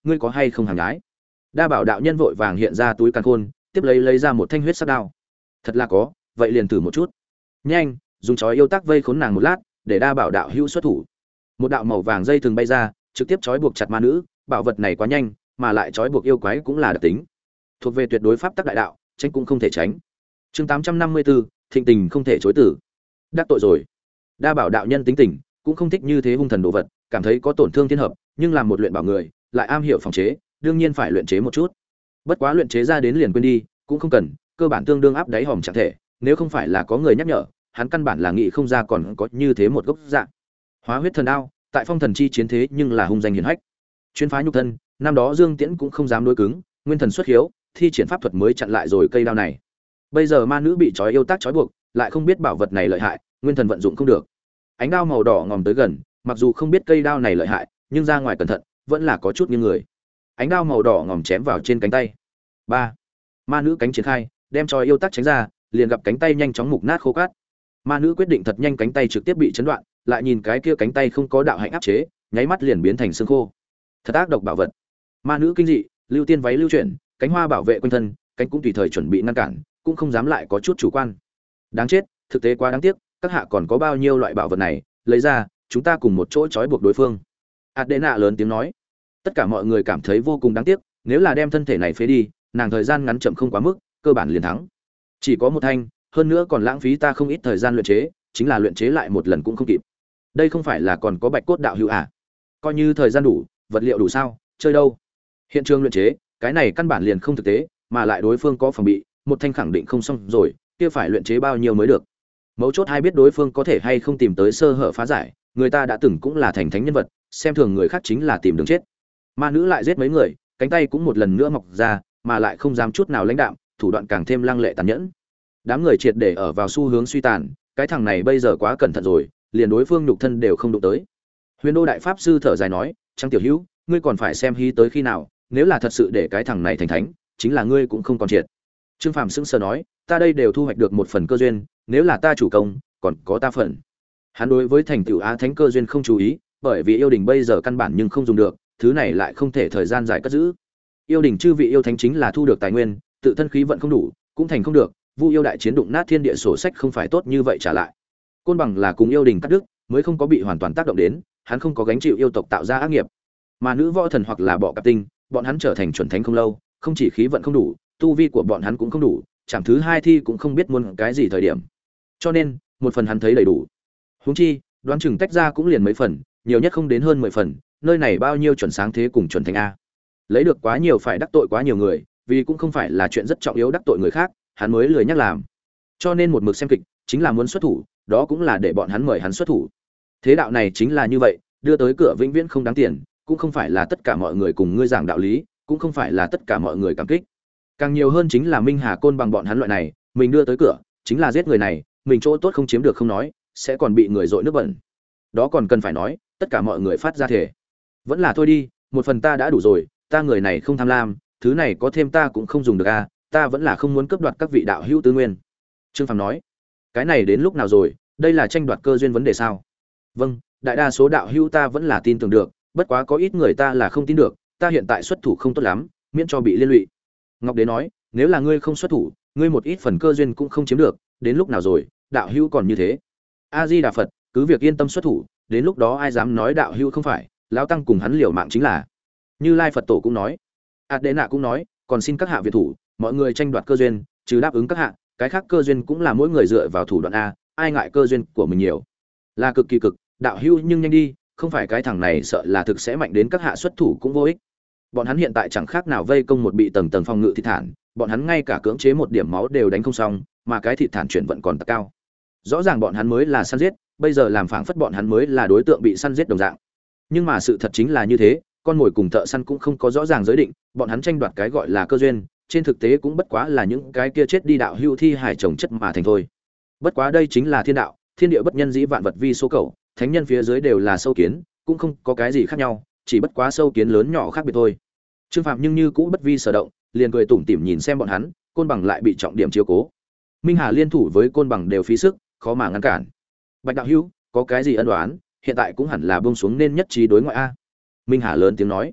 Speaker 1: ngươi có hay không hàng gái? Đa Bảo đạo nhân vội vàng hiện ra túi càn khôn, tiếp lấy ra một thanh huyết sắc đao. Thật là có, vậy liền thử một chút. Nhanh, dùng chói yêu tác vây khốn nàng một lát, để Đa Bảo đạo hữu xuất thủ. Một đạo màu vàng dây thường bay ra, trực tiếp trói buộc chặt ma nữ, bảo vật này quá nhanh, mà lại trói buộc yêu quái cũng là đặc tính. Thuộc về tuyệt đối pháp tắc đại đạo, tránh cũng không thể tránh. Chương 854, thịnh tình không thể chối từ. Đắc tội rồi. Đa Bảo đạo nhân tính tình, cũng không thích như thế hung thần đồ vật, cảm thấy có tổn thương thiên hợp, nhưng làm một luyện bảo người, lại am hiểu phòng chế, đương nhiên phải luyện chế một chút. Bất quá luyện chế ra đến liền quên đi, cũng không cần, cơ bản tương đương áp đáy hòm trạng thể, nếu không phải là có người nhắc nhở, hắn căn bản là nghĩ không ra còn có như thế một gốc dạng. Hóa huyết thần đao, tại phong thần chi chiến thế nhưng là hung danh hiển hách. Chuyên phá nhục thân, năm đó Dương Tiễn cũng không dám đối cứng, nguyên thần xuất hiếu, thi triển pháp thuật mới chặn lại rồi cây đao này. Bây giờ ma nữ bị trói yêu tác trói buộc, lại không biết bảo vật này lợi hại, nguyên thần vận dụng không được. Ánh đao màu đỏ ngòm tới gần, mặc dù không biết cây đao này lợi hại, nhưng ra ngoài cẩn thận, vẫn là có chút như người. Ánh đao màu đỏ ngòm chém vào trên cánh tay. Ba, ma nữ cánh triển khai, đem trói yêu tác tránh ra, liền gặp cánh tay nhanh chóng mục nát khô cát. Ma nữ quyết định thật nhanh, cánh tay trực tiếp bị chấn đoạn, lại nhìn cái kia cánh tay không có đạo hạnh áp chế, nháy mắt liền biến thành xương khô. Thật ác độc bảo vật. Ma nữ kinh dị, lưu tiên váy lưu chuyển, cánh hoa bảo vệ quanh thân, cánh cũng tùy thời chuẩn bị ngăn cản, cũng không dám lại có chút chủ quan. Đáng chết, thực tế quá đáng tiếc, các hạ còn có bao nhiêu loại bảo vật này, lấy ra, chúng ta cùng một chỗ trói buộc đối phương. Adena lớn tiếng nói. Tất cả mọi người cảm thấy vô cùng đáng tiếc, nếu là đem thân thể này phế đi, nàng thời gian ngắn chậm không quá mức, cơ bản liền thắng. Chỉ có một thanh, hơn nữa còn lãng phí ta không ít thời gian luyện chế, chính là luyện chế lại một lần cũng không kịp. Đây không phải là còn có Bạch Cốt đạo hữu à? Coi như thời gian đủ, vật liệu đủ sao, chơi đâu? Hiện trường luyện chế, cái này căn bản liền không thực tế, mà lại đối phương có phòng bị, một thanh khẳng định không xong rồi, kia phải luyện chế bao nhiêu mới được. Mấu chốt hay biết đối phương có thể hay không tìm tới sơ hở phá giải, người ta đã từng cũng là thành thánh nhân vật, xem thường người khác chính là tìm đường chết. Ma nữ lại giết mấy người, cánh tay cũng một lần nữa mọc ra, mà lại không dám chút nào lãnh đạm, thủ đoạn càng thêm lăng lệ tàn nhẫn. Đám người triệt để ở vào xu hướng suy tàn, cái thằng này bây giờ quá cẩn thận rồi, liền đối phương nhục thân đều không đụng tới. Huyền Đô đại pháp sư thở dài nói, "Trang tiểu hữu, ngươi còn phải xem hí tới khi nào, nếu là thật sự để cái thằng này thành thánh, chính là ngươi cũng không còn triệt." Trương Phàm sững sờ nói, "Ta đây đều thu hoạch được một phần cơ duyên, nếu là ta chủ công, còn có ta phần." Hắn đối với thành tựu á thánh cơ duyên không chú ý, bởi vì yêu đình bây giờ căn bản nhưng không dùng được, thứ này lại không thể thời gian dài cất giữ. Yêu đình chư vị yêu thánh chính là thu được tài nguyên, tự thân khí vận không đủ, cũng thành không được, Vu yêu đại chiến đụng nát thiên địa sổ sách không phải tốt như vậy trả lại. Côn Bằng là cùng yêu đình cắt đứt, mới không có bị hoàn toàn tác động đến, hắn không có gánh chịu yêu tộc tạo ra ác nghiệp. Mà nữ võ thần hoặc là bọ cạp tinh, bọn hắn trở thành chuẩn thánh không lâu, không chỉ khí vận không đủ, tu vi của bọn hắn cũng không đủ, chẳng thứ hai thi cũng không biết muốn cái gì thời điểm. Cho nên, một phần hắn thấy đầy đủ. Huống chi, đoán chừng tách ra cũng liền mấy phần, nhiều nhất không đến hơn 10 phần, nơi này bao nhiêu chuẩn sáng thế cùng chuẩn thánh a. Lấy được quá nhiều phải đắc tội quá nhiều người, vì cũng không phải là chuyện rất trọng yếu đắc tội người khác, hắn mới lười nhắc làm. Cho nên một mực xem kịch, chính là muốn xuất thủ, đó cũng là để bọn hắn mời hắn xuất thủ. Thế đạo này chính là như vậy, đưa tới cửa vĩnh viễn không đáng tiền, cũng không phải là tất cả mọi người cùng ngươi giảng đạo lý, cũng không phải là tất cả mọi người cảm kích. Càng nhiều hơn chính là Minh Hà Côn Bằng bọn hắn loại này, mình đưa tới cửa, chính là giết người này, mình chỗ tốt không chiếm được không nói, sẽ còn bị người dội nước bẩn. Đó còn cần phải nói, tất cả mọi người phát ra thể. Vẫn là thôi đi, một phần ta đã đủ rồi, ta người này không tham lam, thứ này có thêm ta cũng không dùng được a, ta vẫn là không muốn cướp đoạt các vị đạo hữu tư nguyên. Trương Phàm nói, cái này đến lúc nào rồi, đây là tranh đoạt cơ duyên vấn đề sao? Vâng, đại đa số đạo hữu ta vẫn là tin tưởng được, bất quá có ít người ta là không tin được, ta hiện tại xuất thủ không tốt lắm, miễn cho bị liên lụy. Ngọc Đế nói, nếu là ngươi không xuất thủ, ngươi một ít phần cơ duyên cũng không chiếm được, đến lúc nào rồi, đạo hữu còn như thế. A Di Đà Phật, cứ việc yên tâm xuất thủ, đến lúc đó ai dám nói đạo hữu không phải, lão tăng cùng hắn liều mạng chính là. Như Lai Phật Tổ cũng nói, Adena cũng nói, còn xin các hạ viện thủ, mọi người tranh đoạt cơ duyên, trừ đáp ứng các hạ, cái khác cơ duyên cũng là mỗi người dựa vào thủ đoạn a, ai ngại cơ duyên của mình nhiều. Là cực kỳ cực, đạo hữu nhưng nhanh đi, không phải cái thằng này sợ là thực sẽ mạnh đến các hạ xuất thủ cũng vô ích. Bọn hắn hiện tại chẳng khác nào vây công một bị tầng tầng phòng ngự thị thản, bọn hắn ngay cả cưỡng chế một điểm máu đều đánh không xong, mà cái thị thản chuyển vận còn tăng cao. Rõ ràng bọn hắn mới là săn giết, bây giờ làm phảng phất bọn hắn mới là đối tượng bị săn giết đồng dạng. Nhưng mà sự thật chính là như thế, con mồi cùng thợ săn cũng không có rõ ràng giới định, bọn hắn tranh đoạt cái gọi là cơ duyên, trên thực tế cũng bất quá là những cái kia chết đi đạo hữu thi hải chồng chất mà thành thôi. Bất quá đây chính là thiên đạo, thiên địa bất nhân dĩ vạn vật vi số cầu, thánh nhân phía dưới đều là sâu kiến, cũng không có cái gì khác nhau, chỉ bất quá sâu kiến lớn nhỏ khác biệt thôi. Trương Phạm nhưng như cũ bất vi sở động, liền cười tủm tỉm nhìn xem bọn hắn, Côn Bằng lại bị trọng điểm chiếu cố. Minh Hà liên thủ với Côn Bằng đều phí sức, khó mà ngăn cản. Bạch đạo hữu, có cái gì ân oán, hiện tại cũng hẳn là buông xuống nên nhất trí đối ngoại a. Minh Hà lớn tiếng nói.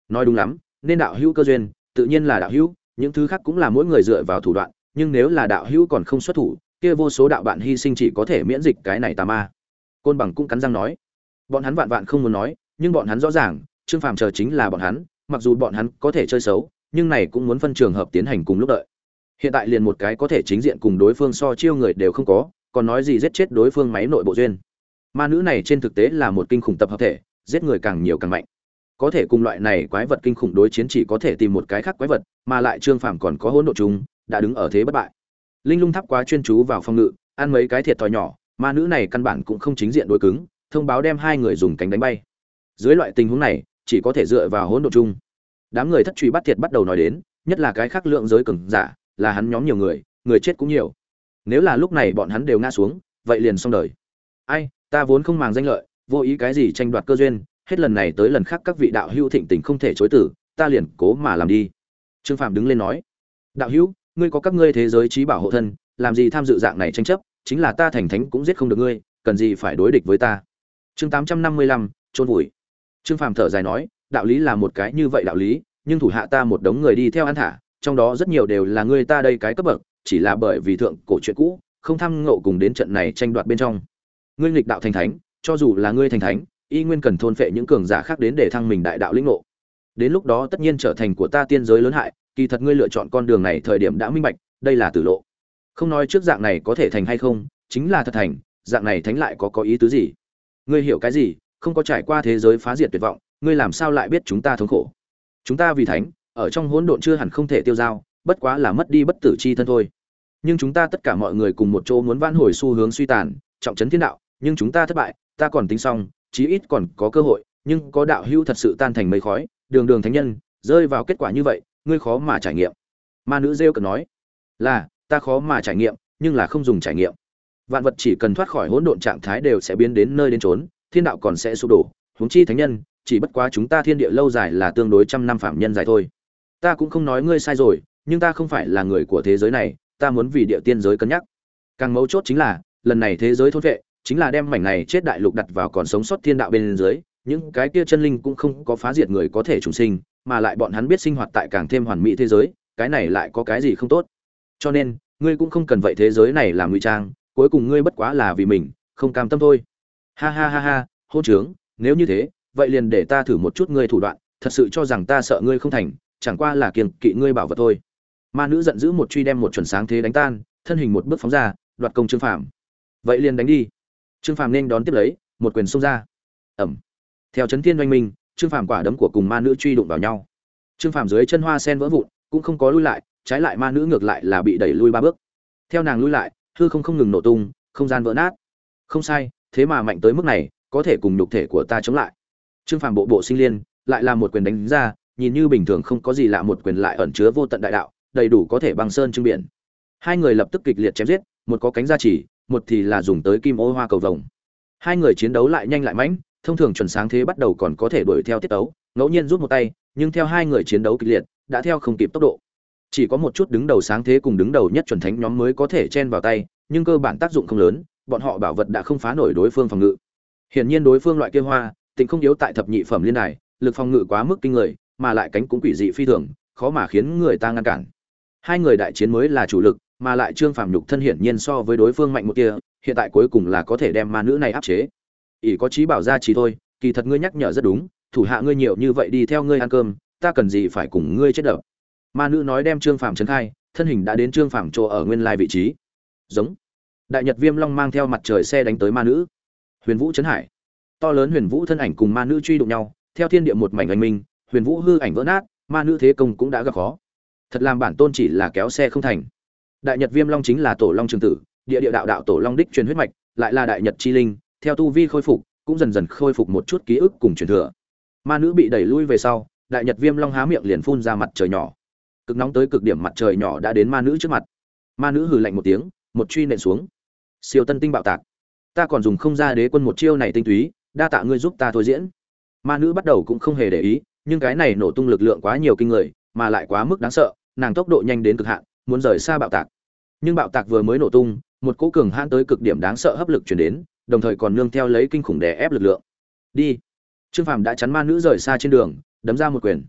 Speaker 1: Nói đúng lắm, nên đạo hữu cơ duyên, tự nhiên là đạo hữu, những thứ khác cũng là mỗi người dựa vào thủ đoạn, nhưng nếu là đạo hữu còn không xuất thủ, kia vô số đạo bạn hy sinh chỉ có thể miễn dịch cái này tà ma. Côn Bằng cũng cắn răng nói. Bọn hắn vạn vạn không muốn nói, nhưng bọn hắn rõ ràng, Trương Phàm chờ chính là bọn hắn, mặc dù bọn hắn có thể chơi xấu, nhưng này cũng muốn phân trường hợp tiến hành cùng lúc đợi. Hiện tại liền một cái có thể chính diện cùng đối phương so chiêu người đều không có, còn nói gì giết chết đối phương máy nội bộ duyên. Ma nữ này trên thực tế là một kinh khủng tập hợp thể, giết người càng nhiều càng mạnh. Có thể cùng loại này quái vật kinh khủng đối chiến chỉ có thể tìm một cái khác quái vật, mà lại Trương Phàm còn có hỗn độ trùng, đã đứng ở thế bất bại. Linh Lung Tháp quá chuyên chú vào phòng ngự, ăn mấy cái thiệt thòi nhỏ, ma nữ này căn bản cũng không chính diện đối cứng, thông báo đem hai người dùng cánh đánh bay. Dưới loại tình huống này, chỉ có thể dựa vào hỗn độ chung. Đám người thất truy bắt thiệt bắt đầu nói đến, nhất là cái khác lượng giới cường giả, là hắn nhóm nhiều người, người chết cũng nhiều. Nếu là lúc này bọn hắn đều ngã xuống, vậy liền xong đời. Ai, ta vốn không màng danh lợi, vô ý cái gì tranh đoạt cơ duyên, hết lần này tới lần khác các vị đạo hữu thịnh tình không thể chối từ, ta liền cố mà làm đi. Trương Phạm đứng lên nói, đạo hữu, ngươi có các ngươi thế giới trí bảo hộ thân, làm gì tham dự dạng này tranh chấp, chính là ta thành thánh cũng giết không được ngươi, cần gì phải đối địch với ta. Chương 855, chôn vùi. Trương Phàm thở dài nói, đạo lý là một cái như vậy đạo lý, nhưng thủ hạ ta một đống người đi theo ăn thả, trong đó rất nhiều đều là ngươi ta đây cái cấp bậc, chỉ là bởi vì thượng cổ chuyện cũ, không tham ngộ cùng đến trận này tranh đoạt bên trong. Ngươi nghịch đạo thành thánh, cho dù là ngươi thành thánh, y nguyên cần thôn phệ những cường giả khác đến để thăng mình đại đạo lĩnh ngộ. Đến lúc đó tất nhiên trở thành của ta tiên giới lớn hại, kỳ thật ngươi lựa chọn con đường này thời điểm đã minh bạch, đây là tử lộ. Không nói trước dạng này có thể thành hay không, chính là thật thành, dạng này thánh lại có ý tứ gì? Ngươi hiểu cái gì? Không có trải qua thế giới phá diệt tuyệt vọng, ngươi làm sao lại biết chúng ta thống khổ? Chúng ta vì thánh, ở trong hỗn độn chưa hẳn không thể tiêu dao, bất quá là mất đi bất tử chi thân thôi. Nhưng chúng ta tất cả mọi người cùng một chỗ muốn vãn hồi xu hướng suy tàn, trọng trấn thiên đạo, nhưng chúng ta thất bại, ta còn tính xong, chí ít còn có cơ hội, nhưng có đạo hữu thật sự tan thành mây khói, đường đường thánh nhân, rơi vào kết quả như vậy, ngươi khó mà trải nghiệm. Ma nữ rêu cợt nói, là, ta khó mà trải nghiệm, nhưng là không dùng trải nghiệm. Vạn vật chỉ cần thoát khỏi hỗn độn trạng thái đều sẽ biến đến nơi đến chốn, thiên đạo còn sẽ sụp đổ, huống chi thánh nhân, chỉ bất quá chúng ta thiên địa lâu dài là tương đối trăm năm phạm nhân dài thôi. Ta cũng không nói ngươi sai rồi, nhưng ta không phải là người của thế giới này, ta muốn vì địa tiên giới cân nhắc. Càng mấu chốt chính là, lần này thế giới thôn vệ, chính là đem mảnh này chết đại lục đặt vào còn sống sót thiên đạo bên dưới, những cái kia chân linh cũng không có phá diệt người có thể trùng sinh, mà lại bọn hắn biết sinh hoạt tại càng thêm hoàn mỹ thế giới, cái này lại có cái gì không tốt. Cho nên, ngươi cũng không cần vậy thế giới này làm ngụy trang, cuối cùng ngươi bất quá là vì mình, không cam tâm thôi. Ha ha ha ha, hôn trướng, nếu như thế, vậy liền để ta thử một chút ngươi thủ đoạn, thật sự cho rằng ta sợ ngươi không thành, chẳng qua là kiêng kỵ ngươi bảo vật thôi. Ma nữ giận dữ một truy đem một chuẩn sáng thế đánh tan, thân hình một bước phóng ra, đoạt công Trương Phàm. Vậy liền đánh đi. Trương Phàm nên đón tiếp lấy, một quyền xông ra. Ầm. Theo chấn thiên oanh minh, Trương Phàm quả đấm của cùng ma nữ truy đụng vào nhau. Trương Phàm dưới chân hoa sen vỡ vụn, cũng không có lui lại, trái lại ma nữ ngược lại là bị đẩy lui 3 bước. Theo nàng lui lại, hư không ngừng nổ tung, không gian vỡ nát. Không sai, thế mà mạnh tới mức này, có thể cùng nhục thể của ta chống lại. Trương Phàm bộ bộ sinh liên, lại là một quyền đánh ra, nhìn như bình thường không có gì lạ, một quyền lại ẩn chứa vô tận đại đạo, đầy đủ có thể băng sơn trưng biển. Hai người lập tức kịch liệt chém giết, một có cánh gia chỉ, một thì là dùng tới kim ô hoa cầu vồng. Hai người chiến đấu lại nhanh lại mãnh, thông thường chuẩn sáng thế bắt đầu còn có thể đuổi theo tiết tấu, ngẫu nhiên rút một tay, nhưng theo hai người chiến đấu kịch liệt, đã theo không kịp tốc độ. Chỉ có một chút đứng đầu sáng thế cùng đứng đầu nhất chuẩn thánh nhóm mới có thể chen vào tay, nhưng cơ bản tác dụng không lớn, bọn họ bảo vật đã không phá nổi đối phương phòng ngự. Hiển nhiên đối phương loại kia hoa, tình không yếu tại thập nhị phẩm liên đài, lực phòng ngự quá mức kinh người, mà lại cánh cũng quỷ dị phi thường, khó mà khiến người ta ngăn cản. Hai người đại chiến mới là chủ lực, mà lại Trương Phàm nhục thân hiển nhiên so với đối phương mạnh một kia, hiện tại cuối cùng là có thể đem ma nữ này áp chế. Ỷ có chí bảo ra chỉ thôi, kỳ thật ngươi nhắc nhở rất đúng, thủ hạ ngươi nhiều như vậy đi theo ngươi ăn cơm, ta cần gì phải cùng ngươi chết đập. Ma nữ nói đem Trương Phàm trấn khai, thân hình đã đến Trương Phàm chỗ ở nguyên lai vị trí. Giống. Đại Nhật Viêm Long mang theo mặt trời xe đánh tới ma nữ. Huyền Vũ chấn hải. To lớn Huyền Vũ thân ảnh cùng ma nữ truy đụng nhau, theo thiên địa một mảnh oanh minh, Huyền Vũ hư ảnh vỡ nát, ma nữ thế công cũng đã gặp khó. Thật làm bản tôn chỉ là kéo xe không thành. Đại Nhật Viêm Long chính là Tổ Long trường tử, địa địa đạo đạo Tổ Long đích truyền huyết mạch, lại là Đại Nhật chi linh, theo tu vi khôi phục, cũng dần dần khôi phục một chút ký ức cùng truyền thừa. Ma nữ bị đẩy lui về sau, Đại Nhật Viêm Long há miệng liền phun ra mặt trời nhỏ. Cực nóng tới cực điểm mặt trời nhỏ đã đến ma nữ trước mặt. Ma nữ hừ lạnh một tiếng, một truy nện xuống. Siêu tân tinh bạo tạc. Ta còn dùng không ra đế quân một chiêu này tinh túy, đa tạ ngươi giúp ta thôi diễn. Ma nữ bắt đầu cũng không hề để ý, nhưng cái này nổ tung lực lượng quá nhiều kinh người, mà lại quá mức đáng sợ, nàng tốc độ nhanh đến cực hạn, muốn rời xa bạo tạc. Nhưng bạo tạc vừa mới nổ tung, một cỗ cường hãn tới cực điểm đáng sợ hấp lực truyền đến, đồng thời còn nương theo lấy kinh khủng đè ép lực lượng. Đi. Trương Phàm đã chắn ma nữ rời xa trên đường, đấm ra một quyền.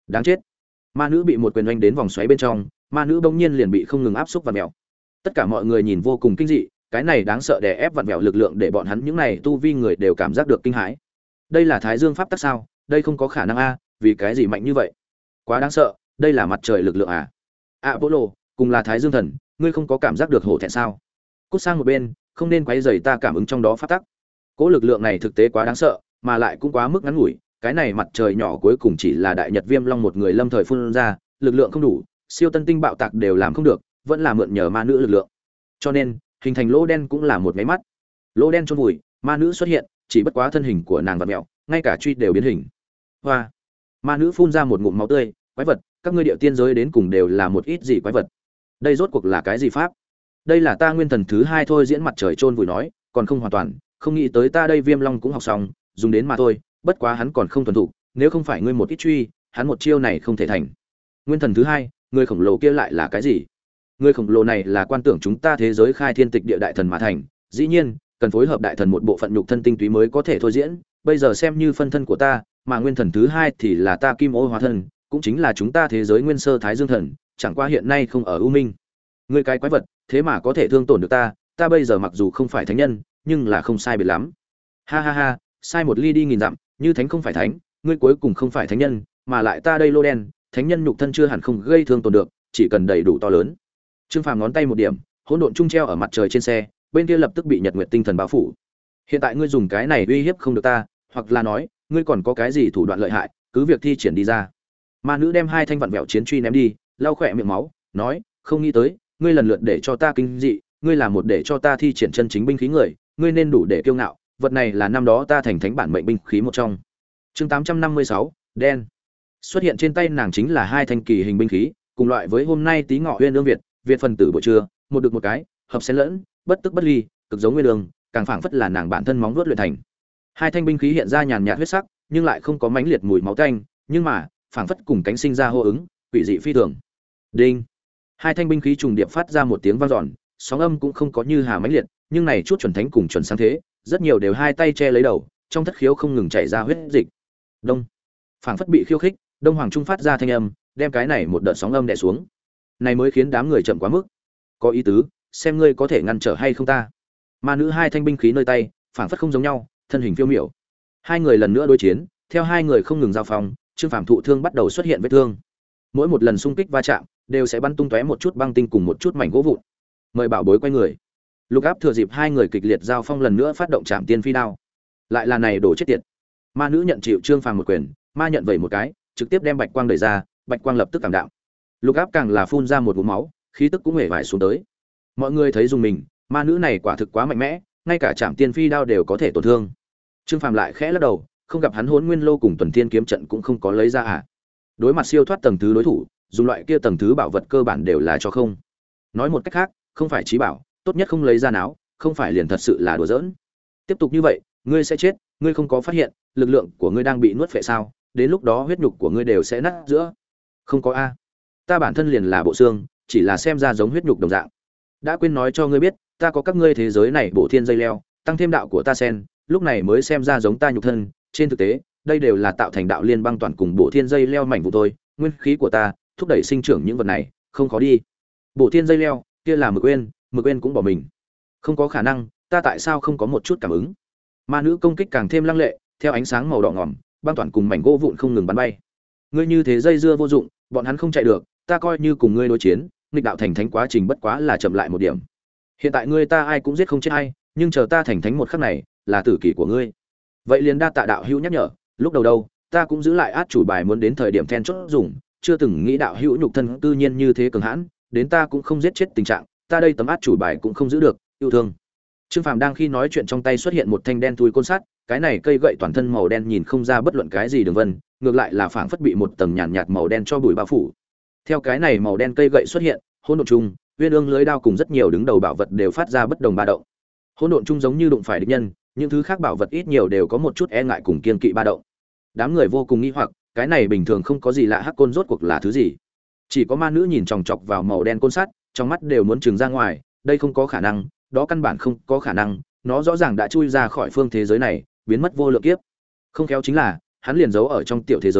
Speaker 1: Đáng chết. Ma nữ bị một quyền oanh đến vòng xoáy bên trong, ma nữ bỗng nhiên liền bị không ngừng áp xúc vặn vẹo. Tất cả mọi người nhìn vô cùng kinh dị, cái này đáng sợ đè ép vặn vẹo lực lượng để bọn hắn những này tu vi người đều cảm giác được kinh hãi. Đây là Thái Dương pháp tắc sao? Đây không có khả năng a, vì cái gì mạnh như vậy? Quá đáng sợ, đây là mặt trời lực lượng à? Apollo, cùng là Thái Dương thần, ngươi không có cảm giác được hổ thẹn sao? Cút sang một bên, không nên quấy rầy ta cảm ứng trong đó pháp tắc. Cỗ lực lượng này thực tế quá đáng sợ, mà lại cũng quá mức ngắn ngủi, cái này mặt trời nhỏ cuối cùng chỉ là đại nhật viêm long một người lâm thời phun ra, lực lượng không đủ, siêu tân tinh bạo tạc đều làm không được, vẫn là mượn nhờ ma nữ lực lượng. Cho nên, hình thành lỗ đen cũng là một máy mắt. Lỗ đen chôn vùi, ma nữ xuất hiện, chỉ bất quá thân hình của nàng vặn mèo, ngay cả truy đều biến hình. Hoa. Ma nữ phun ra một ngụm máu tươi, quái vật, các ngươi điệu tiên giới đến cùng đều là một ít gì quái vật. Đây rốt cuộc là cái gì pháp? Đây là ta nguyên thần thứ hai thôi, diễn mặt trời chôn vùi nói, còn không hoàn toàn, không nghĩ tới ta đây viêm long cũng học xong, dùng đến mà thôi, bất quá hắn còn không thuần thục, nếu không phải ngươi một ít truy, hắn một chiêu này không thể thành. Nguyên thần thứ hai, người khổng lồ kia lại là cái gì? Người khổng lồ này là quan tưởng chúng ta thế giới khai thiên tịch địa đại thần mà thành, dĩ nhiên, cần phối hợp đại thần một bộ phận nhục thân tinh túy mới có thể thôi diễn, bây giờ xem như phân thân của ta, mà nguyên thần thứ hai thì là ta Kim Ô hóa thân, cũng chính là chúng ta thế giới nguyên sơ Thái Dương thần, chẳng qua hiện nay không ở U Minh. Ngươi cái quái vật, thế mà có thể thương tổn được ta, ta bây giờ mặc dù không phải thánh nhân, nhưng là không sai biệt lắm. Ha ha ha, sai một ly đi nghìn dặm, như thánh không phải thánh, ngươi cuối cùng không phải thánh nhân, mà lại ta đây lô đen, thánh nhân nhục thân chưa hẳn không gây thương tổn được, chỉ cần đầy đủ to lớn. Trương Phàm ngón tay một điểm, hỗn độn trung treo ở mặt trời trên xe, bên kia lập tức bị Nhật Nguyệt tinh thần bao phủ. Hiện tại ngươi dùng cái này uy hiếp không được ta, hoặc là nói, ngươi còn có cái gì thủ đoạn lợi hại, cứ việc thi triển đi ra. Ma nữ đem hai thanh vặn vẹo chiến truy ném đi, lau khỏe miệng máu, nói, không nghĩ tới, ngươi lần lượt để cho ta kinh dị, ngươi là một để cho ta thi triển chân chính binh khí người, ngươi nên đủ để kiêu ngạo, vật này là năm đó ta thành thánh bản mệnh binh khí một trong. Chương 856, đen. Xuất hiện trên tay nàng chính là hai thanh kỳ hình binh khí, cùng loại với hôm nay tí ngọ Uyên Ương Việt phần tử buổi trưa, một được một cái, hợp xen lẫn, bất tức bất ly, cực giống Nguyên Ương, càng phảng phất là nàng bản thân móng vuốt luyện thành. Hai thanh binh khí hiện ra nhàn nhạt huyết sắc, nhưng lại không có mãnh liệt mùi máu tanh, nhưng mà, phảng phất cùng cánh sinh ra hô ứng, quỷ dị phi thường. Đinh. Hai thanh binh khí trùng điệp phát ra một tiếng vang dọn, sóng âm cũng không có như hà mãnh liệt, nhưng này chút chuẩn thánh cùng chuẩn sáng thế, rất nhiều đều hai tay che lấy đầu, trong thất khiếu không ngừng chảy ra huyết dịch. Đông. Phảng phất bị khiêu khích, Đông Hoàng Trung phát ra thanh âm, đem cái này một đợt sóng âm đè xuống. Này mới khiến đám người chậm quá mức. Có ý tứ, xem ngươi có thể ngăn trở hay không ta. Ma nữ hai thanh binh khí nơi tay, phảng phất không giống nhau, thân hình phiêu miểu. Hai người lần nữa đối chiến, theo hai người không ngừng giao phong, Trương Phàm thụ thương bắt đầu xuất hiện vết thương. Mỗi một lần xung kích va chạm, đều sẽ bắn tung tóe một chút băng tinh cùng một chút mảnh gỗ vụn. Mời bảo bối quay người. Lục Áp thừa dịp hai người kịch liệt giao phong lần nữa phát động Trảm Tiên Phi đao. Lại là này đổ chết tiệt. Ma nữ nhận chịu Trương Phàm một quyền, ma nhận vẩy một cái, trực tiếp đem bạch quang đẩy ra, bạch quang lập tức cảm đạo. Lục Áp càng là phun ra một ngụm máu, khí tức cũng hề vải xuống tới. Mọi người thấy dùng mình, ma nữ này quả thực quá mạnh mẽ, ngay cả Trảm Tiên Phi đao đều có thể tổn thương. Trương Phàm lại khẽ lắc đầu, không gặp hắn Hỗn Nguyên Lô cùng Tuần Thiên kiếm trận cũng không có lấy ra à? Đối mặt siêu thoát tầng thứ đối thủ, dùng loại kia tầng thứ bảo vật cơ bản đều là cho không. Nói một cách khác, không phải chí bảo, tốt nhất không lấy ra náo, không phải liền thật sự là đùa giỡn. Tiếp tục như vậy, ngươi sẽ chết, ngươi không có phát hiện, lực lượng của ngươi đang bị nuốt phệ sao? Đến lúc đó huyết nhục của ngươi đều sẽ nát giữa. Không có a. Ta bản thân liền là bộ xương, chỉ là xem ra giống huyết nhục đồng dạng. Đã quên nói cho ngươi biết, ta có các ngươi thế giới này bộ thiên dây leo, tăng thêm đạo của ta sen, lúc này mới xem ra giống ta nhục thân, trên thực tế, đây đều là tạo thành đạo liên băng toàn cùng bộ thiên dây leo mảnh vụ thôi, nguyên khí của ta thúc đẩy sinh trưởng những vật này, không khó đi. Bộ thiên dây leo, kia là Mực Uyên cũng bỏ mình. Không có khả năng, ta tại sao không có một chút cảm ứng? Ma nữ công kích càng thêm lăng lệ, theo ánh sáng màu đỏ ngòm, băng toàn cùng mảnh gỗ vụn không ngừng bắn bay. Ngươi như thế dây dưa vô dụng, bọn hắn không chạy được, ta coi như cùng ngươi đối chiến, nghịch đạo thành thánh quá trình bất quá là chậm lại một điểm. Hiện tại ngươi ta ai cũng giết không chết ai, nhưng chờ ta thành thánh một khắc này, là tử kỳ của ngươi. Vậy liền đa tạ đạo hữu nhắc nhở, lúc đầu đâu, ta cũng giữ lại át chủ bài muốn đến thời điểm then chốt dùng, chưa từng nghĩ đạo hữu nhục thân tự nhiên như thế cường hãn, đến ta cũng không giết chết tình trạng, ta đây tấm át chủ bài cũng không giữ được, yêu thương. Trương Phàm đang khi nói chuyện trong tay xuất hiện một thanh đen thui côn sắt, cái này cây gậy toàn thân màu đen nhìn không ra bất luận cái gì đường vân, ngược lại là phảng phất bị một tầng nhàn nhạt màu đen cho bụi bao phủ. Theo cái này màu đen cây gậy xuất hiện, hỗn độn trung, Uyên Ương lưới đao cùng rất nhiều đứng đầu bảo vật đều phát ra bất đồng ba động. Hỗn độn trung giống như đụng phải địch nhân, những thứ khác bảo vật ít nhiều đều có một chút e ngại cùng kiên kỵ ba động. Đám người vô cùng nghi hoặc, cái này bình thường không có gì lạ, hắc côn rốt cuộc là thứ gì? Chỉ có ma nữ nhìn chòng chọc vào màu đen côn sắt, trong mắt đều muốn trừng ra ngoài, đây không có khả năng, đó căn bản không có khả năng, nó rõ ràng đã chui ra khỏi phương thế giới này, biến mất vô lượng kiếp. Không khéo chính là, hắn liền giấu ở trong tiểu thế giới,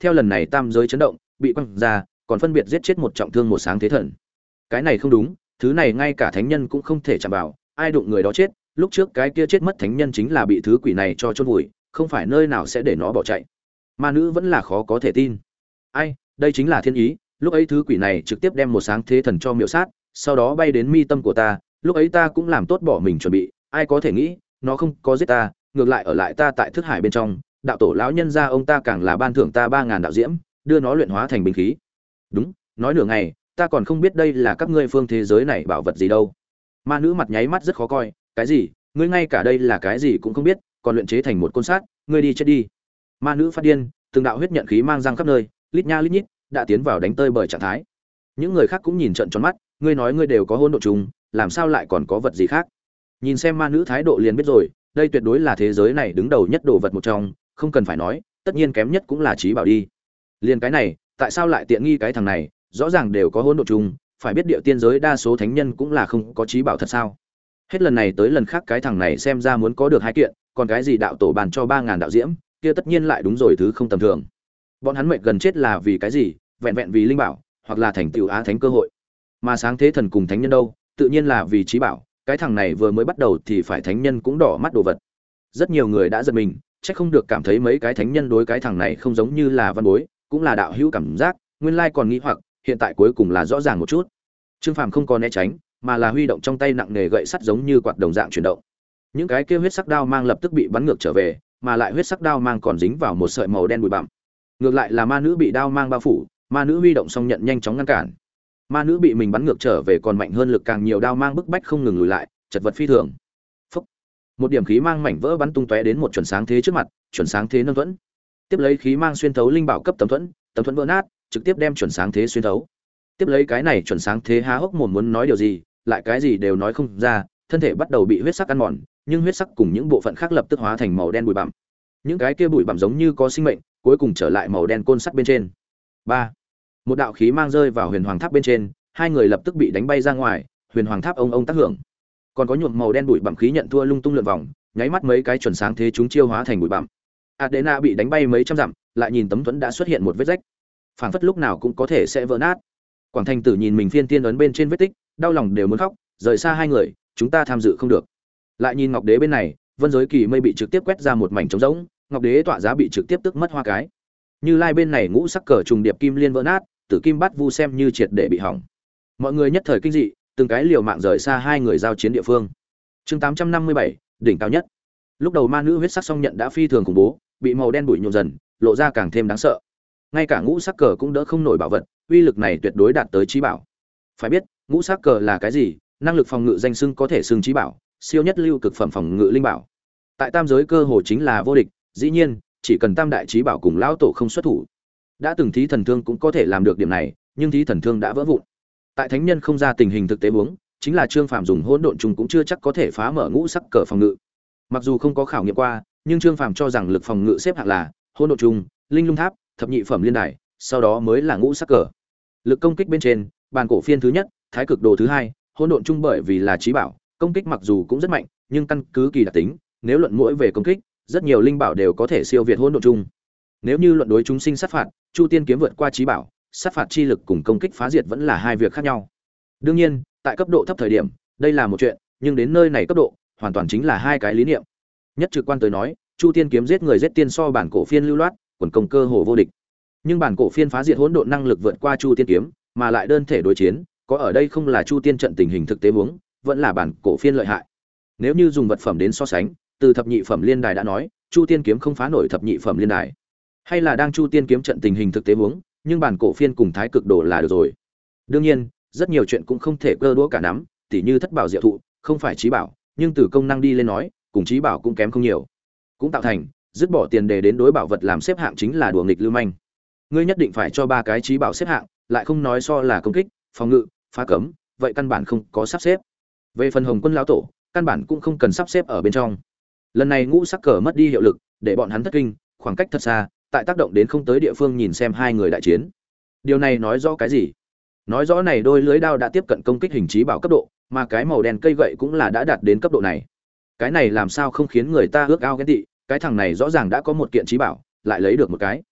Speaker 1: theo lần này tam giới chấn động bị quăng ra, còn phân biệt giết chết một trọng thương một sáng thế thần. Cái này không đúng, thứ này ngay cả thánh nhân cũng không thể chạm vào, ai đụng người đó chết. Lúc trước cái kia chết mất thánh nhân chính là bị thứ quỷ này cho chôn vùi, không phải nơi nào sẽ để nó bỏ chạy. Ma nữ vẫn là khó có thể tin. Ai, đây chính là thiên ý, lúc ấy thứ quỷ này trực tiếp đem một sáng thế thần cho miểu sát, sau đó bay đến mi tâm của ta, lúc ấy ta cũng làm tốt bỏ mình chuẩn bị, ai có thể nghĩ, nó không có giết ta, ngược lại ở lại ta tại thức hải bên trong, đạo tổ lão nhân gia ông ta càng là ban thưởng ta 3000 đạo diễm, đưa nó luyện hóa thành binh khí. Đúng, nói nửa ngày, ta còn không biết đây là các ngươi phương thế giới này bảo vật gì đâu. Ma nữ mặt nháy mắt rất khó coi, cái gì? Ngươi ngay cả đây là cái gì cũng không biết, còn luyện chế thành một côn sát, ngươi đi chết đi. Ma nữ phát điên, từng đạo huyết nhận khí mang răng khắp nơi, lít nha lít nhít, đã tiến vào đánh tơi bởi trạng thái. Những người khác cũng nhìn trợn tròn mắt, ngươi nói ngươi đều có hỗn độn trùng, làm sao lại còn có vật gì khác? Nhìn xem ma nữ thái độ liền biết rồi, đây tuyệt đối là thế giới này đứng đầu nhất đồ vật một trong, không cần phải nói, tất nhiên kém nhất cũng là trí bảo đi. Liên cái này, tại sao lại tiện nghi cái thằng này, rõ ràng đều có hỗn độn trùng, phải biết địa tiên giới đa số thánh nhân cũng là không có trí bảo thật sao? Hết lần này tới lần khác cái thằng này xem ra muốn có được hai kiện, còn cái gì đạo tổ bàn cho 3000 đạo diễm, kia tất nhiên lại đúng rồi thứ không tầm thường. Bọn hắn mệt gần chết là vì cái gì? Vẹn vẹn vì linh bảo, hoặc là thành tựu á thánh cơ hội. Mà sáng thế thần cùng thánh nhân đâu, tự nhiên là vì trí bảo, cái thằng này vừa mới bắt đầu thì phải thánh nhân cũng đỏ mắt đồ vật. Rất nhiều người đã giật mình, chắc không được cảm thấy mấy cái thánh nhân đối cái thằng này không giống như là văn bối, cũng là đạo hữu cảm giác, nguyên lai còn nghĩ hoặc, hiện tại cuối cùng là rõ ràng một chút. Trương Phàm không còn né tránh, mà là huy động trong tay nặng nề gậy sắt giống như quạt đồng dạng chuyển động. Những cái kia huyết sắc đao mang lập tức bị bắn ngược trở về, mà lại huyết sắc đao mang còn dính vào một sợi màu đen bụi bặm. Ngược lại là ma nữ bị đao mang bao phủ, ma nữ huy động xong nhận nhanh chóng ngăn cản. Ma nữ bị mình bắn ngược trở về còn mạnh hơn lực càng nhiều đao mang bức bách không ngừng lùi lại, chật vật phi thường. Phốc. Một điểm khí mang mảnh vỡ bắn tung tóe đến một chuẩn sáng thế trước mặt, chuẩn sáng thế nâng thuẫn. Tiếp lấy khí mang xuyên thấu linh bảo cấp tấm thuẫn vỡ nát, trực tiếp đem chuẩn sáng thế xuyên thấu. Tiếp lấy cái này chuẩn sáng thế há hốc mồm muốn nói điều gì, lại cái gì đều nói không ra, thân thể bắt đầu bị huyết sắc ăn mòn, nhưng huyết sắc cùng những bộ phận khác lập tức hóa thành màu đen bụi bặm. Những cái kia bụi bặm giống như có sinh mệnh, cuối cùng trở lại màu đen côn sắt bên trên. 3. Một đạo khí mang rơi vào huyền hoàng tháp bên trên, hai người lập tức bị đánh bay ra ngoài, huyền hoàng tháp ông tác hưởng. Còn có nhuộm màu đen bụi bặm khí nhận thua lung tung lượn vòng, nháy mắt mấy cái chuẩn sáng thế chúng chiêu hóa thành bụi bặm. Adena bị đánh bay mấy trăm dặm, lại nhìn tấm thuẫn đã xuất hiện một vết rách, phảng phất lúc nào cũng có thể sẽ vỡ nát. Quảng Thành Tử nhìn mình phiên tiên ấn bên trên vết tích, đau lòng đều muốn khóc, rời xa hai người, chúng ta tham dự không được. Lại nhìn Ngọc Đế bên này, Vân Giới Kỳ Mây bị trực tiếp quét ra một mảnh trống rỗng, Ngọc Đế tọa giá bị trực tiếp tức mất hoa cái. Như Lai bên này ngũ sắc cờ trùng điệp kim liên vỡ nát, Tử Kim Bát Vu xem như triệt để bị hỏng. Mọi người nhất thời kinh dị, từng cái liều mạng rời xa hai người giao chiến địa phương. Chương 857, đỉnh cao nhất. Lúc đầu ma nữ huyết sắc song nhận đã phi thường khủng bố, bị màu đen bụi nhuộm dần, lộ ra càng thêm đáng sợ. Ngay cả ngũ sắc cờ cũng đỡ không nổi bảo vật, uy lực này tuyệt đối đạt tới chí bảo. Phải biết, ngũ sắc cờ là cái gì? Năng lực phòng ngự danh xưng có thể xưng chí bảo, siêu nhất lưu cực phẩm phòng ngự linh bảo. Tại tam giới cơ hồ chính là vô địch, dĩ nhiên, chỉ cần tam đại chí bảo cùng lão tổ không xuất thủ. Đã từng thí thần thương cũng có thể làm được điểm này, nhưng thí thần thương đã vỡ vụn. Tại thánh nhân không ra tình hình thực tế huống, chính là Trương Phàm dùng hỗn độn trùng cũng chưa chắc có thể phá mở ngũ sắc cờ phòng ngự. Mặc dù không có khảo nghiệm qua, nhưng Trương Phàm cho rằng lực phòng ngự xếp hạng là hỗn độn trùng, linh lung tháp, thập nhị phẩm liên đài, sau đó mới là ngũ sắc cờ. Lực công kích bên trên, bàn cổ phiên thứ nhất, thái cực đồ thứ hai, hỗn độn trung bởi vì là chí bảo, công kích mặc dù cũng rất mạnh, nhưng căn cứ kỳ đặc tính, nếu luận mỗi về công kích, rất nhiều linh bảo đều có thể siêu việt hỗn độn trung. Nếu như luận đối chúng sinh sát phạt, Chu Tiên kiếm vượt qua chí bảo, sát phạt chi lực cùng công kích phá diệt vẫn là hai việc khác nhau. Đương nhiên, tại cấp độ thấp thời điểm, đây là một chuyện, nhưng đến nơi này cấp độ, hoàn toàn chính là hai cái lý niệm. Nhất trực quan tới nói, Chu Tiên kiếm giết người giết tiên so bản cổ phiên lưu loát, quần công cơ hồ vô địch. Nhưng bản cổ phiên phá diệt hỗn độn năng lực vượt qua Chu Tiên kiếm, mà lại đơn thể đối chiến, có ở đây không là Chu Tiên trận tình hình thực tế huống, vẫn là bản cổ phiên lợi hại. Nếu như dùng vật phẩm đến so sánh, từ thập nhị phẩm liên đài đã nói, Chu Tiên kiếm không phá nổi thập nhị phẩm liên đài. Hay là đang Chu Tiên kiếm trận tình hình thực tế huống, nhưng bản cổ phiên cùng thái cực đồ là được rồi. Đương nhiên, rất nhiều chuyện cũng không thể cơ đũa cả nắm, tỉ như thất bảo diệu thụ, không phải chí bảo, nhưng từ công năng đi lên nói, cùng chí bảo cũng kém không nhiều. Cũng tạo thành, dứt bỏ tiền đề đến đối bảo vật làm xếp hạng chính là đùa nghịch lưu manh. Ngươi nhất định phải cho ba cái chí bảo xếp hạng, lại không nói so là công kích, phòng ngự, phá cấm, vậy căn bản không có sắp xếp. Về phần Hồng Quân lão tổ, căn bản cũng không cần sắp xếp ở bên trong. Lần này ngũ sắc cờ mất đi hiệu lực, để bọn hắn thất kinh, khoảng cách thật xa, tại tác động đến không tới địa phương nhìn xem hai người đại chiến. Điều này nói rõ cái gì? Nói rõ này đôi lưới đao đã tiếp cận công kích hình chí bảo cấp độ, mà cái màu đen cây gậy cũng là đã đạt đến cấp độ này. Cái này làm sao không khiến người ta ước ao ghen tị, cái thằng này rõ ràng đã có một kiện chí bảo, lại lấy được một cái.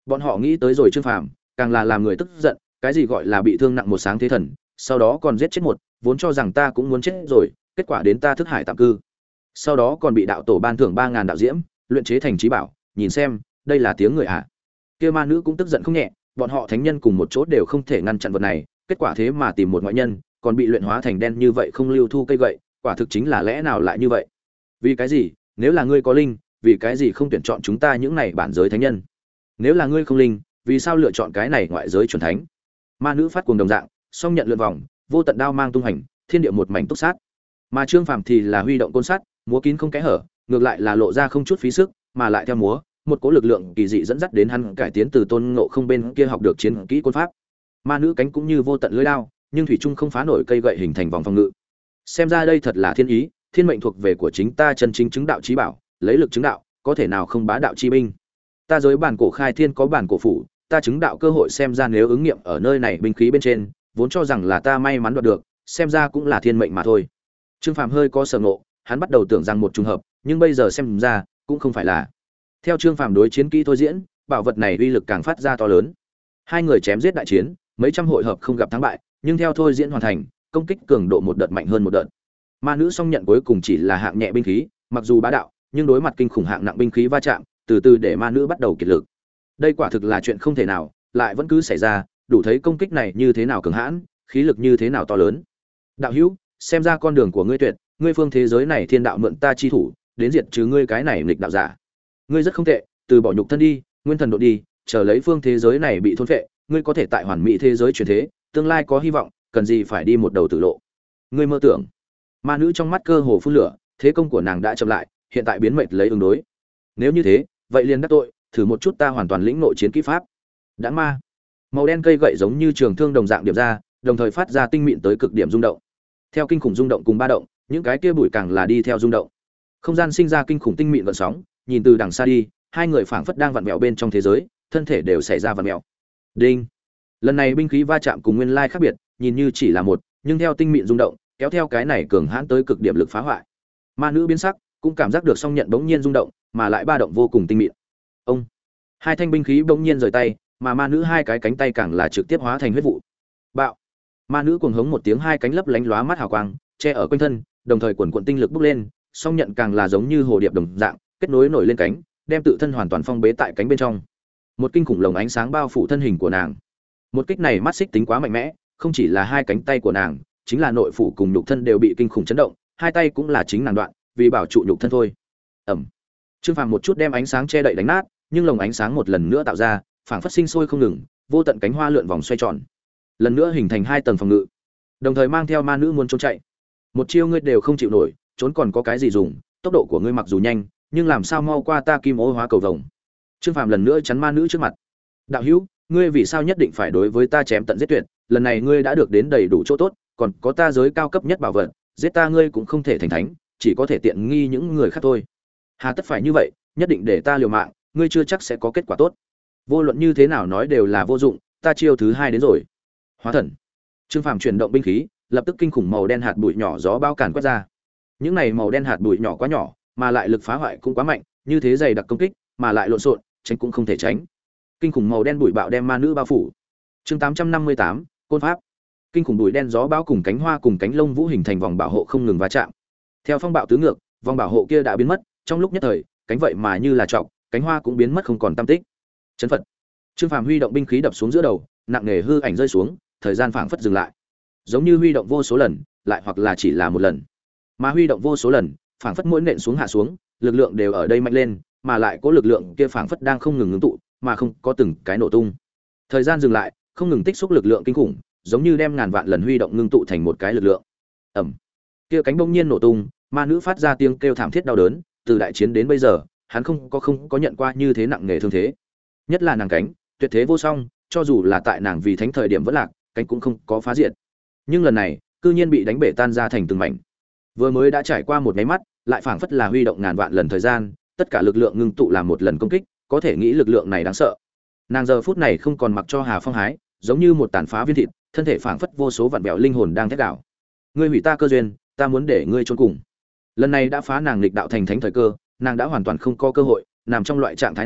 Speaker 1: Bọn họ nghĩ tới rồi Trương Phàm, càng là làm người tức giận, cái gì gọi là bị thương nặng một sáng thế thần, sau đó còn giết chết một, vốn cho rằng ta cũng muốn chết rồi, kết quả đến ta thức hải tạm cư. Sau đó còn bị đạo tổ ban thưởng 3000 đạo diễm, luyện chế thành trí bảo, nhìn xem, đây là tiếng người ạ. Kia ma nữ cũng tức giận không nhẹ, bọn họ thánh nhân cùng một chỗ đều không thể ngăn chặn vật này, kết quả thế mà tìm một ngoại nhân, còn bị luyện hóa thành đen như vậy không lưu thu cây gậy, quả thực chính là lẽ nào lại như vậy? Vì cái gì? Nếu là ngươi có linh, vì cái gì không tuyển chọn chúng ta những này bản giới thánh nhân? Nếu là ngươi không linh, vì sao lựa chọn cái này ngoại giới chuẩn thánh? Ma nữ phát cuồng đồng dạng, song nhận lượn vòng, vô tận đao mang tung hành, thiên địa một mảnh túc sát. Mà Trương Phàm thì là huy động côn sắt, múa kín không kẽ hở, ngược lại là lộ ra không chút phí sức, mà lại theo múa, một cỗ lực lượng kỳ dị dẫn dắt đến hắn cải tiến từ Tôn Ngộ Không bên kia học được chiến kỹ côn pháp. Ma nữ cánh cũng như vô tận lưỡi đao, nhưng thủy trung không phá nổi cây gậy hình thành vòng phòng ngự. Xem ra đây thật là thiên ý, thiên mệnh thuộc về của chính ta, chân chính chứng đạo chí bảo, lấy lực chứng đạo, có thể nào không bá đạo chi binh. Ta giới bản cổ khai thiên có bản cổ phủ, ta chứng đạo cơ hội xem ra nếu ứng nghiệm ở nơi này binh khí bên trên, vốn cho rằng là ta may mắn đoạt được, xem ra cũng là thiên mệnh mà thôi. Trương Phàm hơi có sở ngộ, hắn bắt đầu tưởng rằng một trùng hợp, nhưng bây giờ xem ra cũng không phải là. Theo Trương Phàm đối chiến kỹ thôi diễn, bảo vật này uy lực càng phát ra to lớn. Hai người chém giết đại chiến, mấy trăm hội hợp không gặp thắng bại, nhưng theo thôi diễn hoàn thành, công kích cường độ một đợt mạnh hơn một đợt. Ma nữ song nhận cuối cùng chỉ là hạng nhẹ binh khí, mặc dù bá đạo, nhưng đối mặt kinh khủng hạng nặng binh khí va chạm, từ từ để ma nữ bắt đầu kiệt lực. Đây quả thực là chuyện không thể nào, lại vẫn cứ xảy ra, đủ thấy công kích này như thế nào cường hãn, khí lực như thế nào to lớn. Đạo hữu, xem ra con đường của ngươi tuyệt, ngươi phương thế giới này thiên đạo mượn ta chi thủ, đến diệt trừ ngươi cái này nghịch đạo giả. Ngươi rất không tệ, từ bỏ nhục thân đi, nguyên thần độ đi, chờ lấy phương thế giới này bị thôn phệ, ngươi có thể tại hoàn mỹ thế giới chuyển thế, tương lai có hy vọng, cần gì phải đi một đầu tử lộ. Ngươi mơ tưởng. Ma nữ trong mắt cơ hồ phun lửa, thế công của nàng đã chậm lại, hiện tại biến mệt lấy ứng đối. Nếu như thế, vậy liền đắc tội, thử một chút ta hoàn toàn lĩnh nội chiến kỹ pháp. Đã ma. Màu đen cây gậy giống như trường thương đồng dạng điểm ra, đồng thời phát ra tinh mịn tới cực điểm rung động. Theo kinh khủng rung động cùng ba động, những cái kia bụi càng là đi theo rung động. Không gian sinh ra kinh khủng tinh mịn gợn sóng, nhìn từ đằng xa đi, hai người phảng phất đang vặn vẹo bên trong thế giới, thân thể đều xảy ra vặn vẹo. Đinh. Lần này binh khí va chạm cùng nguyên lai khác biệt, nhìn như chỉ là một, nhưng theo tinh mịn rung động, kéo theo cái này cường hãn tới cực điểm lực phá hoại. Ma nữ biến sắc, cũng cảm giác được song nhận bỗng nhiên rung động, mà lại ba động vô cùng tinh mịn. Ông. Hai thanh binh khí bỗng nhiên rời tay, mà ma nữ hai cái cánh tay càng là trực tiếp hóa thành huyết vụ. Bạo. Ma nữ cuồng hống một tiếng, hai cánh lấp lánh lóa mắt hào quang, che ở quanh thân, đồng thời quần quần tinh lực bốc lên, song nhận càng là giống như hồ điệp đồng dạng, kết nối nổi lên cánh, đem tự thân hoàn toàn phong bế tại cánh bên trong. Một kinh khủng lồng ánh sáng bao phủ thân hình của nàng. Một kích này mắt xích tính quá mạnh mẽ, không chỉ là hai cánh tay của nàng, chính là nội phủ cùng nhục thân đều bị kinh khủng chấn động, hai tay cũng là chính nàng đoạn, vì bảo trụ nhục thân thôi. Ầm. Trương Phàm một chút đem ánh sáng che đậy đánh nát, nhưng lồng ánh sáng một lần nữa tạo ra, phảng phất sinh sôi không ngừng, vô tận cánh hoa lượn vòng xoay tròn, lần nữa hình thành hai tầng phòng ngự, đồng thời mang theo ma nữ muốn trốn chạy. Một chiêu ngươi đều không chịu nổi, trốn còn có cái gì dùng? Tốc độ của ngươi mặc dù nhanh, nhưng làm sao mau qua ta kim ô hóa cầu vồng? Trương Phàm lần nữa chắn ma nữ trước mặt. Đạo hữu, ngươi vì sao nhất định phải đối với ta chém tận giết tuyệt? Lần này ngươi đã được đến đầy đủ chỗ tốt, còn có ta giới cao cấp nhất bảo vật, giết ta ngươi cũng không thể thành thánh, chỉ có thể tiện nghi những người khác thôi. Hà tất phải như vậy, nhất định để ta liều mạng, ngươi chưa chắc sẽ có kết quả tốt. Vô luận như thế nào nói đều là vô dụng, ta chiêu thứ hai đến rồi. Hóa thần. Trương Phàm chuyển động binh khí, lập tức kinh khủng màu đen hạt bụi nhỏ gió bao càn quét ra. Những này màu đen hạt bụi nhỏ quá nhỏ, mà lại lực phá hoại cũng quá mạnh, như thế dày đặc công kích, mà lại lộn xộn, tránh cũng không thể tránh. Kinh khủng màu đen bụi bạo đem ma nữ bao phủ. Chương 858, côn pháp. Kinh khủng bụi đen gió bão cùng cánh hoa cùng cánh lông vũ hình thành vòng bảo hộ không ngừng va chạm. Theo phong bạo tứ ngược, vòng bảo hộ kia đã biến mất, trong lúc nhất thời, cánh vậy mà như là trọc, cánh hoa cũng biến mất không còn tăm tích. Chấn Phật. Trương Phàm huy động binh khí đập xuống giữa đầu, nặng nề hư ảnh rơi xuống, thời gian phảng phất dừng lại. Giống như huy động vô số lần, lại hoặc là chỉ là một lần. Mà huy động vô số lần, phảng phất mỗi nện xuống hạ xuống, lực lượng đều ở đây mạnh lên, mà lại có lực lượng kia phảng phất đang không ngừng ngưng tụ, mà không có từng cái nổ tung. Thời gian dừng lại, không ngừng tích xúc lực lượng kinh khủng, giống như đem ngàn vạn lần huy động ngưng tụ thành một cái lực lượng. Ầm. Kia cánh bỗng nhiên nổ tung, ma nữ phát ra tiếng kêu thảm thiết đau đớn, từ đại chiến đến bây giờ, hắn không có nhận qua như thế nặng nề thương thế. Nhất là nàng cánh, tuyệt thế vô song, cho dù là tại nàng vì thánh thời điểm vẫn lạc, cánh cũng không có phá diệt. Nhưng lần này, cư nhiên bị đánh bể tan ra thành từng mảnh. Vừa mới đã trải qua một cái mắt, lại phảng phất là huy động ngàn vạn lần thời gian, tất cả lực lượng ngưng tụ làm một lần công kích, có thể nghĩ lực lượng này đáng sợ. Nàng giờ phút này không còn mặc cho Hà Phong hái, giống như một tàn phá viên thịt, thân thể phảng phất vô số vạn bèo linh hồn đang thét đảo. Ngươi hủy ta cơ duyên, ta muốn để ngươi chôn cùng. Lần này đã phá nàng nghịch đạo thành thánh thời cơ, nàng đã hoàn toàn không có cơ hội, nằm trong loại trạng thái này,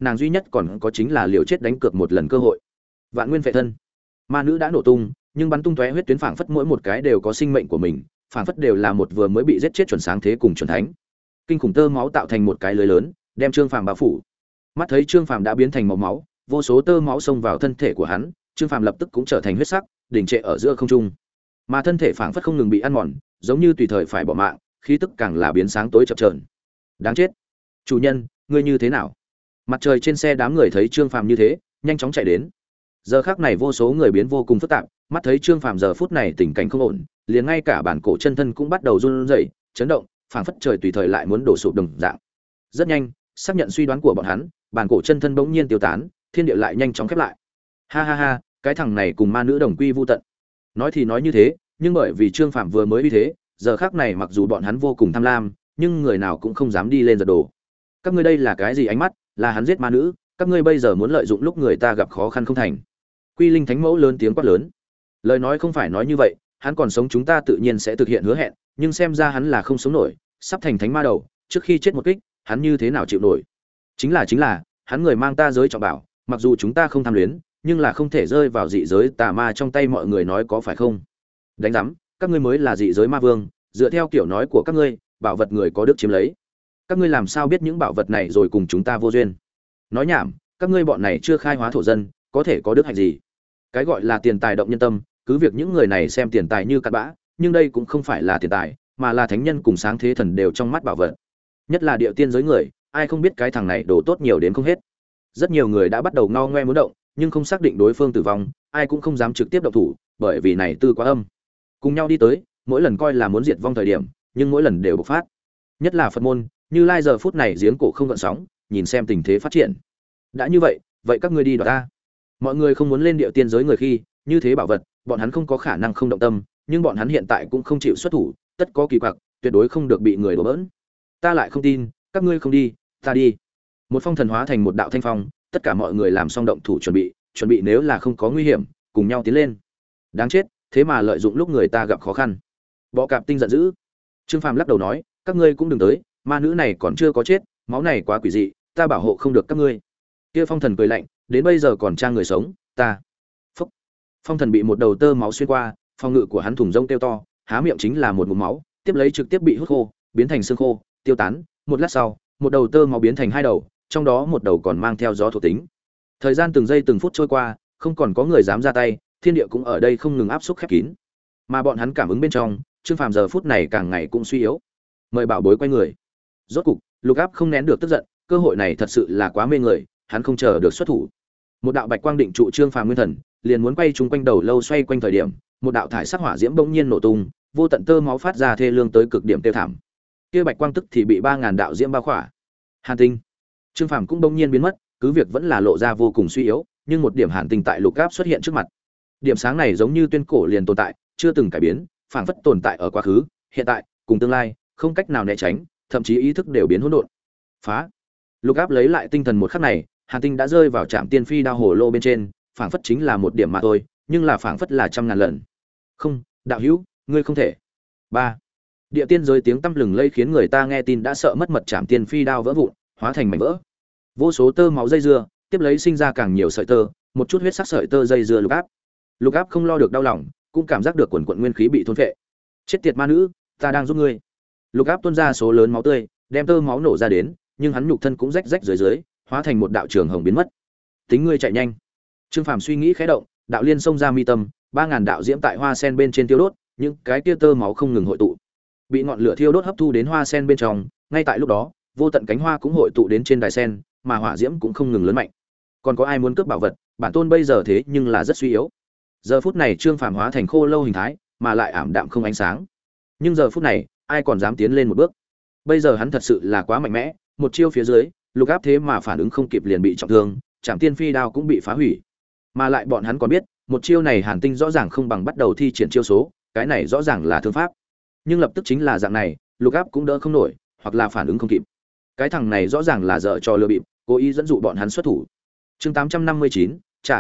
Speaker 1: nàng duy nhất còn có chính là liều chết đánh cược một lần cơ hội. Vạn nguyên vệ thân, ma nữ đã nổ tung, nhưng bắn tung tóe huyết tuyến phảng phất mỗi một cái đều có sinh mệnh của mình, phảng phất đều là một vừa mới bị giết chết chuẩn sáng thế cùng chuẩn thánh. Kinh khủng tơ máu tạo thành một cái lưới lớn, đem Trương Phàm bao phủ. Mắt thấy Trương Phàm đã biến thành màu máu, vô số tơ máu xông vào thân thể của hắn, Trương Phàm lập tức cũng trở thành huyết sắc, đỉnh trệ ở giữa không trung. Mà thân thể phảng phất không ngừng bị ăn mòn, giống như tùy thời phải bỏ mạng, khí tức càng là biến sáng tối chập chờn. Đáng chết. Chủ nhân, ngươi như thế nào? Mặt trời trên xe đám người thấy Trương Phàm như thế, nhanh chóng chạy đến. Giờ khắc này vô số người biến vô cùng phức tạp, mắt thấy Trương Phàm giờ phút này tình cảnh không ổn, liền ngay cả bản cổ chân thân cũng bắt đầu run rẩy, chấn động, phảng phất trời tùy thời lại muốn đổ sụp đồng dạng. Rất nhanh, xác nhận suy đoán của bọn hắn, bản cổ chân thân bỗng nhiên tiêu tán, thiên địa lại nhanh chóng khép lại. Ha ha ha, cái thằng này cùng ma nữ đồng quy vu tận. Nói thì nói như thế, nhưng bởi vì Trương Phàm vừa mới như thế, giờ khắc này mặc dù bọn hắn vô cùng tham lam, nhưng người nào cũng không dám đi lên giật đồ. Các ngươi đây là cái gì ánh mắt, là hắn giết ma nữ, các ngươi bây giờ muốn lợi dụng lúc người ta gặp khó khăn không thành. Quy Linh Thánh Mẫu lớn tiếng quát lớn. Lời nói không phải nói như vậy, hắn còn sống chúng ta tự nhiên sẽ thực hiện hứa hẹn, nhưng xem ra hắn là không sống nổi, sắp thành thánh ma đầu, trước khi chết một kích, hắn như thế nào chịu nổi? Chính là, hắn người mang ta giới trọng bảo, mặc dù chúng ta không tham luyến, nhưng là không thể rơi vào dị giới tà ma trong tay mọi người nói có phải không? Đánh rắm, các ngươi mới là dị giới ma vương, dựa theo kiểu nói của các ngươi, bảo vật người có đức chiếm lấy. Các ngươi làm sao biết những bảo vật này rồi cùng chúng ta vô duyên? Nói nhảm, các ngươi bọn này chưa khai hóa thổ dân, có thể có đức hạnh gì? Cái gọi là tiền tài động nhân tâm, cứ việc những người này xem tiền tài như cặn bã, nhưng đây cũng không phải là tiền tài, mà là thánh nhân cùng sáng thế thần đều trong mắt bảo vật. Nhất là địa tiên giới người, ai không biết cái thằng này đồ tốt nhiều đến không hết. Rất nhiều người đã bắt đầu ngao ngoe muốn động, nhưng không xác định đối phương tử vong, ai cũng không dám trực tiếp động thủ, bởi vì này tư quá âm. Cùng nhau đi tới, mỗi lần coi là muốn diệt vong thời điểm, nhưng mỗi lần đều bộc phát. Nhất là Phật môn, Như Lai giờ phút này giếng cổ không gợn sóng, nhìn xem tình thế phát triển. Đã như vậy, vậy các ngươi đi đoạt ta. Mọi người không muốn lên địa tiên giới người khi, như thế bảo vật, bọn hắn không có khả năng không động tâm, nhưng bọn hắn hiện tại cũng không chịu xuất thủ, tất có kỳ quặc, tuyệt đối không được bị người đổ bỡn. Ta lại không tin, các ngươi không đi, ta đi. Một phong thần hóa thành một đạo thanh phong, tất cả mọi người làm xong động thủ chuẩn bị nếu là không có nguy hiểm, cùng nhau tiến lên. Đáng chết, thế mà lợi dụng lúc người ta gặp khó khăn. Bọ Cạp Tinh giận dữ. Trương Phàm lắc đầu nói, các ngươi cũng đừng tới, ma nữ này còn chưa có chết, máu này quá quỷ dị, ta bảo hộ không được các ngươi. Kia phong thần cười lạnh, đến bây giờ còn trang người sống, ta. Phúc. Phong thần bị một đầu tơ máu xuyên qua, phong ngự của hắn thủng rông kêu to, há miệng chính là một ngụm máu, tiếp lấy trực tiếp bị hút khô, biến thành xương khô, tiêu tán. Một lát sau, một đầu tơ máu biến thành hai đầu, trong đó một đầu còn mang theo gió thuộc tính. Thời gian từng giây từng phút trôi qua, không còn có người dám ra tay, thiên địa cũng ở đây không ngừng áp xúc khép kín. Mà bọn hắn cảm ứng bên trong, Trương Phàm giờ phút này càng ngày cũng suy yếu. Mời bảo bối quay người. Rốt cục, Lục Áp không nén được tức giận, cơ hội này thật sự là quá mê người, hắn không chờ được xuất thủ. Một đạo bạch quang định trụ Trương Phàm nguyên thần, liền muốn quay chúng quanh đầu lâu xoay quanh thời điểm, một đạo thải sắc hỏa diễm bỗng nhiên nổ tung, vô tận tơ máu phát ra thê lương tới cực điểm tiêu thảm. Kia bạch quang tức thì bị 3000 đạo diễm bao khỏa. Hàn tinh. Trương Phàm cũng bỗng nhiên biến mất, cứ việc vẫn là lộ ra vô cùng suy yếu, nhưng một điểm hàn tinh tại Lục Áp xuất hiện trước mặt. Điểm sáng này giống như tuyên cổ liền tồn tại, chưa từng cải biến, phảng phất tồn tại ở quá khứ, hiện tại, cùng tương lai, không cách nào né tránh, thậm chí ý thức đều biến hỗn độn. Phá. Lục Áp lấy lại tinh thần một khắc này, hàn tinh đã rơi vào Trảm Tiên Phi đao hồ lô bên trên, phảng phất chính là một điểm mà thôi, nhưng là phảng phất là trăm ngàn lần. Không, đạo hữu, ngươi không thể. 3. Địa tiên giới tiếng tăm lừng lây khiến người ta nghe tin đã sợ mất mật, Trảm Tiên Phi đao vỡ vụn, hóa thành mảnh vỡ. Vô số tơ máu dây dưa, tiếp lấy sinh ra càng nhiều sợi tơ, một chút huyết sắc sợi tơ dây dưa Lục Áp. Lục Áp không lo được đau lòng, cũng cảm giác được quần quần nguyên khí bị thôn phệ. Chết tiệt ma nữ, ta đang giúp ngươi. Lục Áp tuôn ra số lớn máu tươi, đem tơ máu nổ ra đến, nhưng hắn nhục thân cũng rách rách dưới, hóa thành một đạo trường hồng biến mất. Tính ngươi chạy nhanh. Trương Phàm suy nghĩ khẽ động, đạo liên xông ra mi tâm, 3000 đạo diễm tại hoa sen bên trên tiêu đốt, những cái tia tơ máu không ngừng hội tụ, bị ngọn lửa thiêu đốt hấp thu đến hoa sen bên trong. Ngay tại lúc đó, vô tận cánh hoa cũng hội tụ đến trên đài sen, mà hỏa diễm cũng không ngừng lớn mạnh. Còn có ai muốn cướp bảo vật? Bản tôn bây giờ thế nhưng là rất suy yếu. Giờ phút này Trương Phàm hóa thành khô lâu hình thái, mà lại ảm đạm không ánh sáng. Nhưng giờ phút này, ai còn dám tiến lên một bước? Bây giờ hắn thật sự là quá mạnh mẽ, một chiêu phía dưới, Lục Áp thế mà phản ứng không kịp liền bị trọng thương, Trảm Tiên Phi đao cũng bị phá hủy. Mà lại bọn hắn còn biết, một chiêu này Hàn Tinh rõ ràng không bằng bắt đầu thi triển chiêu số, cái này rõ ràng là thương pháp. Nhưng lập tức chính là dạng này, Lục Áp cũng đỡ không nổi, hoặc là phản ứng không kịp. Cái thằng này rõ ràng là dở trò lừa bịp, cố ý dẫn dụ bọn hắn xuất thủ. Chương 859,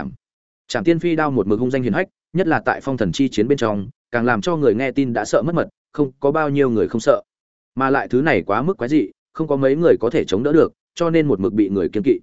Speaker 1: Trảm Tiên Phi đao một mực hung danh hiển hách, nhất là tại phong thần chi chiến bên trong, càng làm cho người nghe tin đã sợ mất mật, không có bao nhiêu người không sợ. Mà lại thứ này quá mức quái dị, không có mấy người có thể chống đỡ được, cho nên một mực bị người kiêng kỵ.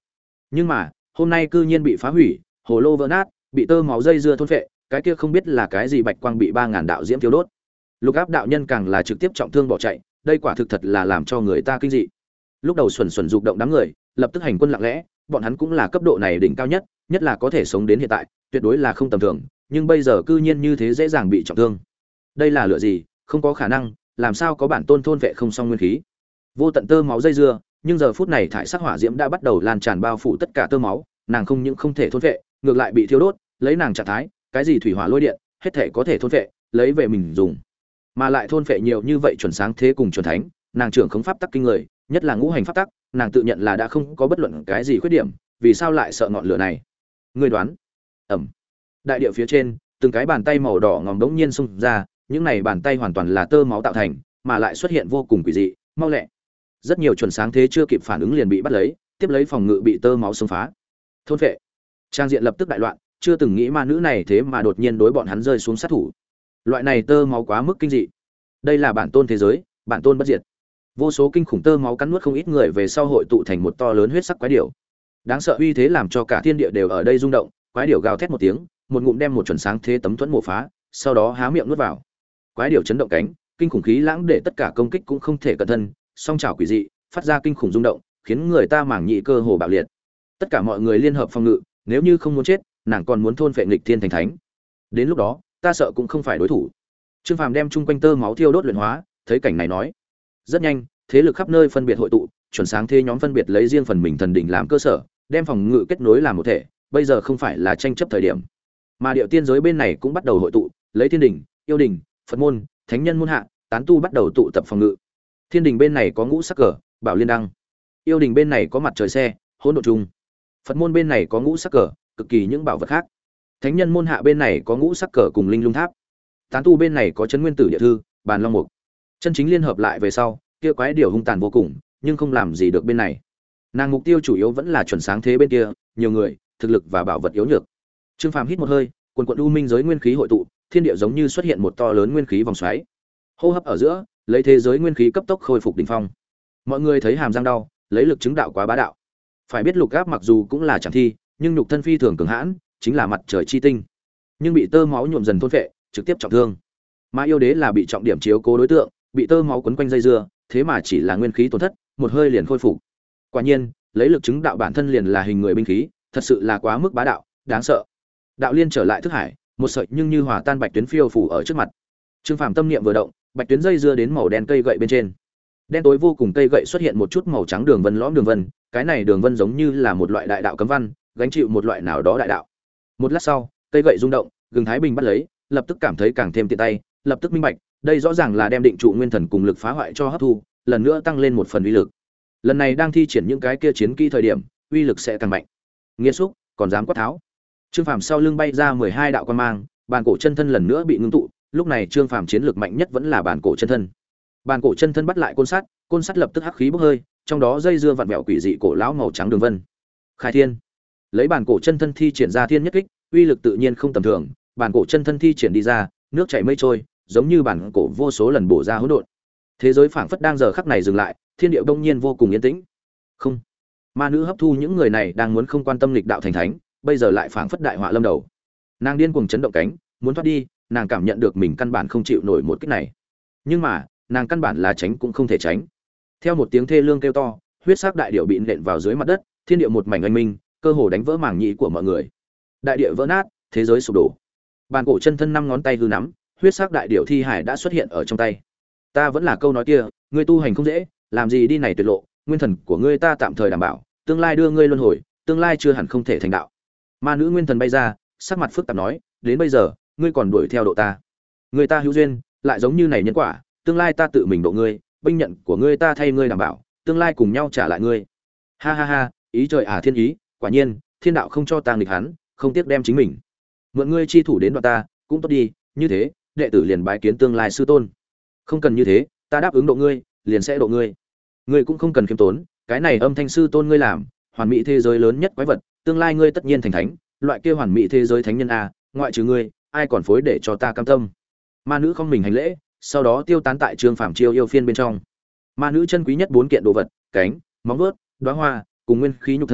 Speaker 1: Nhưng mà hôm nay cư nhiên bị phá hủy, hồ lô vỡ nát, bị tơ máu dây dưa thôn phệ, cái kia không biết là cái gì bạch quang bị 3000 đạo diễm thiêu đốt. Lục Áp đạo nhân càng là trực tiếp trọng thương bỏ chạy, đây quả thực thật là làm cho người ta kinh dị. Lúc đầu xuẩn xuẩn dục động đám người, lập tức hành quân lặng lẽ, bọn hắn cũng là cấp độ này đỉnh cao nhất, nhất là có thể sống đến hiện tại, tuyệt đối là không tầm thường, nhưng bây giờ cư nhiên như thế dễ dàng bị trọng thương. Đây là lửa gì? Không có khả năng, làm sao có bản tôn thôn vệ không xong nguyên khí? Vô tận tơ máu dây dưa, nhưng giờ phút này thải sắc hỏa diễm đã bắt đầu lan tràn bao phủ tất cả tơ máu, nàng không những không thể thôn vệ, ngược lại bị thiêu đốt, lấy nàng trạng thái, cái gì thủy hỏa lôi điện, hết thể có thể thôn vệ, lấy về mình dùng. Mà lại thôn vệ nhiều như vậy chuẩn sáng thế cùng chuẩn thánh, nàng trưởng khống pháp tắc kinh người, nhất là ngũ hành pháp tắc, nàng tự nhận là đã không có bất luận cái gì khuyết điểm, vì sao lại sợ ngọn lửa này? Ngươi đoán? Ẩm. Đại địa phía trên, từng cái bàn tay màu đỏ ngòm đống nhiên xung ra, những này bàn tay hoàn toàn là tơ máu tạo thành, mà lại xuất hiện vô cùng quỷ dị, mau lẹ. Rất nhiều chuẩn sáng thế chưa kịp phản ứng liền bị bắt lấy, tiếp lấy phòng ngự bị tơ máu xông phá. Thôn vệ. Trang diện lập tức đại loạn, chưa từng nghĩ ma nữ này thế mà đột nhiên đối bọn hắn rơi xuống sát thủ. Loại này tơ máu quá mức kinh dị. Đây là bản tôn thế giới, bản tôn bất diệt. Vô số kinh khủng tơ máu cắn nuốt không ít người về sau hội tụ thành một to lớn huyết sắc quái điểu. Đáng sợ uy thế làm cho cả thiên địa đều ở đây rung động, quái điểu gào thét một tiếng, một ngụm đem một chuẩn sáng thế tấm thuẫn mổ phá, sau đó há miệng nuốt vào. Quái điểu chấn động cánh, kinh khủng khí lãng để tất cả công kích cũng không thể cẩn thân, song chảo quỷ dị, phát ra kinh khủng rung động, khiến người ta mảng nhị cơ hồ bạo liệt. Tất cả mọi người liên hợp phòng ngự, nếu như không muốn chết, nàng còn muốn thôn phệ nghịch thiên thành thánh. Đến lúc đó, ta sợ cũng không phải đối thủ. Trương Phàm đem chung quanh tơ máu thiêu đốt luyện hóa, thấy cảnh này nói: rất nhanh, thế lực khắp nơi phân biệt hội tụ, chuẩn sáng thế nhóm phân biệt lấy riêng phần mình thần đỉnh làm cơ sở, đem phòng ngự kết nối làm một thể, bây giờ không phải là tranh chấp thời điểm. Mà điệu tiên giới bên này cũng bắt đầu hội tụ, lấy thiên đỉnh, yêu đỉnh, Phật môn, thánh nhân môn hạ, tán tu bắt đầu tụ tập phòng ngự. Thiên đỉnh bên này có ngũ sắc cờ, bảo liên đăng. Yêu đỉnh bên này có mặt trời xe, hỗn độn trung. Phật môn bên này có ngũ sắc cờ, cực kỳ những bảo vật khác. Thánh nhân môn hạ bên này có ngũ sắc cờ cùng linh lung tháp. Tán tu bên này có chân nguyên tử địa thư, bàn long mục. Chân chính liên hợp lại về sau, kia quái điều hung tàn vô cùng, nhưng không làm gì được bên này. Nàng mục tiêu chủ yếu vẫn là chuẩn sáng thế bên kia, nhiều người, thực lực và bảo vật yếu nhược. Trương Phàm hít một hơi, quần quần u minh giới nguyên khí hội tụ, thiên địa giống như xuất hiện một to lớn nguyên khí vòng xoáy. Hô hấp ở giữa, lấy thế giới nguyên khí cấp tốc khôi phục đỉnh phong. Mọi người thấy hàm răng đau, lấy lực chứng đạo quá bá đạo. Phải biết Lục Áp mặc dù cũng là chẳng thi, nhưng nhục thân phi thường cường hãn, chính là mặt trời chi tinh. Nhưng bị tơ máu nhuộm dần thôn phệ, trực tiếp trọng thương. Mà yêu đế là bị trọng điểm chiếu cố đối tượng, bị tơ máu quấn quanh dây dưa, thế mà chỉ là nguyên khí tổn thất, một hơi liền khôi phục. Quả nhiên, lấy lực chứng đạo bản thân liền là hình người binh khí, thật sự là quá mức bá đạo, đáng sợ. Đạo liên trở lại thức hải, một sợi nhưng như hòa tan bạch tuyến phiêu phủ ở trước mặt. Trương Phàm tâm niệm vừa động, bạch tuyến dây dưa đến màu đen cây gậy bên trên. Đen tối vô cùng cây gậy xuất hiện một chút màu trắng đường vân lõm đường vân, cái này đường vân giống như là một loại đại đạo cấm văn, gánh chịu một loại nào đó đại đạo. Một lát sau, cây gậy rung động, Gừng Thái Bình bắt lấy, lập tức cảm thấy càng thêm tiện tay, lập tức minh bạch, đây rõ ràng là đem định trụ nguyên thần cùng lực phá hoại cho hấp thu, lần nữa tăng lên một phần uy lực. Lần này đang thi triển những cái kia chiến kỹ thời điểm, uy lực sẽ càng mạnh. Nghiệt xúc, còn dám quát tháo. Trương Phàm sau lưng bay ra 12 đạo quan mang, bàn cổ chân thân lần nữa bị ngưng tụ, lúc này Trương Phàm chiến lược mạnh nhất vẫn là bàn cổ chân thân. Bàn cổ chân thân bắt lại côn sắt lập tức hắc khí bốc hơi, trong đó dây dưa vặn vẹo quỷ dị cổ lão màu trắng đường vân. Khai thiên, lấy bàn cổ chân thân thi triển ra thiên nhất kích, uy lực tự nhiên không tầm thường, bàn cổ chân thân thi triển đi ra, nước chảy mây trôi, giống như bản cổ vô số lần bổ ra hỗn độn. Thế giới phảng phất đang giờ khắc này dừng lại, thiên địa đông nhiên vô cùng yên tĩnh. Không, ma nữ hấp thu những người này đang muốn không quan tâm lịch đạo thành thánh, bây giờ lại phảng phất đại họa lâm đầu. Nàng điên cuồng chấn động cánh, muốn thoát đi, nàng cảm nhận được mình căn bản không chịu nổi một kích này. Nhưng mà, nàng căn bản là tránh cũng không thể tránh. Theo một tiếng thê lương kêu to, huyết sắc đại điệu bị nện vào dưới mặt đất, thiên địa một mảnh oanh minh, cơ hồ đánh vỡ màng nhĩ của mọi người. Đại địa vỡ nát, thế giới sụp đổ. Bàn cổ chân thân 5 ngón tay hư nắm, huyết sắc đại điệu thi hải đã xuất hiện ở trong tay. Ta vẫn là câu nói kia, ngươi tu hành không dễ, làm gì đi này tuyệt lộ, nguyên thần của ngươi ta tạm thời đảm bảo, tương lai đưa ngươi luân hồi, tương lai chưa hẳn không thể thành đạo. Ma nữ nguyên thần bay ra, sắc mặt phức tạp nói, đến bây giờ, ngươi còn đuổi theo độ ta. Người ta hữu duyên, lại giống như này nhân quả, tương lai ta tự mình độ ngươi, binh nhận của ngươi ta thay ngươi đảm bảo, tương lai cùng nhau trả lại ngươi. Ha ha ha, ý trời thiên ý, quả nhiên, thiên đạo không cho ta nghịch hắn, không tiếc đem chính mình. Mượn ngươi chi thủ đến đoạn ta, cũng tốt đi, như thế, đệ tử liền bái kiến tương lai sư tôn. Không cần như thế, ta đáp ứng độ ngươi, liền sẽ độ ngươi. Ngươi cũng không cần khiêm tốn, cái này âm thanh sư tôn ngươi làm, hoàn mỹ thế giới lớn nhất quái vật, tương lai ngươi tất nhiên thành thánh, loại kia hoàn mỹ thế giới thánh nhân a, ngoại trừ ngươi, ai còn phối để cho ta cam tâm. Ma nữ không mình hành lễ, sau đó tiêu tán tại Trương Phàm chiêu yêu phiên bên trong. Ma nữ chân quý nhất 4 kiện đồ vật, cánh, móng vuốt, đóa hoa, cùng nguyên khí nhục thân,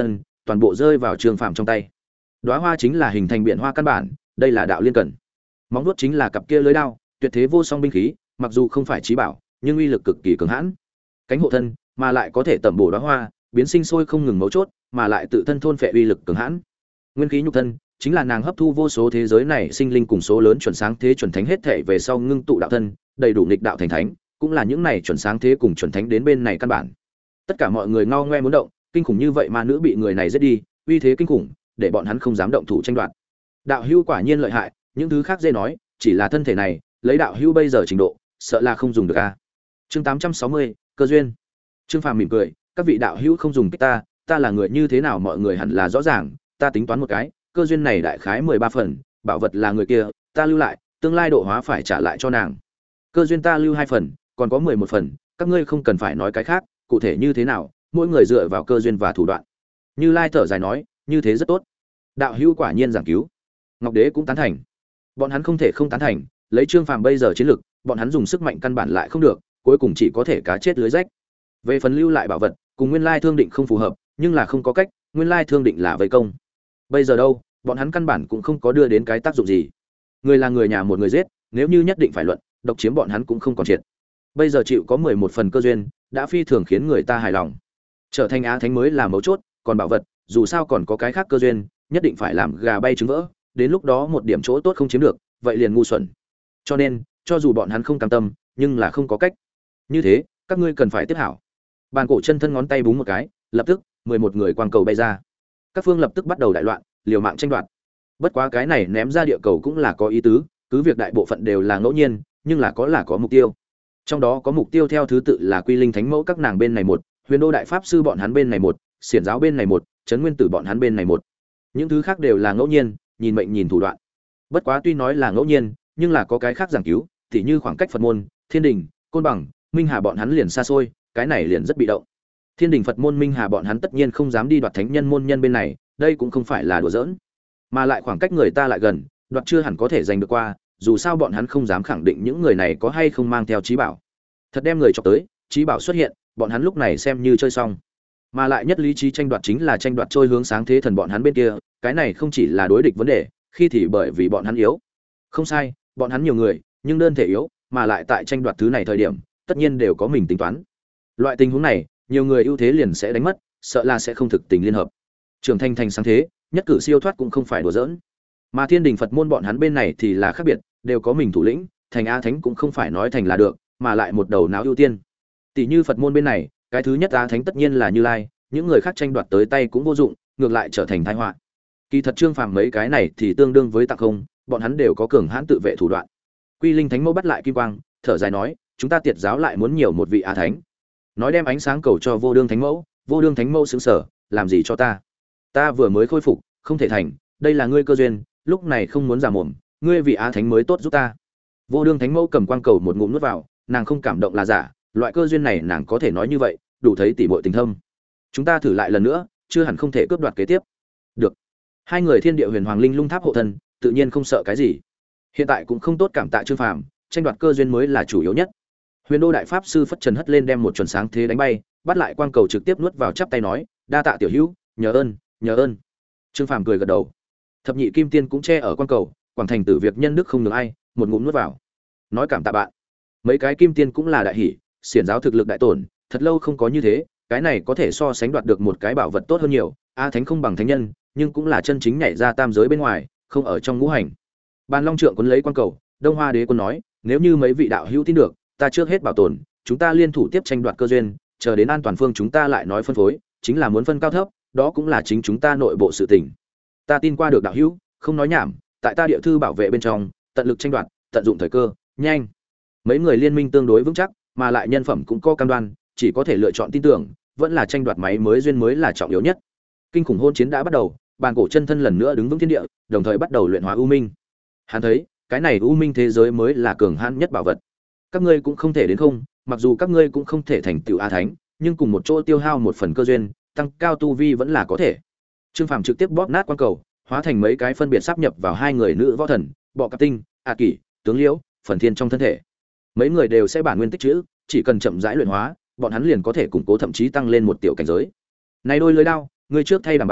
Speaker 1: toàn bộ rơi vào Trương Phàm trong tay. Đóa hoa chính là hình thành biển hoa căn bản, đây là đạo liên cần. Móng vuốt chính là cặp kia lưới đao, tuyệt thế vô song binh khí, mặc dù không phải chí bảo, nhưng uy lực cực kỳ cường hãn. Cánh hộ thân, mà lại có thể tẩm bổ đóa hoa, biến sinh sôi không ngừng mấu chốt, mà lại tự thân thôn phệ uy lực cường hãn. Nguyên khí nhục thân, chính là nàng hấp thu vô số thế giới này sinh linh cùng số lớn chuẩn sáng thế chuẩn thánh hết thể về sau ngưng tụ đạo thân, đầy đủ nghịch đạo thành thánh, cũng là những này chuẩn sáng thế cùng chuẩn thánh đến bên này căn bản. Tất cả mọi người ngao ngoe muốn động, kinh khủng như vậy mà nữ bị người này giết đi, uy thế kinh khủng, để bọn hắn không dám động thủ tranh đoạt. Đạo hữu quả nhiên lợi hại, những thứ khác dễ nói, chỉ là thân thể này, lấy đạo hữu bây giờ trình độ, sợ là không dùng được a. Chương 860, cơ duyên. Trương Phàm mỉm cười, các vị đạo hữu không dùng kích ta là người như thế nào mọi người hẳn là rõ ràng, ta tính toán một cái, cơ duyên này đại khái 13 phần, bảo vật là người kia, ta lưu lại, tương lai độ hóa phải trả lại cho nàng. Cơ duyên ta lưu 2 phần, còn có 11 phần, các ngươi không cần phải nói cái khác, cụ thể như thế nào, mỗi người dựa vào cơ duyên và thủ đoạn. Như Lai thở dài nói, như thế rất tốt. Đạo hữu quả nhiên giảng cứu. Ngọc Đế cũng tán thành. Bọn hắn không thể không tán thành, lấy Trương Phàm bây giờ chiến lực, bọn hắn dùng sức mạnh căn bản lại không được, cuối cùng chỉ có thể cá chết lưới rách. Về phần lưu lại bảo vật, cùng nguyên lai thương định không phù hợp, nhưng là không có cách, nguyên lai thương định là vây công. Bây giờ đâu, bọn hắn căn bản cũng không có đưa đến cái tác dụng gì. Người là người nhà một người giết, nếu như nhất định phải luận, độc chiếm bọn hắn cũng không còn triệt. Bây giờ chịu có 11 phần cơ duyên, đã phi thường khiến người ta hài lòng. Trở thành á thánh mới là mấu chốt, còn bảo vật, dù sao còn có cái khác cơ duyên, nhất định phải làm gà bay trứng vỡ, đến lúc đó một điểm chỗ tốt không chiếm được, vậy liền ngu xuẩn. Cho nên, cho dù bọn hắn không cam tâm, nhưng là không có cách. Như thế, các ngươi cần phải tiếp hảo. Bàn cổ chân thân ngón tay búng một cái, lập tức 11 người quang cầu bay ra. Các phương lập tức bắt đầu đại loạn, liều mạng tranh đoạt. Bất quá cái này ném ra địa cầu cũng là có ý tứ, cứ việc đại bộ phận đều là ngẫu nhiên, nhưng là có mục tiêu. Trong đó có mục tiêu theo thứ tự là Quy Linh Thánh Mẫu các nàng bên này một, Huyền Đô Đại Pháp sư bọn hắn bên này một, Xiển giáo bên này một, Trấn Nguyên Tử bọn hắn bên này một. Những thứ khác đều là ngẫu nhiên, nhìn mệnh nhìn thủ đoạn. Bất quá tuy nói là ngẫu nhiên, nhưng là có cái khác giảng cứu, tỉ như khoảng cách Phật môn, Thiên Đình, Côn Bằng, Minh Hà bọn hắn liền xa xôi, cái này liền rất bị động. Thiên Đình, Phật môn, Minh Hà bọn hắn tất nhiên không dám đi đoạt thánh nhân môn nhân bên này, đây cũng không phải là đùa giỡn. Mà lại khoảng cách người ta lại gần, đoạt chưa hẳn có thể giành được qua, dù sao bọn hắn không dám khẳng định những người này có hay không mang theo trí bảo. Thật đem người chọc tới, trí bảo xuất hiện, bọn hắn lúc này xem như chơi xong. Mà lại nhất lý trí tranh đoạt chính là tranh đoạt trôi hướng sáng thế thần bọn hắn bên kia, cái này không chỉ là đối địch vấn đề, khi thì bởi vì bọn hắn yếu. Không sai, bọn hắn nhiều người, nhưng đơn thể yếu, mà lại tại tranh đoạt thứ này thời điểm, tất nhiên đều có mình tính toán. Loại tình huống này, nhiều người ưu thế liền sẽ đánh mất, sợ là sẽ không thực tình liên hợp. Trưởng thành thành sáng thế, nhất cử siêu thoát cũng không phải đùa giỡn. Mà Thiên Đình Phật môn bọn hắn bên này thì là khác biệt, đều có mình thủ lĩnh, thành a thánh cũng không phải nói thành là được, mà lại một đầu não ưu tiên. Tỷ như Phật môn bên này, cái thứ nhất a thánh tất nhiên là Như Lai, những người khác tranh đoạt tới tay cũng vô dụng, ngược lại trở thành tai họa. Kỳ thật Trương Phàm mấy cái này thì tương đương với tặng không, bọn hắn đều có cường hãn tự vệ thủ đoạn. Quy Linh Thánh Mẫu bắt lại kim quang, thở dài nói, chúng ta Tiệt giáo lại muốn nhiều một vị a thánh. Nói đem ánh sáng cầu cho Vô Đương Thánh Mẫu, Vô Đương Thánh Mẫu sững sờ, làm gì cho ta? Ta vừa mới khôi phục, không thể thành, đây là ngươi cơ duyên, lúc này không muốn giả mồm, ngươi vị a thánh mới tốt giúp ta. Vô Đương Thánh Mẫu cầm quang cầu một ngụm nuốt vào, nàng không cảm động là giả, loại cơ duyên này nàng có thể nói như vậy, đủ thấy tỷ muội tình thâm. Chúng ta thử lại lần nữa, chưa hẳn không thể cướp đoạt kế tiếp. Được. Hai người Thiên Địa Huyền Hoàng Linh Lung Tháp hộ thân, tự nhiên không sợ cái gì. Hiện tại cũng không tốt cảm tạ Trương Phàm, tranh đoạt cơ duyên mới là chủ yếu nhất. Huyền Đô Đại Pháp sư phất trần hất lên đem một chuẩn sáng thế đánh bay, bắt lại quang cầu trực tiếp nuốt vào, chắp tay nói, đa tạ tiểu hữu, nhờ ơn, nhờ ơn. Trương Phàm cười gật đầu. Thập nhị kim tiên cũng che ở quang cầu, quảng thành tử việc nhân đức không được ai, một ngụm nuốt vào. Nói cảm tạ bạn. Mấy cái kim tiên cũng là đại hỉ, xiển giáo thực lực đại tổn, thật lâu không có như thế, cái này có thể so sánh đoạt được một cái bảo vật tốt hơn nhiều. A thánh không bằng thánh nhân, nhưng cũng là chân chính nhảy ra tam giới bên ngoài, không ở trong ngũ hành. Bàn Long Trượng quấn lấy quang cầu, Đông Hoa Đế quân nói, nếu như mấy vị đạo hữu tin được, ta trước hết bảo tồn, chúng ta liên thủ tiếp tranh đoạt cơ duyên, chờ đến an toàn phương chúng ta lại nói phân phối, chính là muốn phân cao thấp, đó cũng là chính chúng ta nội bộ sự tình. Ta tin qua được đạo hữu, không nói nhảm, tại ta địa thư bảo vệ bên trong, tận lực tranh đoạt, tận dụng thời cơ, nhanh. Mấy người liên minh tương đối vững chắc, mà lại nhân phẩm cũng có cam đoan, chỉ có thể lựa chọn tin tưởng, vẫn là tranh đoạt máy mới duyên mới là trọng yếu nhất. Kinh khủng hôn chiến đã bắt đầu, bàn cổ chân thân lần nữa đứng vững thiên địa, đồng thời bắt đầu luyện hóa u minh. Hắn thấy, cái này u minh thế giới mới là cường hãn nhất bảo vật. Các ngươi cũng không thể đến không, mặc dù các ngươi cũng không thể thành tựu a thánh, nhưng cùng một chỗ tiêu hao một phần cơ duyên, tăng cao tu vi vẫn là có thể. Trương Phàm trực tiếp bóp nát quang cầu, hóa thành mấy cái phân biệt sáp nhập vào hai người nữ võ thần, Bọ Cạp Tinh, A Kỷ, Tướng Liễu, Phần Thiên trong thân thể. Mấy người đều sẽ bản nguyên tích trữ, chỉ cần chậm rãi luyện hóa, bọn hắn liền có thể củng cố thậm chí tăng lên một tiểu cảnh giới. Này đôi lưới đao, ngươi trước thay đảm bảo,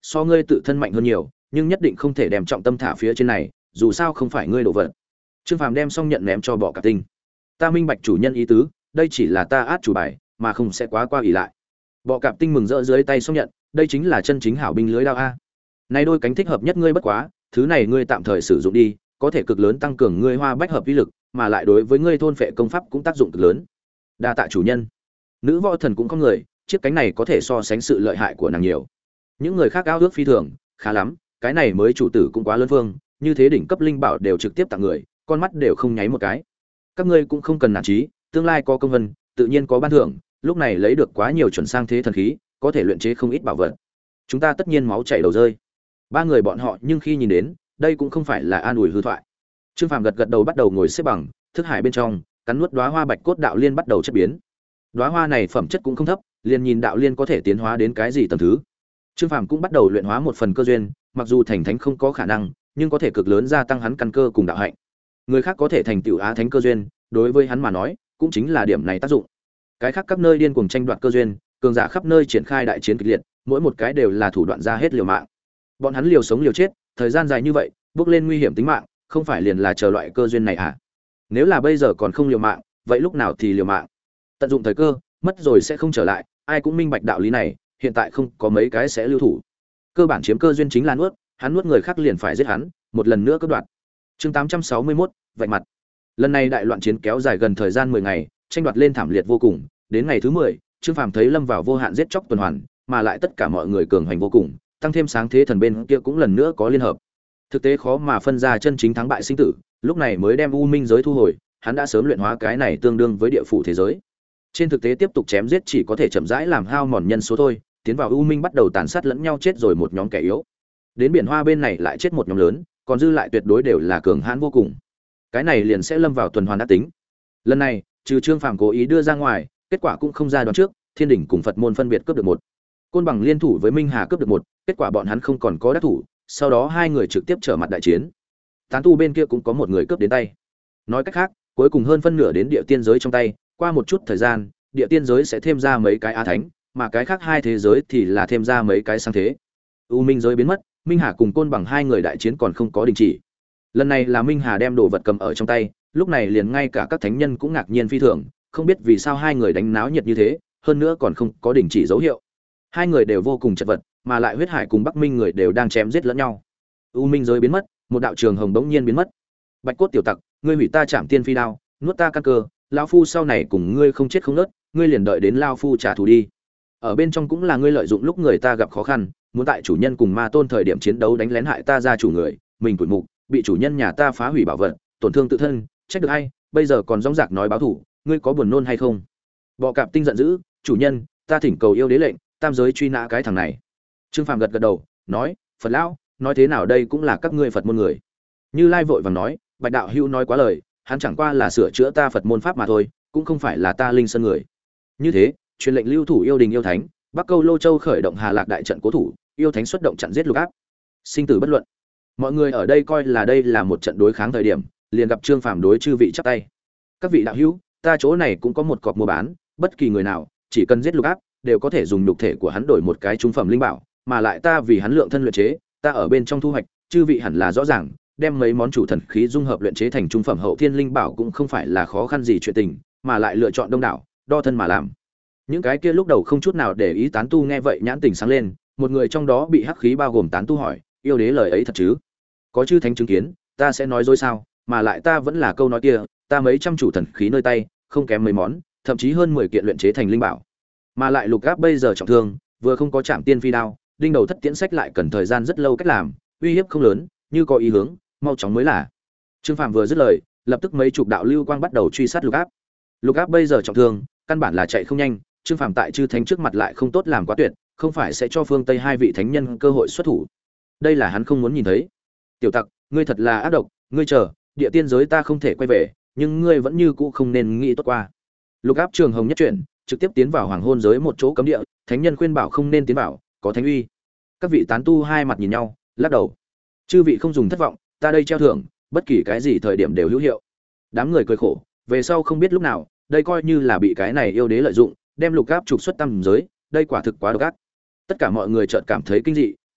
Speaker 1: so ngươi tự thân mạnh hơn nhiều, nhưng nhất định không thể đem trọng tâm thả phía trên này, dù sao không phải ngươi đồ vật. Trương Phàm đem xong nhận ném cho Bọ Cạp Tinh. Ta minh bạch chủ nhân ý tứ, đây chỉ là ta át chủ bài, mà không sẽ quá qua ỷ lại. Bọ Cạp Tinh mừng rỡ dưới tay xong nhận, đây chính là chân chính hảo binh lưới đao a. Này đôi cánh thích hợp nhất ngươi bất quá, thứ này ngươi tạm thời sử dụng đi, có thể cực lớn tăng cường ngươi hoa bách hợp uy lực, mà lại đối với ngươi thôn phệ công pháp cũng tác dụng cực lớn. Đa tạ chủ nhân. Nữ võ thần cũng có người, chiếc cánh này có thể so sánh sự lợi hại của nàng nhiều. Những người khác ao ước phi thường, khá lắm, cái này mới chủ tử cũng quá lớn phương, như thế đỉnh cấp linh bảo đều trực tiếp tặng người, con mắt đều không nháy một cái. Các ngươi cũng không cần nản chí, tương lai có công vân, tự nhiên có ban thưởng, lúc này lấy được quá nhiều chuẩn sang thế thần khí, có thể luyện chế không ít bảo vật. Chúng ta tất nhiên máu chảy đầu rơi. Ba người bọn họ nhưng khi nhìn đến, đây cũng không phải là an ủi hư thoại. Trương Phàm gật gật đầu bắt đầu ngồi xếp bằng, thức hải bên trong, cắn nuốt đóa hoa bạch cốt đạo liên bắt đầu chất biến. Đóa hoa này phẩm chất cũng không thấp, liền nhìn đạo liên có thể tiến hóa đến cái gì tầng thứ. Trương Phàm cũng bắt đầu luyện hóa một phần cơ duyên, mặc dù thành thánh không có khả năng, nhưng có thể cực lớn gia tăng hắn căn cơ cùng đạo hạnh. Người khác có thể thành tựu á thánh cơ duyên, đối với hắn mà nói, cũng chính là điểm này tác dụng. Cái khác các nơi điên cuồng tranh đoạt cơ duyên, cường giả khắp nơi triển khai đại chiến kịch liệt, mỗi một cái đều là thủ đoạn ra hết liều mạng. Bọn hắn liều sống liều chết, thời gian dài như vậy, bước lên nguy hiểm tính mạng, không phải liền là chờ loại cơ duyên này à? Nếu là bây giờ còn không liều mạng, vậy lúc nào thì liều mạng? Tận dụng thời cơ, mất rồi sẽ không trở lại, ai cũng minh bạch đạo lý này, hiện tại không có mấy cái sẽ lưu thủ. Cơ bản chiếm cơ duyên chính là nuốt, hắn nuốt người khác liền phải giết hắn, một lần nữa cướp đoạt. Chương 861, vạch mặt. Lần này đại loạn chiến kéo dài gần thời gian 10 ngày, tranh đoạt lên thảm liệt vô cùng, đến ngày thứ 10, Trương Phàm thấy lâm vào vô hạn giết chóc tuần hoàn, mà lại tất cả mọi người cường hành vô cùng, tăng thêm sáng thế thần bên kia cũng lần nữa có liên hợp. Thực tế khó mà phân ra chân chính thắng bại sinh tử, lúc này mới đem U Minh giới thu hồi, hắn đã sớm luyện hóa cái này tương đương với địa phủ thế giới. Trên thực tế tiếp tục chém giết chỉ có thể chậm rãi làm hao mòn nhân số thôi, tiến vào U Minh bắt đầu tàn sát lẫn nhau chết rồi một nhóm kẻ yếu. Đến biển Hoa bên này lại chết một nhóm lớn, còn dư lại tuyệt đối đều là cường hãn vô cùng. Cái này liền sẽ lâm vào tuần hoàn đã tính. Lần này, trừ Trương Phàm cố ý đưa ra ngoài, kết quả cũng không ra đoán trước, Thiên đỉnh cùng Phật môn phân biệt cướp được một. Côn Bằng liên thủ với Minh Hà cướp được một, kết quả bọn hắn không còn có đắc thủ, sau đó hai người trực tiếp trở mặt đại chiến. Tán tu bên kia cũng có một người cướp đến tay. Nói cách khác, cuối cùng hơn phân nửa đến địa tiên giới trong tay, qua một chút thời gian, địa tiên giới sẽ thêm ra mấy cái á thánh, mà cái khác hai thế giới thì là thêm ra mấy cái sang thế. U Minh giới biến mất, Minh Hà cùng Côn Bằng hai người đại chiến còn không có đình chỉ. Lần này là Minh Hà đem đồ vật cầm ở trong tay, lúc này liền ngay cả các thánh nhân cũng ngạc nhiên phi thường, không biết vì sao hai người đánh náo nhiệt như thế, hơn nữa còn không có đình chỉ dấu hiệu. Hai người đều vô cùng chật vật, mà lại huyết hải cùng Bắc Minh người đều đang chém giết lẫn nhau. U Minh giới biến mất, một đạo trường hồng bỗng nhiên biến mất. Bạch cốt tiểu tặc, ngươi hủy ta Trảm Tiên Phi đao, nuốt ta căn cơ, lão phu sau này cùng ngươi không chết không nứt, ngươi liền đợi đến lão phu trả thù đi. Ở bên trong cũng là ngươi lợi dụng lúc người ta gặp khó khăn, muốn tại chủ nhân cùng Ma Tôn thời điểm chiến đấu đánh lén hại ta gia chủ người, mình tủi mục, bị chủ nhân nhà ta phá hủy bảo vật, tổn thương tự thân, trách được ai, bây giờ còn dõng dạc nói báo thù, ngươi có buồn nôn hay không? Bọ Cạp Tinh giận dữ, chủ nhân, ta thỉnh cầu yêu đế lệnh, tam giới truy nã cái thằng này. Trương Phàm gật gật đầu, nói, Phật lão, nói thế nào đây cũng là các ngươi Phật môn người. Như Lai vội vàng nói, Bạch đạo hữu nói quá lời, hắn chẳng qua là sửa chữa ta Phật môn pháp mà thôi, cũng không phải là ta linh sơn người. Như thế, truyền lệnh lưu thủ yêu đình yêu thánh, Bắc Câu Lô Châu khởi động Hà Lạc đại trận cố thủ, yêu thánh xuất động chặn giết lục áp. Sinh tử bất luận. Mọi người ở đây coi là đây là một trận đối kháng thời điểm, liền gặp Trương Phàm đối chư vị chắp tay. Các vị đạo hữu, ta chỗ này cũng có một cọc mua bán, bất kỳ người nào chỉ cần giết lục áp, đều có thể dùng nhục thể của hắn đổi một cái trung phẩm linh bảo, mà lại ta vì hắn lượng thân luyện chế, ta ở bên trong thu hoạch, chư vị hẳn là rõ ràng, đem mấy món chủ thần khí dung hợp luyện chế thành trung phẩm hậu thiên linh bảo cũng không phải là khó khăn gì chuyện tình, mà lại lựa chọn đông đảo, đo thân mà làm. Những cái kia lúc đầu không chút nào để ý tán tu nghe vậy nhãn tình sáng lên, một người trong đó bị hắc khí bao gồm tán tu hỏi, yêu đế lời ấy thật chứ? Có chư thánh chứng kiến, ta sẽ nói dối sao? Mà lại ta vẫn là câu nói kia, ta mấy trăm chủ thần khí nơi tay, không kém mấy món, thậm chí hơn 10 kiện luyện chế thành linh bảo. Mà lại lục gáp bây giờ trọng thương, vừa không có Trảm Tiên Phi đao, đinh đầu thất tiễn sách lại cần thời gian rất lâu cách làm, uy hiếp không lớn, như có ý hướng, mau chóng mới là. Trương Phàm vừa dứt lời, lập tức mấy chục đạo lưu quang bắt đầu truy sát lục áp. Lục áp bây giờ trọng thương, căn bản là chạy không nhanh, Trương Phàm tại chư thánh trước mặt lại không tốt làm quá tuyệt, không phải sẽ cho phương Tây hai vị thánh nhân cơ hội xuất thủ. Đây là hắn không muốn nhìn thấy. Tiểu tặc, ngươi thật là ác độc, ngươi chờ, địa tiên giới ta không thể quay về, nhưng ngươi vẫn như cũ không nên nghĩ tốt qua. Lục áp trường hồng nhất chuyển, trực tiếp tiến vào hoàng hôn giới một chỗ cấm địa, thánh nhân khuyên bảo không nên tiến vào, có thánh uy. Các vị tán tu hai mặt nhìn nhau, lắc đầu. Chư vị không dùng thất vọng, ta đây treo thưởng, bất kỳ cái gì thời điểm đều hữu hiệu. Đám người cười khổ, về sau không biết lúc nào, đây coi như là bị cái này yêu đế lợi dụng, đem lục áp trục xuất tam giới, đây quả thực quá độc ác. Tất cả mọi người chợt cảm thấy kinh dị,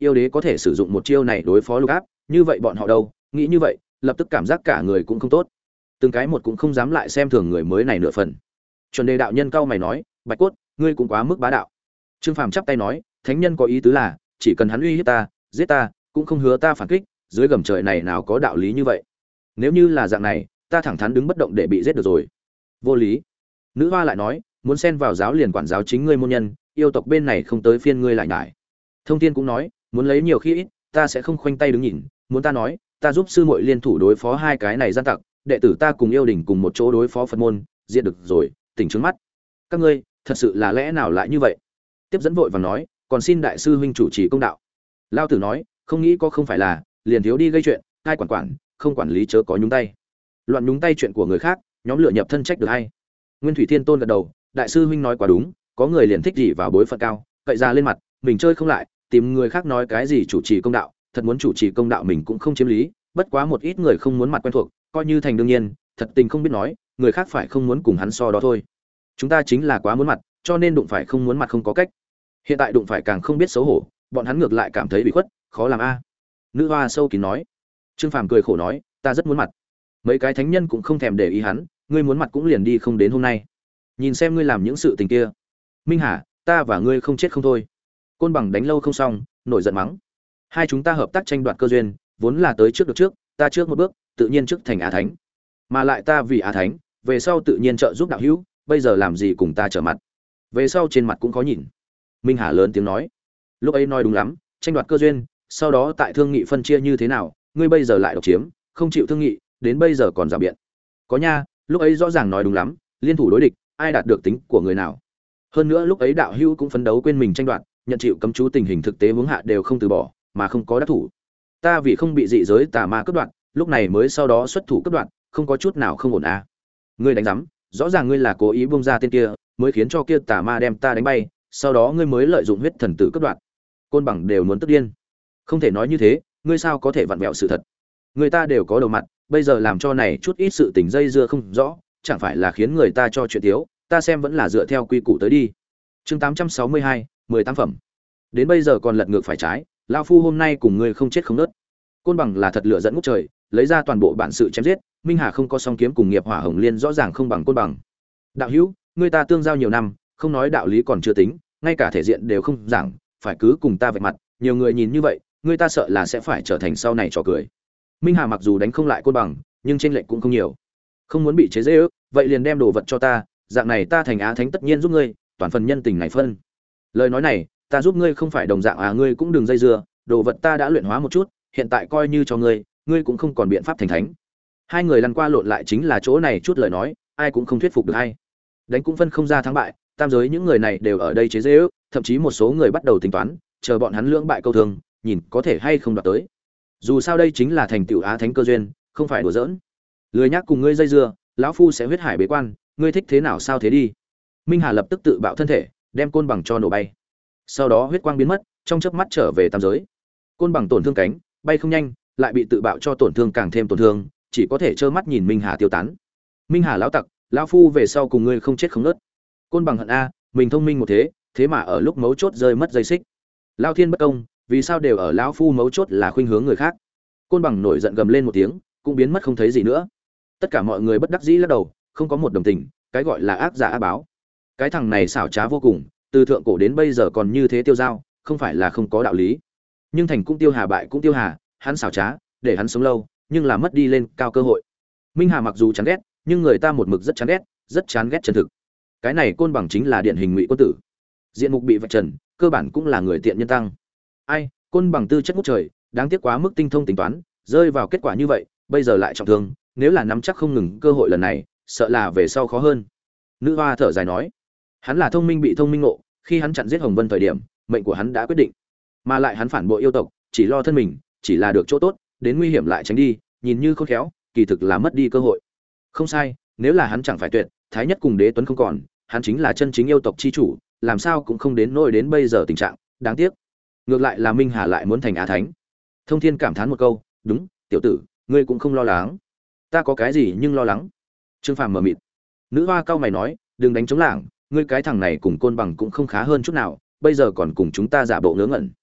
Speaker 1: yêu đế có thể sử dụng một chiêu này đối phó Lục Áp, như vậy bọn họ đâu, nghĩ như vậy, lập tức cảm giác cả người cũng không tốt. Từng cái một cũng không dám lại xem thường người mới này nửa phần. Chuẩn Đề đạo nhân cau mày nói, Bạch Cốt, ngươi cũng quá mức bá đạo. Trương Phàm chắp tay nói, thánh nhân có ý tứ là, chỉ cần hắn uy hiếp ta, giết ta, cũng không hứa ta phản kích, dưới gầm trời này nào có đạo lý như vậy. Nếu như là dạng này, ta thẳng thắn đứng bất động để bị giết được rồi. Vô lý. Nữ hoa lại nói, muốn xen vào giáo liền quản giáo chính ngươi môn nhân, yêu tộc bên này không tới phiên ngươi lại nhải. Thông Thiên cũng nói, muốn lấy nhiều khi ít, ta sẽ không khoanh tay đứng nhìn, muốn ta nói, ta giúp sư muội liên thủ đối phó hai cái này gian tặc, đệ tử ta cùng yêu đình cùng một chỗ đối phó Phật môn, diện được rồi, tỉnh trướng mắt. Các ngươi, thật sự là lẽ nào lại như vậy? Tiếp dẫn vội vàng nói, còn xin đại sư huynh chủ trì công đạo. Lao tử nói, không nghĩ có không phải là, liền thiếu đi gây chuyện, ai quản, không quản lý chớ có nhúng tay. Loạn nhúng tay chuyện của người khác, nhóm lửa nhập thân trách được hay. Nguyên Thủy Thiên Tôn gật đầu, đại sư huynh nói quá đúng, có người liền thích gì vào bối phận cao, cậy ra lên mặt, mình chơi không lại, tìm người khác nói cái gì chủ trì công đạo, thật muốn chủ trì công đạo mình cũng không chiếm lý, bất quá một ít người không muốn mặt quen thuộc, coi như thành đương nhiên, thật tình không biết nói, người khác phải không muốn cùng hắn so đó thôi. Chúng ta chính là quá muốn mặt, cho nên đụng phải không muốn mặt không có cách. Hiện tại đụng phải càng không biết xấu hổ, bọn hắn ngược lại cảm thấy bị khuất, khó làm a. Nữ hoa sâu kín nói. Trương Phàm cười khổ nói, ta rất muốn mặt. Mấy cái thánh nhân cũng không thèm để ý hắn, ngươi muốn mặt cũng liền đi không đến hôm nay. Nhìn xem ngươi làm những sự tình kia. Minh Hà, ta và ngươi không chết không thôi. Côn Bằng đánh lâu không xong, nổi giận mắng. Hai chúng ta hợp tác tranh đoạt cơ duyên, vốn là tới trước được trước, ta trước một bước, tự nhiên trước thành Á Thánh. Mà lại ta vì Á Thánh, về sau tự nhiên trợ giúp đạo hữu, bây giờ làm gì cùng ta trở mặt. Về sau trên mặt cũng có nhìn. Minh Hà lớn tiếng nói. Lúc ấy nói đúng lắm, tranh đoạt cơ duyên, sau đó tại thương nghị phân chia như thế nào, ngươi bây giờ lại độc chiếm, không chịu thương nghị, đến bây giờ còn rào biện. Có nha, lúc ấy rõ ràng nói đúng lắm, liên thủ đối địch, ai đạt được tính của người nào. Hơn nữa lúc ấy đạo hữu cũng phấn đấu quên mình tranh đoạt, nhận chịu cấm chú tình hình thực tế hướng hạ đều không từ bỏ, mà không có đắc thủ. Ta vì không bị dị giới tà ma cướp đoạt, lúc này mới sau đó xuất thủ cướp đoạt, không có chút nào không ổn à. Ngươi đánh rắm, rõ ràng ngươi là cố ý buông ra tên kia, mới khiến cho kia tà ma đem ta đánh bay, sau đó ngươi mới lợi dụng huyết thần tử cướp đoạt. Côn Bằng đều muốn tức điên. Không thể nói như thế, ngươi sao có thể vặn vẹo sự thật? Người ta đều có đầu mặt, bây giờ làm cho này chút ít sự tình dây dưa không rõ, chẳng phải là khiến người ta cho chuyện thiếu, ta xem vẫn là dựa theo quy củ tới đi. Chương 862, 18 phẩm. Đến bây giờ còn lật ngược phải trái, lão phu hôm nay cùng ngươi không chết không nứt. Côn Bằng là thật lửa dẫn ngút trời, lấy ra toàn bộ bản sự chém giết, Minh Hà không có song kiếm cùng nghiệp hỏa hồng liên rõ ràng không bằng Côn Bằng. Đạo hữu, người ta tương giao nhiều năm, không nói đạo lý còn chưa tính, ngay cả thể diện đều không giảng, phải cứ cùng ta vạch mặt, nhiều người nhìn như vậy, người ta sợ là sẽ phải trở thành sau này trò cười. Minh Hà mặc dù đánh không lại Côn Bằng, nhưng trên lệnh cũng không nhiều. Không muốn bị chế giễu, vậy liền đem đồ vật cho ta, dạng này ta thành Á Thánh tất nhiên giúp ngươi, toàn phần nhân tình này phân. Lời nói này, ta giúp ngươi không phải đồng dạng à, ngươi cũng đừng dây dưa, đồ vật ta đã luyện hóa một chút, hiện tại coi như cho ngươi, ngươi cũng không còn biện pháp thành thánh. Hai người lăn qua lộn lại chính là chỗ này chút lời nói, ai cũng không thuyết phục được hay. Đánh cũng phân không ra thắng bại, tam giới những người này đều ở đây chế giễu, thậm chí một số người bắt đầu tính toán, chờ bọn hắn lưỡng bại câu thương, nhìn có thể hay không đoạt tới. Dù sao đây chính là thành tựu Á Thánh cơ duyên, không phải đùa giỡn. Lười nhác cùng ngươi dây dưa, lão phu sẽ huyết hải bế quan, ngươi thích thế nào sao thế đi. Minh Hà lập tức tự bạo thân thể, đem Côn Bằng cho nổ bay. Sau đó huyết quang biến mất, trong chớp mắt trở về tam giới. Côn Bằng tổn thương cánh, bay không nhanh, lại bị tự bạo cho tổn thương càng thêm tổn thương, chỉ có thể trơ mắt nhìn Minh Hà tiêu tán. Minh Hà lão tặc, lão phu về sau cùng ngươi không chết không nứt. Côn Bằng hận a, mình thông minh một thế, thế mà ở lúc mấu chốt rơi mất dây xích. Lao thiên bất công, vì sao đều ở lão phu mấu chốt là khuynh hướng người khác. Côn Bằng nổi giận gầm lên một tiếng, cũng biến mất không thấy gì nữa. Tất cả mọi người bất đắc dĩ lắc đầu, không có một đồng tình, cái gọi là ác giả ác báo. Cái thằng này xảo trá vô cùng, từ thượng cổ đến bây giờ còn như thế tiêu dao, không phải là không có đạo lý. Nhưng thành cũng tiêu hà, bại cũng tiêu hà, hắn xảo trá, để hắn sống lâu, nhưng là mất đi lên cao cơ hội. Minh Hà mặc dù chán ghét, nhưng người ta một mực rất chán ghét chân thực. Cái này Côn Bằng chính là điển hình ngụy quân tử. Diện mục bị vạch trần, cơ bản cũng là người tiện nhân tăng. Ai, Côn Bằng tư chất ngút trời, đáng tiếc quá mức tinh thông tính toán, rơi vào kết quả như vậy, bây giờ lại trọng thương, nếu là nắm chắc không ngừng cơ hội lần này, sợ là về sau khó hơn. Nữ hoa thở dài nói, hắn là thông minh bị thông minh ngộ, khi hắn chặn giết Hồng Vân thời điểm, mệnh của hắn đã quyết định. Mà lại hắn phản bội yêu tộc, chỉ lo thân mình, chỉ là được chỗ tốt, đến nguy hiểm lại tránh đi, nhìn như khôn khéo, kỳ thực là mất đi cơ hội. Không sai, nếu là hắn chẳng phải tuyệt, Thái Nhất cùng Đế Tuấn không còn, hắn chính là chân chính yêu tộc chi chủ, làm sao cũng không đến nỗi đến bây giờ tình trạng, đáng tiếc. Ngược lại là Minh Hà lại muốn thành Á Thánh. Thông Thiên cảm thán một câu, đúng, tiểu tử, ngươi cũng không lo lắng. Ta có cái gì nhưng lo lắng. Trương Phàm mờ mịt. Nữ hoa cao mày nói, đừng đánh chống lảng, ngươi cái thằng này cùng Côn Bằng cũng không khá hơn chút nào, bây giờ còn cùng chúng ta giả bộ ngớ ngẩn.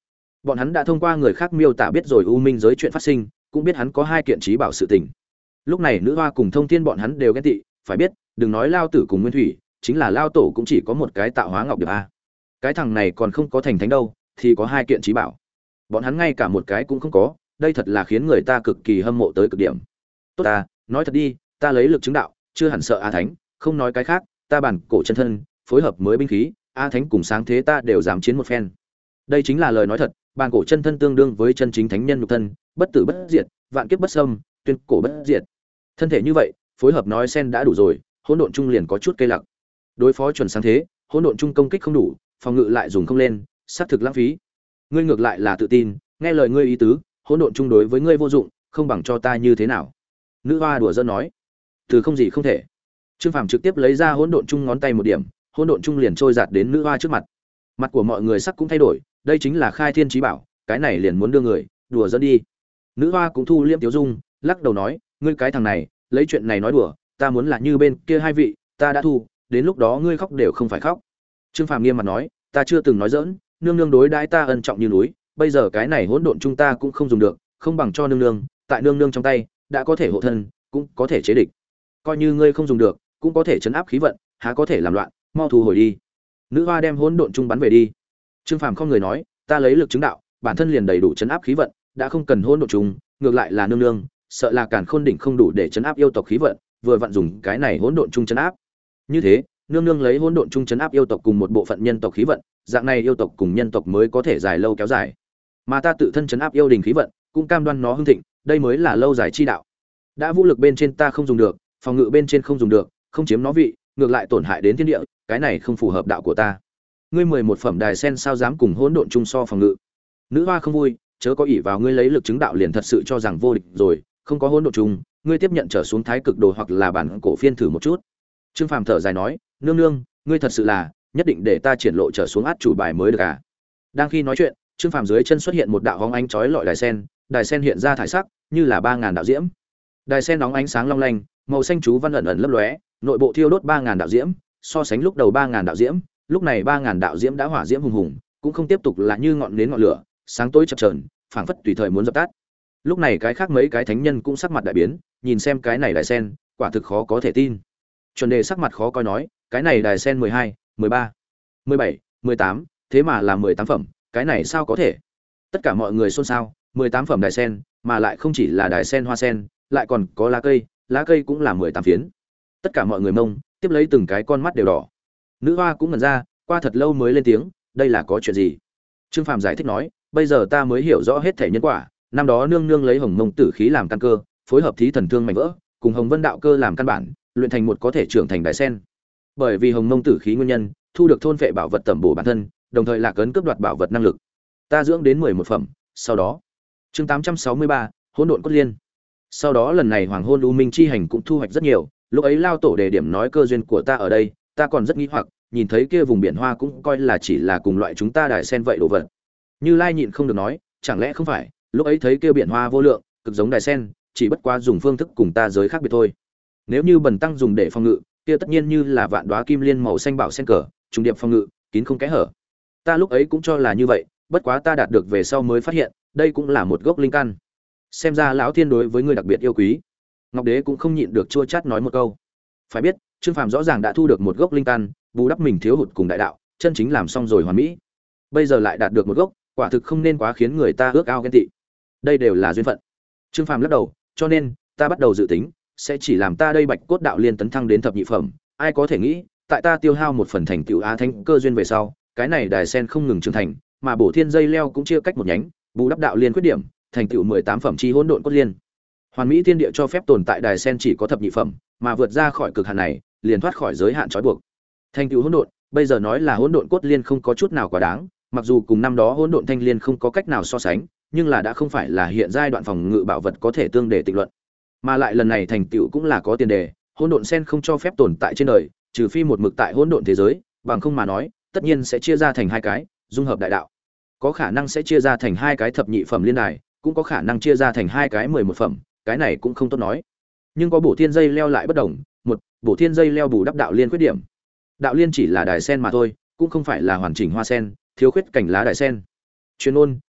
Speaker 1: Bọn hắn đã thông qua người khác miêu tả biết rồi u minh giới chuyện phát sinh, cũng biết hắn có hai kiện trí bảo sự tình. Lúc này nữ hoa cùng Thông Thiên bọn hắn đều ghen tị, phải biết, đừng nói Lao Tử cùng Nguyên Thủy, chính là Lao Tổ cũng chỉ có một cái Tạo Hóa Ngọc Điệp a. Cái thằng này còn không có thành thánh đâu, thì có hai kiện trí bảo. Bọn hắn ngay cả một cái cũng không có, đây thật là khiến người ta cực kỳ hâm mộ tới cực điểm. Tốt ta, nói thật đi, ta lấy lực chứng đạo, chưa hẳn sợ A Thánh, không nói cái khác, ta bản cổ chân thân, phối hợp mới binh khí, A Thánh cùng sáng thế ta đều dám chiến một phen. Đây chính là lời nói thật, bản cổ chân thân tương đương với chân chính thánh nhân nhục thân, bất tử bất diệt, vạn kiếp bất xâm, tuyên cổ bất diệt. Thân thể như vậy, phối hợp nói sen đã đủ rồi, hỗn độn trung liền có chút cây lặc. Đối phó chuẩn sáng thế, hỗn độn trung công kích không đủ, phòng ngự lại dùng không lên, sát thực lãng phí. Ngươi ngược lại là tự tin, nghe lời ngươi ý tứ, hỗn độn trung đối với ngươi vô dụng, không bằng cho ta như thế nào? Nữ hoa đùa giỡn nói. Từ không gì không thể. Trương Phàm trực tiếp lấy ra hỗn độn trung ngón tay một điểm, hỗn độn trung liền trôi giạt đến nữ hoa trước mặt. Mặt của mọi người sắc cũng thay đổi, đây chính là khai thiên chí bảo, cái này liền muốn đưa người, đùa giỡn đi. Nữ hoa cũng thu liễm tiêu dung, lắc đầu nói, ngươi cái thằng này, lấy chuyện này nói đùa, ta muốn là như bên kia hai vị, ta đã thu, đến lúc đó ngươi khóc đều không phải khóc. Trương Phàm nghiêm mặt nói, ta chưa từng nói giỡn, nương nương đối đãi ta ân trọng như núi, bây giờ cái này hỗn độn chúng ta cũng không dùng được, không bằng cho nương nương, tại nương nương trong tay, đã có thể hộ thân, cũng có thể chế địch. Coi như ngươi không dùng được, cũng có thể chấn áp khí vận, há có thể làm loạn, mau thu hồi đi. Nữ hoa đem hỗn độn trung bắn về đi. Trương Phàm không người nói, ta lấy lực chứng đạo, bản thân liền đầy đủ chấn áp khí vận, đã không cần hỗn độn trung, ngược lại là nương nương, sợ là càn khôn đỉnh không đủ để chấn áp yêu tộc khí vận, vừa vặn dùng cái này hỗn độn trung chấn áp. Như thế, nương nương lấy hỗn độn trung chấn áp yêu tộc cùng một bộ phận nhân tộc khí vận, dạng này yêu tộc cùng nhân tộc mới có thể dài lâu kéo dài. Mà ta tự thân chấn áp yêu đình khí vận, cũng cam đoan nó hưng thịnh, đây mới là lâu dài chi đạo. Đã vũ lực bên trên ta không dùng được, phòng ngự bên trên không dùng được, không chiếm nó vị, ngược lại tổn hại đến thiên địa, cái này không phù hợp đạo của ta. Ngươi 11 phẩm đài sen sao dám cùng hỗn độn trung so phòng ngự? Nữ hoa không vui, chớ có ỷ vào ngươi lấy lực chứng đạo liền thật sự cho rằng vô địch rồi, không có hỗn độn trung, ngươi tiếp nhận trở xuống thái cực đồ hoặc là bản cổ phiên thử một chút. Trương Phàm thở dài nói, nương nương, ngươi thật sự là nhất định để ta triển lộ trở xuống át chủ bài mới được à? Đang khi nói chuyện, Trương Phàm dưới chân xuất hiện một đạo hóng ánh chói lọi đài sen hiện ra thải sắc, như là 3000 đạo diễm. Đài sen nóng ánh sáng long lanh, màu xanh chú văn ẩn ẩn lấp lóe, nội bộ thiêu đốt 3000 đạo diễm, so sánh lúc đầu 3000 đạo diễm, lúc này 3000 đạo diễm đã hỏa diễm hùng hùng, cũng không tiếp tục là như ngọn nến ngọn lửa, sáng tối chập chờn, phảng phất tùy thời muốn dập tắt. Lúc này cái khác mấy cái thánh nhân cũng sắc mặt đại biến, nhìn xem cái này đài sen, quả thực khó có thể tin. Chuẩn Đề sắc mặt khó coi nói, cái này đài sen 12, 13, 17, 18, thế mà là 18 phẩm, cái này sao có thể? Tất cả mọi người xôn xao, 18 phẩm đài sen, mà lại không chỉ là đài sen hoa sen, lại còn có lá cây cũng là 18 phiến. Tất cả mọi người mông, tiếp lấy từng cái con mắt đều đỏ. Nữ hoa cũng ngẩn ra, qua thật lâu mới lên tiếng, đây là có chuyện gì? Trương Phàm giải thích nói, bây giờ ta mới hiểu rõ hết thể nhân quả, năm đó nương nương lấy Hồng Mông tử khí làm căn cơ, phối hợp thí thần thương mảnh vỡ, cùng Hồng Vân đạo cơ làm căn bản, luyện thành một có thể trưởng thành đài sen. Bởi vì Hồng Mông tử khí nguyên nhân, thu được thôn phệ bảo vật tẩm bổ bản thân, đồng thời là cấn cướp đoạt bảo vật năng lực. Ta dưỡng đến 11 phẩm, sau đó, chương 863, hỗn độn cốt liên. Sau đó lần này Hoàng Hôn U Minh chi hành cũng thu hoạch rất nhiều, lúc ấy lao tổ đề điểm nói cơ duyên của ta ở đây, ta còn rất nghi hoặc, nhìn thấy kia vùng biển hoa cũng coi là chỉ là cùng loại chúng ta đài sen vậy đồ vật. Như Lai nhịn không được nói, chẳng lẽ không phải, lúc ấy thấy kia biển hoa vô lượng, cực giống đài sen, chỉ bất quá dùng phương thức cùng ta giới khác biệt thôi. Nếu như bần tăng dùng để phòng ngự, kia tất nhiên như là vạn đóa kim liên màu xanh bảo sen cờ, trùng điệp phòng ngự, kín không kẽ hở. Ta lúc ấy cũng cho là như vậy, bất quá ta đạt được về sau mới phát hiện, đây cũng là một gốc linh căn. Xem ra lão thiên đối với ngươi đặc biệt yêu quý. Ngọc Đế cũng không nhịn được chua chát nói một câu. Phải biết, Trương Phàm rõ ràng đã thu được một gốc linh căn, bù đắp mình thiếu hụt cùng đại đạo, chân chính làm xong rồi hoàn mỹ. Bây giờ lại đạt được một gốc, quả thực không nên quá khiến người ta ước ao ghen tị. Đây đều là duyên phận. Trương Phàm lắc đầu, cho nên ta bắt đầu dự tính, sẽ chỉ làm ta đây Bạch Cốt đạo liên tấn thăng đến thập nhị phẩm, ai có thể nghĩ, tại ta tiêu hao một phần thành tựu á thánh cơ duyên về sau, cái này đài sen không ngừng trưởng thành, mà bổ thiên dây leo cũng chia cách một nhánh, bù đắp đạo liên khuyết điểm, thành tựu 18 phẩm chi hỗn độn cốt liên. Hoàn mỹ thiên địa cho phép tồn tại đài sen chỉ có thập nhị phẩm, mà vượt ra khỏi cực hạn này, liền thoát khỏi giới hạn trói buộc. Thành tựu hỗn độn, bây giờ nói là hỗn độn cốt liên không có chút nào quá đáng, mặc dù cùng năm đó hỗn độn thanh liên không có cách nào so sánh, nhưng là đã không phải là hiện giai đoạn phòng ngự bảo vật có thể tương để tịnh luận. Mà lại lần này thành tựu cũng là có tiền đề, hỗn độn sen không cho phép tồn tại trên đời, trừ phi một mực tại hỗn độn thế giới, bằng không mà nói, tất nhiên sẽ chia ra thành hai cái, dung hợp đại đạo. Có khả năng sẽ chia ra thành hai cái thập nhị phẩm liên đài, cũng có khả năng chia ra thành hai cái 11 phẩm, cái này cũng không tốt nói. Nhưng có bổ thiên dây leo lại bất đồng, một, bổ thiên dây leo bù đắp đạo liên khuyết điểm. Đạo liên chỉ là đài sen mà thôi, cũng không phải là hoàn chỉnh hoa sen, thiếu khuyết cảnh lá đài sen. Chuyên ôn,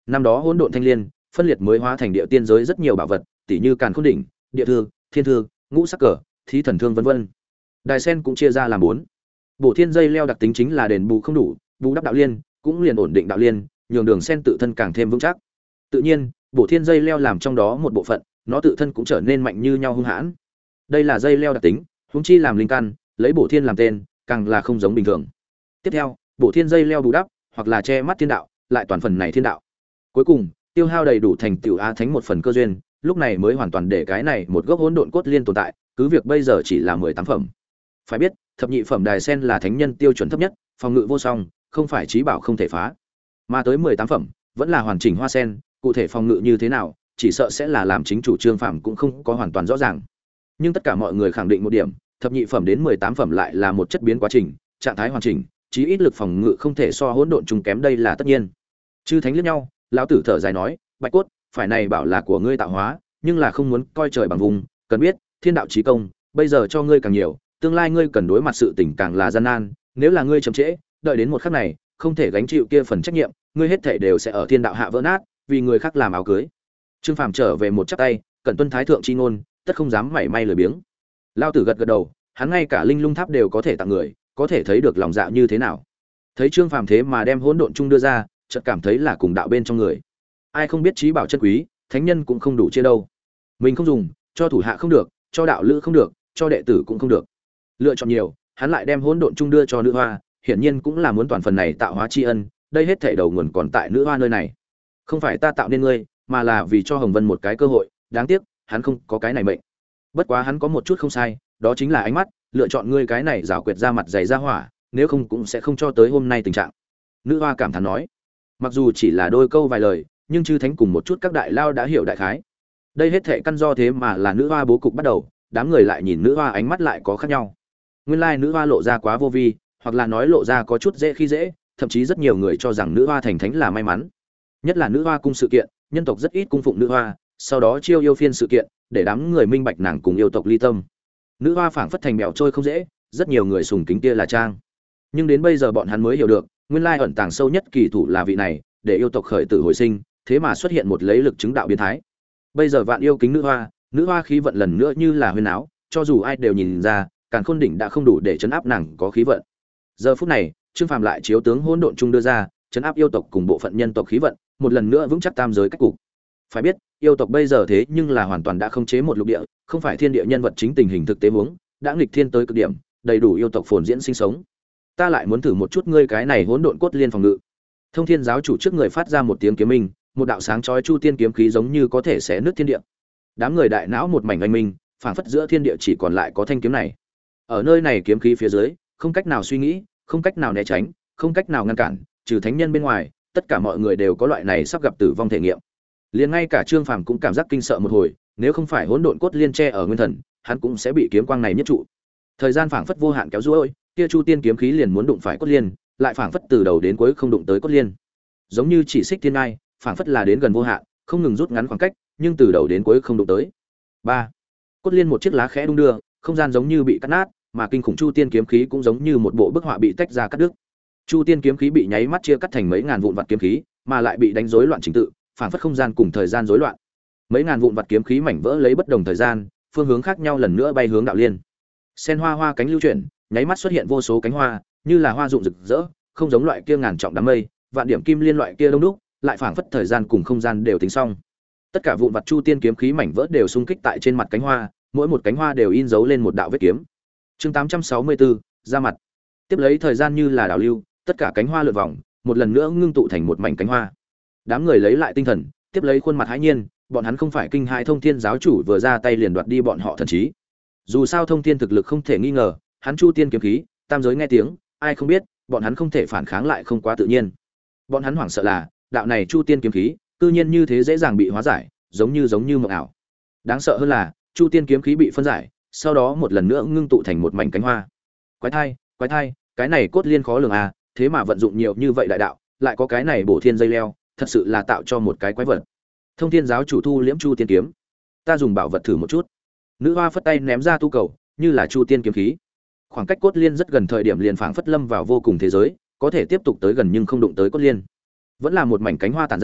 Speaker 1: Năm đó hỗn độn thanh liên, phân liệt mới hóa thành địa tiên giới rất nhiều bảo vật, tỷ như Càn Khôn đỉnh, địa thư, thiên thư, ngũ sắc cờ, thí thần thương vân vân. Đài sen cũng chia ra làm 4. Bổ thiên dây leo đặc tính chính là đền bù không đủ, bù đắp đạo liên, cũng liền ổn định đạo liên, nhường đường sen tự thân càng thêm vững chắc. Tự nhiên, bổ thiên dây leo làm trong đó một bộ phận, nó tự thân cũng trở nên mạnh như nhau hung hãn. Đây là dây leo đặc tính, huống chi làm linh căn, lấy bổ thiên làm tên, càng là không giống bình thường. Tiếp theo, bổ thiên dây leo bù đắp, hoặc là che mắt thiên đạo, lại toàn phần này thiên đạo. Cuối cùng, tiêu hao đầy đủ thành tựu á thánh một phần cơ duyên, lúc này mới hoàn toàn để cái này một gốc hỗn độn cốt liên tồn tại, cứ việc bây giờ chỉ là 18 phẩm. Phải biết, thập nhị phẩm đài sen là thánh nhân tiêu chuẩn thấp nhất, phòng ngự vô song, không phải chí bảo không thể phá. Mà tới 18 phẩm, vẫn là hoàn chỉnh hoa sen, cụ thể phòng ngự như thế nào, chỉ sợ sẽ là làm chính chủ Trương Phàm cũng không có hoàn toàn rõ ràng. Nhưng tất cả mọi người khẳng định một điểm, thập nhị phẩm đến 18 phẩm lại là một chất biến quá trình, trạng thái hoàn chỉnh, chí ít lực phòng ngự không thể so hỗn độn trùng kém, đây là tất nhiên. Chư thánh liếc nhau, lão tử thở dài nói, Bạch Cốt, phải này bảo là của ngươi tạo hóa, nhưng là không muốn coi trời bằng vùng, cần biết, thiên đạo chí công, bây giờ cho ngươi càng nhiều, tương lai ngươi cần đối mặt sự tình càng là gian nan, nếu là ngươi chậm trễ, đợi đến một khắc này, không thể gánh chịu kia phần trách nhiệm, ngươi hết thảy đều sẽ ở thiên đạo hạ vỡ nát, vì người khác làm áo cưới. Trương Phàm trở về một chắp tay, cẩn tuân thái thượng chi ngôn, tất không dám mảy may lười biếng. Lão tử gật gật đầu, hắn ngay cả linh lung tháp đều có thể tặng người, có thể thấy được lòng dạ như thế nào. Thấy Trương Phàm thế mà đem hỗn độn chung đưa ra, chợt cảm thấy là cùng đạo bên trong người. Ai không biết trí bảo chân quý, thánh nhân cũng không đủ chia đâu. Mình không dùng, cho thủ hạ không được, cho đạo lữ không được, cho đệ tử cũng không được. Lựa chọn nhiều, hắn lại đem hỗn độn chung đưa cho nữ hoa, hiển nhiên cũng là muốn toàn phần này tạo hóa tri ân, đây hết thảy đầu nguồn còn tại nữ hoa nơi này. Không phải ta tạo nên ngươi, mà là vì cho Hồng Vân một cái cơ hội, đáng tiếc, hắn không có cái này mệnh. Bất quá hắn có một chút không sai, đó chính là ánh mắt, lựa chọn ngươi cái này giảo quyệt ra mặt dày ra hỏa, nếu không cũng sẽ không cho tới hôm nay tình trạng. Nữ hoa cảm thán nói. Mặc dù chỉ là đôi câu vài lời, nhưng chư thánh cùng một chút các đại lao đã hiểu đại khái. Đây hết thảy căn do thế mà là nữ hoa bố cục bắt đầu, đám người lại nhìn nữ hoa ánh mắt lại có khác nhau. Nguyên lai nữ hoa lộ ra quá vô vi, hoặc là nói lộ ra có chút dễ khi dễ, thậm chí rất nhiều người cho rằng nữ hoa thành thánh là may mắn. Nhất là nữ hoa cung sự kiện, nhân tộc rất ít cung phụng nữ hoa, sau đó chiêu yêu phiên sự kiện, để đám người minh bạch nàng cùng yêu tộc ly tâm. Nữ hoa phảng phất thành mèo trôi không dễ, rất nhiều người sùng kính kia là trang. Nhưng đến bây giờ bọn hắn mới hiểu được, nguyên lai ẩn tàng sâu nhất kỳ thủ là vị này, để yêu tộc khởi tử hồi sinh, thế mà xuất hiện một lấy lực chứng đạo biến thái. Bây giờ vạn yêu kính nữ hoa khí vận lần nữa như là huyên áo, cho dù ai đều nhìn ra, Càn Khôn đỉnh đã không đủ để chấn áp nàng có khí vận. Giờ phút này, Trương Phàm lại chiếu tướng hỗn độn trung đưa ra, chấn áp yêu tộc cùng bộ phận nhân tộc khí vận, một lần nữa vững chắc tam giới cách cục. Phải biết, yêu tộc bây giờ thế nhưng là hoàn toàn đã không chế một lục địa, không phải thiên địa nhân vật chính tình hình thực tế huống, đã nghịch thiên tới cực điểm, đầy đủ yêu tộc phồn diễn sinh sống. Ta lại muốn thử một chút ngươi cái này hỗn độn cốt liên phòng ngự. Thông Thiên giáo chủ trước người phát ra một tiếng kiếm minh, một đạo sáng chói chu tiên kiếm khí giống như có thể xé nứt thiên địa. Đám người đại não một mảnh anh minh, phảng phất giữa thiên địa chỉ còn lại có thanh kiếm này. Ở nơi này kiếm khí phía dưới, không cách nào suy nghĩ, không cách nào né tránh, không cách nào ngăn cản, trừ thánh nhân bên ngoài, tất cả mọi người đều có loại này sắp gặp tử vong thể nghiệm. Liền ngay cả Trương Phàm cũng cảm giác kinh sợ một hồi, nếu không phải hỗn độn cốt liên che ở nguyên thần, hắn cũng sẽ bị kiếm quang này nhất trụ. Thời gian phảng phất vô hạn kéo duỗi, kia chu tiên kiếm khí liền muốn đụng phải cốt liên, lại phảng phất từ đầu đến cuối không đụng tới cốt liên. Giống như chỉ xích thiên ngai, phảng phất là đến gần vô hạn, không ngừng rút ngắn khoảng cách, nhưng từ đầu đến cuối không đụng tới. 3. Cốt liên một chiếc lá khẽ đung đưa, không gian giống như bị cắt nát, mà kinh khủng chu tiên kiếm khí cũng giống như một bộ bức họa bị tách ra cắt đứt. Chu tiên kiếm khí bị nháy mắt chia cắt thành mấy ngàn vụn vặt kiếm khí, mà lại bị đánh rối loạn trình tự, phảng phất không gian cùng thời gian rối loạn. Mấy ngàn vụn vặt kiếm khí mảnh vỡ lấy bất đồng thời gian, phương hướng khác nhau lần nữa bay hướng đạo liên. Sen hoa cánh lưu chuyển, nháy mắt xuất hiện vô số cánh hoa, như là hoa rụng rực rỡ, không giống loại kia ngàn trọng đám mây, vạn điểm kim liên loại kia đông đúc, lại phảng phất thời gian cùng không gian đều tính xong. Tất cả vụn vặt chu tiên kiếm khí mảnh vỡ đều xung kích tại trên mặt cánh hoa, mỗi một cánh hoa đều in dấu lên một đạo vết kiếm. Chương 864, ra mặt. Tiếp lấy thời gian như là đảo lưu, tất cả cánh hoa lượn vòng, một lần nữa ngưng tụ thành một mảnh cánh hoa. Đám người lấy lại tinh thần, tiếp lấy khuôn mặt hãi nhiên, bọn hắn không phải kinh hãi Thông Thiên giáo chủ vừa ra tay liền đoạt đi bọn họ thần trí. Dù sao Thông Thiên thực lực không thể nghi ngờ, hắn chu tiên kiếm khí, tam giới nghe tiếng, ai không biết, bọn hắn không thể phản kháng lại không quá tự nhiên. Bọn hắn hoảng sợ là, đạo này chu tiên kiếm khí, tự nhiên như thế dễ dàng bị hóa giải, giống như mộng ảo. Đáng sợ hơn là, chu tiên kiếm khí bị phân giải, sau đó một lần nữa ngưng tụ thành một mảnh cánh hoa. Quái thai, cái này cốt liên khó lường à, thế mà vận dụng nhiều như vậy đại đạo, lại có cái này bổ thiên dây leo, thật sự là tạo cho một cái quái vật. Thông Thiên giáo chủ thu liễm chu tiên kiếm, ta dùng bảo vật thử một chút. Nữ hoa phất tay ném ra tu cầu, như là chu tiên kiếm khí. Khoảng cách cốt liên rất gần thời điểm liền phảng phất lâm vào vô cùng thế giới, có thể tiếp tục tới gần nhưng không đụng tới cốt liên. Vẫn là một mảnh cánh hoa tản ra,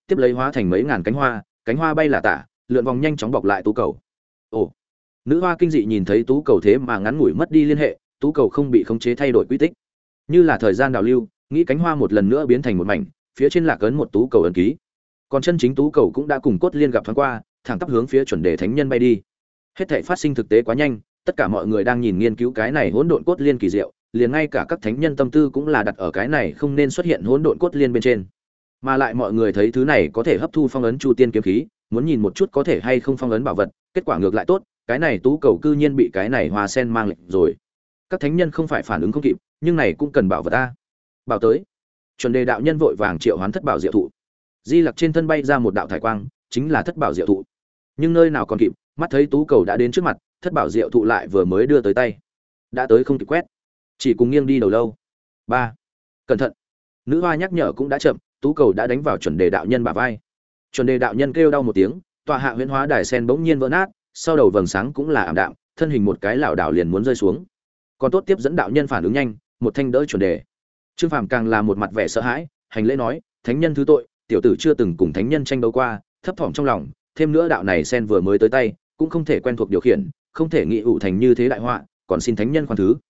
Speaker 1: tiếp lấy hóa thành mấy ngàn cánh hoa bay là tả, lượn vòng nhanh chóng bọc lại tú cầu. Ồ, nữ hoa kinh dị nhìn thấy tú cầu thế mà ngắn ngủi mất đi liên hệ, tú cầu không bị khống chế thay đổi quy tích, như là thời gian đảo lưu, nghĩ cánh hoa một lần nữa biến thành một mảnh, phía trên lạc ấn một tú cầu ấn ký. Còn chân chính tú cầu cũng đã cùng cốt liên gặp thoáng qua, thẳng tắp hướng phía chuẩn đề thánh nhân bay đi. Hết thảy phát sinh thực tế quá nhanh, tất cả mọi người đang nhìn nghiên cứu cái này hỗn độn cốt liên kỳ diệu, liền ngay cả các thánh nhân tâm tư cũng là đặt ở cái này không nên xuất hiện hỗn độn cốt liên bên trên. Mà lại mọi người thấy thứ này có thể hấp thu phong ấn chu tiên kiếm khí, muốn nhìn một chút có thể hay không phong ấn bảo vật, kết quả ngược lại tốt, cái này tú cầu cư nhiên bị cái này hoa sen mang lệnh rồi. Các thánh nhân không phải phản ứng không kịp, nhưng này cũng cần bảo vật a. Bảo tới. Chuẩn đề đạo nhân vội vàng triệu hoán thất bảo diệu thụ. Di Lặc trên thân bay ra một đạo thải quang, chính là thất bảo diệu thụ. Nhưng nơi nào còn kịp, mắt thấy tú cầu đã đến trước mặt, thất bảo diệu thụ lại vừa mới đưa tới tay, đã tới không kịp quét, chỉ cùng nghiêng đi đầu lâu. Ba, cẩn thận! Nữ hoa nhắc nhở cũng đã chậm, tú cầu đã đánh vào chuẩn đề đạo nhân bả vai. Chuẩn đề đạo nhân kêu đau một tiếng, tọa hạ huyễn hóa đài sen bỗng nhiên vỡ nát, sau đầu vầng sáng cũng là ảm đạm, thân hình một cái lảo đảo liền muốn rơi xuống. Còn tốt tiếp dẫn đạo nhân phản ứng nhanh, một thanh đỡ chuẩn đề. Trương Phàm càng là một mặt vẻ sợ hãi, hành lễ nói: "Thánh nhân thứ tội, tiểu tử chưa từng cùng thánh nhân tranh đấu qua, thấp thỏm trong lòng, thêm nữa đạo này sen vừa mới tới tay, cũng không thể quen thuộc điều khiển, không thể nghị ủ thành như thế đại họa, còn xin thánh nhân khoan thứ."